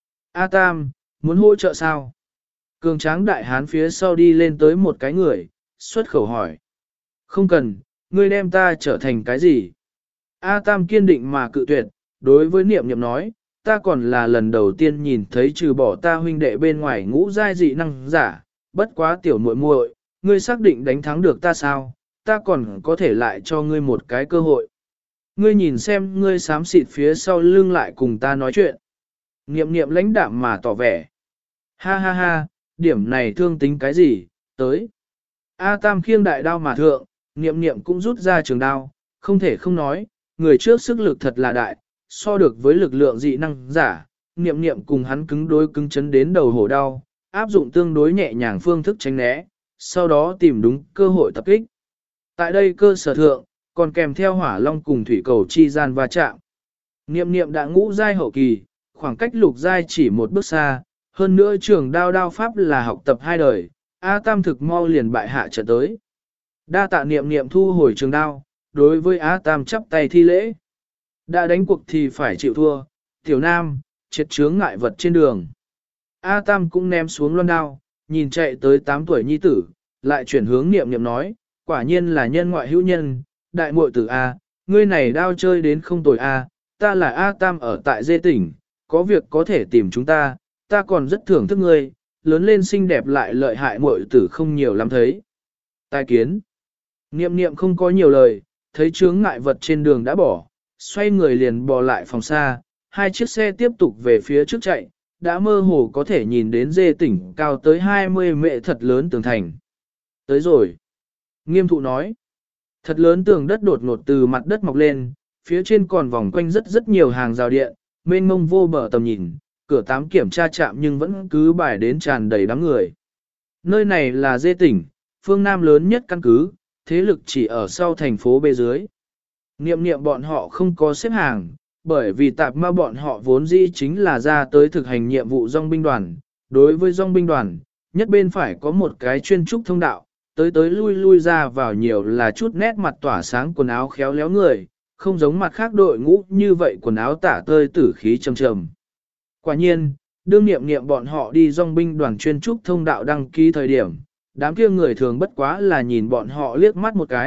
A Tam, muốn hỗ trợ sao? Cường tráng đại hán phía sau đi lên tới một cái người, xuất khẩu hỏi. Không cần, ngươi đem ta trở thành cái gì? A Tam kiên định mà cự tuyệt, đối với niệm niệm nói, ta còn là lần đầu tiên nhìn thấy trừ bỏ ta huynh đệ bên ngoài ngũ giai dị năng giả, bất quá tiểu muội muội, ngươi xác định đánh thắng được ta sao? Ta còn có thể lại cho ngươi một cái cơ hội. Ngươi nhìn xem ngươi xám xịt phía sau lưng lại cùng ta nói chuyện. Niệm niệm lãnh đạm mà tỏ vẻ. Ha ha ha, điểm này thương tính cái gì, tới. A Tam khiêng đại đao mà thượng, niệm niệm cũng rút ra trường đao, không thể không nói, người trước sức lực thật là đại, so được với lực lượng dị năng giả, niệm niệm cùng hắn cứng đối cứng chấn đến đầu hổ đau, áp dụng tương đối nhẹ nhàng phương thức tránh né, sau đó tìm đúng cơ hội tập kích. Tại đây cơ sở thượng, còn kèm theo hỏa long cùng thủy cầu chi gian va chạm. Niệm niệm đã ngũ giai hậu kỳ, khoảng cách lục giai chỉ một bước xa, hơn nữa trường đao đao pháp là học tập 2 đời, A Tam thực mau liền bại hạ trận tới. Đa tạ niệm niệm thu hồi trường đao, đối với A Tam chắp tay thi lễ. Đã đánh cuộc thì phải chịu thua, tiểu nam, triệt chướng ngại vật trên đường. A Tam cũng ném xuống loan đao, nhìn chạy tới 8 tuổi nhi tử, lại chuyển hướng niệm niệm nói, quả nhiên là nhân ngoại hữu nhân, đại muội tử A, ngươi này đao chơi đến không tồi A, ta là A Tam ở tại dê tỉnh, có việc có thể tìm chúng ta, ta còn rất thưởng thức ngươi, lớn lên xinh đẹp lại lợi hại muội tử không nhiều lắm thấy. Tai kiến. Niệm niệm không có nhiều lời, thấy chướng ngại vật trên đường đã bỏ, xoay người liền bò lại phòng xa, 2 chiếc xe tiếp tục về phía trước chạy, đã mơ hồ có thể nhìn đến dê tỉnh cao tới 20 mệ thật lớn tường thành. Tới rồi. Nghiêm thụ nói. Thật lớn tường đất đột ngột từ mặt đất mọc lên, phía trên còn vòng quanh rất nhiều hàng rào điện, mênh mông vô bờ tầm nhìn, cửa 8 kiểm tra trạm nhưng vẫn cứ bài đến tràn đầy đám người. Nơi này là dê tỉnh, phương Nam lớn nhất căn cứ, thế lực chỉ ở sau thành phố bên dưới. Niệm niệm bọn họ không có xếp hàng, bởi vì tạp ma bọn họ vốn dĩ chính là ra tới thực hành nhiệm vụ dòng binh đoàn. Đối với dòng binh đoàn, nhất bên phải có một cái chuyên trúc thông đạo, tới lui ra vào nhiều là chút nét mặt tỏa sáng quần áo khéo léo người, không giống mặt khác đội ngũ như vậy quần áo tả tơi tử khí trầm trầm. Quả nhiên, đương niệm niệm bọn họ đi dòng binh đoàn chuyên trúc thông đạo đăng ký thời điểm, đám kia người thường bất quá là nhìn bọn họ liếc mắt một cái,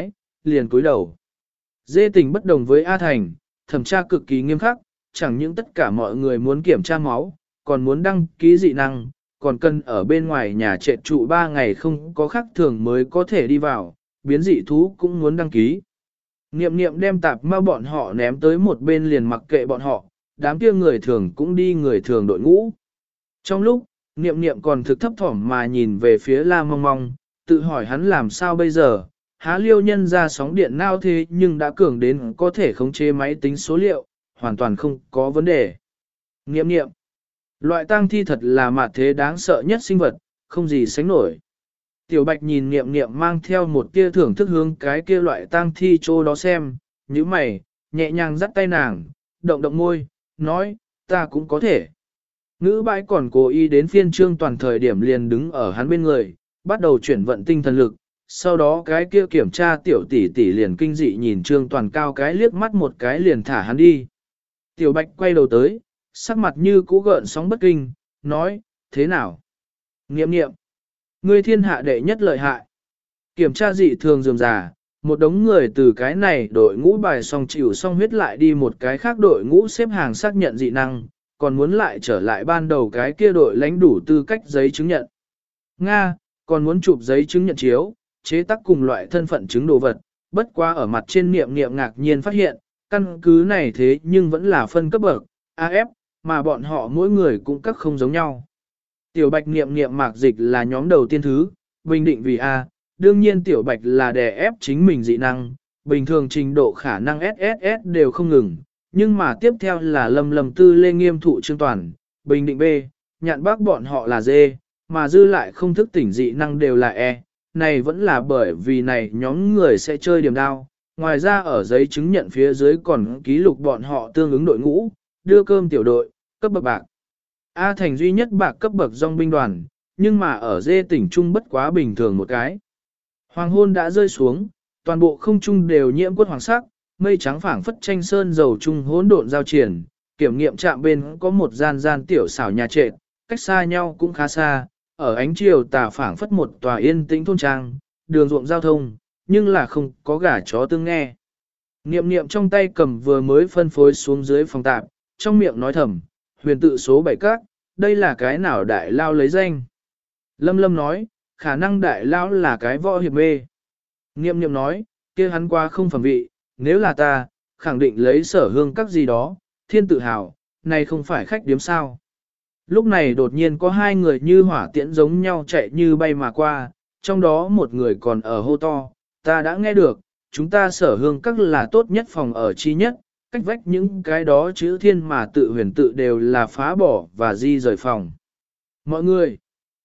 liền cúi đầu. Dê tình bất đồng với A Thành, thẩm tra cực kỳ nghiêm khắc, chẳng những tất cả mọi người muốn kiểm tra máu, còn muốn đăng ký dị năng, còn cần ở bên ngoài nhà trệ trụ 3 ngày không có khác thường mới có thể đi vào, biến dị thú cũng muốn đăng ký. Niệm niệm đem tạp ma bọn họ ném tới một bên liền mặc kệ bọn họ, đám kia người thường cũng đi người thường đội ngũ. Trong lúc, niệm niệm còn thực thấp thỏm mà nhìn về phía La Mong Mong, tự hỏi hắn làm sao bây giờ, há liêu nhân ra sóng điện nao thế nhưng đã cường đến có thể khống chế máy tính số liệu, hoàn toàn không có vấn đề. Niệm niệm, loại tang thi thật là mạt thế đáng sợ nhất sinh vật, không gì sánh nổi. Tiểu Bạch nhìn niệm niệm mang theo một tia thưởng thức hướng cái kia loại tang thi chỗ đó xem, như mày, nhẹ nhàng dắt tay nàng, động động môi, nói, ta cũng có thể. Ngữ bãi còn cố ý đến phiên Trương Toàn thời điểm liền đứng ở hắn bên người, bắt đầu chuyển vận tinh thần lực, sau đó cái kia kiểm tra tiểu tỷ tỷ liền kinh dị nhìn Trương Toàn cao cái liếc mắt một cái liền thả hắn đi. Tiểu Bạch quay đầu tới, sắc mặt như cũ gợn sóng bất kinh, nói, thế nào? Nghiệm nghiệm, ngươi thiên hạ đệ nhất lợi hại. Kiểm tra dị thường dườm già, một đống người từ cái này đội ngũ bài xong chịu xong huyết lại đi một cái khác đội ngũ xếp hàng xác nhận dị năng, còn muốn lại trở lại ban đầu cái kia đội lãnh đủ tư cách giấy chứng nhận. Nga, còn muốn chụp giấy chứng nhận chiếu, chế tác cùng loại thân phận chứng đồ vật, bất quá ở mặt trên niệm niệm ngạc nhiên phát hiện, căn cứ này thế nhưng vẫn là phân cấp bậc, AF, mà bọn họ mỗi người cũng các không giống nhau. Tiểu Bạch niệm niệm mạc dịch là nhóm đầu tiên thứ, bình định vì A, đương nhiên Tiểu Bạch là đè ép chính mình dị năng, bình thường trình độ khả năng SSS đều không ngừng, nhưng mà tiếp theo là Lâm Lâm Tư Lê Nghiêm Thụ Trương Toàn, bình định B, nhạn bác bọn họ là D, mà dư lại không thức tỉnh dị năng đều là E, này vẫn là bởi vì này nhóm người sẽ chơi điểm đao. Ngoài ra ở giấy chứng nhận phía dưới còn ký lục bọn họ tương ứng đội ngũ, đưa cơm tiểu đội, cấp bậc bạc. A Thành duy nhất bạc cấp bậc dòng binh đoàn, nhưng mà ở dê tỉnh Trung bất quá bình thường một cái. Hoàng hôn đã rơi xuống, toàn bộ không trung đều nhiễm quất hoàng sắc, mây trắng phảng phất tranh sơn dầu trung hỗn độn giao triển, kiểm nghiệm trạm bên có một gian tiểu xảo nhà trệt, cách xa nhau cũng khá xa, ở ánh chiều tà phảng phất một tòa yên tĩnh thôn trang, đường ruộng giao thông, nhưng là không có gà chó tương nghe. Niệm niệm trong tay cầm vừa mới phân phối xuống dưới phòng tạp, trong miệng nói thầm, huyền tự số 7 các, đây là cái nào đại lao lấy danh. Lâm Lâm nói, khả năng đại lao là cái võ hiệp mê. Niệm niệm nói, kia hắn qua không phẩm vị, nếu là ta, khẳng định lấy sở hương các gì đó, thiên tự hào, này không phải khách điếm sao. Lúc này đột nhiên có hai người như hỏa tiễn giống nhau chạy như bay mà qua, trong đó một người còn ở hô to, ta đã nghe được, chúng ta sở hương các là tốt nhất phòng ở chi nhất, cách vách những cái đó chữ thiên mà tự huyền tự đều là phá bỏ và di rời phòng. Mọi người,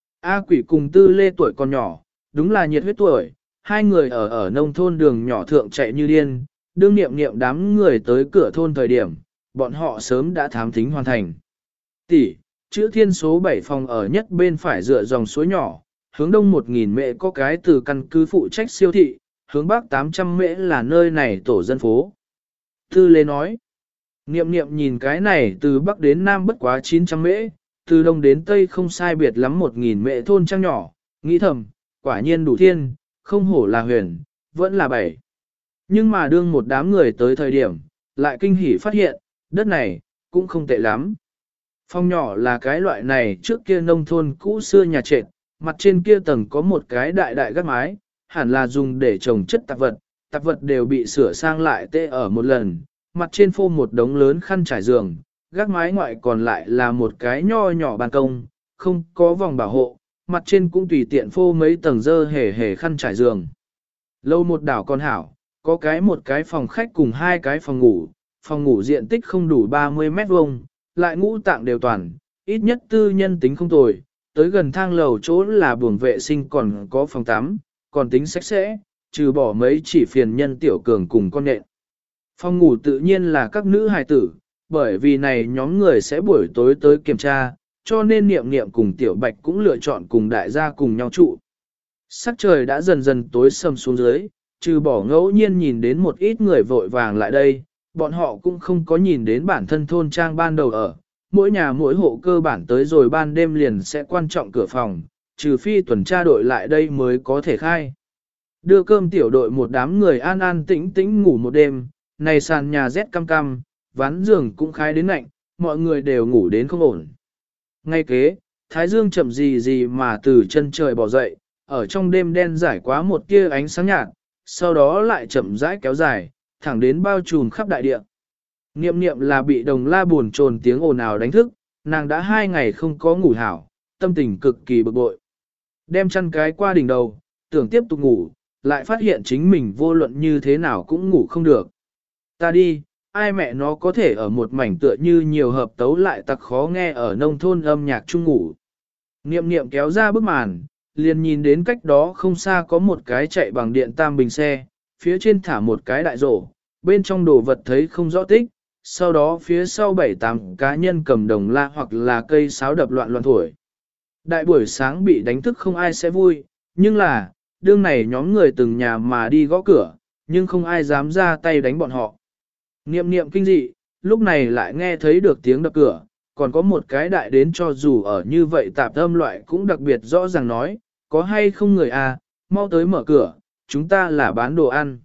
A Quỷ cùng Tư Lê tuổi còn nhỏ, đúng là nhiệt huyết tuổi, hai người ở nông thôn đường nhỏ thượng chạy như điên, đương niệm niệm đám người tới cửa thôn thời điểm, bọn họ sớm đã thám thính hoàn thành. Tỷ, chữ thiên số 7 phòng ở nhất bên phải dựa dòng suối nhỏ, hướng đông 1000 mễ có cái từ căn cứ phụ trách siêu thị, hướng bắc 800 mễ là nơi này tổ dân phố. Tư Lê nói, niệm niệm nhìn cái này từ bắc đến nam bất quá 900 mễ, từ đông đến tây không sai biệt lắm 1000 mễ thôn trang nhỏ, nghĩ thầm, quả nhiên đủ thiên, không hổ là huyền, vẫn là 7. Nhưng mà đương một đám người tới thời điểm, lại kinh hỉ phát hiện, đất này, cũng không tệ lắm. Phòng nhỏ là cái loại này trước kia nông thôn cũ xưa nhà trệt, mặt trên kia tầng có một cái đại đại gác mái, hẳn là dùng để trồng chất tạp vật đều bị sửa sang lại tê ở một lần, mặt trên phô một đống lớn khăn trải giường, gác mái ngoại còn lại là một cái nho nhỏ ban công, không có vòng bảo hộ, mặt trên cũng tùy tiện phô mấy tầng dơ hề hề khăn trải giường. Lâu một đảo con hảo, có một cái phòng khách cùng 2 cái phòng ngủ diện tích không đủ 30 mét vuông, lại ngũ tạng đều toàn, ít nhất tư nhân tính không tồi, tới gần thang lầu chỗ là buồng vệ sinh còn có phòng tắm, còn tính sạch sẽ, trừ bỏ mấy chỉ phiền nhân tiểu cường cùng con nện. Phòng ngủ tự nhiên là các nữ hài tử, bởi vì này nhóm người sẽ buổi tối tới kiểm tra, cho nên niệm niệm cùng tiểu bạch cũng lựa chọn cùng đại gia cùng nhau trụ. Sắc trời đã dần dần tối sầm xuống dưới, trừ bỏ ngẫu nhiên nhìn đến một ít người vội vàng lại đây, bọn họ cũng không có nhìn đến bản thân thôn trang ban đầu ở. Mỗi nhà mỗi hộ cơ bản tới rồi ban đêm liền sẽ quan trọng cửa phòng, trừ phi tuần tra đội lại đây mới có thể khai. Đưa cơm tiểu đội một đám người an an tĩnh tĩnh ngủ một đêm, này sàn nhà rét căm căm, ván giường cũng khai đến lạnh, mọi người đều ngủ đến không ổn. Ngay kế, Thái Dương chậm gì gì mà từ chân trời bò dậy, ở trong đêm đen giải quá một tia ánh sáng nhạt, sau đó lại chậm rãi kéo dài, thẳng đến bao trùm khắp đại địa. Niệm niệm là bị đồng la buồn trồn tiếng ồn ào đánh thức, nàng đã 2 ngày không có ngủ hảo, tâm tình cực kỳ bực bội. Đem chăn cái qua đỉnh đầu, tưởng tiếp tục ngủ, lại phát hiện chính mình vô luận như thế nào cũng ngủ không được. Ta đi, ai mẹ nó có thể ở một mảnh tựa như nhiều hợp tấu lại tặc khó nghe ở nông thôn âm nhạc chung ngủ. Niệm niệm kéo ra bức màn, liền nhìn đến cách đó không xa có một cái chạy bằng điện tam bình xe, phía trên thả một cái đại rổ, bên trong đồ vật thấy không rõ tích, sau đó phía sau 7-8 cá nhân cầm đồng la hoặc là cây sáo đập loạn loạn thổi. Đại buổi sáng bị đánh thức không ai sẽ vui, nhưng là, đương này nhóm người từng nhà mà đi gõ cửa, nhưng không ai dám ra tay đánh bọn họ. Niệm niệm kinh dị, lúc này lại nghe thấy được tiếng đập cửa, còn có một cái đại đến cho dù ở như vậy tạp âm loại cũng đặc biệt rõ ràng nói, có hay không người à, mau tới mở cửa, chúng ta là bán đồ ăn.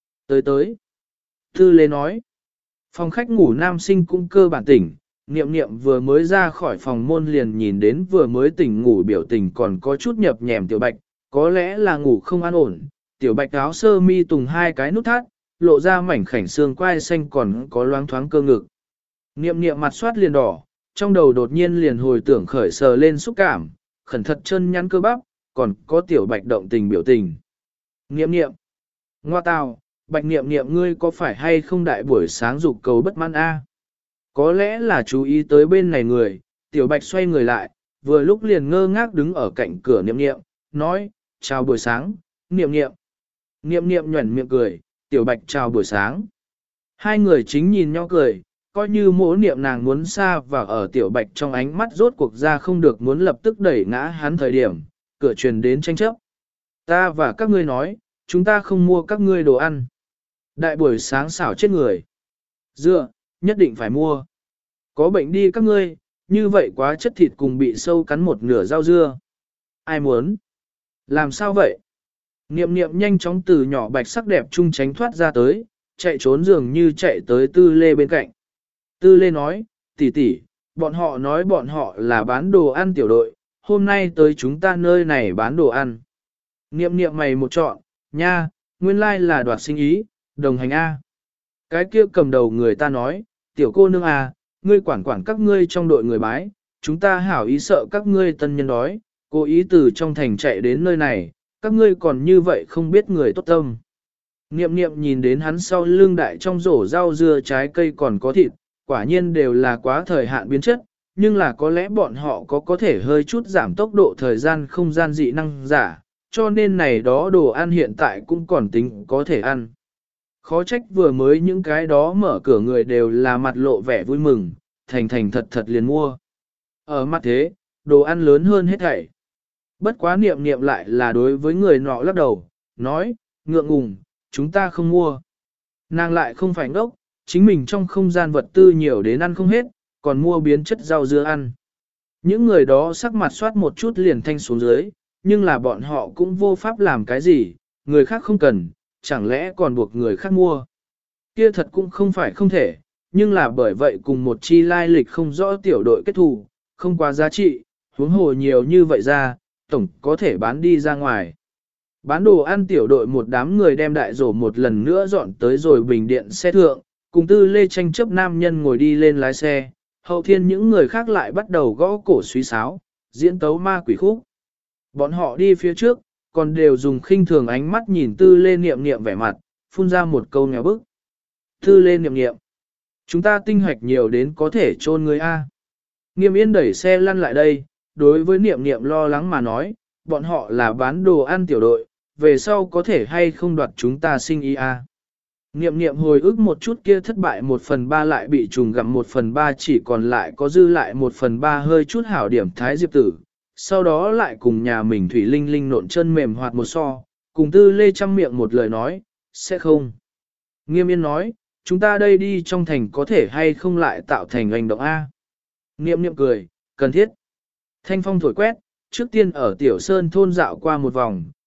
Tới. Tư Lê nói, phòng khách ngủ nam sinh cũng cơ bản tỉnh, niệm niệm vừa mới ra khỏi phòng môn liền nhìn đến vừa mới tỉnh ngủ biểu tình còn có chút nhập nhèm tiểu bạch, có lẽ là ngủ không an ổn, tiểu bạch áo sơ mi tùng 2 cái nút thắt, lộ ra mảnh khảnh xương quai xanh còn có loáng thoáng cơ ngực. Niệm niệm mặt soát liền đỏ, trong đầu đột nhiên liền hồi tưởng khởi sờ lên xúc cảm, khẩn thật chân nhắn cơ bắp, còn có tiểu bạch động tình biểu tình. Niệm niệm, ngoa tào, bạch niệm niệm ngươi có phải hay không đại buổi sáng dục cầu bất mãn a? Có lẽ là chú ý tới bên này người, tiểu bạch xoay người lại, vừa lúc liền ngơ ngác đứng ở cạnh cửa niệm niệm, nói, chào buổi sáng, niệm niệm. Niệm niệm nhuẩn miệng cười, tiểu bạch chào buổi sáng. Hai người chính nhìn nhau cười, coi như mỗi niệm nàng muốn xa và ở tiểu bạch trong ánh mắt rốt cuộc ra không được muốn lập tức đẩy ngã hắn thời điểm, cửa truyền đến tranh chấp. Ta và các ngươi nói, chúng ta không mua các ngươi đồ ăn. Đại buổi sáng xảo chết người. Dựa, nhất định phải mua. Có bệnh đi các ngươi, như vậy quá chất thịt cùng bị sâu cắn một nửa rau dưa. Ai muốn? Làm sao vậy? Niệm niệm nhanh chóng từ nhỏ bạch sắc đẹp trung tránh thoát ra tới, chạy trốn dường như chạy tới Tư Lê bên cạnh. Tư Lê nói, tỷ tỷ, bọn họ nói bọn họ là bán đồ ăn tiểu đội, hôm nay tới chúng ta nơi này bán đồ ăn. Niệm niệm mày một chọn, nha, nguyên lai là đoạt sinh ý, đồng hành A. Cái kia cầm đầu người ta nói, tiểu cô nương A, ngươi quản các ngươi trong đội người bái, chúng ta hảo ý sợ các ngươi tân nhân đói, cố ý từ trong thành chạy đến nơi này, các ngươi còn như vậy không biết người tốt tâm. Niệm niệm nhìn đến hắn sau lưng đại trong rổ rau dưa trái cây còn có thịt, quả nhiên đều là quá thời hạn biến chất, nhưng là có lẽ bọn họ có thể hơi chút giảm tốc độ thời gian không gian dị năng giả, cho nên này đó đồ ăn hiện tại cũng còn tính có thể ăn. Khó trách vừa mới những cái đó mở cửa người đều là mặt lộ vẻ vui mừng, thành thật liền mua. Ở mặt thế, đồ ăn lớn hơn hết thảy. Bất quá niệm niệm lại là đối với người nọ lắc đầu, nói, ngượng ngùng, chúng ta không mua. Nàng lại không phải ngốc, chính mình trong không gian vật tư nhiều đến ăn không hết, còn mua biến chất rau dưa ăn. Những người đó sắc mặt soát một chút liền thanh xuống dưới, nhưng là bọn họ cũng vô pháp làm cái gì, người khác không cần, chẳng lẽ còn buộc người khác mua. Kia thật cũng không phải không thể, nhưng là bởi vậy cùng một chi lai lịch không rõ tiểu đội kết thù, không quá giá trị, huống hồ nhiều như vậy ra, tổng có thể bán đi ra ngoài. Bán đồ ăn tiểu đội một đám người đem đại rổ một lần nữa dọn tới rồi bình điện xe thượng, cùng Tư Lê tranh chấp nam nhân ngồi đi lên lái xe, hậu thiên những người khác lại bắt đầu gõ cổ suý sáo, diễn tấu ma quỷ khúc. Bọn họ đi phía trước, còn đều dùng khinh thường ánh mắt nhìn Tư Lê niệm niệm vẻ mặt, phun ra một câu nghèo bức. Tư Lê niệm niệm, chúng ta tinh hoạch nhiều đến có thể chôn người A. Nghiêm Yên đẩy xe lăn lại đây, đối với niệm niệm lo lắng mà nói, bọn họ là bán đồ ăn tiểu đội, về sau có thể hay không đoạt chúng ta sinh ý A. Niệm niệm hồi ức một chút kia thất bại 1/3 lại bị trùng gặm 1/3 chỉ còn lại có dư lại 1/3 hơi chút hảo điểm thái diệp tử, sau đó lại cùng nhà mình Thủy Linh Linh nộn chân mềm hoạt một so, cùng Tư Lê chăm miệng một lời nói, sẽ không. Nghiêm Yên nói, chúng ta đây đi trong thành có thể hay không lại tạo thành hành động A. Niệm niệm cười, cần thiết. Thanh phong thổi quét, trước tiên ở Tiểu Sơn thôn dạo qua một vòng,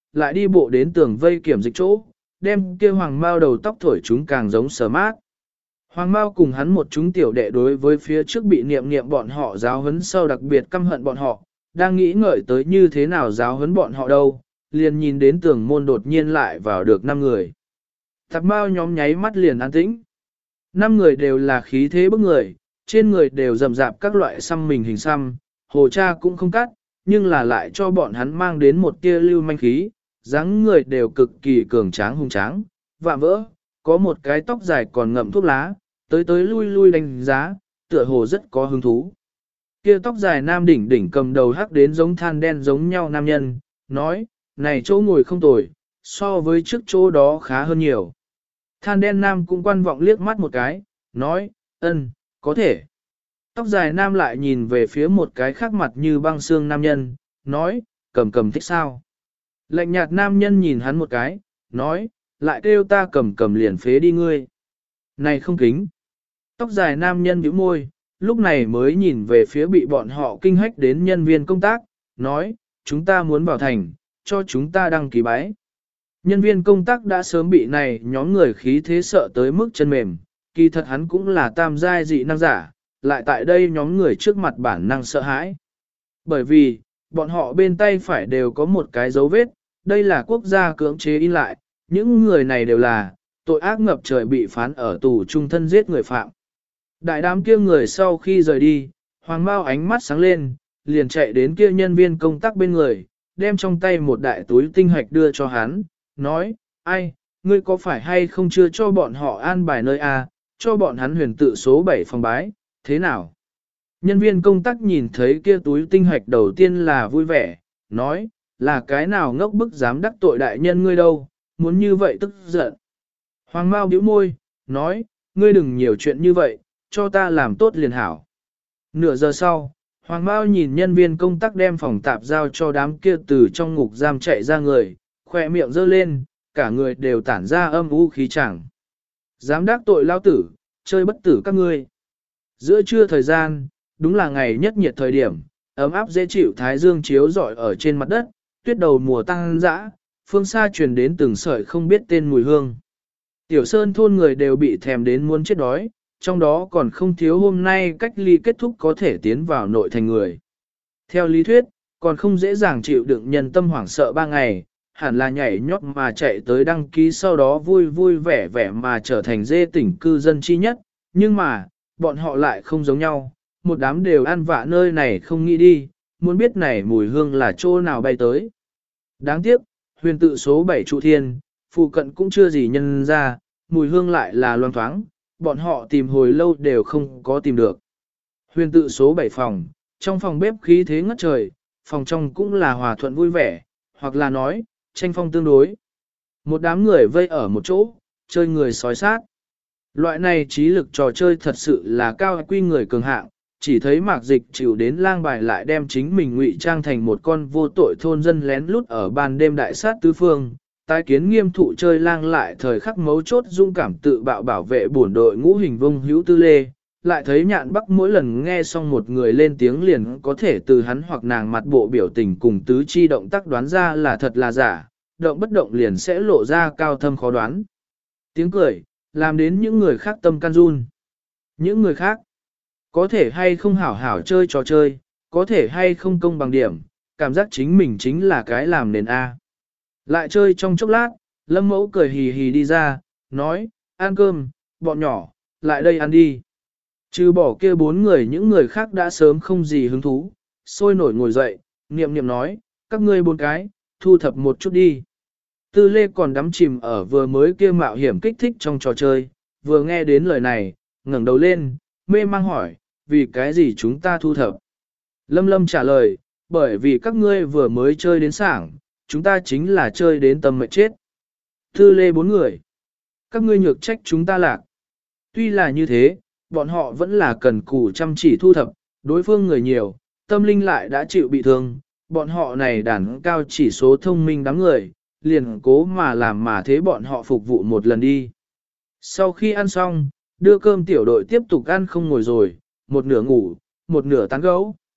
lại đi bộ đến tường vây kiểm dịch chỗ, đem kia hoàng mao đầu tóc thổi chúng càng giống sờ mát. Hoàng mao cùng hắn một chúng tiểu đệ đối với phía trước bị niệm niệm bọn họ giáo huấn sau đặc biệt căm hận bọn họ, đang nghĩ ngợi tới như thế nào giáo huấn bọn họ đâu, liền nhìn đến tường môn đột nhiên lại vào được 5 người. Tạp mao nhóm nháy mắt liền an tĩnh. 5 người đều là khí thế bức người, trên người đều rầm rạp các loại xăm mình hình xăm, hồ cha cũng không cắt, nhưng là lại cho bọn hắn mang đến một tia lưu manh khí, dáng người đều cực kỳ cường tráng hung tráng, vạm vỡ, có một cái tóc dài còn ngậm thuốc lá, tới tới lui lui đánh giá, tựa hồ rất có hứng thú. Kia tóc dài nam đỉnh đỉnh cầm đầu hắc đến giống than đen giống nhau nam nhân, nói, này chỗ ngồi không tồi, so với trước chỗ đó khá hơn nhiều. Than đen nam cũng quan vọng liếc mắt một cái, nói, có thể. Tóc dài nam lại nhìn về phía một cái khác mặt như băng xương nam nhân, nói, cầm cầm thích sao. Lạnh nhạt nam nhân nhìn hắn một cái, nói, lại kêu ta cầm cầm liền phế đi ngươi. Này không kính. Tóc dài nam nhân bĩu môi, lúc này mới nhìn về phía bị bọn họ kinh hách đến nhân viên công tác, nói, chúng ta muốn vào thành, cho chúng ta đăng ký bái. Nhân viên công tác đã sớm bị này nhóm người khí thế sợ tới mức chân mềm, kỳ thật hắn cũng là tam giai dị năng giả, lại tại đây nhóm người trước mặt bản năng sợ hãi. Bởi vì, bọn họ bên tay phải đều có một cái dấu vết, đây là quốc gia cưỡng chế in lại, những người này đều là tội ác ngập trời bị phán ở tù trung thân giết người phạm. Đại đám kia người sau khi rời đi, Hoàng Mao ánh mắt sáng lên, liền chạy đến kia nhân viên công tác bên người, đem trong tay một đại túi tinh hạch đưa cho hắn, nói, ai, ngươi có phải hay không chưa cho bọn họ an bài nơi A, cho bọn hắn huyền tự số 7 phòng bái, thế nào? Nhân viên công tác nhìn thấy kia túi tinh hạch đầu tiên là vui vẻ, nói, là cái nào ngốc bức dám đắc tội đại nhân ngươi đâu, muốn như vậy tức giận. Hoàng Mao bĩu môi, nói, ngươi đừng nhiều chuyện như vậy, cho ta làm tốt liền hảo. Nửa giờ sau, Hoàng Mao nhìn nhân viên công tác đem phòng tạp giao cho đám kia từ trong ngục giam chạy ra người, khỏe miệng giơ lên, cả người đều tản ra âm u khí chẳng. Dám đắc tội lao tử, chơi bất tử các ngươi. Giữa trưa thời gian, đúng là ngày nhất nhiệt thời điểm, ấm áp dễ chịu thái dương chiếu rọi ở trên mặt đất, tuyết đầu mùa tăng dã, phương xa truyền đến từng sợi không biết tên mùi hương. Tiểu Sơn thôn người đều bị thèm đến muốn chết đói, trong đó còn không thiếu hôm nay cách ly kết thúc có thể tiến vào nội thành người. Theo lý thuyết, còn không dễ dàng chịu đựng nhân tâm hoảng sợ 3 ngày, hẳn là nhảy nhót mà chạy tới đăng ký sau đó vui vui vẻ vẻ mà trở thành dê tỉnh cư dân chi nhất, nhưng mà, bọn họ lại không giống nhau, một đám đều ăn vạ nơi này không nghĩ đi, muốn biết này mùi hương là chỗ nào bay tới. Đáng tiếc, huyền tự số 7 trụ thiên, phụ cận cũng chưa gì nhân ra, mùi hương lại là loang thoáng, bọn họ tìm hồi lâu đều không có tìm được. Huyền tự số 7 phòng, trong phòng bếp khí thế ngất trời, phòng trong cũng là hòa thuận vui vẻ, hoặc là nói, tranh phong tương đối. Một đám người vây ở một chỗ, chơi người sói sát. Loại này trí lực trò chơi thật sự là cao quy người cường hạng, chỉ thấy mạc dịch chịu đến lang bài lại đem chính mình ngụy trang thành một con vô tội thôn dân lén lút ở ban đêm đại sát tứ phương. Tái kiến nghiêm thụ chơi lang lại thời khắc mấu chốt dung cảm tự bạo bảo vệ bổn đội ngũ hình vông hữu tư lê, lại thấy nhạn bắc mỗi lần nghe xong một người lên tiếng liền có thể từ hắn hoặc nàng mặt bộ biểu tình cùng tứ chi động tác đoán ra là thật là giả, động bất động liền sẽ lộ ra cao thâm khó đoán. Tiếng cười, làm đến những người khác tâm can run. Những người khác, có thể hay không hảo hảo chơi trò chơi, có thể hay không công bằng điểm, cảm giác chính mình chính là cái làm nền A. Lại chơi trong chốc lát, Lâm Mẫu cười hì hì đi ra, nói, ăn cơm, bọn nhỏ, lại đây ăn đi. Trừ bỏ kia 4 người những người khác đã sớm không gì hứng thú, sôi nổi ngồi dậy, niệm niệm nói, các ngươi 4 cái, thu thập một chút đi. Tư Lê còn đắm chìm ở vừa mới kia mạo hiểm kích thích trong trò chơi, vừa nghe đến lời này, ngẩng đầu lên, mê mang hỏi, vì cái gì chúng ta thu thập? Lâm Lâm trả lời, bởi vì các ngươi vừa mới chơi đến sảng, chúng ta chính là chơi đến tâm mệt chết. Tư Lê 4 người, các ngươi nhược trách chúng ta lạc. Tuy là như thế, bọn họ vẫn là cần cù chăm chỉ thu thập, đối phương người nhiều, tâm linh lại đã chịu bị thương, bọn họ này đàn cao chỉ số thông minh đám người, liền cố mà làm mà thế bọn họ phục vụ một lần đi. Sau khi ăn xong, đưa cơm tiểu đội tiếp tục ăn không ngồi rồi, một nửa ngủ, một nửa tán gấu.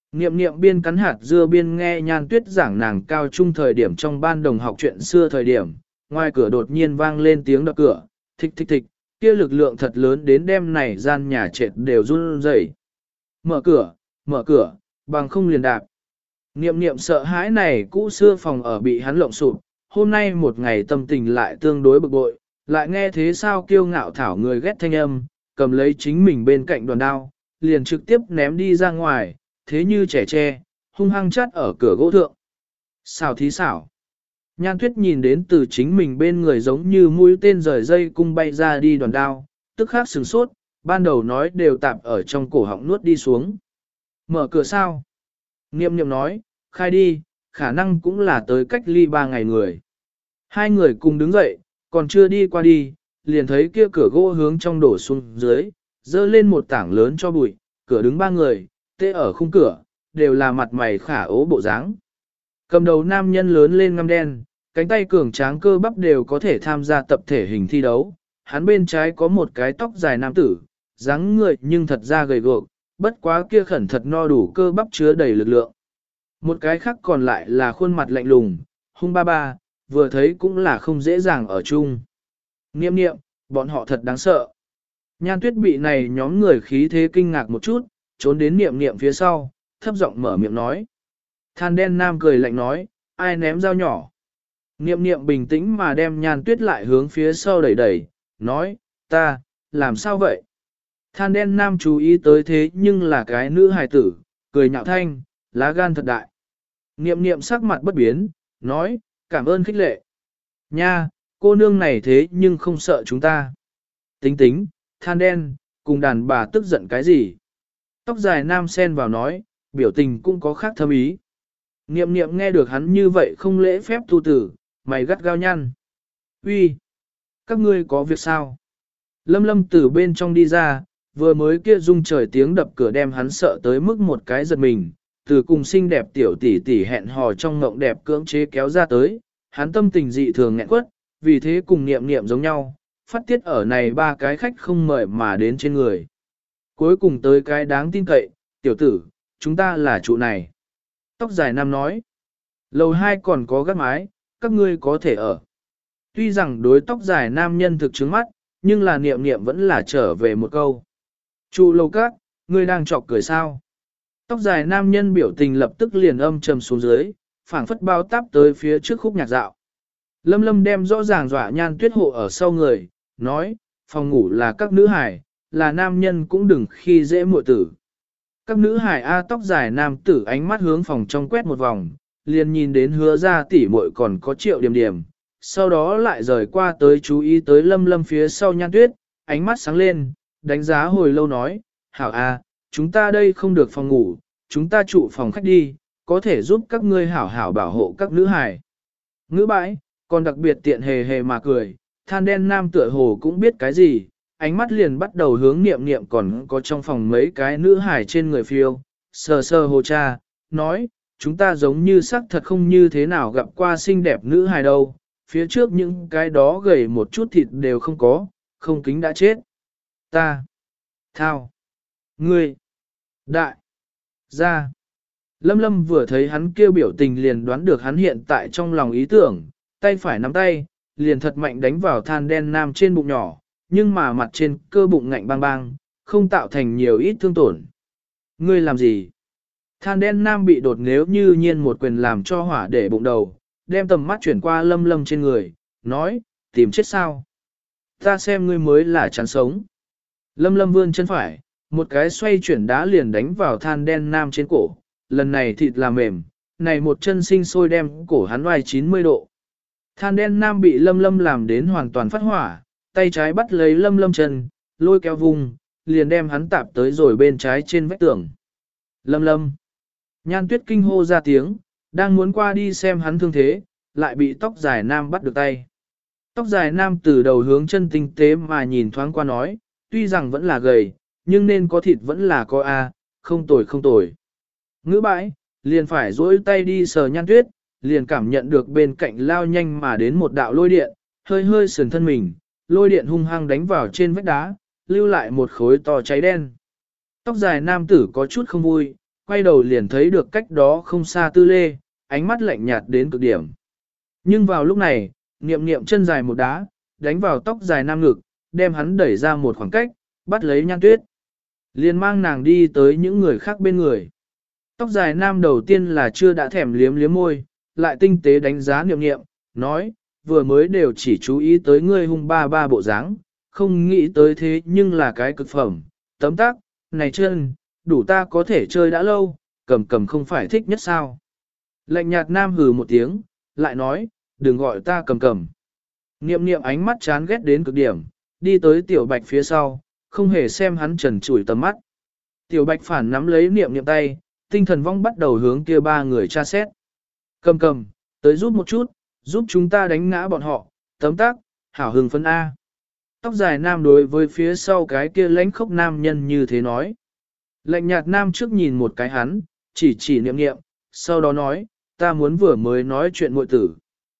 Niệm niệm biên cắn hạt dưa biên nghe Nhan Tuyết giảng nàng cao trung thời điểm trong ban đồng học chuyện xưa thời điểm, ngoài cửa đột nhiên vang lên tiếng đập cửa, thịch thịch thịch, kia lực lượng thật lớn đến đêm này gian nhà trệt đều run rẩy. Mở cửa, bằng không liền đạp. Niệm niệm sợ hãi này cũ xưa phòng ở bị hắn lộng sụp, hôm nay một ngày tâm tình lại tương đối bực bội, lại nghe thế sao kiêu ngạo thảo người ghét thanh âm, cầm lấy chính mình bên cạnh đoàn đao, liền trực tiếp ném đi ra ngoài, thế như trẻ tre, hung hăng chát ở cửa gỗ thượng. Xảo thí xảo. Nhan Tuyết nhìn đến từ chính mình bên người giống như mũi tên rời dây cung bay ra đi đoàn đao, tức khắc sửng sốt, ban đầu nói đều tạp ở trong cổ họng nuốt đi xuống. Mở cửa sao? Niệm niệm nói, khai đi, khả năng cũng là tới cách ly 3 ngày người. Hai người cùng đứng dậy, còn chưa đi qua đi, liền thấy kia cửa gỗ hướng trong đổ xuống dưới, dơ lên một tảng lớn cho bụi, cửa đứng 3 người, tê ở khung cửa, đều là mặt mày khả ố bộ dáng. Cầm đầu nam nhân lớn lên ngăm đen, cánh tay cường tráng cơ bắp đều có thể tham gia tập thể hình thi đấu. Hắn bên trái có một cái tóc dài nam tử, dáng người nhưng thật ra gầy guộc, bất quá kia khẩn thật no đủ cơ bắp chứa đầy lực lượng. Một cái khác còn lại là khuôn mặt lạnh lùng, hung ba ba, vừa thấy cũng là không dễ dàng ở chung. Niệm niệm, bọn họ thật đáng sợ. Nhan Tuyết bị này nhóm người khí thế kinh ngạc một chút, trốn đến niệm niệm phía sau, thấp giọng mở miệng nói. Than đen nam cười lạnh nói, ai ném dao nhỏ. Niệm niệm bình tĩnh mà đem Nhan Tuyết lại hướng phía sau đẩy đẩy, nói, ta, làm sao vậy? Than đen nam chú ý tới thế nhưng là cái nữ hài tử, cười nhạo thanh, lá gan thật đại. Niệm niệm sắc mặt bất biến, nói, cảm ơn khích lệ. Nha, cô nương này thế nhưng không sợ chúng ta. Tính tính, than đen, cùng đàn bà tức giận cái gì? Tóc dài nam sen vào nói, biểu tình cũng có khác thâm ý. Niệm niệm nghe được hắn như vậy không lễ phép tu tử, mày gắt gao nhăn. Uy, các ngươi có việc sao? Lâm lâm từ bên trong đi ra, vừa mới kia rung trời tiếng đập cửa đem hắn sợ tới mức một cái giật mình, từ cùng xinh đẹp tiểu tỷ tỷ hẹn hò trong ngộng đẹp cưỡng chế kéo ra tới, hắn tâm tình dị thường nghẹn quất, vì thế cùng niệm niệm giống nhau, phát tiết ở này 3 cái khách không mời mà đến trên người. Cuối cùng tới cái đáng tin cậy, tiểu tử, chúng ta là trụ này. Tóc dài nam nói, lầu 2 còn có gác mái, các ngươi có thể ở. Tuy rằng đối tóc dài nam nhân thực trướng mắt, nhưng là niệm niệm vẫn là trở về một câu. Trụ lầu các, ngươi đang chọc cười sao? Tóc dài nam nhân biểu tình lập tức liền âm trầm xuống dưới, phảng phất bao táp tới phía trước khúc nhạc dạo. Lâm lâm đem rõ ràng dọa Nhan Tuyết hộ ở sau người, nói, phòng ngủ là các nữ hải, là nam nhân cũng đừng khi dễ muội tử. Các nữ hải A tóc dài nam tử ánh mắt hướng phòng trong quét một vòng, liền nhìn đến hứa ra tỉ muội còn có Triệu Điểm Điểm, sau đó lại rời qua tới chú ý tới lâm lâm phía sau Nhan Tuyết, ánh mắt sáng lên, đánh giá hồi lâu nói, hảo A, chúng ta đây không được phòng ngủ, chúng ta trụ phòng khách đi, có thể giúp các ngươi hảo hảo bảo hộ các nữ hải. Ngữ bãi, còn đặc biệt tiện hề hề mà cười, than đen nam tựa hồ cũng biết cái gì, ánh mắt liền bắt đầu hướng niệm niệm còn có trong phòng mấy cái nữ hải trên người phiêu, sờ sờ hồ cha, nói, chúng ta giống như xác thật không như thế nào gặp qua xinh đẹp nữ hải đâu, phía trước những cái đó gầy một chút thịt đều không có, không kính đã chết. Ta, thao, ngươi, đại, ra. Lâm lâm vừa thấy hắn kêu biểu tình liền đoán được hắn hiện tại trong lòng ý tưởng, tay phải nắm tay, liền thật mạnh đánh vào than đen nam trên bụng nhỏ, nhưng mà mặt trên cơ bụng ngạnh bang bang, không tạo thành nhiều ít thương tổn. Ngươi làm gì? Than đen nam bị đột nếu như nhiên một quyền làm cho hỏa để bụng đầu, đem tầm mắt chuyển qua lâm lâm trên người, nói, tìm chết sao? Ta xem ngươi mới là chán sống. Lâm lâm vươn chân phải, một cái xoay chuyển đá liền đánh vào than đen nam trên cổ, lần này thịt là mềm, này một chân sinh sôi đem cổ hắn oai 90 độ. Than đen nam bị lâm lâm làm đến hoàn toàn phát hỏa, tay trái bắt lấy lâm lâm chân, lôi kéo vùng, liền đem hắn tạp tới rồi bên trái trên vách tường. Lâm lâm. Nhan Tuyết kinh hô ra tiếng, đang muốn qua đi xem hắn thương thế, lại bị tóc dài nam bắt được tay. Tóc dài nam từ đầu hướng chân tinh tế mà nhìn thoáng qua nói, tuy rằng vẫn là gầy, nhưng nên có thịt vẫn là có a, không tồi không tồi. Ngữ bãi, liền phải duỗi tay đi sờ Nhan Tuyết, liền cảm nhận được bên cạnh lao nhanh mà đến một đạo lôi điện, hơi hơi sườn thân mình, lôi điện hung hăng đánh vào trên vách đá, lưu lại một khối to cháy đen. Tóc dài nam tử có chút không vui, quay đầu liền thấy được cách đó không xa Tư Lê, ánh mắt lạnh nhạt đến cực điểm. Nhưng vào lúc này, niệm niệm chân dài một đá, đánh vào tóc dài nam ngực, đem hắn đẩy ra một khoảng cách, bắt lấy Nhan Tuyết. Liền mang nàng đi tới những người khác bên người. Tóc dài nam đầu tiên là chưa đã thèm liếm liếm môi, lại tinh tế đánh giá niệm niệm, nói, vừa mới đều chỉ chú ý tới ngươi hung ba ba bộ dáng, không nghĩ tới thế nhưng là cái cực phẩm, tấm tắc, này chân, đủ ta có thể chơi đã lâu, cầm cầm không phải thích nhất sao. Lạnh nhạt nam hừ một tiếng, lại nói, đừng gọi ta cầm cầm. Niệm niệm ánh mắt chán ghét đến cực điểm, đi tới tiểu bạch phía sau, không hề xem hắn trần trụi tầm mắt. Tiểu bạch phản nắm lấy niệm niệm tay, tinh thần vong bắt đầu hướng kia ba người tra xét. Cầm cầm, tới giúp một chút, giúp chúng ta đánh ngã bọn họ, tấm tắc, hảo hừng phân A. Tóc dài nam đối với phía sau cái kia lãnh khốc nam nhân như thế nói. Lạnh nhạt nam trước nhìn một cái hắn, chỉ niệm niệm, sau đó nói, ta muốn vừa mới nói chuyện muội tử.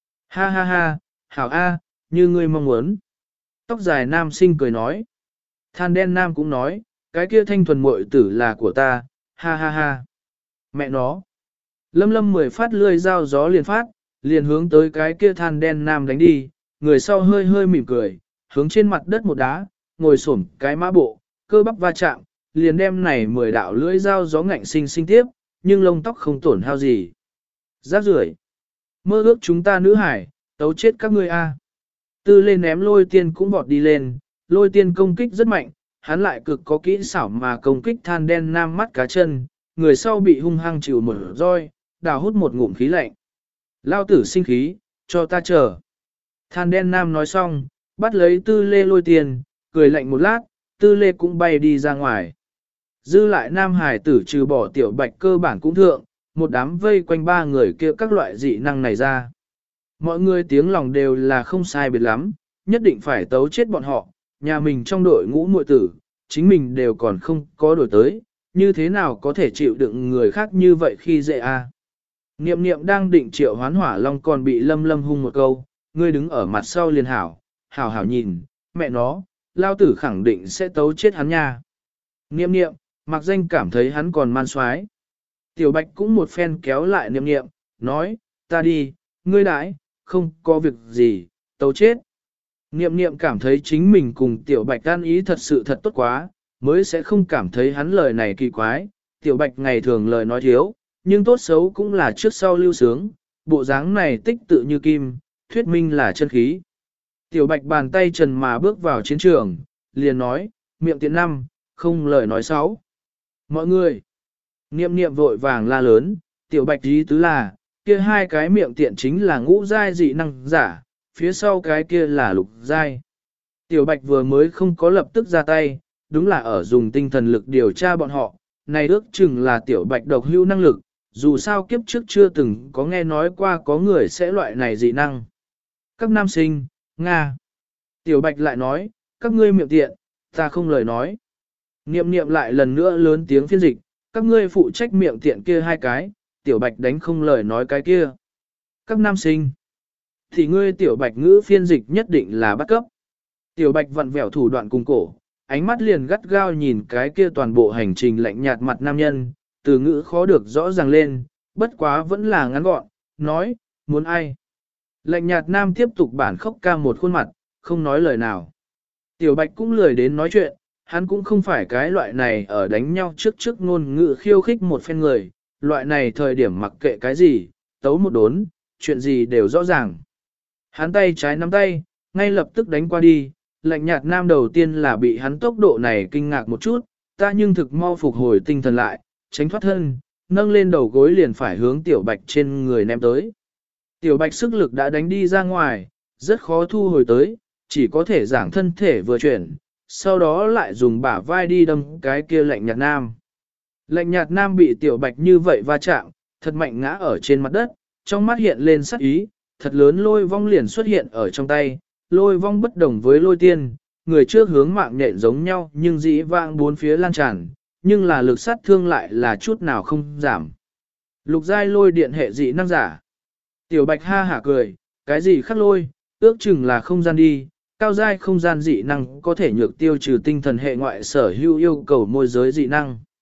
Ha ha ha, hảo A, như ngươi mong muốn. Tóc dài nam sinh cười nói. Than đen nam cũng nói, cái kia thanh thuần muội tử là của ta, ha ha ha. Mẹ nó. Lâm lâm 10 phát lươi dao gió liền phát, liền hướng tới cái kia than đen nam đánh đi, người sau hơi hơi mỉm cười, hướng trên mặt đất một đá, ngồi xổm cái mã bộ, cơ bắp va chạm, liền đem này 10 đạo lưỡi dao gió ngạnh sinh tiếp, nhưng lông tóc không tổn hao gì. Rác rưởi, mơ ước chúng ta nữ hải, tấu chết các ngươi a. Tư lên ném lôi tiên cũng vọt đi lên, lôi tiên công kích rất mạnh, hắn lại cực có kỹ xảo mà công kích than đen nam mắt cá chân, người sau bị hung hăng chịu một roi, đào hút một ngụm khí lạnh. Lao tử sinh khí, cho ta chờ. Than đen nam nói xong, bắt lấy tư lê lôi tiền, cười lạnh một lát, tư lê cũng bay đi ra ngoài. Dư lại nam hải tử trừ bỏ tiểu bạch cơ bản cũng thượng, một đám vây quanh ba người kia các loại dị năng này ra. Mọi người tiếng lòng đều là không sai biệt lắm, nhất định phải tấu chết bọn họ, nhà mình trong đội ngũ muội tử, chính mình đều còn không có đổi tới, như thế nào có thể chịu đựng người khác như vậy khi dễ a? Niệm niệm đang định triệu hoán hỏa long còn bị lâm lâm hung một câu, ngươi đứng ở mặt sau liền hảo, hảo hảo nhìn, mẹ nó, lao tử khẳng định sẽ tấu chết hắn nha. Niệm niệm, mặc danh cảm thấy hắn còn man xoái. Tiểu bạch cũng một phen kéo lại niệm niệm, nói, ta đi, ngươi đãi, không có việc gì, tấu chết. Niệm niệm cảm thấy chính mình cùng tiểu bạch ăn ý thật sự thật tốt quá, mới sẽ không cảm thấy hắn lời này kỳ quái. Tiểu bạch ngày thường lời nói thiếu, nhưng tốt xấu cũng là trước sau lưu sướng, bộ dáng này tích tự như kim, thuyết minh là chân khí. Tiểu bạch bàn tay trần mà bước vào chiến trường, liền nói, miệng tiện năm, không lời nói sáu. Mọi người, niệm niệm vội vàng la lớn, tiểu bạch ý tứ là, kia hai cái miệng tiện chính là ngũ giai dị năng giả, phía sau cái kia là lục giai. Tiểu bạch vừa mới không có lập tức ra tay, đúng là ở dùng tinh thần lực điều tra bọn họ, này ước chừng là tiểu bạch độc hữu năng lực, dù sao kiếp trước chưa từng có nghe nói qua có người sẽ loại này dị năng. Các nam sinh, Nga. Tiểu bạch lại nói, các ngươi miệng tiện, ta không lời nói. Niệm niệm lại lần nữa lớn tiếng phiên dịch, các ngươi phụ trách miệng tiện kia hai cái, tiểu bạch đánh không lời nói cái kia. Các nam sinh, thì ngươi tiểu bạch ngữ phiên dịch nhất định là bắt cấp. Tiểu bạch vặn vẹo thủ đoạn cùng cổ, ánh mắt liền gắt gao nhìn cái kia toàn bộ hành trình lạnh nhạt mặt nam nhân, từ ngữ khó được rõ ràng lên, bất quá vẫn là ngắn gọn, nói, muốn ai. Lạnh nhạt nam tiếp tục bản khóc ca một khuôn mặt, không nói lời nào. Tiểu bạch cũng lười đến nói chuyện, hắn cũng không phải cái loại này ở đánh nhau trước ngôn ngữ khiêu khích một phen người, loại này thời điểm mặc kệ cái gì, tấu một đốn, chuyện gì đều rõ ràng. Hắn tay trái nắm tay, ngay lập tức đánh qua đi, lạnh nhạt nam đầu tiên là bị hắn tốc độ này kinh ngạc một chút, ta nhưng thực mau phục hồi tinh thần lại, tránh thoát thân, nâng lên đầu gối liền phải hướng tiểu bạch trên người ném tới. Tiểu bạch sức lực đã đánh đi ra ngoài, rất khó thu hồi tới, chỉ có thể giảng thân thể vừa chuyển, sau đó lại dùng bả vai đi đâm cái kia lạnh nhạt nam. Lạnh nhạt nam bị tiểu bạch như vậy va chạm, thật mạnh ngã ở trên mặt đất, trong mắt hiện lên sắc ý, thật lớn lôi vong liền xuất hiện ở trong tay, lôi vong bất đồng với lôi tiên, người trước hướng mạng nhện giống nhau nhưng dĩ vãng bốn phía lan tràn, nhưng là lực sát thương lại là chút nào không giảm. Lục giai lôi điện hệ dị năng giả. Tiểu bạch ha hả cười, cái gì khắc lôi, ước chừng là không gian đi, cao giai không gian dị năng có thể nhược tiêu trừ tinh thần hệ ngoại sở hữu yêu cầu môi giới dị năng.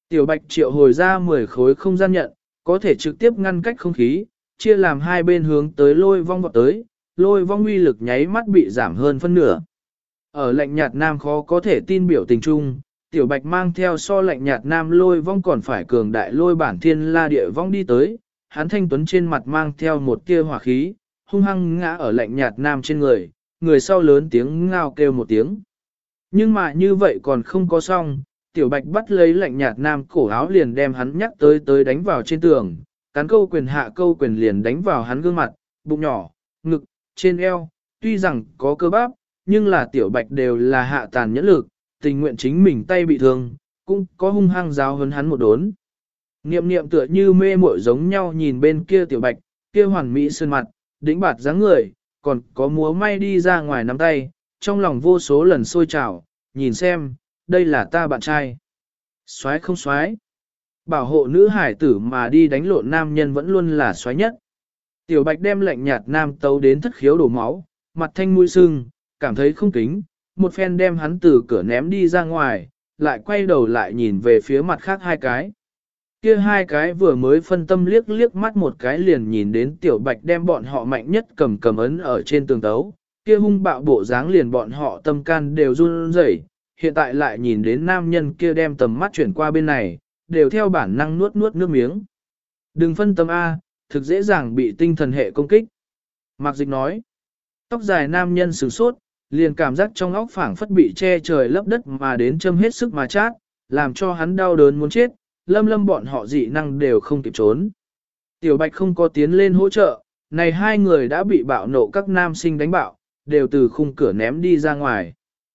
Tiểu Bạch triệu hồi ra 10 khối không gian nhận, có thể trực tiếp ngăn cách không khí, chia làm hai bên hướng tới lôi vong vọt tới, lôi vong uy lực nháy mắt bị giảm hơn phân nửa. Ở lạnh nhạt nam khó có thể tin biểu tình chung, Tiểu Bạch mang theo so lạnh nhạt nam lôi vong còn phải cường đại lôi bản thiên la địa vong đi tới, hắn thanh tuấn trên mặt mang theo một tia hỏa khí, hung hăng ngã ở lạnh nhạt nam trên người, người sau lớn tiếng ngao kêu một tiếng. Nhưng mà như vậy còn không có xong, Tiểu Bạch bắt lấy lạnh nhạt nam cổ áo liền đem hắn nhắc tới đánh vào trên tường, cán câu quyền hạ câu quyền liền đánh vào hắn gương mặt, bụng nhỏ, ngực, trên eo, tuy rằng có cơ bắp, nhưng là Tiểu Bạch đều là hạ tàn nhẫn lực, tình nguyện chính mình tay bị thương, cũng có hung hăng giáo huấn hắn một đốn. Niệm niệm tựa như mê muội giống nhau nhìn bên kia Tiểu Bạch, kia hoàn mỹ sơn mặt, đĩnh bạt dáng người, còn có múa may đi ra ngoài nắm tay, trong lòng vô số lần sôi trào, nhìn xem, đây là ta bạn trai. Soái không soái? Bảo hộ nữ hải tử mà đi đánh lộn nam nhân vẫn luôn là soái nhất. Tiểu Bạch đem lạnh nhạt nam tấu đến thất khiếu đổ máu, mặt thanh mũi sưng, cảm thấy không kính, một phen đem hắn từ cửa ném đi ra ngoài, lại quay đầu lại nhìn về phía mặt khác hai cái. Kia hai cái vừa mới phân tâm liếc liếc mắt một cái liền nhìn đến Tiểu Bạch đem bọn họ mạnh nhất cầm ấn ở trên tường tấu, kia hung bạo bộ dáng liền bọn họ tâm can đều run rẩy. Hiện tại lại nhìn đến nam nhân kia đem tầm mắt chuyển qua bên này, đều theo bản năng nuốt nước miếng. Đừng phân tâm A, thực dễ dàng bị tinh thần hệ công kích. Mạc Dịch nói, tóc dài nam nhân sửng sốt, liền cảm giác trong óc phảng phất bị che trời lấp đất mà đến châm hết sức mà chát, làm cho hắn đau đớn muốn chết, lâm bọn họ dị năng đều không kịp trốn. Tiểu Bạch không có tiến lên hỗ trợ, này hai người đã bị bạo nộ các nam sinh đánh bạo, đều từ khung cửa ném đi ra ngoài.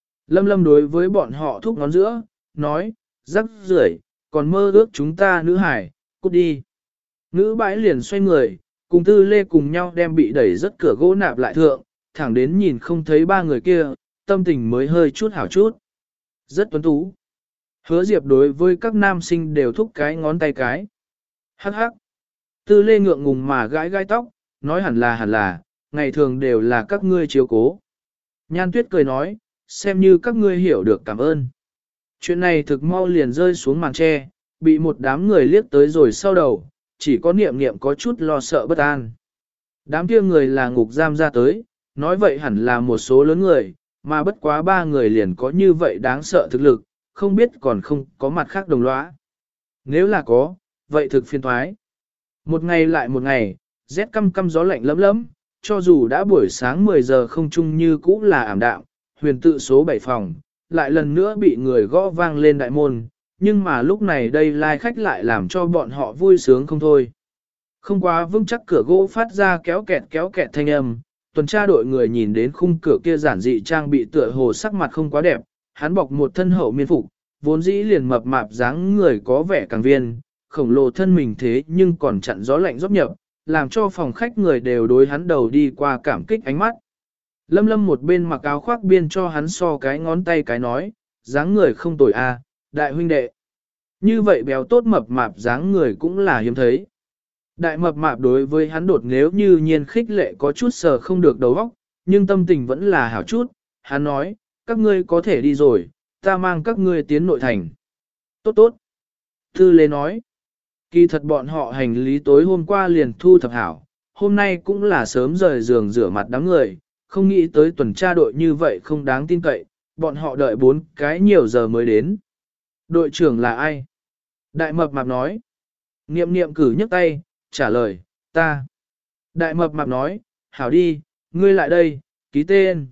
Lâm đối với bọn họ thúc ngón giữa, nói, rắc rưởi, còn mơ ước chúng ta nữ hải, cút đi. Nữ bãi liền xoay người, cùng Tư Lê cùng nhau đem bị đẩy rất cửa gỗ nạp lại thượng, thẳng đến nhìn không thấy ba người kia, tâm tình mới hơi chút hảo chút. Rất tuấn tú. Hứa Diệp đối với các nam sinh đều thúc cái ngón tay cái. Hắc hắc. Tư Lê ngượng ngùng mà gãi tóc, nói hẳn là, ngày thường đều là các ngươi chiếu cố. Nhan Tuyết cười nói, xem như các ngươi hiểu được cảm ơn. Chuyện này thực mau liền rơi xuống màn tre, bị một đám người liếc tới rồi sau đầu, chỉ có niệm niệm có chút lo sợ bất an. Đám kia người là ngục giam ra tới, nói vậy hẳn là một số lớn người, mà bất quá ba người liền có như vậy đáng sợ thực lực, không biết còn không có mặt khác đồng lõa. Nếu là có, vậy thực phiền thoái. Một ngày lại một ngày, rét căm gió lạnh lấm lấm, cho dù đã buổi sáng 10 giờ không chung như cũ là ảm đạm, huyền tự số 7 phòng, lại lần nữa bị người gõ vang lên đại môn, nhưng mà lúc này đây lai khách lại làm cho bọn họ vui sướng không thôi. Không quá vững chắc cửa gỗ phát ra kéo kẹt thanh âm, tuần tra đội người nhìn đến khung cửa kia giản dị trang bị tựa hồ sắc mặt không quá đẹp, hắn bọc một thân hậu miên phục, vốn dĩ liền mập mạp dáng người có vẻ càng viên, khổng lồ thân mình thế nhưng còn chặn gió lạnh rót nhập, làm cho phòng khách người đều đối hắn đầu đi qua cảm kích ánh mắt. Lâm một bên mặc áo khoác biên cho hắn so cái ngón tay cái nói, dáng người không tồi a, đại huynh đệ. Như vậy béo tốt mập mạp dáng người cũng là hiếm thấy. Đại mập mạp đối với hắn đột nếu như nhiên khích lệ có chút sờ không được đầu óc, nhưng tâm tình vẫn là hảo chút, hắn nói, các ngươi có thể đi rồi, ta mang các ngươi tiến nội thành. Tốt. Tư Lê nói, kỳ thật bọn họ hành lý tối hôm qua liền thu thập hảo, hôm nay cũng là sớm rời giường rửa mặt đám người, không nghĩ tới tuần tra đội như vậy không đáng tin cậy, bọn họ đợi 4 cái nhiều giờ mới đến. Đội trưởng là ai? Đại mập mạp nói. Niệm cử nhấc tay, trả lời, ta. Đại mập mạp nói, hảo đi, ngươi lại đây, ký tên.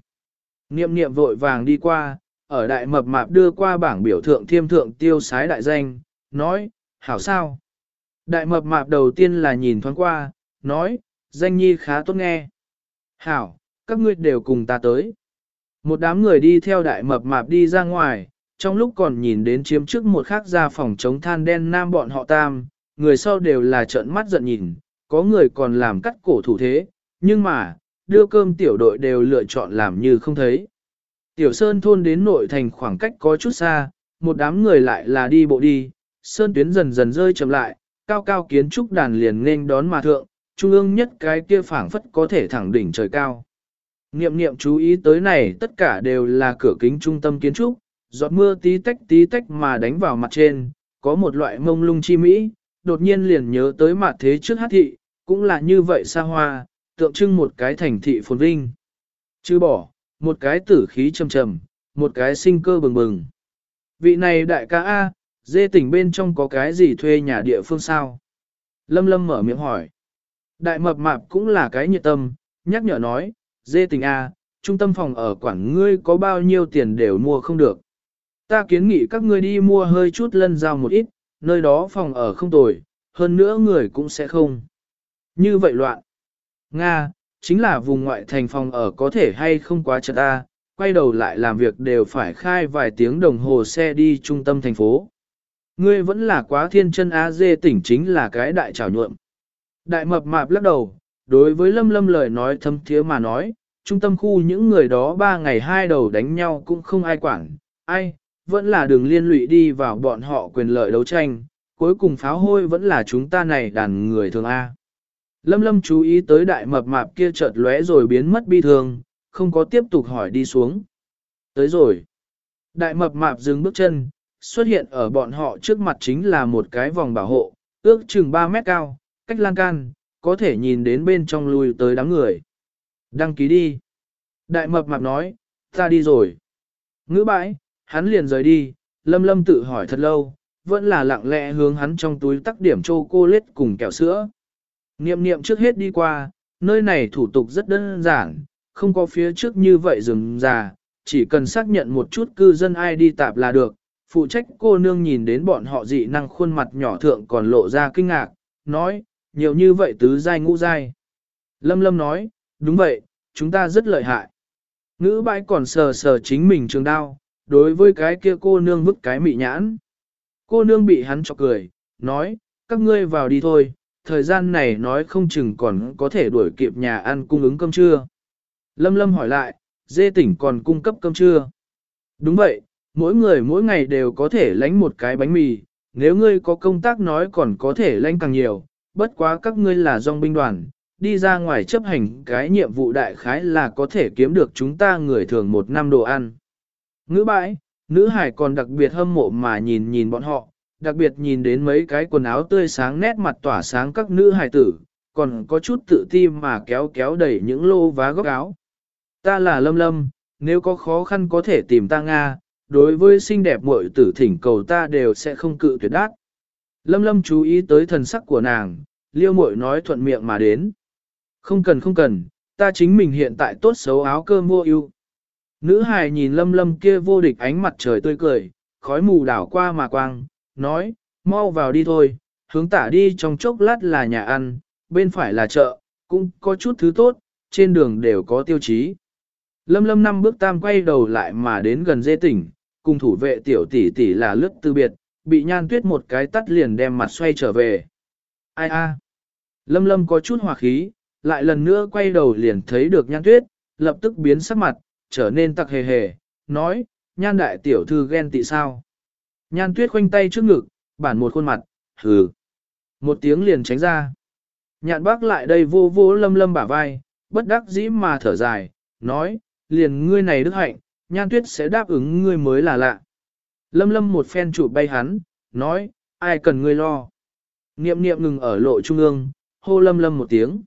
Niệm vội vàng đi qua, ở đại mập mạp đưa qua bảng biểu thượng thiêm thượng tiêu sái đại danh, nói, hảo sao? Đại mập mạp đầu tiên là nhìn thoáng qua, nói, danh nhi khá tốt nghe. Hảo, các ngươi đều cùng ta tới. Một đám người đi theo đại mập mạp đi ra ngoài, trong lúc còn nhìn đến chiếm trước một khắc ra phòng chống than đen nam bọn họ tam, người sau đều là trợn mắt giận nhìn, có người còn làm cắt cổ thủ thế, nhưng mà, đưa cơm tiểu đội đều lựa chọn làm như không thấy. Tiểu Sơn thôn đến nội thành khoảng cách có chút xa, một đám người lại là đi bộ đi, Sơn tuyến dần dần rơi chậm lại, cao kiến trúc đàn liền nên đón mà thượng, trung ương nhất cái kia phảng phất có thể thẳng đỉnh trời cao. Niệm chú ý tới này tất cả đều là cửa kính trung tâm kiến trúc, giọt mưa tí tách mà đánh vào mặt trên, có một loại mông lung chi mỹ, đột nhiên liền nhớ tới mặt thế trước hát thị, cũng là như vậy xa hoa, tượng trưng một cái thành thị phồn vinh. Chứ bỏ, một cái tử khí trầm trầm, một cái sinh cơ bừng bừng. Vị này đại ca A, dê tỉnh bên trong có cái gì thuê nhà địa phương sao? Lâm Lâm mở miệng hỏi. Đại mập mạp cũng là cái nhiệt tâm, nhắc nhở nói, dê tỉnh A, trung tâm phòng ở quản ngươi có bao nhiêu tiền đều mua không được. Ta kiến nghị các ngươi đi mua hơi chút lân giao một ít, nơi đó phòng ở không tồi, hơn nữa người cũng sẽ không. Như vậy loạn. Nga, chính là vùng ngoại thành phòng ở có thể hay không quá chật ta, quay đầu lại làm việc đều phải khai vài tiếng đồng hồ xe đi trung tâm thành phố. Ngươi vẫn là quá thiên chân á, dê tỉnh chính là cái đại trảo nhuộm. Đại mập mạp lắc đầu, đối với Lâm Lâm lời nói thâm thiế mà nói, trung tâm khu những người đó 3 ngày 2 đầu đánh nhau cũng không ai quản, ai, vẫn là đường liên lụy đi vào bọn họ quyền lợi đấu tranh, cuối cùng pháo hôi vẫn là chúng ta này đàn người thường A. Lâm Lâm chú ý tới đại mập mạp kia chợt lóe rồi biến mất bi thương, không có tiếp tục hỏi đi xuống. Tới rồi. Đại mập mạp dừng bước chân, xuất hiện ở bọn họ trước mặt chính là một cái vòng bảo hộ, ước chừng 3 mét cao, cách lan can, có thể nhìn đến bên trong lui tới đám người. Đăng ký đi. Đại mập mạp nói, ta đi rồi. Ngữ bãi, hắn liền rời đi, Lâm Lâm tự hỏi thật lâu, vẫn là lặng lẽ hướng hắn trong túi tắc điểm chocolate cùng kẹo sữa. Niệm niệm trước hết đi qua, nơi này thủ tục rất đơn giản, không có phía trước như vậy rườm rà, chỉ cần xác nhận một chút cư dân ID tạp là được. Phụ trách cô nương nhìn đến bọn họ dị năng khuôn mặt nhỏ thượng còn lộ ra kinh ngạc, nói, nhiều như vậy tứ giai ngũ giai. Lâm Lâm nói, đúng vậy, chúng ta rất lợi hại. Ngữ bãi còn sờ sờ chính mình trường đao, đối với cái kia cô nương vứt cái mị nhãn. Cô nương bị hắn chọc cười, nói, các ngươi vào đi thôi, thời gian này nói không chừng còn có thể đuổi kịp nhà ăn cung ứng cơm trưa. Lâm Lâm hỏi lại, dê tỉnh còn cung cấp cơm trưa? Đúng vậy, mỗi người mỗi ngày đều có thể lãnh một cái bánh mì, nếu ngươi có công tác nói còn có thể lãnh càng nhiều, bất quá các ngươi là dòng binh đoàn, đi ra ngoài chấp hành cái nhiệm vụ đại khái là có thể kiếm được chúng ta người thường 1 năm đồ ăn. Ngữ bãi, nữ hải còn đặc biệt hâm mộ mà nhìn nhìn bọn họ, đặc biệt nhìn đến mấy cái quần áo tươi sáng nét mặt tỏa sáng các nữ hải tử, còn có chút tự ti mà kéo kéo đẩy những lô vá góc áo. Ta là Lâm Lâm, nếu có khó khăn có thể tìm ta Nga, đối với xinh đẹp muội tử thỉnh cầu ta đều sẽ không cự tuyệt đáp. Lâm Lâm chú ý tới thần sắc của nàng, liêu muội nói thuận miệng mà đến. Không cần, ta chính mình hiện tại tốt xấu áo cơm mua ưu. Nữ hài nhìn Lâm Lâm kia vô địch ánh mặt trời tươi cười, khói mù đảo qua mà quang, nói, mau vào đi thôi, hướng tả đi trong chốc lát là nhà ăn, bên phải là chợ, cũng có chút thứ tốt, trên đường đều có tiêu chí. Lâm Lâm 5 bước tam quay đầu lại mà đến gần dê tỉnh, cùng thủ vệ tiểu tỷ tỷ là lướt từ biệt, bị Nhan Tuyết một cái tắt liền đem mặt xoay trở về. Ai a? Lâm Lâm có chút hòa khí, lại lần nữa quay đầu liền thấy được Nhan Tuyết, lập tức biến sắc mặt, trở nên tặc hề hề, nói, Nhan đại tiểu thư ghen tị sao? Nhan Tuyết khoanh tay trước ngực, bản một khuôn mặt, hừ. Một tiếng liền tránh ra. Nhạn bác lại đây vô vô Lâm Lâm bả vai, bất đắc dĩ mà thở dài, nói, liền ngươi này đức hạnh, Nhan Tuyết sẽ đáp ứng ngươi mới là lạ. Lâm Lâm một phen chụp bay hắn, nói, ai cần ngươi lo. Niệm niệm ngừng ở lộ trung ương, hô Lâm Lâm một tiếng.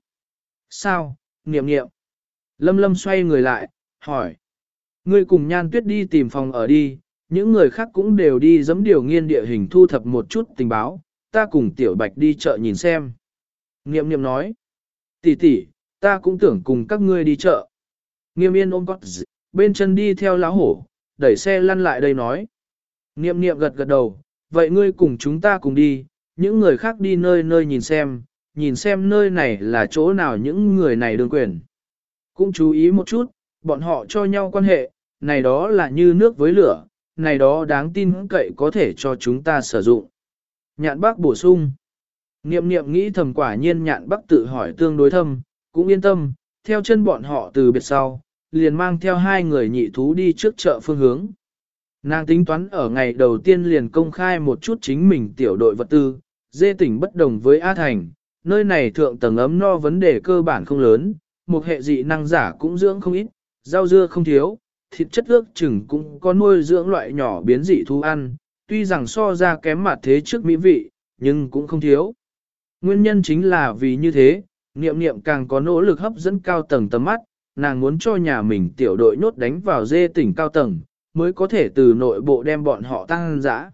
Sao, niệm niệm? Lâm Lâm xoay người lại, hỏi. Ngươi cùng Nhan Tuyết đi tìm phòng ở đi, những người khác cũng đều đi giẫm điều nghiên địa hình thu thập một chút tình báo, ta cùng Tiểu Bạch đi chợ nhìn xem. Niệm niệm nói. Tỷ tỷ, ta cũng tưởng cùng các ngươi đi chợ. Nghiêm yên ôm con bên chân đi theo láo hổ, đẩy xe lăn lại đây nói. Niệm niệm gật gật đầu, vậy ngươi cùng chúng ta cùng đi, những người khác đi nơi nơi nhìn xem nơi này là chỗ nào những người này đương quyền. Cũng chú ý một chút, bọn họ cho nhau quan hệ, này đó là như nước với lửa, này đó đáng tin cậy có thể cho chúng ta sử dụng. Nhạn bác bổ sung. Niệm niệm nghĩ thầm quả nhiên nhạn bác tự hỏi tương đối thâm, cũng yên tâm, theo chân bọn họ từ biệt sau, liền mang theo 2 người nhị thú đi trước chợ phương hướng. Nàng tính toán ở ngày đầu tiên liền công khai một chút chính mình tiểu đội vật tư, dê tỉnh bất đồng với A Thành, nơi này thượng tầng ấm no vấn đề cơ bản không lớn, một hệ dị năng giả cũng dưỡng không ít, rau dưa không thiếu, thịt chất ước chừng cũng có nuôi dưỡng loại nhỏ biến dị thú ăn, tuy rằng so ra kém mặt thế trước mỹ vị, nhưng cũng không thiếu. Nguyên nhân chính là vì như thế, Niệm Niệm càng có nỗ lực hấp dẫn cao tầng tầm mắt, nàng muốn cho nhà mình tiểu đội nhốt đánh vào dê tỉnh cao tầng, mới có thể từ nội bộ đem bọn họ tăng dã.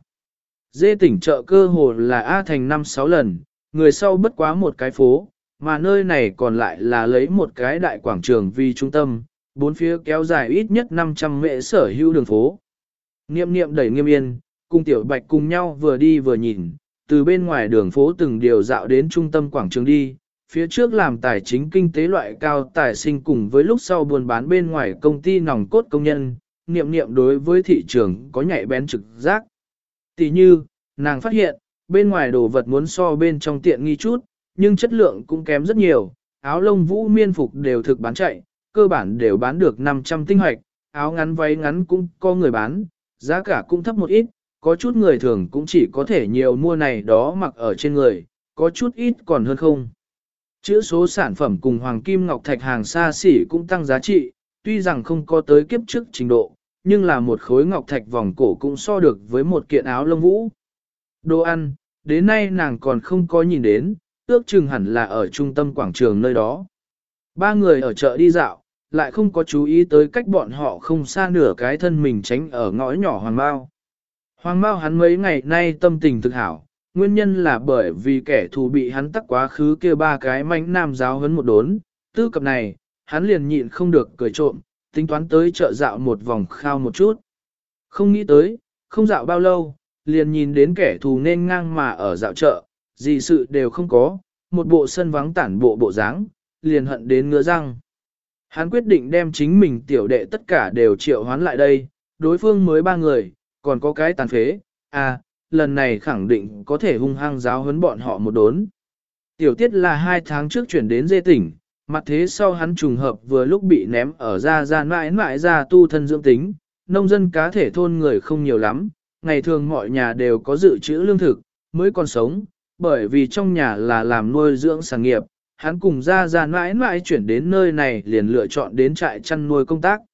Dê tỉnh chợ cơ hồ là A thành 5-6 lần, người sau bất quá một cái phố, mà nơi này còn lại là lấy một cái đại quảng trường vì trung tâm, bốn phía kéo dài ít nhất 500 mệ sở hữu đường phố. Niệm Niệm đẩy Nghiêm Yên, cùng Tiểu Bạch cùng nhau vừa đi vừa nhìn, từ bên ngoài đường phố từng điều dạo đến trung tâm quảng trường đi, phía trước làm tài chính kinh tế loại cao tài sinh cùng với lúc sau buôn bán bên ngoài công ty nòng cốt công nhân, Niệm Niệm đối với thị trường có nhạy bén trực giác. Tỷ như, nàng phát hiện, bên ngoài đồ vật muốn so bên trong tiện nghi chút, nhưng chất lượng cũng kém rất nhiều, áo lông vũ miên phục đều thực bán chạy, cơ bản đều bán được 500 tinh hoạch, áo ngắn váy ngắn cũng có người bán, giá cả cũng thấp một ít, có chút người thường cũng chỉ có thể nhiều mua này đó mặc ở trên người, có chút ít còn hơn không. Chữ số sản phẩm cùng hoàng kim ngọc thạch hàng xa xỉ cũng tăng giá trị, tuy rằng không có tới kiếp trước trình độ, nhưng là một khối ngọc thạch vòng cổ cũng so được với một kiện áo lông vũ. Đồ ăn, đến nay nàng còn không có nhìn đến, ước chừng hẳn là ở trung tâm quảng trường nơi đó. Ba người ở chợ đi dạo, lại không có chú ý tới cách bọn họ không xa nửa cái thân mình tránh ở ngõ nhỏ Hoàng Mao. Hoàng Mao hắn mấy ngày nay tâm tình thực hảo, nguyên nhân là bởi vì kẻ thù bị hắn tắc quá khứ kia ba cái mánh nam giáo huấn một đốn, tư cập này, hắn liền nhịn không được cười trộm, tính toán tới chợ dạo một vòng khao một chút. Không nghĩ tới, không dạo bao lâu, liền nhìn đến kẻ thù nên ngang mà ở dạo chợ, gì sự đều không có, một bộ sân vắng tản bộ dáng, liền hận đến ngứa răng. Hắn quyết định đem chính mình tiểu đệ tất cả đều triệu hoán lại đây, đối phương mới ba người, còn có cái tàn phế, lần này khẳng định có thể hung hăng giáo huấn bọn họ một đốn. Tiểu tiết là 2 tháng trước chuyển đến dê tỉnh, mặt thế sau hắn trùng hợp vừa lúc bị ném ở ra mãi ra tu thân dưỡng tính, nông dân cá thể thôn người không nhiều lắm, ngày thường mọi nhà đều có dự trữ lương thực, mới còn sống, bởi vì trong nhà là làm nuôi dưỡng sản nghiệp, hắn cùng ra mãi chuyển đến nơi này liền lựa chọn đến trại chăn nuôi công tác.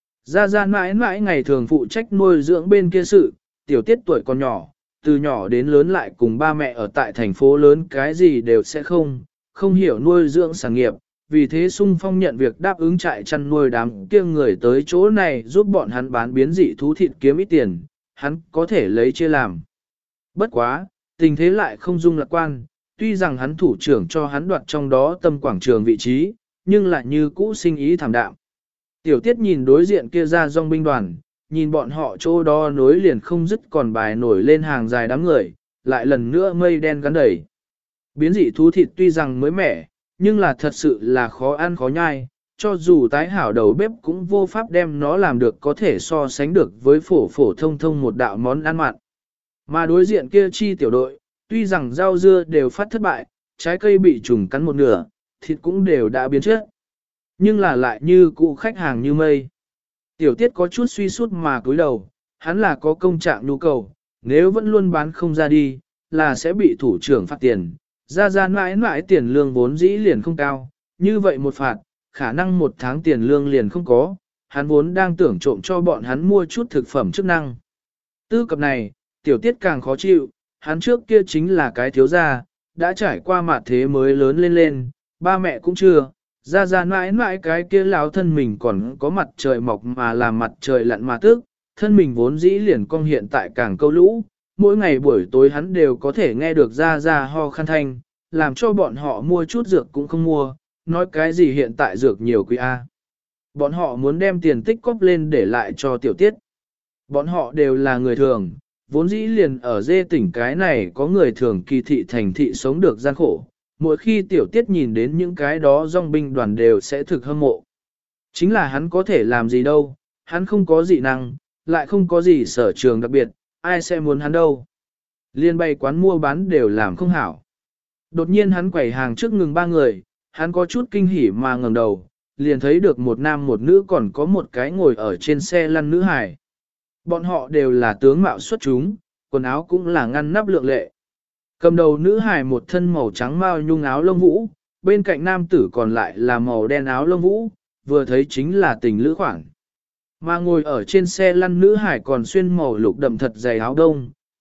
Ra mãi ngày thường phụ trách nuôi dưỡng bên kia sự, tiểu tiết tuổi còn nhỏ, từ nhỏ đến lớn lại cùng ba mẹ ở tại thành phố lớn cái gì đều sẽ không hiểu nuôi dưỡng sản nghiệp, vì thế sung phong nhận việc đáp ứng trại chăn nuôi đám kia người tới chỗ này giúp bọn hắn bán biến dị thú thịt kiếm ít tiền, hắn có thể lấy chia làm. Bất quá, tình thế lại không dung lạc quan, tuy rằng hắn thủ trưởng cho hắn đoạt trong đó tâm quảng trường vị trí, nhưng lại như cũ sinh ý thảm đạm. Tiểu tiết nhìn đối diện kia ra dòng binh đoàn, nhìn bọn họ chỗ đó nối liền không dứt còn bài nổi lên hàng dài đám người, lại lần nữa mây đen gắn đầy. Biến dị thú thịt tuy rằng mới mẻ, nhưng là thật sự là khó ăn khó nhai, cho dù tái hảo đầu bếp cũng vô pháp đem nó làm được có thể so sánh được với phổ thông một đạo món ăn mặn. Mà đối diện kia chi tiểu đội, tuy rằng rau dưa đều phát thất bại, trái cây bị trùng cắn một nửa, thịt cũng đều đã biến chất. Nhưng là lại như cụ khách hàng như mây. Tiểu tiết có chút suy sút mà cúi đầu, hắn là có công trạng nhu cầu, nếu vẫn luôn bán không ra đi, là sẽ bị thủ trưởng phạt tiền. Ra mãi tiền lương vốn dĩ liền không cao, như vậy một phạt, khả năng 1 tháng tiền lương liền không có, hắn vốn đang tưởng trộm cho bọn hắn mua chút thực phẩm chức năng. Tư cập này, tiểu tiết càng khó chịu, hắn trước kia chính là cái thiếu gia, đã trải qua mặt thế mới lớn lên, ba mẹ cũng chưa, ra mãi cái kia lão thân mình còn có mặt trời mọc mà làm mặt trời lặn mà tức, thân mình vốn dĩ liền cong hiện tại càng câu lũ, mỗi ngày buổi tối hắn đều có thể nghe được ra ho khăn thanh, làm cho bọn họ mua chút dược cũng không mua, nói cái gì hiện tại dược nhiều quý A. Bọn họ muốn đem tiền tích cóp lên để lại cho tiểu tiết. Bọn họ đều là người thường, vốn dĩ liền ở dê tỉnh cái này có người thường kỳ thị thành thị sống được gian khổ. Mỗi khi tiểu tiết nhìn đến những cái đó dòng binh đoàn đều sẽ thực hâm mộ. Chính là hắn có thể làm gì đâu, hắn không có dị năng, lại không có gì sở trường đặc biệt, ai sẽ muốn hắn đâu. Liên bày quán mua bán đều làm không hảo. Đột nhiên hắn quẩy hàng trước ngừng 3 người, hắn có chút kinh hỉ mà ngẩng đầu, liền thấy được một nam một nữ còn có một cái ngồi ở trên xe lăn nữ hải. Bọn họ đều là tướng mạo xuất chúng, quần áo cũng là ngăn nắp lượng lệ. Cầm đầu nữ hài một thân màu trắng mao nhung áo lông vũ, bên cạnh nam tử còn lại là màu đen áo lông vũ, vừa thấy chính là tình lữ khoản. Mà ngồi ở trên xe lăn nữ hải còn xuyên màu lục đậm thật dày áo đông,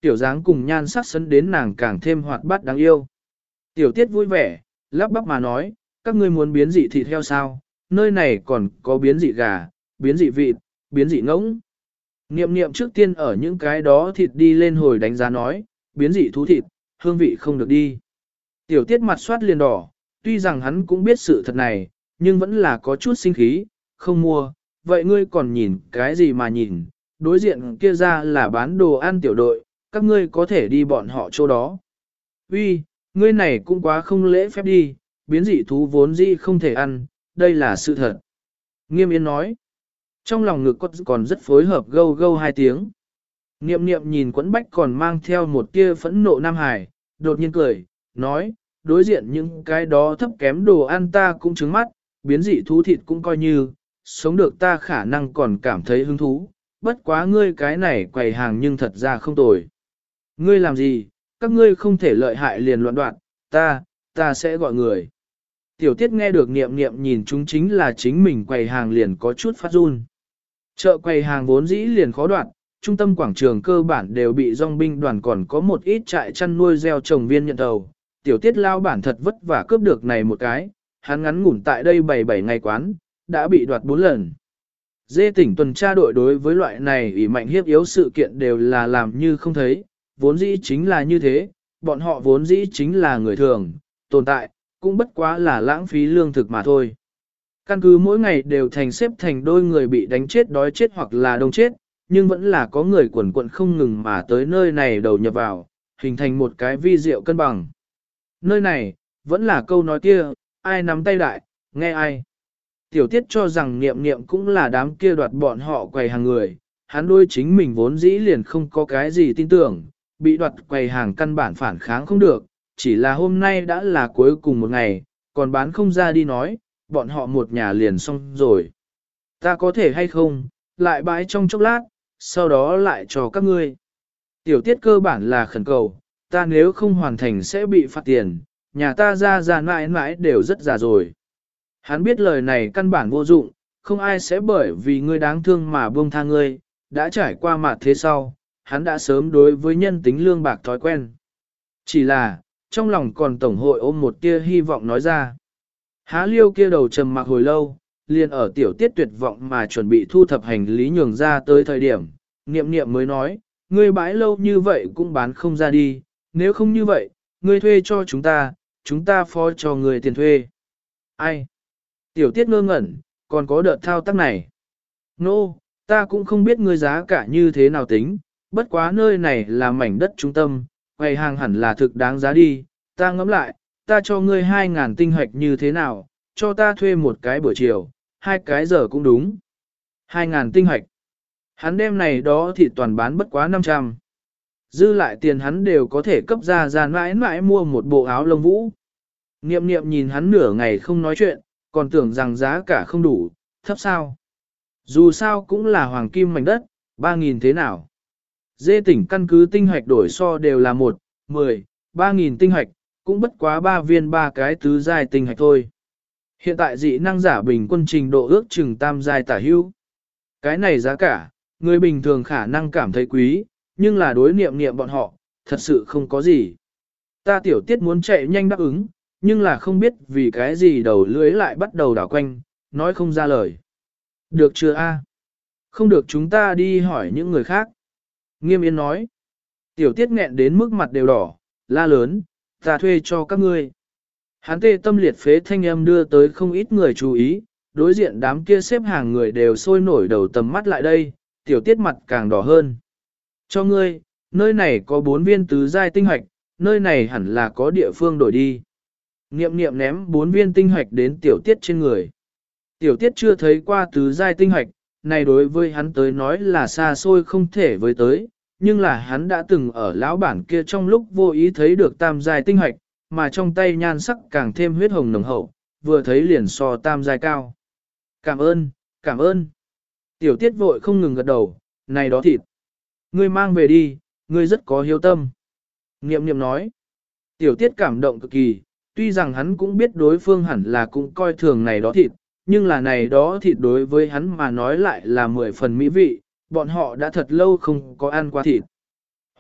tiểu dáng cùng nhan sắc sấn đến nàng càng thêm hoạt bát đáng yêu. Tiểu tiết vui vẻ, lắp bắp mà nói, các ngươi muốn biến dị thịt heo sao, nơi này còn có biến dị gà, biến dị vịt, biến dị ngỗng. Niệm niệm trước tiên ở những cái đó thịt đi lên hồi đánh giá nói, biến dị thú thịt, hương vị không được đi. Tiểu tiết mặt soát liền đỏ, tuy rằng hắn cũng biết sự thật này, nhưng vẫn là có chút sinh khí, không mua, vậy ngươi còn nhìn cái gì mà nhìn, đối diện kia ra là bán đồ ăn tiểu đội, các ngươi có thể đi bọn họ chỗ đó. Uy, ngươi này cũng quá không lễ phép đi, biến dị thú vốn dĩ không thể ăn, đây là sự thật. Nghiêm Yên nói, trong lòng ngực còn rất phối hợp gâu gâu hai tiếng. Niệm niệm nhìn Quẫn Bách còn mang theo một tia phẫn nộ Nam Hải, đột nhiên cười, nói, đối diện những cái đó thấp kém đồ ăn ta cũng trứng mắt, biến dị thú thịt cũng coi như, sống được ta khả năng còn cảm thấy hứng thú, bất quá ngươi cái này quầy hàng nhưng thật ra không tồi. Ngươi làm gì, các ngươi không thể lợi hại liền loạn đoạn, ta sẽ gọi người. Tiểu tiết nghe được niệm niệm nhìn chúng chính là chính mình quầy hàng liền có chút phát run. Chợ quầy hàng vốn dĩ liền khó đoạn, trung tâm quảng trường cơ bản đều bị dòng binh đoàn còn có một ít trại chăn nuôi gieo trồng viên nhận đầu. Tiểu tiết lao bản thật vất vả cướp được này một cái, hắn ngắn ngủn tại đây 7 ngày quán, đã bị đoạt 4 lần. Dê tỉnh tuần tra đội đối với loại này ủy mạnh hiếp yếu sự kiện đều là làm như không thấy, vốn dĩ chính là như thế, bọn họ vốn dĩ chính là người thường, tồn tại, cũng bất quá là lãng phí lương thực mà thôi. Căn cứ mỗi ngày đều thành xếp thành đôi người bị đánh chết đói chết hoặc là đông chết, nhưng vẫn là có người quần quận không ngừng mà tới nơi này đầu nhập vào, hình thành một cái vi diệu cân bằng. Nơi này, vẫn là câu nói kia, ai nắm tay đại, nghe ai. Tiểu tiết cho rằng niệm niệm cũng là đám kia đoạt bọn họ quầy hàng người, hắn đôi chính mình vốn dĩ liền không có cái gì tin tưởng, bị đoạt quầy hàng căn bản phản kháng không được, chỉ là hôm nay đã là cuối cùng một ngày, còn bán không ra đi nói, bọn họ một nhà liền xong rồi. Ta có thể hay không, lại bãi trong chốc lát, sau đó lại cho các ngươi. Tiểu tiết cơ bản là khẩn cầu, ta nếu không hoàn thành sẽ bị phạt tiền, nhà ta ra mãi mãi đều rất già rồi. Hắn biết lời này căn bản vô dụng, không ai sẽ bởi vì ngươi đáng thương mà buông tha ngươi, đã trải qua mặt thế sau, hắn đã sớm đối với nhân tính lương bạc thói quen. Chỉ là, trong lòng còn tổng hội ôm một tia hy vọng nói ra. Há liêu kia đầu trầm mặc hồi lâu, liền ở tiểu tiết tuyệt vọng mà chuẩn bị thu thập hành lý nhường ra tới thời điểm, niệm niệm mới nói, ngươi bãi lâu như vậy cũng bán không ra đi, nếu không như vậy, ngươi thuê cho chúng ta phó cho ngươi tiền thuê. Ai? Tiểu tiết ngơ ngẩn, còn có đợt thao tác này. Nô, ta cũng không biết ngươi giá cả như thế nào tính, bất quá nơi này là mảnh đất trung tâm, quầy hàng hẳn là thực đáng giá đi, ta ngẫm lại, ta cho ngươi 2.000 tinh hoạch như thế nào, cho ta thuê một cái buổi chiều, 2 cái giờ cũng đúng. 2.000 tinh hoạch. Hắn đem này đó thì toàn bán bất quá 500. Dư lại tiền hắn đều có thể cấp ra mãi mãi mua một bộ áo lông vũ. Niệm niệm nhìn hắn nửa ngày không nói chuyện, còn tưởng rằng giá cả không đủ, thấp sao. Dù sao cũng là hoàng kim mảnh đất, 3.000 thế nào. Dê tỉnh căn cứ tinh hoạch đổi so đều là 1, 10, 3.000 tinh hoạch, cũng bất quá 3 viên 3 cái tứ giai tinh hoạch thôi. Hiện tại dị năng giả bình quân trình độ ước chừng tam giai tả hữu. Cái này giá cả, người bình thường khả năng cảm thấy quý, nhưng là đối niệm niệm bọn họ, thật sự không có gì. Ta tiểu tiết muốn chạy nhanh đáp ứng, nhưng là không biết vì cái gì đầu lưới lại bắt đầu đảo quanh, nói không ra lời. Được chưa a? Không được chúng ta đi hỏi những người khác. Nghiêm Yên nói. Tiểu tiết nghẹn đến mức mặt đều đỏ, la lớn, ta thuê cho các ngươi. Hắn tê tâm liệt phế thanh âm đưa tới không ít người chú ý, đối diện đám kia xếp hàng người đều sôi nổi đầu tầm mắt lại đây, tiểu tiết mặt càng đỏ hơn. Cho ngươi, nơi này có 4 viên tứ giai tinh hoạch, nơi này hẳn là có địa phương đổi đi. Niệm niệm ném 4 viên tinh hoạch đến tiểu tiết trên người. Tiểu tiết chưa thấy qua tứ giai tinh hoạch, này đối với hắn tới nói là xa xôi không thể với tới, nhưng là hắn đã từng ở lão bản kia trong lúc vô ý thấy được tam giai tinh hoạch, mà trong tay nhan sắc càng thêm huyết hồng nồng hậu, vừa thấy liền so tam giai cao. Cảm ơn, cảm ơn. Tiểu tiết vội không ngừng gật đầu, này đó thịt. Ngươi mang về đi, ngươi rất có hiếu tâm. Niệm niệm nói. Tiểu tiết cảm động cực kỳ, tuy rằng hắn cũng biết đối phương hẳn là cũng coi thường này đó thịt, nhưng là này đó thịt đối với hắn mà nói lại là 10 phần mỹ vị, bọn họ đã thật lâu không có ăn qua thịt.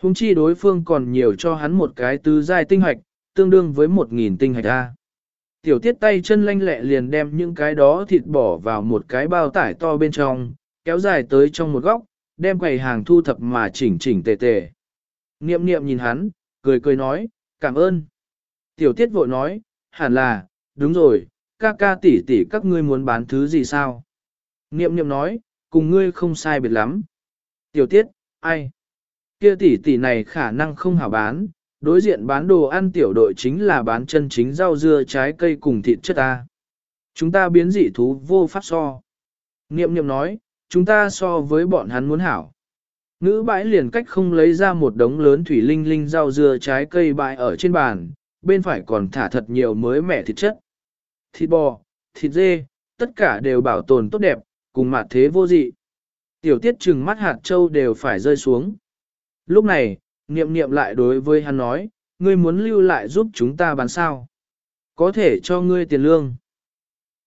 Hùng chi đối phương còn nhiều cho hắn một cái tứ giai tinh hạch, tương đương với 1.000 tinh hạch A. Tiểu tiết tay chân lanh lẹ liền đem những cái đó thịt bỏ vào một cái bao tải to bên trong, kéo dài tới trong một góc, đem quầy hàng thu thập mà chỉnh chỉnh tề tề. Niệm niệm nhìn hắn, cười cười nói, cảm ơn. Tiểu tiết vội nói, hẳn là, đúng rồi, ca ca tỷ tỷ các ngươi muốn bán thứ gì sao? Niệm niệm nói, cùng ngươi không sai biệt lắm. Tiểu tiết, ai? Kia tỷ tỷ này khả năng không hảo bán, đối diện bán đồ ăn tiểu đội chính là bán chân chính rau dưa trái cây cùng thịt chất ta. Chúng ta biến dị thú vô pháp so. Niệm niệm nói, chúng ta so với bọn hắn muốn hảo. Ngữ bãi liền cách không lấy ra một đống lớn thủy linh linh rau dưa trái cây bãi ở trên bàn, bên phải còn thả thật nhiều mới mẻ thịt chất. Thịt bò, thịt dê, tất cả đều bảo tồn tốt đẹp, cùng mặt thế vô dị. Tiểu tiết trừng mắt hạt châu đều phải rơi xuống. Lúc này, niệm niệm lại đối với hắn nói, ngươi muốn lưu lại giúp chúng ta bán sao? Có thể cho ngươi tiền lương.